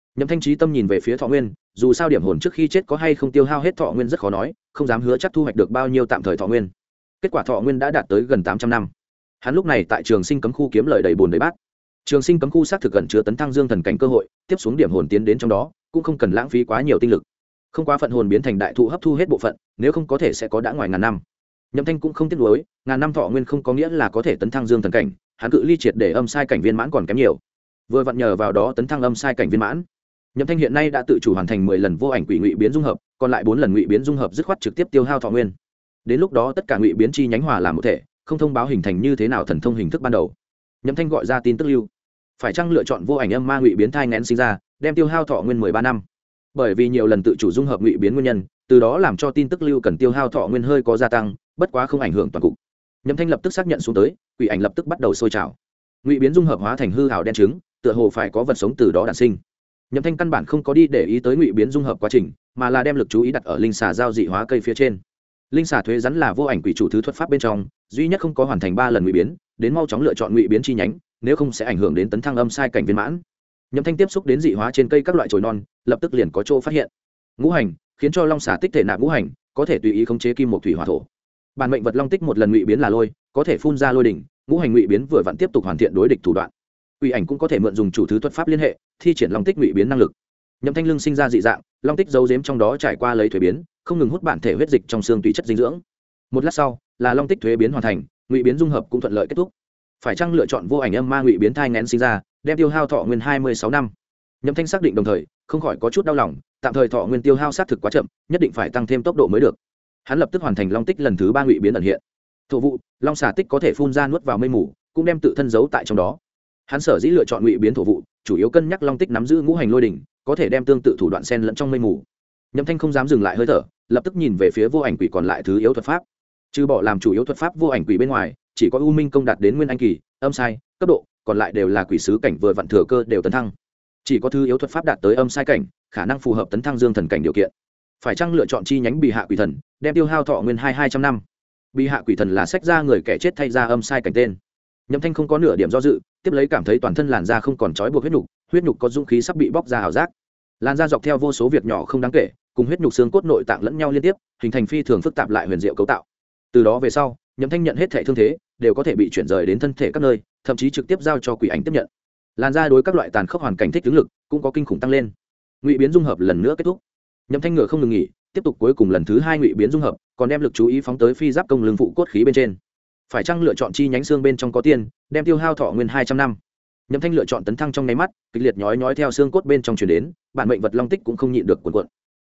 Nhậm Thanh trí tâm nhìn về phía Thọ Nguyên, dù sao điểm hồn trước khi chết có hay không tiêu hao hết Thọ Nguyên rất khó nói, không dám hứa chắc thu hoạch được bao nhiêu tạm thời Thọ Nguyên. Kết quả Thọ Nguyên đã đạt tới gần 800 năm. Hắn lúc này tại Trường Sinh cấm khu kiếm lời đầy bồn đầy bát. Trường Sinh cấm khu xác thực gần chứa tấn thăng dương thần cảnh cơ hội, tiếp xuống điểm hồn tiến đến trong đó, cũng không cần lãng phí quá nhiều tinh lực. Không quá phận hồn biến thành đại thụ hấp thu hết bộ phận, nếu không có thể sẽ có đã ngoài ngàn năm. Nhậm Thanh cũng không tiếc nuối, ngàn năm Thọ Nguyên không có nghĩa là có thể tấn thăng dương thần cảnh, hắn cự ly triệt để âm sai cảnh viên mãn còn kém nhiều. Vừa vặn nhờ vào đó tấn thăng âm sai cảnh viên mãn. Nhậm Thanh hiện nay đã tự chủ hoàn thành 10 lần vô ảnh quỷ ngụy biến dung hợp, còn lại 4 lần ngụy biến dung hợp dứt khoát trực tiếp tiêu hao Thọ Nguyên. Đến lúc đó tất cả ngụy biến chi nhánh hòa làm một thể, không thông báo hình thành như thế nào thần thông hình thức ban đầu. Nhậm Thanh gọi ra tin tức lưu, phải chăng lựa chọn vô ảnh âm ma ngụy biến thai nghén sinh ra, đem tiêu hao Thọ Nguyên 13 năm. Bởi vì nhiều lần tự chủ dung hợp ngụy biến nguyên nhân, từ đó làm cho tin tức lưu cần tiêu hao Thọ Nguyên hơi có gia tăng, bất quá không ảnh hưởng toàn cục. Nhậm Thanh lập tức xác nhận xuống tới, quỷ ảnh lập tức bắt đầu sôi trào. Ngụy biến dung hợp hóa thành hư ảo đen trứng, tựa hồ phải có vật sống từ đó đản sinh. Nhậm Thanh căn bản không có đi để ý tới ngụy biến dung hợp quá trình, mà là đem lực chú ý đặt ở linh xà giao dị hóa cây phía trên. Linh xà thuế rắn là vô ảnh quỷ chủ thứ thuật pháp bên trong duy nhất không có hoàn thành 3 lần ngụy biến, đến mau chóng lựa chọn ngụy biến chi nhánh, nếu không sẽ ảnh hưởng đến tấn thăng âm sai cảnh viên mãn. Nhậm Thanh tiếp xúc đến dị hóa trên cây các loại chồi non, lập tức liền có chỗ phát hiện. Ngũ hành khiến cho long xà tích thể nạp ngũ hành, có thể tùy ý khống chế kim một thủy hỏa thổ. Bản mệnh vật long tích một lần ngụy biến là lôi, có thể phun ra lôi đỉnh, ngũ hành ngụy biến vừa vặn tiếp tục hoàn thiện đối địch thủ đoạn. Quỷ ảnh cũng có thể mượn dùng chủ thứ thuật pháp liên hệ, thi triển long tích ngụy biến năng lực. Nhậm Thanh lưng sinh ra dị dạng, long tích giấu giếm trong đó trải qua lấy thuế biến, không ngừng hút bản thể huyết dịch trong xương tùy chất dinh dưỡng. Một lát sau, là long tích thuế biến hoàn thành, ngụy biến dung hợp cũng thuận lợi kết thúc. Phải chăng lựa chọn vô ảnh âm ma ngụy biến thai nghén sinh ra, đem tiêu hao Thọ Nguyên 26 năm. Nhậm Thanh xác định đồng thời, không khỏi có chút đau lòng, tạm thời Thọ Nguyên tiêu hao xác thực quá chậm, nhất định phải tăng thêm tốc độ mới được. Hắn lập tức hoàn thành long tích lần thứ 3 ngụy biến ẩn hiện. Thổ vụ, long xà tích có thể phun ra nuốt vào mây mù, cũng đem tự thân giấu tại trong đó. Hắn sở dĩ lựa chọn ngụy biến thổ vụ, chủ yếu cân nhắc long tích nắm giữ ngũ hành lôi đỉnh, có thể đem tương tự thủ đoạn xen lẫn trong mây mù. Nhậm Thanh không dám dừng lại hơi thở, lập tức nhìn về phía vô ảnh quỷ còn lại thứ yếu thuật pháp. Trừ bỏ làm chủ yếu thuật pháp vô ảnh quỷ bên ngoài, chỉ có U Minh công đạt đến nguyên anh kỳ, âm sai cấp độ, còn lại đều là quỷ sứ cảnh vừa vặn thừa cơ đều tấn thăng. Chỉ có thứ yếu thuật pháp đạt tới âm sai cảnh, khả năng phù hợp tấn thăng dương thần cảnh điều kiện. Phải chăng lựa chọn chi nhánh Bì Hạ Quỷ Thần, đem tiêu hao Thọ Nguyên 200 năm. Bì Hạ Quỷ Thần là sách ra người kẻ chết thay ra âm sai cảnh tên. Nhậm Thanh không có nửa điểm do dự, tiếp lấy cảm thấy toàn thân làn da không còn trói buộc huyết nhục có dũng khí sắp bị bóc ra ảo giác. Làn da dọc theo vô số việc nhỏ không đáng kể, cùng huyết nhục xương cốt nội tạng lẫn nhau liên tiếp, hình thành phi thường phức tạp lại huyền diệu cấu tạo. Từ đó về sau, Nhậm Thanh nhận hết thể thương thế đều có thể bị chuyển rời đến thân thể các nơi, thậm chí trực tiếp giao cho quỷ ảnh tiếp nhận. Làn da đối các loại tàn khốc hoàn cảnh thích ứng lực cũng có kinh khủng tăng lên. Ngụy biến dung hợp lần nữa kết thúc. Nhậm Thanh ngựa không ngừng nghỉ, tiếp tục cuối cùng lần thứ 2 ngụy biến dung hợp, còn đem lực chú ý phóng tới phi giáp công lưng phụ cốt khí bên trên. Phải chăng lựa chọn chi nhánh xương bên trong có tiên, đem tiêu hao Thọ Nguyên 200 năm. Nhậm Thanh lựa chọn tấn thăng trong nháy mắt, kịch liệt nhói nhói theo xương cốt bên trong truyền đến, bản mệnh vật long tích cũng không nhịn được cuộn cuộn.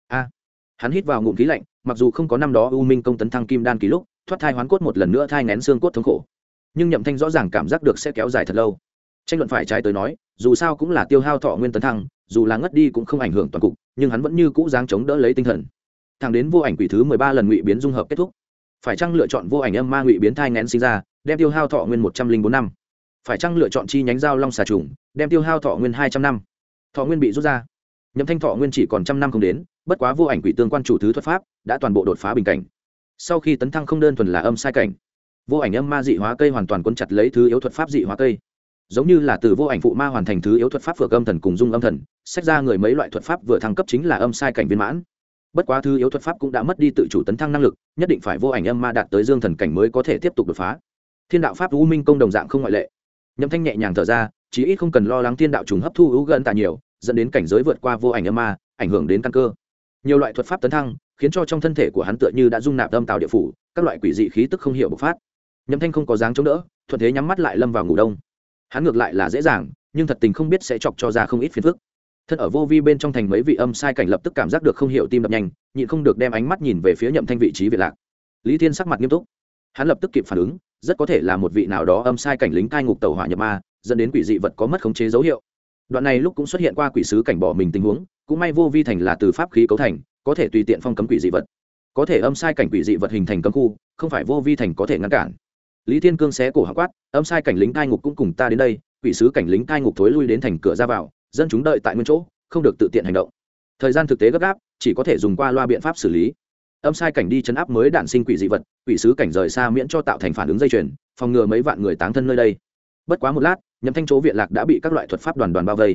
Hắn hít vào ngụm khí lạnh, mặc dù không có năm đó U Minh công tấn thăng kim đan kỳ lúc, thoát thai hoán cốt một lần nữa thai nghén xương cốt thống khổ, nhưng Nhậm Thanh rõ ràng cảm giác được sẽ kéo dài thật lâu. Tranh luận phải trái tới nói, dù sao cũng là tiêu hao Thọ Nguyên tấn thăng, dù là ngất đi cũng không ảnh hưởng toàn cục, nhưng hắn vẫn như cũ dáng chống đỡ lấy tinh thần. Thẳng đến vô ảnh quỷ thứ 13 lần ngụy biến dung hợp kết thúc. Phải chăng lựa chọn vô ảnh âm ma ngụy biến thai nghén sinh ra, đem tiêu hao Thọ Nguyên 104 năm. Phải chăng lựa chọn chi nhánh giao long xà trùng, đem tiêu hao Thọ Nguyên 200 năm. Thọ Nguyên bị rút ra. Nhậm Thanh Thọ Nguyên chỉ còn 100 năm không đến, bất quá vô ảnh quỷ tương quan chủ thứ thuật pháp đã toàn bộ đột phá bình cảnh. Sau khi tấn thăng không đơn thuần là âm sai cảnh, vô ảnh âm ma dị hóa cây hoàn toàn cuốn chặt lấy thứ yếu thuật pháp dị hóa cây, giống như là từ vô ảnh phụ ma hoàn thành thứ yếu thuật pháp phược âm thần cùng dung âm thần, xét ra người mấy loại thuật pháp vừa thăng cấp chính là âm sai cảnh viên mãn. Bất quá thứ yếu thuật pháp cũng đã mất đi tự chủ tấn thăng năng lực, nhất định phải vô ảnh âm ma đạt tới dương thần cảnh mới có thể tiếp tục đột phá. Thiên đạo pháp U Minh công đồng dạng không ngoại lệ. Nhậm Thanh nhẹ nhàng thở ra, chí ít không cần lo lắng thiên đạo trùng hấp thu ưu gần tạ nhiều, dẫn đến cảnh giới vượt qua vô ảnh âm ma, ảnh hưởng đến căn cơ. Nhiều loại thuật pháp tấn thăng, khiến cho trong thân thể của hắn tựa như đã dung nạp âm tào địa phủ, các loại quỷ dị khí tức không hiểu bộc phát. Nhậm Thanh không có dáng chống đỡ, thuận thế nhắm mắt lại lâm vào ngủ đông. Hắn ngược lại là dễ dàng, nhưng thật tình không biết sẽ chọc cho ra không ít phiền phức. Thân ở vô vi bên trong thành mấy vị âm sai cảnh lập tức cảm giác được không hiểu tim đập nhanh, nhịn không được đem ánh mắt nhìn về phía Nhậm Thanh vị trí Việt Lạc. Lý Thiên sắc mặt nghiêm túc, hắn lập tức kịp phản ứng, rất có thể là một vị nào đó âm sai cảnh lính cai ngục tẩu hỏa nhập ma, dẫn đến quỷ dị vật có mất khống chế dấu hiệu. Đoạn này lúc cũng xuất hiện qua quỷ sứ cảnh bỏ mình tình huống, cũng may vô vi thành là từ pháp khí cấu thành, có thể tùy tiện phong cấm quỷ dị vật. Có thể âm sai cảnh quỷ dị vật hình thành cấm khu, không phải vô vi thành có thể ngăn cản. Lý Thiên cương xé cổ họng quát, âm sai cảnh lính cai ngục cũng cùng ta đến đây, quỷ sứ cảnh lính cai ngục thối lui đến thành cửa ra vào, dân chúng đợi tại nguyên chỗ, không được tự tiện hành động. Thời gian thực tế gấp gáp, chỉ có thể dùng qua loa biện pháp xử lý. Âm sai cảnh đi chấn áp mới đản sinh quỷ dị vật, quỷ sứ cảnh rời xa miễn cho tạo thành phản ứng dây chuyền, phòng ngừa mấy vạn người táng thân nơi đây. Bất quá một lát, Nhậm Thanh chỗ Viện Lạc đã bị các loại thuật pháp đoàn bao vây.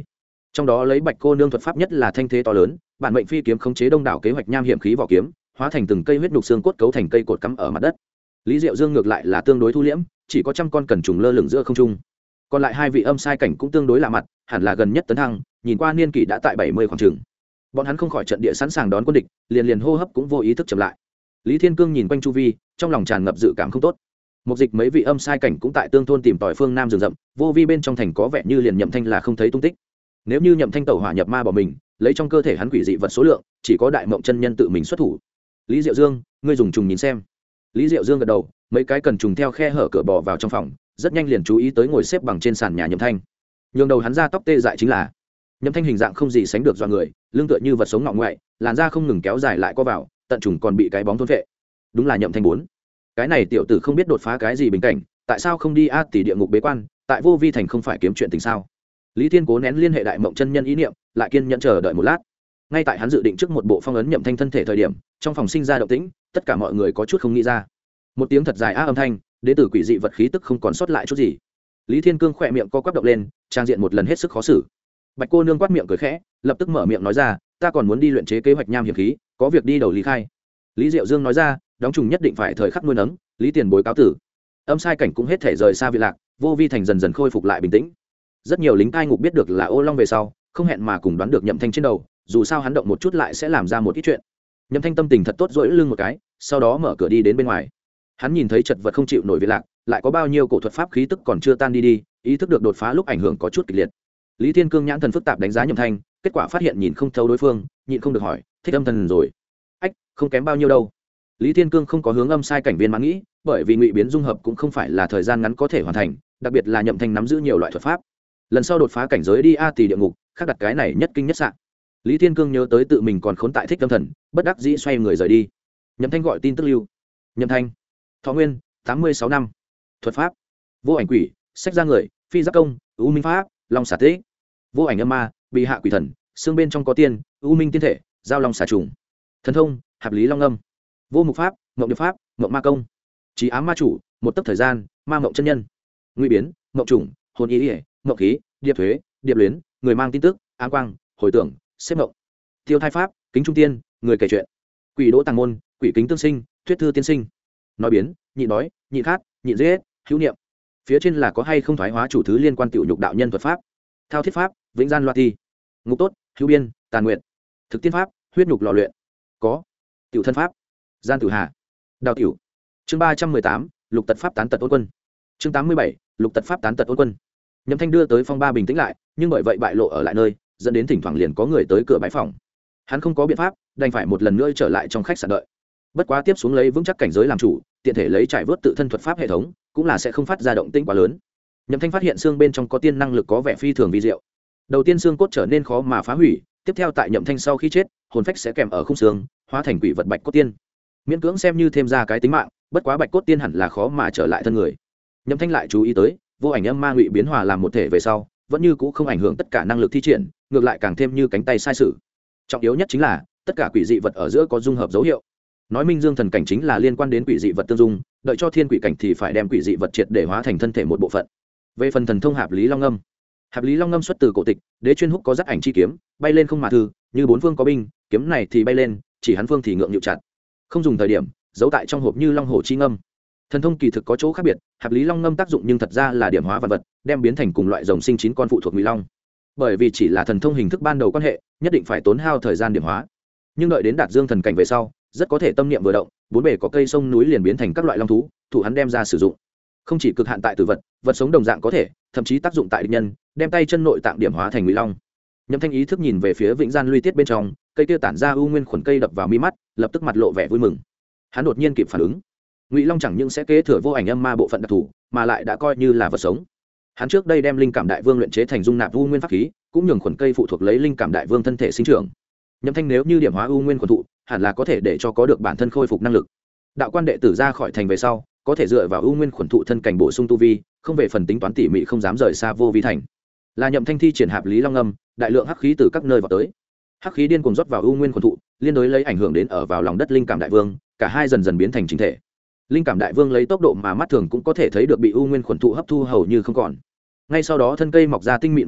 trong đó lấy bạch cô nương thuật pháp nhất là thanh thế to lớn, bản mệnh phi kiếm khống chế đông đảo kế hoạch nham hiểm khí vỏ kiếm, hóa thành từng cây huyết nhục xương cốt cấu thành cây cột cắm ở mặt đất. Lý Diệu Dương ngược lại là tương đối thu liễm, chỉ có trăm con cẩn trùng lơ lửng giữa không trung. Còn lại hai vị âm sai cảnh cũng tương đối lạ mặt, hẳn là gần nhất tấn thăng, nhìn qua niên kỷ đã tại 70 khoảng chừng. Bọn hắn không khỏi trận địa sẵn sàng đón quân địch, liền hô hấp cũng vô ý thức chậm lại. Lý Thiên Cương nhìn quanh chu vi, trong lòng tràn ngập dự cảm không tốt. Một dịch mấy vị âm sai cảnh cũng tại tương thôn tìm tòi phương nam rừng rậm, vô vi bên trong thành có vẻ như liền Nhậm Thanh là không thấy tung tích. Nếu như Nhậm Thanh tẩu hỏa nhập ma bỏ mình, lấy trong cơ thể hắn quỷ dị vật số lượng, chỉ có Đại Mộng chân nhân tự mình xuất thủ. Lý Diệu Dương, ngươi dùng trùng nhìn xem. Lý Diệu Dương gật đầu, mấy cái cần trùng theo khe hở cửa bò vào trong phòng, rất nhanh liền chú ý tới ngồi xếp bằng trên sàn nhà Nhậm Thanh. Nhường đầu hắn ra tóc tê dại chính là Nhậm Thanh hình dạng không gì sánh được dọa người, lưng tựa như vật sống ngọ ngoại, làn da không ngừng kéo dài lại co vào, tận trùng còn bị cái bóng thôn vệ. Đúng là Nhậm Thanh 4. Cái này tiểu tử không biết đột phá cái gì bình cảnh, tại sao không đi a tỷ địa ngục bế quan, tại vô vi thành không phải kiếm chuyện tình sao? Lý Thiên cố nén liên hệ Đại Mộng chân nhân ý niệm, lại kiên nhẫn chờ đợi một lát. Ngay tại hắn dự định trước một bộ phong ấn Nhậm Thanh thân thể thời điểm, trong phòng sinh ra động tĩnh, tất cả mọi người có chút không nghĩ ra. Một tiếng thật dài âm thanh, đến từ quỷ dị vật khí tức không còn sót lại chút gì. Lý Thiên Cương khỏe miệng co quắp động lên, trang diện một lần hết sức khó xử. Bạch cô nương quát miệng cười khẽ, lập tức mở miệng nói ra, ta còn muốn đi luyện chế kế hoạch nham hiểm khí, có việc đi đầu lý khai. Lý Diệu Dương nói ra, đóng trùng nhất định phải thời khắc nuôi nấng, Lý tiền bối cáo tử. Âm sai cảnh cũng hết thể rời xa vị lạc, vô vi thành dần dần khôi phục lại bình tĩnh. Rất nhiều lính cai ngục biết được là Ô Long về sau, không hẹn mà cùng đoán được Nhậm Thanh trên đầu, dù sao hắn động một chút lại sẽ làm ra một ít chuyện. Nhậm Thanh tâm tình thật tốt, duỗi lưng một cái, sau đó mở cửa đi đến bên ngoài. Hắn nhìn thấy chật vật không chịu nổi vị lạc, lại có bao nhiêu cổ thuật pháp khí tức còn chưa tan đi, ý thức được đột phá lúc ảnh hưởng có chút kịch liệt. Lý Thiên Cương nhãn thần phức tạp đánh giá Nhậm Thanh, kết quả phát hiện nhìn không thấu đối phương, nhịn không được hỏi, thích âm thần rồi? Ách, không kém bao nhiêu đâu. Lý Thiên Cương không có hướng âm sai cảnh viên mãn nghĩ, bởi vì ngụy biến dung hợp cũng không phải là thời gian ngắn có thể hoàn thành, đặc biệt là Nhậm Thanh nắm giữ nhiều loại thuật pháp. Lần sau đột phá cảnh giới đi a tỷ địa ngục, khác đặt cái này nhất kinh nhất sạn. Lý Thiên Cương nhớ tới tự mình còn khốn tại thích âm thần, bất đắc dĩ xoay người rời đi. Nhậm Thanh gọi tin tức lưu. Nhậm Thanh, thọ nguyên 86 năm, thuật pháp vô ảnh quỷ, sách ra người, phi giáp công, u minh pháp, long xà tế, vô ảnh âm ma, bị hạ quỷ thần, xương bên trong có tiên, u minh tiên thể, giao long xà trùng, thần thông hạp lý long âm, vô mục pháp, mộng điệp pháp, mộng ma công, trí ám ma chủ, một tấc thời gian, ma mộng chân nhân, ngụy biến, mộng trùng, hồn ý ỉa, mộng khí, điệp thuế, điệp luyến, người mang tin tức, ám quang, hồi tưởng, xếp mộng, tiêu thai pháp, kính trung tiên, người kể chuyện, quỷ đỗ tàng môn, quỷ kính tương sinh, thuyết thư tiên sinh, nói biến, nhịn đói, nhịn khát, nhịn giết, hữu niệm. Phía trên là có hay không thoái hóa chủ thứ liên quan tiểu nhục đạo nhân thuật pháp, thao thiết pháp, vĩnh gian loa thi, ngục tốt, hữu biên, tàn nguyện, thực tiên pháp, huyết nhục lò luyện, có tiểu thân pháp, gian tử hà, đào tiểu. Chương 318, lục tật pháp tán tật ôn quân. Chương 87, lục tật pháp tán tật ôn quân. Nhậm Thanh đưa tới phong ba bình tĩnh lại, nhưng bởi vậy bại lộ ở lại nơi, dẫn đến thỉnh thoảng liền có người tới cửa bãi phòng. Hắn không có biện pháp, đành phải một lần nữa trở lại trong khách sạn đợi. Bất quá tiếp xuống lấy vững chắc cảnh giới làm chủ, tiện thể lấy trải vớt tự thân thuật pháp hệ thống, cũng là sẽ không phát ra động tĩnh quá lớn. Nhậm Thanh phát hiện xương bên trong có tiên năng lực có vẻ phi thường vi diệu. Đầu tiên xương cốt trở nên khó mà phá hủy, tiếp theo tại Nhậm Thanh sau khi chết, hồn phách sẽ kèm ở khung xương, hóa thành quỷ vật bạch cốt tiên. Miễn cưỡng xem như thêm ra cái tính mạng, bất quá bạch cốt tiên hẳn là khó mà trở lại thân người. Nhậm Thanh lại chú ý tới, vô ảnh âm ma ngụy biến hòa làm một thể về sau, vẫn như cũ không ảnh hưởng tất cả năng lực thi triển, ngược lại càng thêm như cánh tay sai sử. Trọng yếu nhất chính là, tất cả quỷ dị vật ở giữa có dung hợp dấu hiệu. Nói minh dương thần cảnh chính là liên quan đến quỷ dị vật tương dung, đợi cho thiên quỷ cảnh thì phải đem quỷ dị vật triệt để hóa thành thân thể một bộ phận. Về phần thần thông hạp lý long âm, hạp lý long âm xuất từ cổ tịch, đế chuyên húc có dắt ảnh chi kiếm, bay lên không mà thư, như bốn phương có binh, kiếm này thì bay lên, chỉ hắn phương thì ngượng nhịu chặt. Không dùng thời điểm, giấu tại trong hộp như long hổ chi ngâm. Thần thông kỳ thực có chỗ khác biệt, hạp lý long ngâm tác dụng nhưng thật ra là điểm hóa vật vật, đem biến thành cùng loại rồng sinh 9 con phụ thuộc ngụy long. Bởi vì chỉ là thần thông hình thức ban đầu quan hệ, nhất định phải tốn hao thời gian điểm hóa. Nhưng đợi đến đạt dương thần cảnh về sau, rất có thể tâm niệm vừa động, bốn bề có cây sông núi liền biến thành các loại long thú, thủ hắn đem ra sử dụng. Không chỉ cực hạn tại tử vật, vật sống đồng dạng có thể, thậm chí tác dụng tại địch nhân, đem tay chân nội tạng điểm hóa thành ngụy long. Nhậm Thanh ý thức nhìn về phía vĩnh gian luy tiết bên trong, cây kia tản ra u nguyên khuẩn cây đập vào mi mắt, lập tức mặt lộ vẻ vui mừng. Hắn đột nhiên kịp phản ứng, ngụy long chẳng những sẽ kế thừa vô ảnh âm ma bộ phận đặc thù, mà lại đã coi như là vật sống. Hắn trước đây đem linh cảm đại vương luyện chế thành dung nạp u nguyên pháp khí, cũng nhường khuẩn cây phụ thuộc lấy linh cảm đại vương thân thể sinh trưởng. Nhậm Thanh nếu như điểm hóa u nguyên khuẩn thụ, hẳn là có thể để cho có được bản thân khôi phục năng lực. Đạo quan đệ tử ra khỏi thành về sau, có thể dựa vào u nguyên khuẩn thụ thân cảnh bổ sung tu vi, không về phần tính toán tỉ mỉ không dám rời xa vô vi thành. Là Nhậm Thanh thi triển hạp lý long âm, đại lượng hắc khí từ các nơi vào tới. Hắc khí điên cuồng rót vào u nguyên khuẩn thụ, liên đối lấy ảnh hưởng đến ở vào lòng đất linh cảm đại vương, cả hai dần dần biến thành chính thể. Linh cảm đại vương lấy tốc độ mà mắt thường cũng có thể thấy được bị u nguyên khuẩn thụ hấp thu hầu như không còn. Ngay sau đó thân cây mọc ra tinh mịn vảy cá,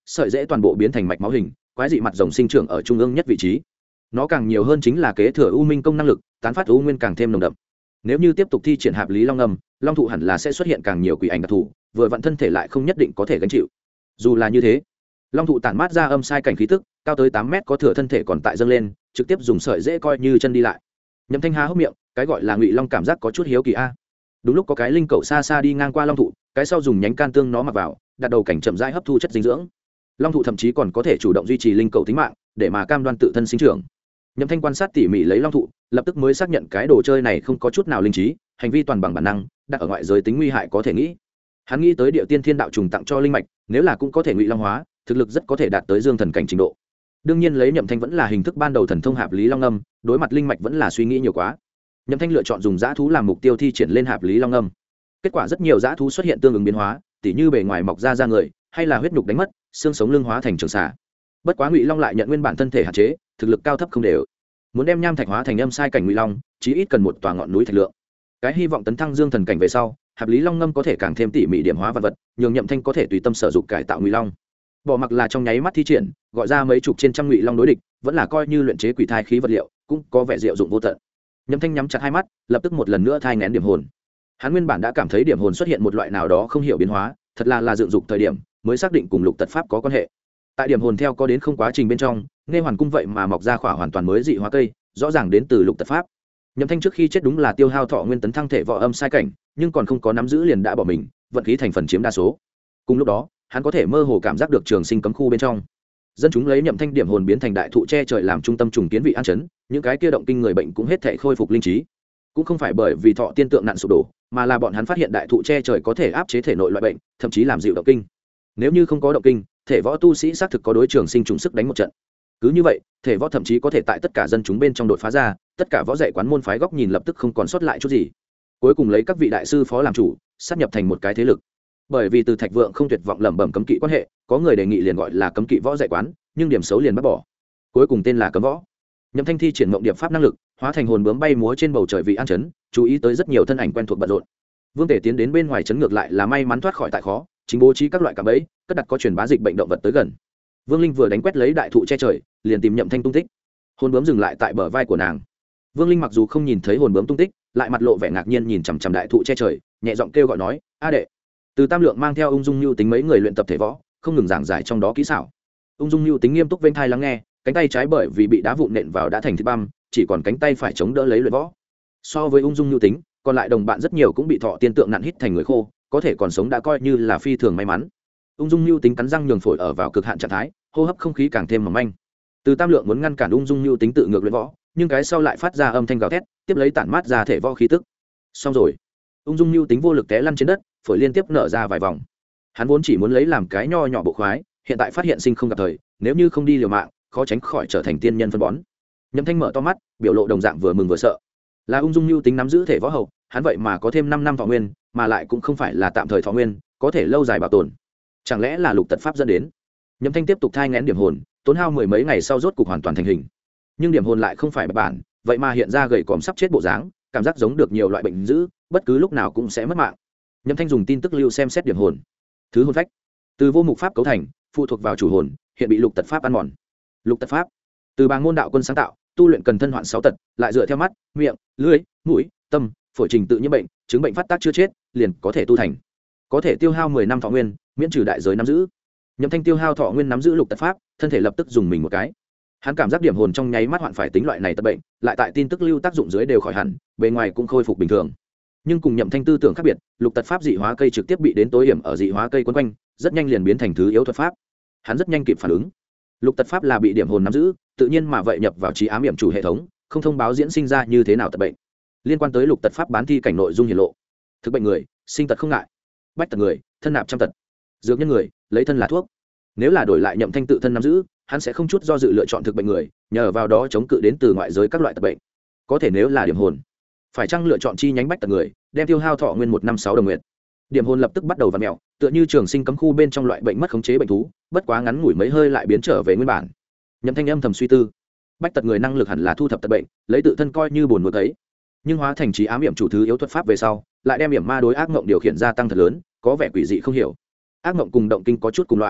sợi rễ toàn bộ biến thành mạch máu hình, quái dị mặt rồng sinh trưởng ở trung ương nhất vị trí. Nó càng nhiều hơn chính là kế thừa u minh công năng lực, tán phát u nguyên càng thêm nồng đậm. Nếu như tiếp tục thi triển Hạp Lý Long Ngâm, long thụ hẳn là sẽ xuất hiện càng nhiều quỷ ảnh đặc thù, vừa vặn thân thể lại không nhất định có thể gánh chịu. Dù là như thế, long thụ tản mát ra âm sai cảnh khí tức, cao tới 8 mét có thừa thân thể còn tại dâng lên, trực tiếp dùng sợi rễ coi như chân đi lại. Nhậm Thanh há hốc miệng, cái gọi là Ngụy Long cảm giác có chút hiếu kỳ a. Đúng lúc có cái linh cẩu xa xa đi ngang qua long thụ, cái sau dùng nhánh can tương nó mặc vào, đặt đầu cảnh chậm rãi hấp thu chất dinh dưỡng. Long thụ thậm chí còn có thể chủ động duy trì linh cẩu tính mạng, để mà cam đoan tự thân sinh trưởng. Nhậm Thanh quan sát tỉ mỉ lấy long thụ, lập tức mới xác nhận cái đồ chơi này không có chút nào linh trí, hành vi toàn bằng bản năng, đặt ở ngoại giới tính nguy hại có thể nghĩ. Hắn nghĩ tới Điệu Tiên Thiên đạo trùng tặng cho linh mạch, nếu là cũng có thể ngụy long hóa, thực lực rất có thể đạt tới dương thần cảnh trình độ. Đương nhiên lấy Nhậm Thanh vẫn là hình thức ban đầu thần thông Hạp Lý Long Âm, đối mặt linh mạch vẫn là suy nghĩ nhiều quá. Nhậm Thanh lựa chọn dùng dã thú làm mục tiêu thi triển lên Hạp Lý Long Âm. Kết quả rất nhiều dã thú xuất hiện tương ứng biến hóa, tỉ như bề ngoài mọc ra da người, hay là huyết nhục đánh mất, xương sống lưng hóa thành trường xà. Bất quá Ngụy Long lại nhận nguyên bản thân thể hạn chế, thực lực cao thấp không đều. Muốn đem nham thạch hóa thành âm sai cảnh Ngụy Long, chí ít cần một tòa ngọn núi thạch lượng. Cái hy vọng tấn thăng dương thần cảnh về sau, Hạp Lý Long Ngâm có thể càng thêm tỉ mỉ điểm hóa vật vật, nhường Nhậm Thanh có thể tùy tâm sở dụng cải tạo Ngụy Long. Bỏ mặc là trong nháy mắt thi triển, gọi ra mấy chục trên trăm Ngụy Long đối địch, vẫn là coi như luyện chế quỷ thai khí vật liệu, cũng có vẻ diệu dụng vô tận. Nhậm Thanh nhắm chặt hai mắt, lập tức một lần nữa thai nghén điểm hồn. Hắn nguyên bản đã cảm thấy điểm hồn xuất hiện một loại nào đó không hiểu biến hóa, thật là dựng dục thời điểm, mới xác định cùng lục tật pháp có quan hệ. Tại điểm hồn theo có đến không quá trình bên trong, nghe hoàn cung vậy mà mọc ra khỏa hoàn toàn mới dị hóa cây, rõ ràng đến từ lục tật pháp. Nhậm Thanh trước khi chết đúng là tiêu hao thọ nguyên tấn thăng thể võ âm sai cảnh, nhưng còn không có nắm giữ liền đã bỏ mình, vận khí thành phần chiếm đa số. Cùng lúc đó, hắn có thể mơ hồ cảm giác được trường sinh cấm khu bên trong. Dân chúng lấy Nhậm Thanh điểm hồn biến thành đại thụ che trời làm trung tâm trùng kiến vị an trấn, những cái kia động kinh người bệnh cũng hết thảy khôi phục linh trí. Cũng không phải bởi vì thọ tiên tượng nạn sụp đổ, mà là bọn hắn phát hiện đại thụ che trời có thể áp chế thể nội loại bệnh, thậm chí làm dịu động kinh. Nếu như không có động kinh, thể võ tu sĩ xác thực có đối trường sinh trùng sức đánh một trận. Cứ như vậy, thể võ thậm chí có thể tại tất cả dân chúng bên trong đột phá ra, tất cả võ dạy quán môn phái góc nhìn lập tức không còn sót lại chút gì. Cuối cùng lấy các vị đại sư phó làm chủ, sát nhập thành một cái thế lực. Bởi vì từ Thạch Vượng không tuyệt vọng lẩm bẩm cấm kỵ quan hệ, có người đề nghị liền gọi là cấm kỵ võ dạy quán, nhưng điểm xấu liền bắt bỏ. Cuối cùng tên là cấm võ. Nhậm Thanh thi triển mộng điệp pháp năng lực, hóa thành hồn bướm bay múa trên bầu trời vị an trấn, chú ý tới rất nhiều thân ảnh quen thuộc bận rộn. Vương Tể tiến đến bên ngoài trấn ngược lại là may mắn thoát khỏi tại khó, chính bố trí các loại cạm bẫy, cất đặt có truyền bá dịch bệnh động vật tới gần. Vương Linh vừa đánh quét lấy đại thụ che trời, liền tìm Nhậm Thanh tung tích. Hồn bướm dừng lại tại bờ vai của nàng. Vương Linh mặc dù không nhìn thấy hồn bướm tung tích, lại mặt lộ vẻ ngạc nhiên nhìn chằm chằm đại thụ che trời, nhẹ giọng kêu gọi nói: "A đệ." Từ Tam Lượng mang theo Ung Dung Nưu tính mấy người luyện tập thể võ, không ngừng giảng giải trong đó kỹ xảo. Ung Dung Nưu tính nghiêm túc vênh thai lắng nghe, cánh tay trái bởi vì bị đá vụn nện vào đã thành thịt băm, chỉ còn cánh tay phải chống đỡ lấy luyện võ. So với Ung Dung Nưu tính, còn lại đồng bạn rất nhiều cũng bị thọ tiên tượng nặn hít thành người khô, có thể còn sống đã coi như là phi thường may mắn. Ung Dung Nưu tính cắn răng nhường phổi ở vào cực hạn trạng thái, hô hấp không khí càng thêm mỏng manh. Từ Tam Lượng muốn ngăn cản Ung Dung Nưu tính tự ngược luyện võ, nhưng cái sau lại phát ra âm thanh gào thét, tiếp lấy tản mát ra thể võ khí tức. Xong rồi, Ung Dung Nưu tính vô lực té lăn trên đất, phổi liên tiếp nở ra vài vòng. Hắn vốn chỉ muốn lấy làm cái nho nhỏ bộ khoái, hiện tại phát hiện sinh không gặp thời, nếu như không đi liều mạng, khó tránh khỏi trở thành tiên nhân phân bón. Nhậm Thanh mở to mắt, biểu lộ đồng dạng vừa mừng vừa sợ. Là Ung Dung Nưu tính nắm giữ thể võ hậu, hắn vậy mà có thêm 5 năm thọ nguyên, mà lại cũng không phải là tạm thời thọ nguyên, có thể lâu dài bảo tồn. Chẳng lẽ là lục tật pháp dẫn đến? Nhậm Thanh tiếp tục thai nghén điểm hồn, tốn hao mười mấy ngày sau rốt cục hoàn toàn thành hình. Nhưng điểm hồn lại không phải bản, vậy mà hiện ra gầy còm sắp chết bộ dáng, cảm giác giống được nhiều loại bệnh dữ, bất cứ lúc nào cũng sẽ mất mạng. Nhậm Thanh dùng tin tức lưu xem xét điểm hồn. Thứ hồn phách, từ vô mục pháp cấu thành, phụ thuộc vào chủ hồn, hiện bị lục tật pháp ăn mòn. Lục tật pháp, từ Bàng môn đạo quân sáng tạo, tu luyện cần thân hoạn 6 tật, lại dựa theo mắt, miệng, lưỡi, mũi, tâm, phổi trình tự nhiễm bệnh, chứng bệnh phát tác chưa chết, liền có thể tu thành. Có thể tiêu hao 10 năm thọ nguyên, miễn trừ đại giới nắm giữ. Nhậm Thanh tiêu hao thọ nguyên nắm giữ lục tật pháp, thân thể lập tức dùng mình một cái. Hắn cảm giác điểm hồn trong nháy mắt hoạn phải tính loại này tật bệnh, lại tại tin tức lưu tác dụng dưới đều khỏi hẳn, bề ngoài cũng khôi phục bình thường. Nhưng cùng Nhậm Thanh tư tưởng khác biệt, lục tật pháp dị hóa cây trực tiếp bị đến tối hiểm ở dị hóa cây quấn quanh, rất nhanh liền biến thành thứ yếu thuật pháp. Hắn rất nhanh kịp phản ứng. Lục tật pháp là bị điểm hồn nắm giữ, tự nhiên mà vậy nhập vào trí ám hiểm chủ hệ thống, không thông báo diễn sinh ra như thế nào tật bệnh. Liên quan tới lục tật pháp bán thi cảnh nội dung hiển lộ. Thực bệnh người, sinh tật không ngại. Bách tật người, thân nạp trăm tật. Dược nhân người, lấy thân là thuốc. Nếu là đổi lại Nhậm Thanh tự thân nắm giữ, hắn sẽ không chút do dự lựa chọn thực bệnh người, nhờ vào đó chống cự đến từ ngoại giới các loại tật bệnh. Có thể nếu là điểm hồn, phải chăng lựa chọn chi nhánh bách tật người, đem tiêu hao thọ nguyên 1 năm 6 đồng nguyện. Điểm hồn lập tức bắt đầu vặn mèo, tựa như trường sinh cấm khu bên trong loại bệnh mất khống chế bệnh thú, bất quá ngắn ngủi mấy hơi lại biến trở về nguyên bản. Nhậm Thanh âm thầm suy tư, bách tật người năng lực hẳn là thu thập tật bệnh, lấy tự thân coi như buồn mực ấy, nhưng hóa thành trí ám hiểm chủ thứ yếu thuật pháp về sau, lại đem hiểm ma đối ác mộng điều khiển gia tăng thật lớn, có vẻ quỷ dị không hiểu. Ác mộng cùng động kinh có chút cùng loại.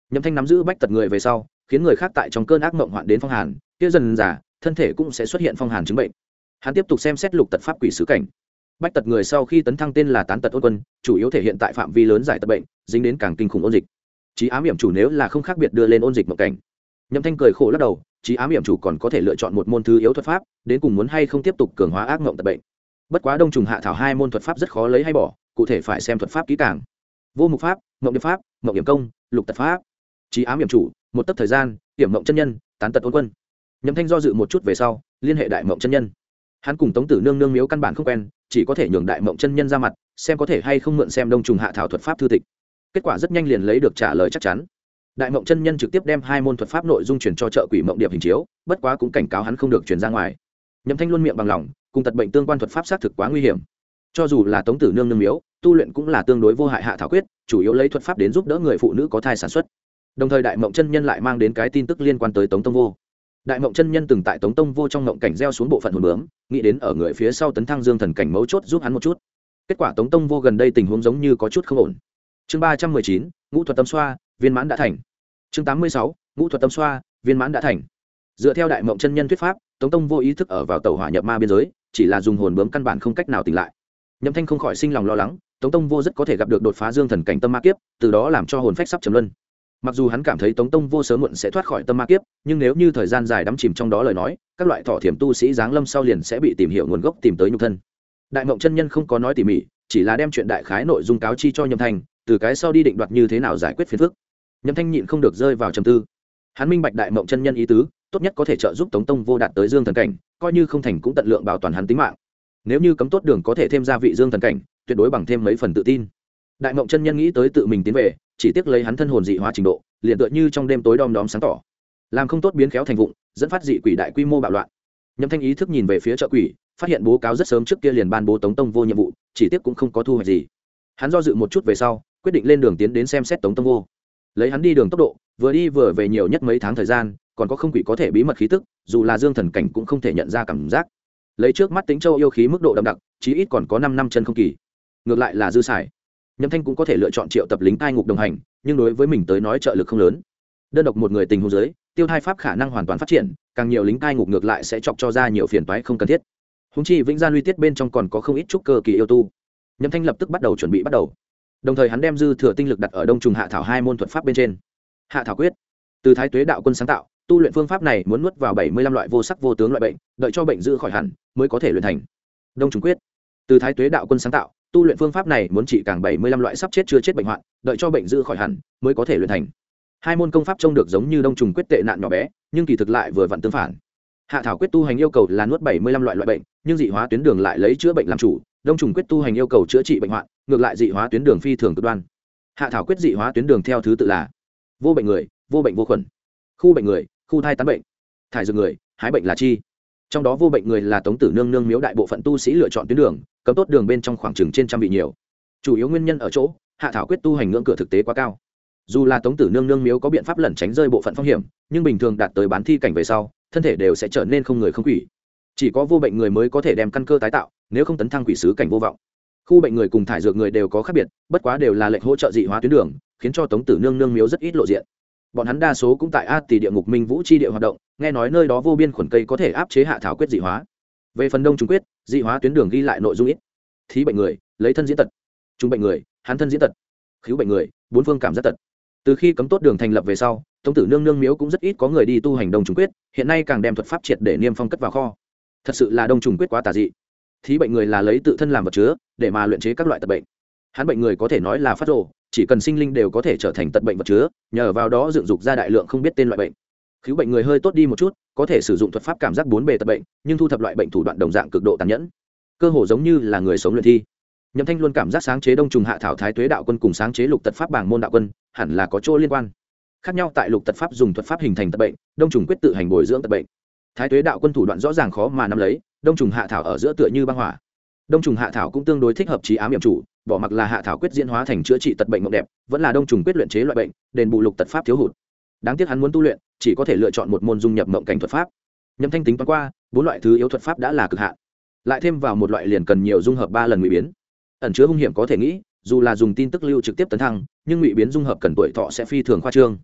Nhậm Thanh nắm giữ bách tật người về sau, khiến người khác tại trong cơn ác mộng hoạn đến phong hàn, kia dần giả, thân thể cũng sẽ xuất hiện phong hàn chứng bệnh. Hắn tiếp tục xem xét lục tật pháp quỷ sứ cảnh. Bách tật người sau khi tấn thăng tên là tán tật ôn quân, chủ yếu thể hiện tại phạm vi lớn giải tật bệnh, dính đến càng kinh khủng ôn dịch. Chí ám hiểm chủ nếu là không khác biệt đưa lên ôn dịch mộng cảnh. Nhậm Thanh cười khổ lắc đầu, chí ám hiểm chủ còn có thể lựa chọn một môn thứ yếu thuật pháp, đến cùng muốn hay không tiếp tục cường hóa ác mộng tật bệnh. Bất quá đông trùng hạ thảo hai môn thuật pháp rất khó lấy hay bỏ, cụ thể phải xem thuật pháp kỹ càng. Vô mục pháp, mộng điệp pháp, mộng hiểm công, lục tật pháp. Chí ám hiểm chủ, một tấc thời gian, hiểm mộng chân nhân, tán tật ôn quân. Nhậm Thanh do dự một chút về sau, liên hệ đại mộng chân nhân. Hắn cùng Tống Tử Nương nương miếu căn bản không quen, chỉ có thể nhường đại mộng chân nhân ra mặt, xem có thể hay không mượn xem đông trùng hạ thảo thuật pháp thư tịch. Kết quả rất nhanh liền lấy được trả lời chắc chắn. Đại mộng chân nhân trực tiếp đem hai môn thuật pháp nội dung truyền cho trợ quỷ mộng điệp hình chiếu, bất quá cũng cảnh cáo hắn không được truyền ra ngoài. Nhậm Thanh luôn miệng bằng lòng, cùng tật bệnh tương quan thuật pháp xác thực quá nguy hiểm. Cho dù là Tống Tử Nương nương miếu, tu luyện cũng là tương đối vô hại hạ thảo quyết, chủ yếu lấy thuật pháp đến giúp đỡ người phụ nữ có thai sản xuất. Đồng thời đại mộng chân nhân lại mang đến cái tin tức liên quan tới Tống Tông Vô. Đại mộng chân nhân từng tại Tống Tông Vô trong mộng cảnh gieo xuống bộ phận hồn bướm, nghĩ đến ở người phía sau tấn thăng dương thần cảnh mấu chốt giúp hắn một chút. Kết quả Tống Tông Vô gần đây tình huống giống như có chút không ổn. Chương 319, ngũ thuật tâm xoa, viên mãn đã thành. Chương 86, ngũ thuật tâm xoa, viên mãn đã thành. Dựa theo đại mộng chân nhân thuyết pháp, Tống Tông Vô ý thức ở vào tẩu hỏa nhập ma biên giới, chỉ là dùng hồn bướm căn bản không cách nào tỉnh lại. Nhậm Thanh không khỏi sinh lòng lo lắng, Tống Tông Vô rất có thể gặp được đột phá dương thần cảnh tâm ma kiếp, từ đó làm cho hồn phách sắp trầm luân. Mặc dù hắn cảm thấy Tống Tông Vô sớm muộn sẽ thoát khỏi tâm ma kiếp, nhưng nếu như thời gian dài đắm chìm trong đó lời nói, các loại thọ thiểm tu sĩ giáng lâm sau liền sẽ bị tìm hiểu nguồn gốc tìm tới nhục thân. Đại mộng chân nhân không có nói tỉ mỉ, chỉ là đem chuyện đại khái nội dung cáo chi cho Nhậm Thanh, từ cái sau đi định đoạt như thế nào giải quyết phiền phức. Nhậm Thanh nhịn không được rơi vào trầm tư. Hắn minh bạch đại mộng chân nhân ý tứ, tốt nhất có thể trợ giúp Tống Tông Vô đạt tới dương thần cảnh, coi như không thành cũng tận lượng bảo toàn hắn tính mạng. Nếu như cấm tốt đường có thể thêm gia vị dương thần cảnh, tuyệt đối bằng thêm mấy phần tự tin. Đại mộng chân nhân nghĩ tới tự mình tiến về, chỉ tiếc lấy hắn thân hồn dị hóa trình độ, liền tựa như trong đêm tối đom đóm sáng tỏ, làm không tốt biến khéo thành vụng, dẫn phát dị quỷ đại quy mô bạo loạn. Nhậm Thanh ý thức nhìn về phía chợ quỷ, phát hiện bố cáo rất sớm trước kia liền ban bố Tống Tông Vô nhiệm vụ, chỉ tiếc cũng không có thu hoạch gì. Hắn do dự một chút về sau, quyết định lên đường tiến đến xem xét Tống Tông Vô. Lấy hắn đi đường tốc độ, vừa đi vừa về nhiều nhất mấy tháng thời gian, còn có không quỷ có thể bí mật khí tức, dù là dương thần cảnh cũng không thể nhận ra cảm giác. Lấy trước mắt Tĩnh Châu yêu khí mức độ đậm đặc, chí ít còn có 5 năm chân không kỳ. Ngược lại là dư xài. Nhậm Thanh cũng có thể lựa chọn triệu tập lính cai ngục đồng hành, nhưng đối với mình tới nói trợ lực không lớn. Đơn độc một người tình huống dưới, tiêu thai pháp khả năng hoàn toàn phát triển, càng nhiều lính cai ngục ngược lại sẽ chọc cho ra nhiều phiền toái không cần thiết. Húng chi Vĩnh Gia Luy Tiết bên trong còn có không ít trúc cơ kỳ yêu tu. Nhậm Thanh lập tức bắt đầu chuẩn bị bắt đầu. Đồng thời hắn đem dư thừa tinh lực đặt ở đông trùng hạ thảo hai môn thuật pháp bên trên. Hạ thảo quyết, từ Thái Tuế đạo quân sáng tạo, tu luyện phương pháp này muốn nuốt vào 75 loại vô sắc vô tướng loại bệnh, đợi cho bệnh dữ khỏi hẳn mới có thể luyện thành. Đông trùng quyết, từ Thái Tuế đạo quân sáng tạo, tu luyện phương pháp này muốn trị càng 75 loại sắp chết chưa chết bệnh hoạn, đợi cho bệnh dữ khỏi hẳn mới có thể luyện thành. Hai môn công pháp trông được giống như đông trùng quyết tệ nạn nhỏ bé, nhưng kỳ thực lại vừa vặn tương phản. Hạ thảo quyết tu hành yêu cầu là nuốt 75 loại bệnh, nhưng dị hóa tuyến đường lại lấy chữa bệnh làm chủ, đông trùng quyết tu hành yêu cầu chữa trị bệnh hoạn, ngược lại dị hóa tuyến đường phi thường cực đoan. Hạ thảo quyết dị hóa tuyến đường theo thứ tự là vô bệnh người, vô bệnh vô khuẩn; khu bệnh người, khu thai tán bệnh; thải dược người, hái bệnh là chi. Trong đó vô bệnh người là Tống Tử Nương nương miếu đại bộ phận tu sĩ lựa chọn tuyến đường, cấm tốt đường bên trong khoảng chừng trên trăm vị nhiều. Chủ yếu nguyên nhân ở chỗ hạ thảo quyết tu hành ngưỡng cửa thực tế quá cao. Dù là Tống Tử Nương nương miếu có biện pháp lẩn tránh rơi bộ phận phong hiểm, nhưng bình thường đạt tới bán thi cảnh về sau, thân thể đều sẽ trở nên không người không quỷ. Chỉ có vô bệnh người mới có thể đem căn cơ tái tạo, nếu không tấn thăng quỷ sứ cảnh vô vọng. Khu bệnh người cùng thải dược người đều có khác biệt, bất quá đều là lệnh hỗ trợ dị hóa tuyến đường, khiến cho Tống Tử Nương nương miếu rất ít lộ diện. Bọn hắn đa số cũng tại A Tỳ địa ngục Minh Vũ chi địa hoạt động, nghe nói nơi đó vô biên khuẩn cây có thể áp chế hạ thảo quyết dị hóa. Về phần đông trùng quyết, dị hóa tuyến đường ghi lại nội dung ít. Thí bệnh người, lấy thân diễn tật; trung bệnh người, hắn thân diễn tật; khứu bệnh người, bốn phương cảm giác tật. Từ khi cấm tốt đường thành lập về sau, Tống Tử Nương nương miếu cũng rất ít có người đi tu hành đông trùng quyết, hiện nay càng đem thuật pháp triệt để niêm phong cất vào kho. Thật sự là đông trùng quyết quá tà dị. Thí bệnh người là lấy tự thân làm vật chứa để mà luyện chế các loại tật bệnh. Hắn bệnh người có thể nói là phát rồ, chỉ cần sinh linh đều có thể trở thành tật bệnh vật chứa, nhờ vào đó dựng dục ra đại lượng không biết tên loại bệnh. Khứu bệnh người hơi tốt đi một chút, có thể sử dụng thuật pháp cảm giác bốn bề tật bệnh, nhưng thu thập loại bệnh thủ đoạn đồng dạng cực độ tàn nhẫn, cơ hồ giống như là người sống luyện thi. Nhậm Thanh luôn cảm giác sáng chế đông trùng hạ thảo Thái Tuế đạo quân cùng sáng chế lục tật pháp bảng môn đạo quân hẳn là có chỗ liên quan. Khác nhau tại lục tật pháp dùng thuật pháp hình thành tật bệnh, đông trùng quyết tự hành bồi dưỡng tật bệnh. Thái Tuế đạo quân thủ đoạn rõ ràng khó mà nắm lấy, đông trùng hạ thảo ở giữa tựa như băng hỏa. Đông trùng hạ thảo cũng tương đối thích hợp trí ám hiểm chủ, bỏ mặc là hạ thảo quyết diễn hóa thành chữa trị tật bệnh mộng đẹp, vẫn là đông trùng quyết luyện chế loại bệnh, đền bù lục tật pháp thiếu hụt. Đáng tiếc hắn muốn tu luyện, chỉ có thể lựa chọn một môn dung nhập mộng cảnh thuật pháp. Nhậm Thanh tính toán qua, 4 loại thứ yếu thuật pháp đã là cực hạn, lại thêm vào một loại liền cần nhiều dung hợp 3 lần ngụy biến. Ẩn chứa hung hiểm có thể nghĩ, dù là dùng tin tức lưu trực tiếp tấn thăng, nhưng ngụy biến dung hợp cần tuổi thọ sẽ phi thường khoa trương.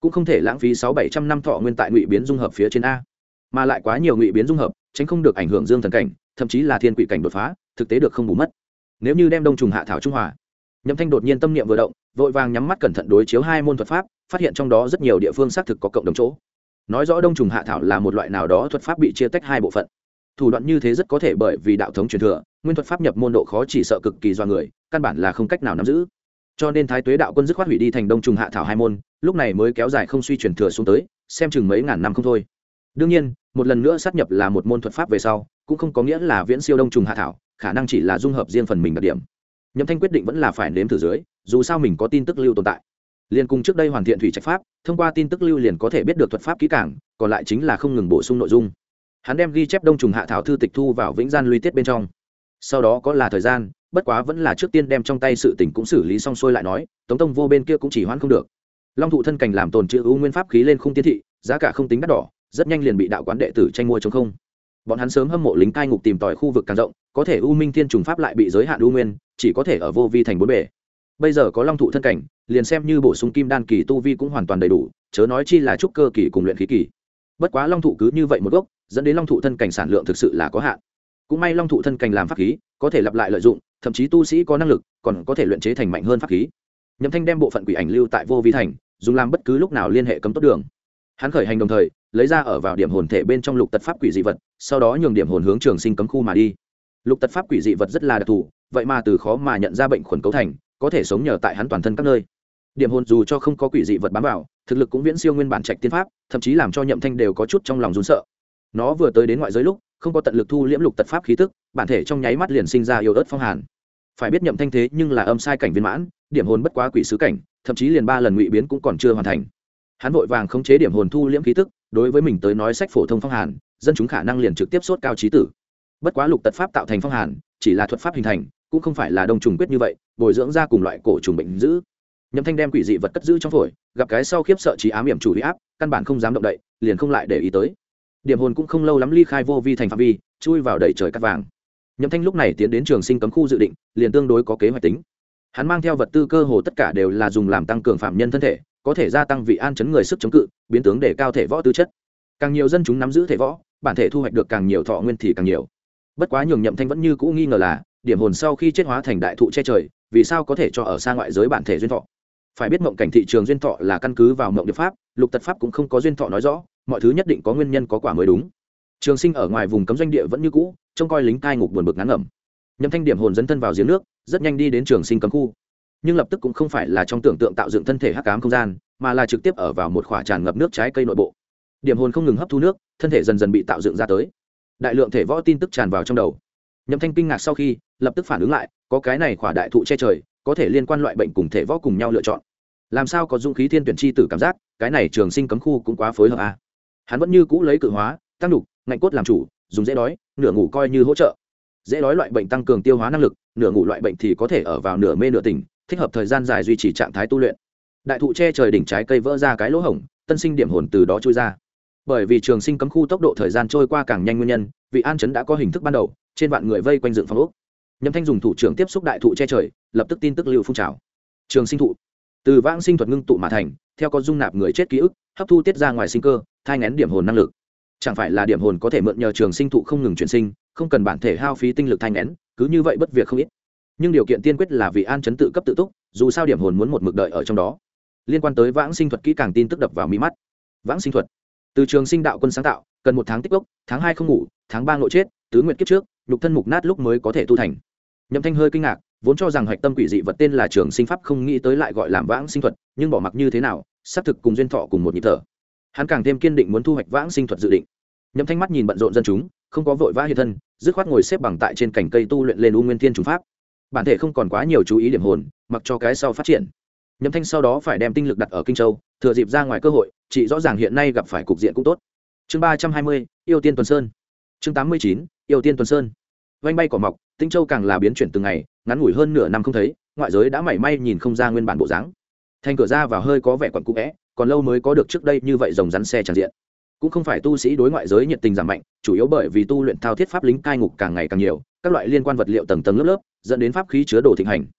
cũng không thể lãng phí 600-700 năm thọ nguyên tại ngụy biến dung hợp phía trên a, mà lại quá nhiều ngụy biến dung hợp tránh không được ảnh hưởng dương thần cảnh, thậm chí là thiên quỷ cảnh đột phá, thực tế được không bù mất. Nếu như đem đông trùng hạ thảo trung hòa, Nhậm Thanh đột nhiên tâm niệm vừa động, vội vàng nhắm mắt cẩn thận đối chiếu hai môn thuật pháp, phát hiện trong đó rất nhiều địa phương xác thực có cộng đồng chỗ, nói rõ đông trùng hạ thảo là một loại nào đó thuật pháp bị chia tách hai bộ phận. Thủ đoạn như thế rất có thể bởi vì đạo thống truyền thừa, nguyên thuật pháp nhập môn độ khó chỉ sợ cực kỳ do người, căn bản là không cách nào nắm giữ. Cho nên Thái Tuế đạo quân dứt khoát hủy đi thành đông trùng hạ thảo hai môn, lúc này mới kéo dài không suy truyền thừa xuống tới, xem chừng mấy ngàn năm không thôi. Đương nhiên, một lần nữa sát nhập là một môn thuật pháp về sau, cũng không có nghĩa là viễn siêu đông trùng hạ thảo, khả năng chỉ là dung hợp riêng phần mình đặc điểm. Nhậm Thanh quyết định vẫn là phải nếm thử dưới, dù sao mình có tin tức lưu tồn tại. Liên cùng trước đây hoàn thiện thủy trạch pháp, thông qua tin tức lưu liền có thể biết được thuật pháp kỹ càng, còn lại chính là không ngừng bổ sung nội dung. Hắn đem ghi chép đông trùng hạ thảo thư tịch thu vào vĩnh gian luy tiết bên trong. Sau đó có là thời gian, bất quá vẫn là trước tiên đem trong tay sự tình cũng xử lý xong xuôi lại nói, Tống Tông Vô bên kia cũng chỉ hoãn không được. Long thụ thân cảnh làm tồn trữ u nguyên pháp khí lên khung tiên thị, giá cả không tính đắt đỏ, rất nhanh liền bị đạo quán đệ tử tranh mua trống không. Bọn hắn sớm hâm mộ lính cai ngục tìm tòi khu vực càng rộng, có thể u minh thiên trùng pháp lại bị giới hạn u nguyên, chỉ có thể ở vô vi thành bốn bể. Bây giờ có long thụ thân cảnh, liền xem như bổ sung kim đan kỳ tu vi cũng hoàn toàn đầy đủ, chớ nói chi là trúc cơ kỳ cùng luyện khí kỳ. Bất quá long thụ cứ như vậy một gốc, dẫn đến long thụ thân cảnh sản lượng thực sự là có hạn. Cũng may long thụ thân cảnh làm pháp khí, có thể lặp lại lợi dụng, thậm chí tu sĩ có năng lực, còn có thể luyện chế thành mạnh hơn pháp khí. Nhậm Thanh đem bộ phận quỷ ảnh lưu tại vô vi thành, dùng làm bất cứ lúc nào liên hệ cấm tốt đường. Hắn khởi hành đồng thời lấy ra ở vào điểm hồn thể bên trong lục tật pháp quỷ dị vật, sau đó nhường điểm hồn hướng trường sinh cấm khu mà đi. Lục tật pháp quỷ dị vật rất là đặc thù, vậy mà từ khó mà nhận ra bệnh khuẩn cấu thành, có thể sống nhờ tại hắn toàn thân các nơi. Điểm hồn dù cho không có quỷ dị vật bám vào, thực lực cũng viễn siêu nguyên bản trạch tiên pháp, thậm chí làm cho Nhậm Thanh đều có chút trong lòng run sợ. Nó vừa tới đến ngoại giới lúc, không có tận lực thu liễm lục tật pháp khí tức, bản thể trong nháy mắt liền sinh ra yêu ớt phong hàn. Phải biết Nhậm Thanh thế nhưng là âm sai cảnh viên mãn, điểm hồn bất quá quỷ sứ cảnh, thậm chí liền 3 lần ngụy biến cũng còn chưa hoàn thành. Hắn vội vàng khống chế điểm hồn thu liễm khí tức, đối với mình tới nói sách phổ thông phong hàn, dân chúng khả năng liền trực tiếp sốt cao chí tử. Bất quá lục tật pháp tạo thành phong hàn, chỉ là thuật pháp hình thành, cũng không phải là đông trùng quyết như vậy, bồi dưỡng ra cùng loại cổ trùng bệnh dữ. Nhậm Thanh đem quỷ dị vật cất giữ trong phổi, gặp cái sau khiếp sợ trí ám hiểm chủ huy áp, căn bản không dám động đậy, liền không lại để ý tới. Điểm hồn cũng không lâu lắm ly khai vô vi thành phạm vi, chui vào đầy trời cát vàng. Nhậm Thanh lúc này tiến đến trường sinh cấm khu dự định, liền tương đối có kế hoạch tính. Hắn mang theo vật tư cơ hồ tất cả đều là dùng làm tăng cường phạm nhân thân thể, có thể gia tăng vị an chấn người sức chống cự, biến tướng để cao thể võ tư chất. Càng nhiều dân chúng nắm giữ thể võ, bản thể thu hoạch được càng nhiều thọ nguyên thì càng nhiều. Bất quá nhường Nhậm Thanh vẫn như cũ nghi ngờ là, điểm hồn sau khi chết hóa thành đại thụ che trời, vì sao có thể cho ở xa ngoại giới bản thể duyên thọ? Phải biết mộng cảnh thị trường duyên thọ là căn cứ vào mộng điệp pháp, lục tật pháp cũng không có duyên thọ nói rõ, mọi thứ nhất định có nguyên nhân có quả mới đúng. Trường Sinh ở ngoài vùng cấm doanh địa vẫn như cũ, trông coi lính cai ngục buồn bực ngán ngẩm. Nhậm Thanh điểm hồn dấn thân vào giếng nước, rất nhanh đi đến Trường Sinh cấm khu. Nhưng lập tức cũng không phải là trong tưởng tượng tạo dựng thân thể hắc ám không gian, mà là trực tiếp ở vào một khỏa tràn ngập nước trái cây nội bộ. Điểm hồn không ngừng hấp thu nước, thân thể dần dần bị tạo dựng ra tới. Đại lượng thể võ tin tức tràn vào trong đầu. Nhậm Thanh kinh ngạc sau khi, lập tức phản ứng lại, có cái này khỏa đại thụ che trời, có thể liên quan loại bệnh cùng thể võ cùng nhau lựa chọn. Làm sao có dũng khí thiên tuyển chi tử cảm giác, cái này Trường Sinh cấm khu cũng quá phối hợp a. Hắn vẫn như cũ lấy cự hóa, tăng đục, ngạnh cốt làm chủ, dùng dễ đói, nửa ngủ coi như hỗ trợ. Dễ đói loại bệnh tăng cường tiêu hóa năng lực, nửa ngủ loại bệnh thì có thể ở vào nửa mê nửa tỉnh, thích hợp thời gian dài duy trì trạng thái tu luyện. Đại thụ che trời đỉnh trái cây vỡ ra cái lỗ hổng, tân sinh điểm hồn từ đó chui ra. Bởi vì Trường Sinh cấm khu tốc độ thời gian trôi qua càng nhanh nguyên nhân, vị an chấn đã có hình thức ban đầu, trên vạn người vây quanh dựng phòng ốc. Nhậm Thanh dùng thủ trưởng tiếp xúc đại thụ che trời, lập tức tin tức lưu phun trào. Trường sinh thụ từ vãng sinh thuật ngưng tụ mà thành, theo có dung nạp người chết ký ức, hấp thu tiết ra ngoài sinh cơ, thai nghén điểm hồn năng lực. Chẳng phải là điểm hồn có thể mượn nhờ trường sinh thụ không ngừng chuyển sinh, không cần bản thể hao phí tinh lực thai nghén, cứ như vậy bất việc không ít. Nhưng điều kiện tiên quyết là vị an chấn tự cấp tự túc, dù sao điểm hồn muốn một mực đợi ở trong đó. Liên quan tới vãng sinh thuật kỹ càng tin tức đập vào mi mắt. Vãng sinh thuật từ Trường Sinh đạo quân sáng tạo, cần 1 tháng tích gốc, tháng 2 không ngủ, tháng 3 ngộ chết, tứ nguyệt kiếp trước, nhục thân mục nát lúc mới có thể tu thành. Nhậm Thanh hơi kinh ngạc, vốn cho rằng hạch tâm quỷ dị vật tên là Trường Sinh pháp, không nghĩ tới lại gọi làm vãng sinh thuật, nhưng bỏ mặc như thế nào, xác thực cùng duyên thọ cùng một nhịp thở. Hắn càng thêm kiên định muốn thu hoạch vãng sinh thuật dự định. Nhậm Thanh mắt nhìn bận rộn dân chúng, không có vội vã hiện thân, dứt khoát ngồi xếp bằng tại trên cành cây tu luyện lên U Nguyên Thiên Trùng pháp. Bản thể không còn quá nhiều chú ý điểm hồn, mặc cho cái sau phát triển. Nhậm Thanh sau đó phải đem tinh lực đặt ở Kinh Châu, thừa dịp ra ngoài cơ hội, chỉ rõ ràng hiện nay gặp phải cục diện cũng tốt. Chương 320, Yêu Tiên Tuần Sơn. Chương 89, Yêu Tiên Tuần Sơn. Vành bay cỏ mọc, Tinh Châu càng là biến chuyển từng ngày, ngắn ngủi hơn nửa năm không thấy, ngoại giới đã mảy may nhìn không ra nguyên bản bộ dáng. Thành cửa ra vào hơi có vẻ quẩn cũ é, còn lâu mới có được trước đây như vậy rồng rắn xe tràn diện. Cũng không phải tu sĩ đối ngoại giới nhiệt tình giảm mạnh, chủ yếu bởi vì tu luyện thao thiết pháp lính cai ngục càng ngày càng nhiều, các loại liên quan vật liệu tầng tầng lớp lớp, dẫn đến pháp khí chứa đồ thịnh hành.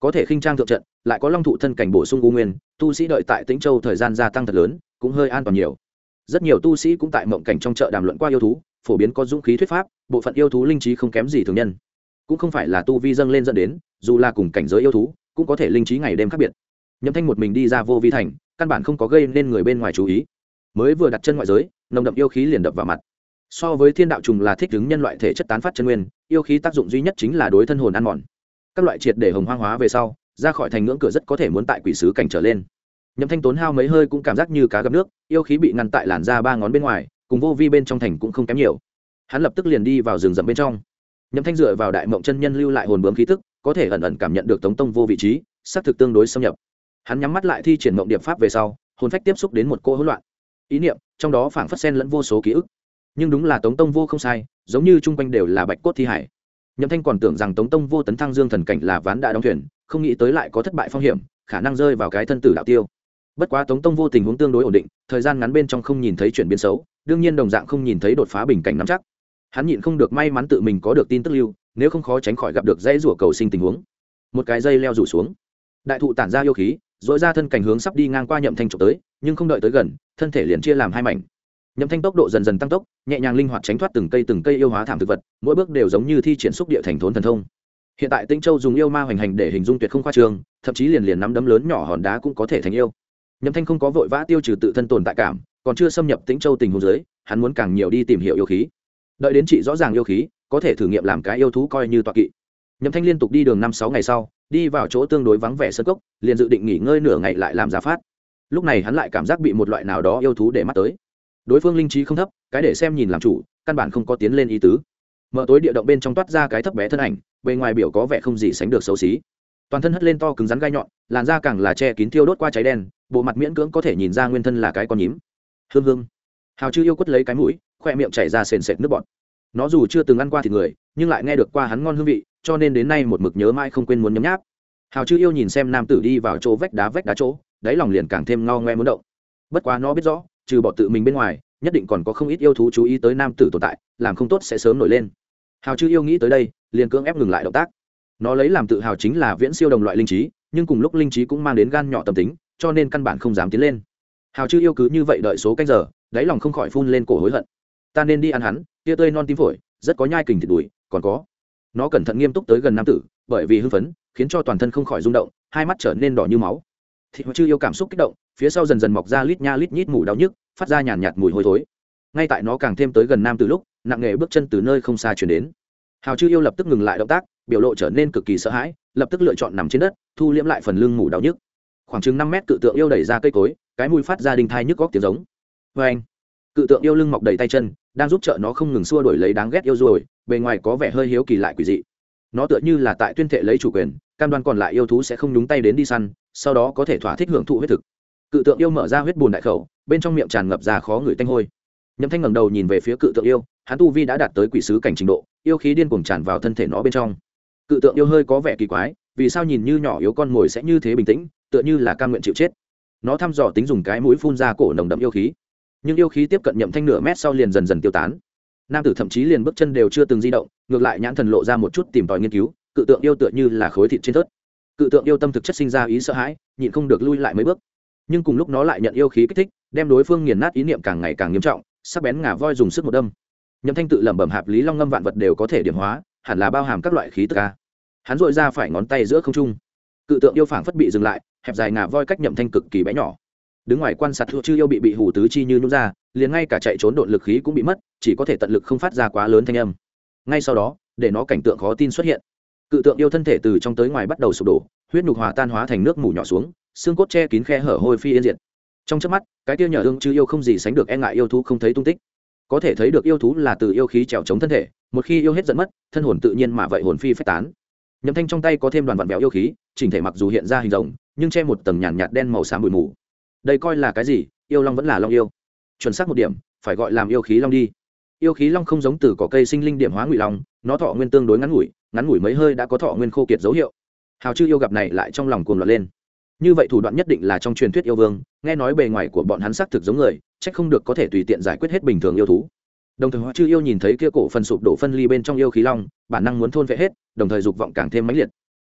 có thể khinh trang thượng trận, lại có long thụ thân cảnh bổ sung u nguyên, tu sĩ đợi tại Tĩnh Châu thời gian gia tăng thật lớn, cũng hơi an toàn nhiều. Rất nhiều tu sĩ cũng tại mộng cảnh trong chợ đàm luận qua yêu thú, phổ biến có dũng khí thuyết pháp, bộ phận yêu thú linh trí không kém gì thường nhân, cũng không phải là tu vi dâng lên dẫn đến, dù là cùng cảnh giới yêu thú, cũng có thể linh trí ngày đêm khác biệt. Nhậm Thanh một mình đi ra Vô Vi thành, căn bản không có gây nên người bên ngoài chú ý. Mới vừa đặt chân ngoại giới, nồng đậm yêu khí liền đập vào mặt. So với thiên đạo trùng là thích ứng nhân loại thể chất tán phát chân nguyên, yêu khí tác dụng duy nhất chính là đối thân hồn ăn mòn. Các loại triệt để hồng hoang hóa về sau, ra khỏi thành ngưỡng cửa rất có thể muốn tại quỷ sứ cảnh trở lên. Nhậm Thanh tốn hao mấy hơi cũng cảm giác như cá gặp nước, yêu khí bị ngăn tại làn da ba ngón bên ngoài, cùng Vô Vi bên trong thành cũng không kém nhiều. Hắn lập tức liền đi vào rừng rậm bên trong. Nhậm Thanh dựa vào đại mộng chân nhân lưu lại hồn bướm khí tức, có thể ẩn ẩn cảm nhận được Tống Tông Vô vị trí, xác thực tương đối xâm nhập. Hắn nhắm mắt lại thi triển mộng điệp pháp về sau, hồn phách tiếp xúc đến một cô hỗn loạn ý niệm, trong đó phảng phất xen lẫn vô số ký ức. Nhưng đúng là Tống Tông Vô không sai, giống như chung quanh đều là bạch cốt thi hải. Nhậm Thanh còn tưởng rằng Tống Tông Vô tấn thăng dương thần cảnh là ván đã đóng thuyền, không nghĩ tới lại có thất bại phong hiểm, khả năng rơi vào cái thân tử đạo tiêu. Bất quá Tống Tông Vô tình huống tương đối ổn định, thời gian ngắn bên trong không nhìn thấy chuyển biến xấu, đương nhiên đồng dạng không nhìn thấy đột phá bình cảnh nắm chắc. Hắn nhịn không được may mắn tự mình có được tin tức lưu, nếu không khó tránh khỏi gặp được dãy rủa cầu sinh tình huống. Một cái dây leo rủ xuống, đại thụ tản ra yêu khí, dội ra thân cảnh hướng sắp đi ngang qua Nhậm Thanh chụp tới, nhưng không đợi tới gần, thân thể liền chia làm hai mảnh. Nhậm Thanh tốc độ dần dần tăng tốc, nhẹ nhàng linh hoạt tránh thoát từng cây yêu hóa thảm thực vật, mỗi bước đều giống như thi triển xúc địa thành thốn thần thông. Hiện tại Tĩnh Châu dùng yêu ma hoành hành để hình dung tuyệt không khoa trương, thậm chí liền nắm đấm lớn nhỏ hòn đá cũng có thể thành yêu. Nhậm Thanh không có vội vã tiêu trừ tự thân tồn tại cảm, còn chưa xâm nhập Tĩnh Châu tình huống dưới, hắn muốn càng nhiều đi tìm hiểu yêu khí. Đợi đến trị rõ ràng yêu khí, có thể thử nghiệm làm cái yêu thú coi như tọa kỵ. Nhậm Thanh liên tục đi đường 5-6 ngày sau, đi vào chỗ tương đối vắng vẻ sơn cốc, liền dự định nghỉ ngơi nửa ngày lại làm ra phát. Lúc này hắn lại cảm giác bị một loại nào đó yêu thú để mắt tới. Đối phương linh trí không thấp, cái để xem nhìn làm chủ, căn bản không có tiến lên ý tứ. Mở tối địa động bên trong toát ra cái thấp bé thân ảnh, bề ngoài biểu có vẻ không gì sánh được xấu xí. Toàn thân hất lên to cứng rắn gai nhọn, làn da càng là che kín thiêu đốt qua cháy đen, bộ mặt miễn cưỡng có thể nhìn ra nguyên thân là cái con nhím. Hương hương. Hào Chư yêu quất lấy cái mũi, khoe miệng chảy ra sền sệt nước bọt. Nó dù chưa từng ăn qua thịt người, nhưng lại nghe được qua hắn ngon hương vị, cho nên đến nay một mực nhớ mãi không quên muốn nhấm nháp. Hào Chư yêu nhìn xem nam tử đi vào chỗ vách đá chỗ, đáy lòng liền càng thêm ngao ngoe muốn động. Bất quá nó biết rõ, trừ bỏ tự mình bên ngoài, nhất định còn có không ít yêu thú chú ý tới nam tử tồn tại, làm không tốt sẽ sớm nổi lên. Hào Chư yêu nghĩ tới đây, liền cưỡng ép ngừng lại động tác. Nó lấy làm tự hào chính là viễn siêu đồng loại linh trí, nhưng cùng lúc linh trí cũng mang đến gan nhỏ tâm tính, cho nên căn bản không dám tiến lên. Hào Chư yêu cứ như vậy đợi số canh giờ, đáy lòng không khỏi phun lên cổ hối hận. Ta nên đi ăn hắn, tia tươi non tím phổi, rất có nhai kình thịt đùi, còn có. Nó cẩn thận nghiêm túc tới gần nam tử, bởi vì hưng phấn, khiến cho toàn thân không khỏi rung động, hai mắt trở nên đỏ như máu. Thịt Chư yêu cảm xúc kích động, phía sau dần dần mọc ra lít nha lít nhít mùi đau nhức, phát ra nhàn nhạt mùi hôi thối. Ngay tại nó càng thêm tới gần nam tử lúc, nặng nề bước chân từ nơi không xa truyền đến. Hào Chư yêu lập tức ngừng lại động tác, biểu lộ trở nên cực kỳ sợ hãi, lập tức lựa chọn nằm trên đất, thu liễm lại phần lưng mù đau nhức. Khoảng chừng 5 mét cự tượng yêu đẩy ra cây cối, cái mũi phát ra đinh thai nhức góc tiếng giống. Oeng! Cự tượng yêu lưng mọc đầy tay chân, đang giúp trợ nó không ngừng xua đuổi lấy đáng ghét yêu rồi, bề ngoài có vẻ hơi hiếu kỳ lại quỷ dị. Nó tựa như là tại tuyên thệ lấy chủ quyền, cam đoan còn lại yêu thú sẽ không nhúng tay đến đi săn, sau đó có thể thỏa thích hưởng thụ huyết thực. Cự tượng yêu mở ra huyết bùn đại khẩu, bên trong miệng tràn ngập ra khó ngửi tanh hôi. Nhậm Thanh ngẩng đầu nhìn về phía cự tượng yêu, hắn tu vi đã đạt tới quỷ sứ cảnh trình độ, yêu khí điên cuồng tràn vào thân thể nó bên trong. Cự tượng yêu hơi có vẻ kỳ quái, vì sao nhìn như nhỏ yếu con mồi sẽ như thế bình tĩnh, tựa như là cam nguyện chịu chết. Nó thăm dò tính dùng cái mũi phun ra cổ nồng đậm yêu khí, nhưng yêu khí tiếp cận Nhậm Thanh nửa mét sau liền dần dần tiêu tán. Nam tử thậm chí liền bước chân đều chưa từng di động, ngược lại nhãn thần lộ ra một chút tìm tòi nghiên cứu. Cự tượng yêu tựa như là khối thịt trên thớt. Cự tượng yêu tâm thực chất sinh ra ý sợ hãi, nhịn không được lui lại mấy bước. Nhưng cùng lúc nó lại nhận yêu khí kích thích, đem đối phương nghiền nát, ý niệm càng ngày càng nghiêm trọng, sắc bén ngà voi dùng sức một đâm. Nhậm Thanh tự lẩm bẩm hạp lý long ngâm vạn vật đều có thể điểm hóa, hẳn là bao hàm các loại khí tức a. Hắn dội ra phải ngón tay giữa không trung. Cự tượng yêu phảng phất bị dừng lại, hẹp dài ngà voi cách Nhậm Thanh cực kỳ bé nhỏ. Đứng ngoài quan sát Chư yêu bị hủ tứ chi như nhũn ra, liền ngay cả chạy trốn độn lực khí cũng bị mất, chỉ có thể tận lực không phát ra quá lớn thanh âm. Ngay sau đó, để nó cảnh tượng khó tin xuất hiện. Cự tượng yêu thân thể từ trong tới ngoài bắt đầu sụp đổ, huyết nhục hòa tan hóa thành nước mủ nhỏ xuống, xương cốt che kín khe hở hôi phi yên diệt. Trong chớp mắt, cái kia nhờ ương Chư yêu không gì sánh được e ngại yêu thú không thấy tung tích. Có thể thấy được yêu thú là từ yêu khí trèo chống thân thể, một khi yêu hết dẫn mất, thân hồn tự nhiên mà vậy hồn phi phách tán. Nhậm Thanh trong tay có thêm đoàn vặn vẹo yêu khí, chỉnh thể mặc dù hiện ra hình rồng, nhưng che một tầng nhàn nhạt đen màu xám bụi mù. Đây coi là cái gì? Yêu long vẫn là long yêu. Chuẩn xác một điểm, phải gọi làm yêu khí long đi. Yêu khí long không giống từ cỏ cây sinh linh điểm hóa ngụy long, nó thọ nguyên tương đối ngắn ngủi mấy hơi đã có thọ nguyên khô kiệt dấu hiệu. Hào Chư yêu gặp này lại trong lòng cuồng loạn lên. Như vậy thủ đoạn nhất định là trong truyền thuyết yêu vương, nghe nói bề ngoài của bọn hắn xác thực giống người, chắc không được có thể tùy tiện giải quyết hết bình thường yêu thú. Đồng thời Chư yêu nhìn thấy kia cổ phần sụp đổ phân ly bên trong yêu khí long, bản năng muốn thôn vệ hết, đồng thời dục vọng càng thêm mãnh liệt.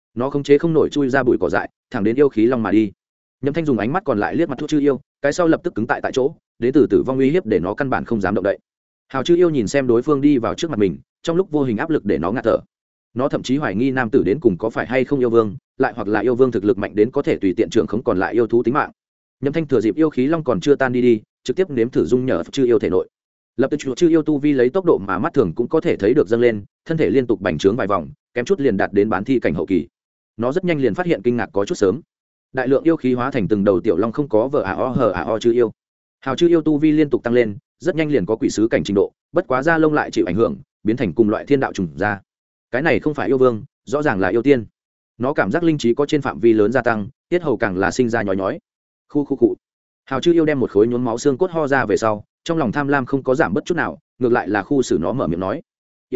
nó khống chế không nổi chui ra bụi cỏ dại thẳng đến yêu khí long mà đi. Nhậm Thanh dùng ánh mắt còn lại liếc mặt thuốc chư yêu, cái sau lập tức cứng tại chỗ, đến từ tử vong uy hiếp để nó căn bản không dám động đậy. Hào chư yêu nhìn xem đối phương đi vào trước mặt mình, trong lúc vô hình áp lực để nó ngạt thở. Nó thậm chí hoài nghi nam tử đến cùng có phải hay không yêu vương, lại hoặc là yêu vương thực lực mạnh đến có thể tùy tiện trưởng không còn lại yêu thú tính mạng. Nhậm Thanh thừa dịp yêu khí long còn chưa tan đi, trực tiếp nếm thử dung nhờ chư yêu thể nội. Lập tức chư yêu tu vi lấy tốc độ mà mắt thường cũng có thể thấy được dâng lên, thân thể liên tục bành trướng vài vòng, kém chút liền đạt đến bán thi cảnh hậu kỳ. Nó rất nhanh liền phát hiện kinh ngạc có chút sớm. Đại lượng yêu khí hóa thành từng đầu tiểu long không có vờ hờ chư yêu. Hào chư yêu tu vi liên tục tăng lên, rất nhanh liền có quỷ sứ cảnh trình độ, bất quá da lông lại chịu ảnh hưởng, biến thành cùng loại thiên đạo trùng ra. Cái này không phải yêu vương, rõ ràng là yêu tiên. Nó cảm giác linh trí có trên phạm vi lớn gia tăng, tiết hầu càng là sinh ra nhói nhói. Khu. Hào chư yêu đem một khối nhuốm máu xương cốt ho ra về sau, trong lòng tham lam không có giảm bất chút nào, ngược lại là khu xử nó mở miệng nói: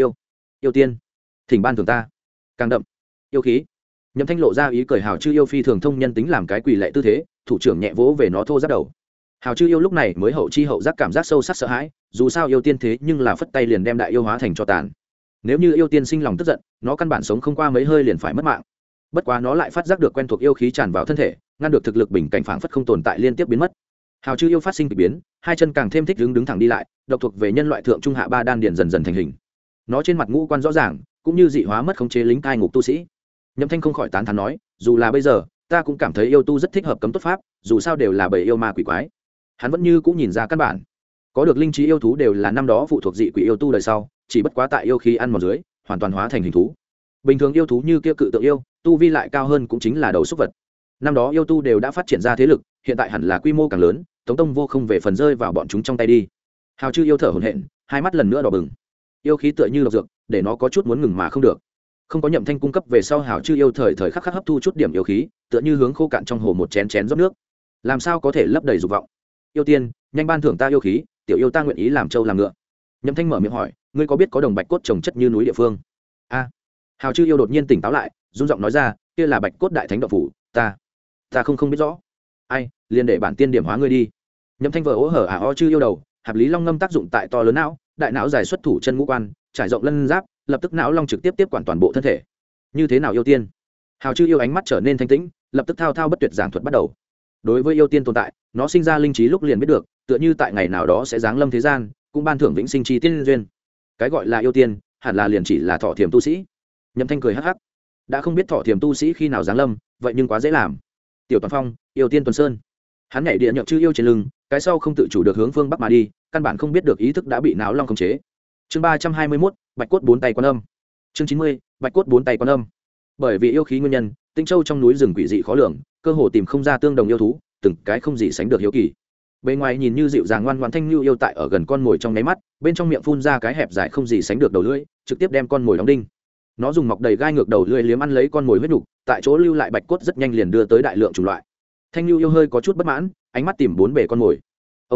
yêu tiên, thỉnh ban thưởng ta càng đậm yêu khí. Nhậm Thanh lộ ra ý cười. Hào chư yêu phi thường thông nhân tính, làm cái quỳ lệ tư thế, thủ trưởng nhẹ vỗ về nó thô giáp đầu. Hào chư yêu lúc này mới hậu chi hậu giác cảm giác sâu sắc sợ hãi, dù sao yêu tiên thế nhưng là phất tay liền đem đại yêu hóa thành cho tàn. Nếu như yêu tiên sinh lòng tức giận, nó căn bản sống không qua mấy hơi liền phải mất mạng. Bất quá nó lại phát giác được quen thuộc yêu khí tràn vào thân thể, ngăn được thực lực bình cảnh phảng phất không tồn tại liên tiếp biến mất. Hào chư yêu phát sinh kỳ biến, hai chân càng thêm thích đứng thẳng đi lại, độc thuộc về nhân loại thượng trung hạ ba đan điền dần dần thành hình. Nó trên mặt ngũ quan rõ ràng, cũng như dị hóa mất khống chế lính cai ngục tu sĩ. Nhậm Thanh không khỏi tán thán nói, dù là bây giờ ta cũng cảm thấy yêu tu rất thích hợp cấm tốt pháp, dù sao đều là bầy yêu ma quỷ quái. Hắn vẫn như cũng nhìn ra căn bản, có được linh trí yêu thú đều là năm đó phụ thuộc dị quỷ yêu tu đời sau, chỉ bất quá tại yêu khí ăn mòn dưới hoàn toàn hóa thành hình thú. Bình thường yêu thú như kia cự tượng yêu, tu vi lại cao hơn cũng chính là đầu súc vật. Năm đó yêu tu đều đã phát triển ra thế lực, hiện tại hẳn là quy mô càng lớn, Tống Tông vô không về phần rơi vào bọn chúng trong tay đi. Hào chư yêu thở hổn hển, hai mắt lần nữa đỏ bừng. Yêu khí tựa như độc dược, để nó có chút muốn ngừng mà không được. Không có Nhậm Thanh cung cấp về sau, Hào chư yêu thời khắc hấp thu chút điểm yêu khí, tựa như hướng khô cạn trong hồ một chén rót nước. Làm sao có thể lấp đầy dục vọng? Yêu tiên, nhanh ban thưởng ta yêu khí, tiểu yêu ta nguyện ý làm trâu làm ngựa. Nhậm Thanh mở miệng hỏi, ngươi có biết có đồng bạch cốt trồng chất như núi địa phương? Hào chư yêu đột nhiên tỉnh táo lại, run giọng nói ra, kia là bạch cốt đại thánh đạo phủ, ta không biết rõ. Ai, liền để bản tiên điểm hóa ngươi đi. Nhậm Thanh vờ ố hở chư yêu đầu, hạp lý long ngâm tác dụng tại to lớn não, đại não giải xuất thủ chân ngũ quan, trải rộng lân giáp, lập tức não long trực tiếp tiếp quản toàn bộ thân thể. Như thế nào yêu tiên? Hào chư yêu ánh mắt trở nên thanh tĩnh, lập tức thao thao bất tuyệt giảng thuật bắt đầu. Đối với yêu tiên tồn tại, nó sinh ra linh trí lúc liền biết được, tựa như tại ngày nào đó sẽ giáng lâm thế gian, cũng ban thưởng vĩnh sinh chi tiên duyên. Cái gọi là yêu tiên, hẳn là liền chỉ là thọ thiềm tu sĩ. Nhậm Thanh cười hắc hắc, đã không biết thọ thiềm tu sĩ khi nào giáng lâm, vậy nhưng quá dễ làm. Tiểu Toàn Phong, yêu tiên Tuần Sơn. Hắn nhảy địa nhậm chư yêu trên lưng, cái sau không tự chủ được hướng phương bắc mà đi, căn bản không biết được ý thức đã bị não long khống chế. Chương 321, Bạch cốt bốn tay quan âm. Chương 90, Bạch cốt bốn tay quan âm. Bởi vì yêu khí nguyên nhân, Tinh Châu trong núi rừng quỷ dị khó lường, cơ hồ tìm không ra tương đồng yêu thú, từng cái không gì sánh được hiếu kỳ. Bên ngoài nhìn như dịu dàng ngoan ngoãn thanh lưu yêu tại ở gần con mồi trong nháy mắt, bên trong miệng phun ra cái hẹp dài không gì sánh được đầu lưỡi, trực tiếp đem con mồi đóng đinh. Nó dùng mọc đầy gai ngược đầu lưỡi liếm ăn lấy con mồi huyết nục, tại chỗ lưu lại bạch cốt rất nhanh liền đưa tới đại lượng chủng loại. Thanh lưu yêu hơi có chút bất mãn, ánh mắt tìm bốn bề con mồi.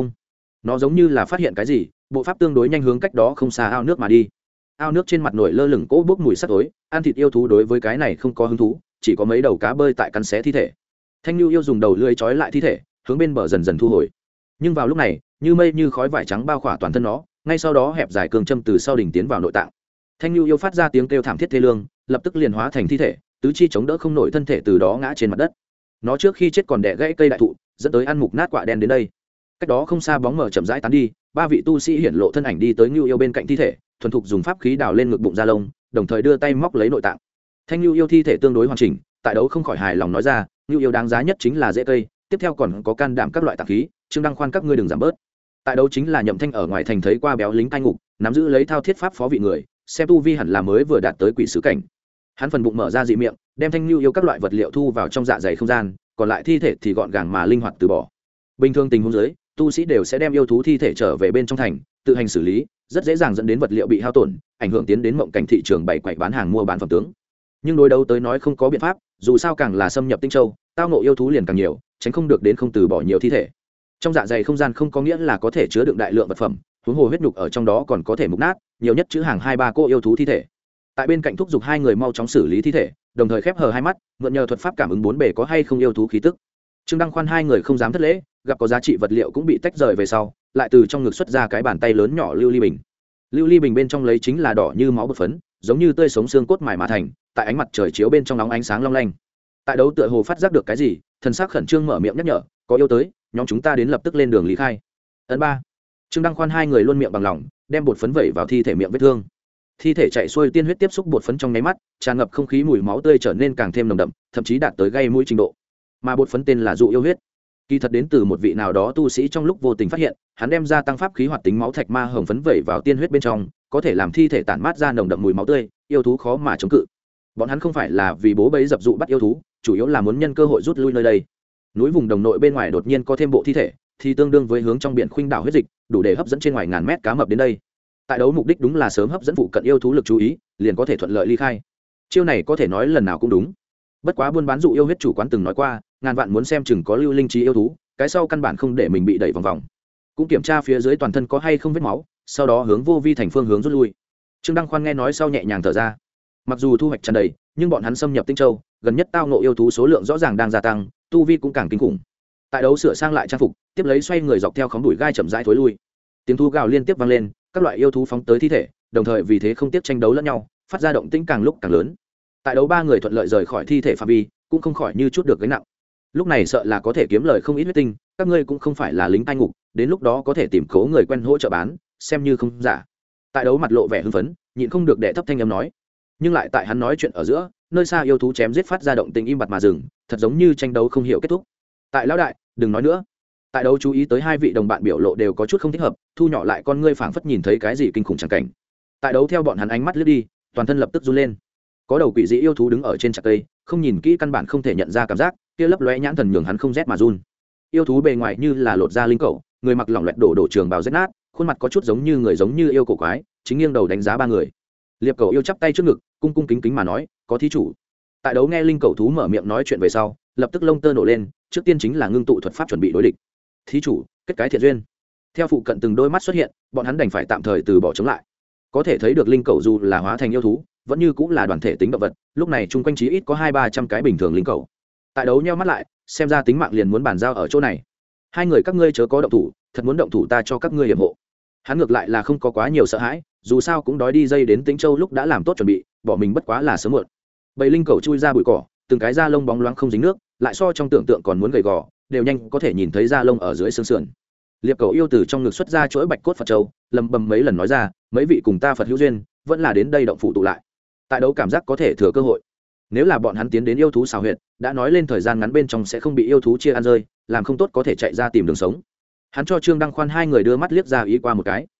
Nó giống như là phát hiện cái gì, bộ pháp tương đối nhanh hướng cách đó không xa ao nước mà đi. Ao nước trên mặt nổi lơ lửng cỗ bốc mùi sắt tối, ăn thịt yêu thú đối với cái này không có hứng thú, chỉ có mấy đầu cá bơi tại cắn xé thi thể. Thanh lưu yêu dùng đầu lưỡi trói lại thi thể, hướng bên bờ dần dần thu hồi. Nhưng vào lúc này, như mây như khói vải trắng bao khỏa toàn thân nó, ngay sau đó hẹp dài cường châm từ sau đỉnh tiến vào nội tạng. Thanh lưu yêu phát ra tiếng kêu thảm thiết thê lương, lập tức liền hóa thành thi thể, tứ chi chống đỡ không nổi thân thể từ đó ngã trên mặt đất. Nó trước khi chết còn đẻ gãy cây đại thụ, dẫn tới ăn mục nát quả đen đến đây. Cách đó không xa bóng mờ chậm rãi tán đi, ba vị tu sĩ hiển lộ thân ảnh đi tới lưu yêu bên cạnh thi thể, thuần thục dùng pháp khí đào lên ngực bụng da lông, đồng thời đưa tay móc lấy nội tạng. Thanh lưu yêu thi thể tương đối hoàn chỉnh, tại đấu không khỏi hài lòng nói ra, lưu yêu đáng giá nhất chính là rễ cây, tiếp theo còn có can đảm các loại tạng khí, Trương Đăng khoan các ngươi đừng giảm bớt. Tại đấu chính là Nhậm Thanh ở ngoài thành thấy qua béo lính cai ngục, nắm giữ lấy thao thiết pháp phó vị người, xem tu vi hẳn là mới vừa đạt tới quỷ sứ cảnh. Hắn phần bụng mở ra dị miệng, đem thanh lưu yêu các loại vật liệu thu vào trong dạ dày không gian, còn lại thi thể thì gọn gàng mà linh hoạt từ bỏ. Bình thường tình huống dưới, tu sĩ đều sẽ đem yêu thú thi thể trở về bên trong thành, tự hành xử lý, rất dễ dàng dẫn đến vật liệu bị hao tổn, ảnh hưởng tiến đến mộng cảnh thị trường bày quậy bán hàng mua bán phẩm tướng. Nhưng đối đấu tới nói không có biện pháp, dù sao càng là xâm nhập Tinh Châu, tao ngộ yêu thú liền càng nhiều, tránh không được đến không từ bỏ nhiều thi thể. Trong dạ dày không gian không có nghĩa là có thể chứa đựng đại lượng vật phẩm, huống hồ huyết nhục ở trong đó còn có thể mục nát, nhiều nhất chứa hàng 2-3 cô yêu thú thi thể. Tại bên cạnh thúc giục hai người mau chóng xử lý thi thể, đồng thời khép hờ hai mắt, mượn nhờ thuật pháp cảm ứng bốn bề có hay không yêu thú khí tức. Trương Đăng khoan hai người không dám thất lễ, gặp có giá trị vật liệu cũng bị tách rời về sau, lại từ trong ngực xuất ra cái bàn tay lớn nhỏ lưu ly bình. Lưu ly bình bên trong lấy chính là đỏ như máu bột phấn, giống như tươi sống xương cốt mài mà thành, tại ánh mặt trời chiếu bên trong nóng ánh sáng long lanh. Tại đấu tựa hồ phát giác được cái gì, thần sắc khẩn trương mở miệng nhắc nhở, có yêu tới, nhóm chúng ta đến lập tức lên đường lý khai. Ấn 3. Trương Đăng Khoan hai người luôn miệng bằng lòng, đem bột phấn vẩy vào thi thể miệng vết thương. Thi thể chạy xuôi tiên huyết tiếp xúc bột phấn trong nháy mắt, tràn ngập không khí mùi máu tươi trở nên càng thêm nồng đậm, thậm chí đạt tới gây mũi trình độ. Mà bột phấn tên là dụ yêu huyết, kỳ thật đến từ một vị nào đó tu sĩ trong lúc vô tình phát hiện, hắn đem ra tăng pháp khí hoạt tính máu thạch ma hồng phấn vẩy vào tiên huyết bên trong, có thể làm thi thể tản mát ra nồng đậm mùi máu tươi, yêu thú khó mà chống cự. Bọn hắn không phải là vì bố bấy dập dụ bắt yêu thú, chủ yếu là muốn nhân cơ hội rút lui nơi đây. Núi vùng đồng nội bên ngoài đột nhiên có thêm bộ thi thể, thì tương đương với hướng trong biển khuynh đảo huyết dịch, đủ để hấp dẫn trên ngoài ngàn mét cá mập đến đây. Tại đấu mục đích đúng là sớm hấp dẫn phụ cận yêu thú lực chú ý, liền có thể thuận lợi ly khai. Chiêu này có thể nói lần nào cũng đúng. Bất quá buôn bán dụ yêu huyết chủ quán từng nói qua, ngàn vạn muốn xem chừng có lưu linh trí yêu thú, cái sau căn bản không để mình bị đẩy vòng vòng. Cũng kiểm tra phía dưới toàn thân có hay không vết máu, sau đó hướng vô vi thành phương hướng rút lui. Trương Đăng Khoan nghe nói sau nhẹ nhàng thở ra. Mặc dù thu hoạch tràn đầy, nhưng bọn hắn xâm nhập Tinh Châu, gần nhất tao ngộ yêu thú số lượng rõ ràng đang gia tăng, tu vi cũng càng kinh khủng. Tại đấu sửa sang lại trang phục, tiếp lấy xoay người dọc theo khóm đùi gai chậm rãi thối lui. Tiếng thú gào liên tiếp vang lên, các loại yêu thú phóng tới thi thể, đồng thời vì thế không tiếc tranh đấu lẫn nhau, phát ra động tĩnh càng lúc càng lớn. Tại đấu ba người thuận lợi rời khỏi thi thể phạm vi, cũng không khỏi như chút được gánh nặng. Lúc này sợ là có thể kiếm lời không ít huyết tinh, các ngươi cũng không phải là lính cai ngục, đến lúc đó có thể tìm cố người quen hỗ trợ bán, xem như không giả. Tại đấu mặt lộ vẻ hưng phấn, nhịn không được đệ thấp thanh âm nói. Nhưng lại tại hắn nói chuyện ở giữa, nơi xa yêu thú chém giết phát ra động tĩnh im bặt mà dừng, thật giống như tranh đấu không hiểu kết thúc. Tại lão đại, đừng nói nữa. Tại đấu chú ý tới hai vị đồng bạn biểu lộ đều có chút không thích hợp, thu nhỏ lại con ngươi phảng phất nhìn thấy cái gì kinh khủng chẳng cảnh. Tại đấu theo bọn hắn ánh mắt lướt đi, toàn thân lập tức run lên. Có đầu quỷ dị yêu thú đứng ở trên chặt cây, không nhìn kỹ căn bản không thể nhận ra cảm giác, kia lấp lóe nhãn thần nhường hắn không rét mà run. Yêu thú bề ngoài như là lột da linh cẩu, người mặc lỏng loẹt đổ trường bào rách nát, khuôn mặt có chút giống như người giống như yêu cổ quái, chính nghiêng đầu đánh giá ba người. Liệp Cẩu yêu chắp tay trước ngực, cung cung kính kính mà nói, có thí chủ. Tại đấu nghe linh cẩu thú mở miệng nói chuyện về sau, lập tức lông tơ nổ lên, trước tiên chính là ngưng tụ thuật pháp chuẩn bị đối địch. Thí chủ, kết cái thiện duyên. Theo phụ cận từng đôi mắt xuất hiện, bọn hắn đành phải tạm thời từ bỏ chống lại. Có thể thấy được linh cẩu dù là hóa thành yêu thú, vẫn như cũng là đoàn thể tính động vật, lúc này chung quanh chí ít có 200-300 cái bình thường linh cẩu. Tại đấu nheo mắt lại, xem ra tính mạng liền muốn bàn giao ở chỗ này. Hai người các ngươi chớ có động thủ, thật muốn động thủ ta cho các ngươi hiểm hộ. Hắn ngược lại là không có quá nhiều sợ hãi, dù sao cũng đói đi dây đến Tĩnh Châu lúc đã làm tốt chuẩn bị, bỏ mình bất quá là sớm muộn. Bầy linh cẩu chui ra bụi cỏ, từng cái da lông bóng loáng không dính nước, lại so trong tưởng tượng còn muốn gầy gò, đều nhanh có thể nhìn thấy da lông ở dưới xương sườn. Liệp Cẩu yêu từ trong ngực xuất ra chuỗi bạch cốt Phật châu, lầm bầm mấy lần nói ra, mấy vị cùng ta Phật hữu duyên, vẫn là đến đây động phủ tụ lại. Tại đấu cảm giác có thể thừa cơ hội. Nếu là bọn hắn tiến đến yêu thú xào huyệt, đã nói lên thời gian ngắn bên trong sẽ không bị yêu thú chia ăn rơi, làm không tốt có thể chạy ra tìm đường sống. Hắn cho Trương Đăng Khoan hai người đưa mắt liếc ra ý qua một cái.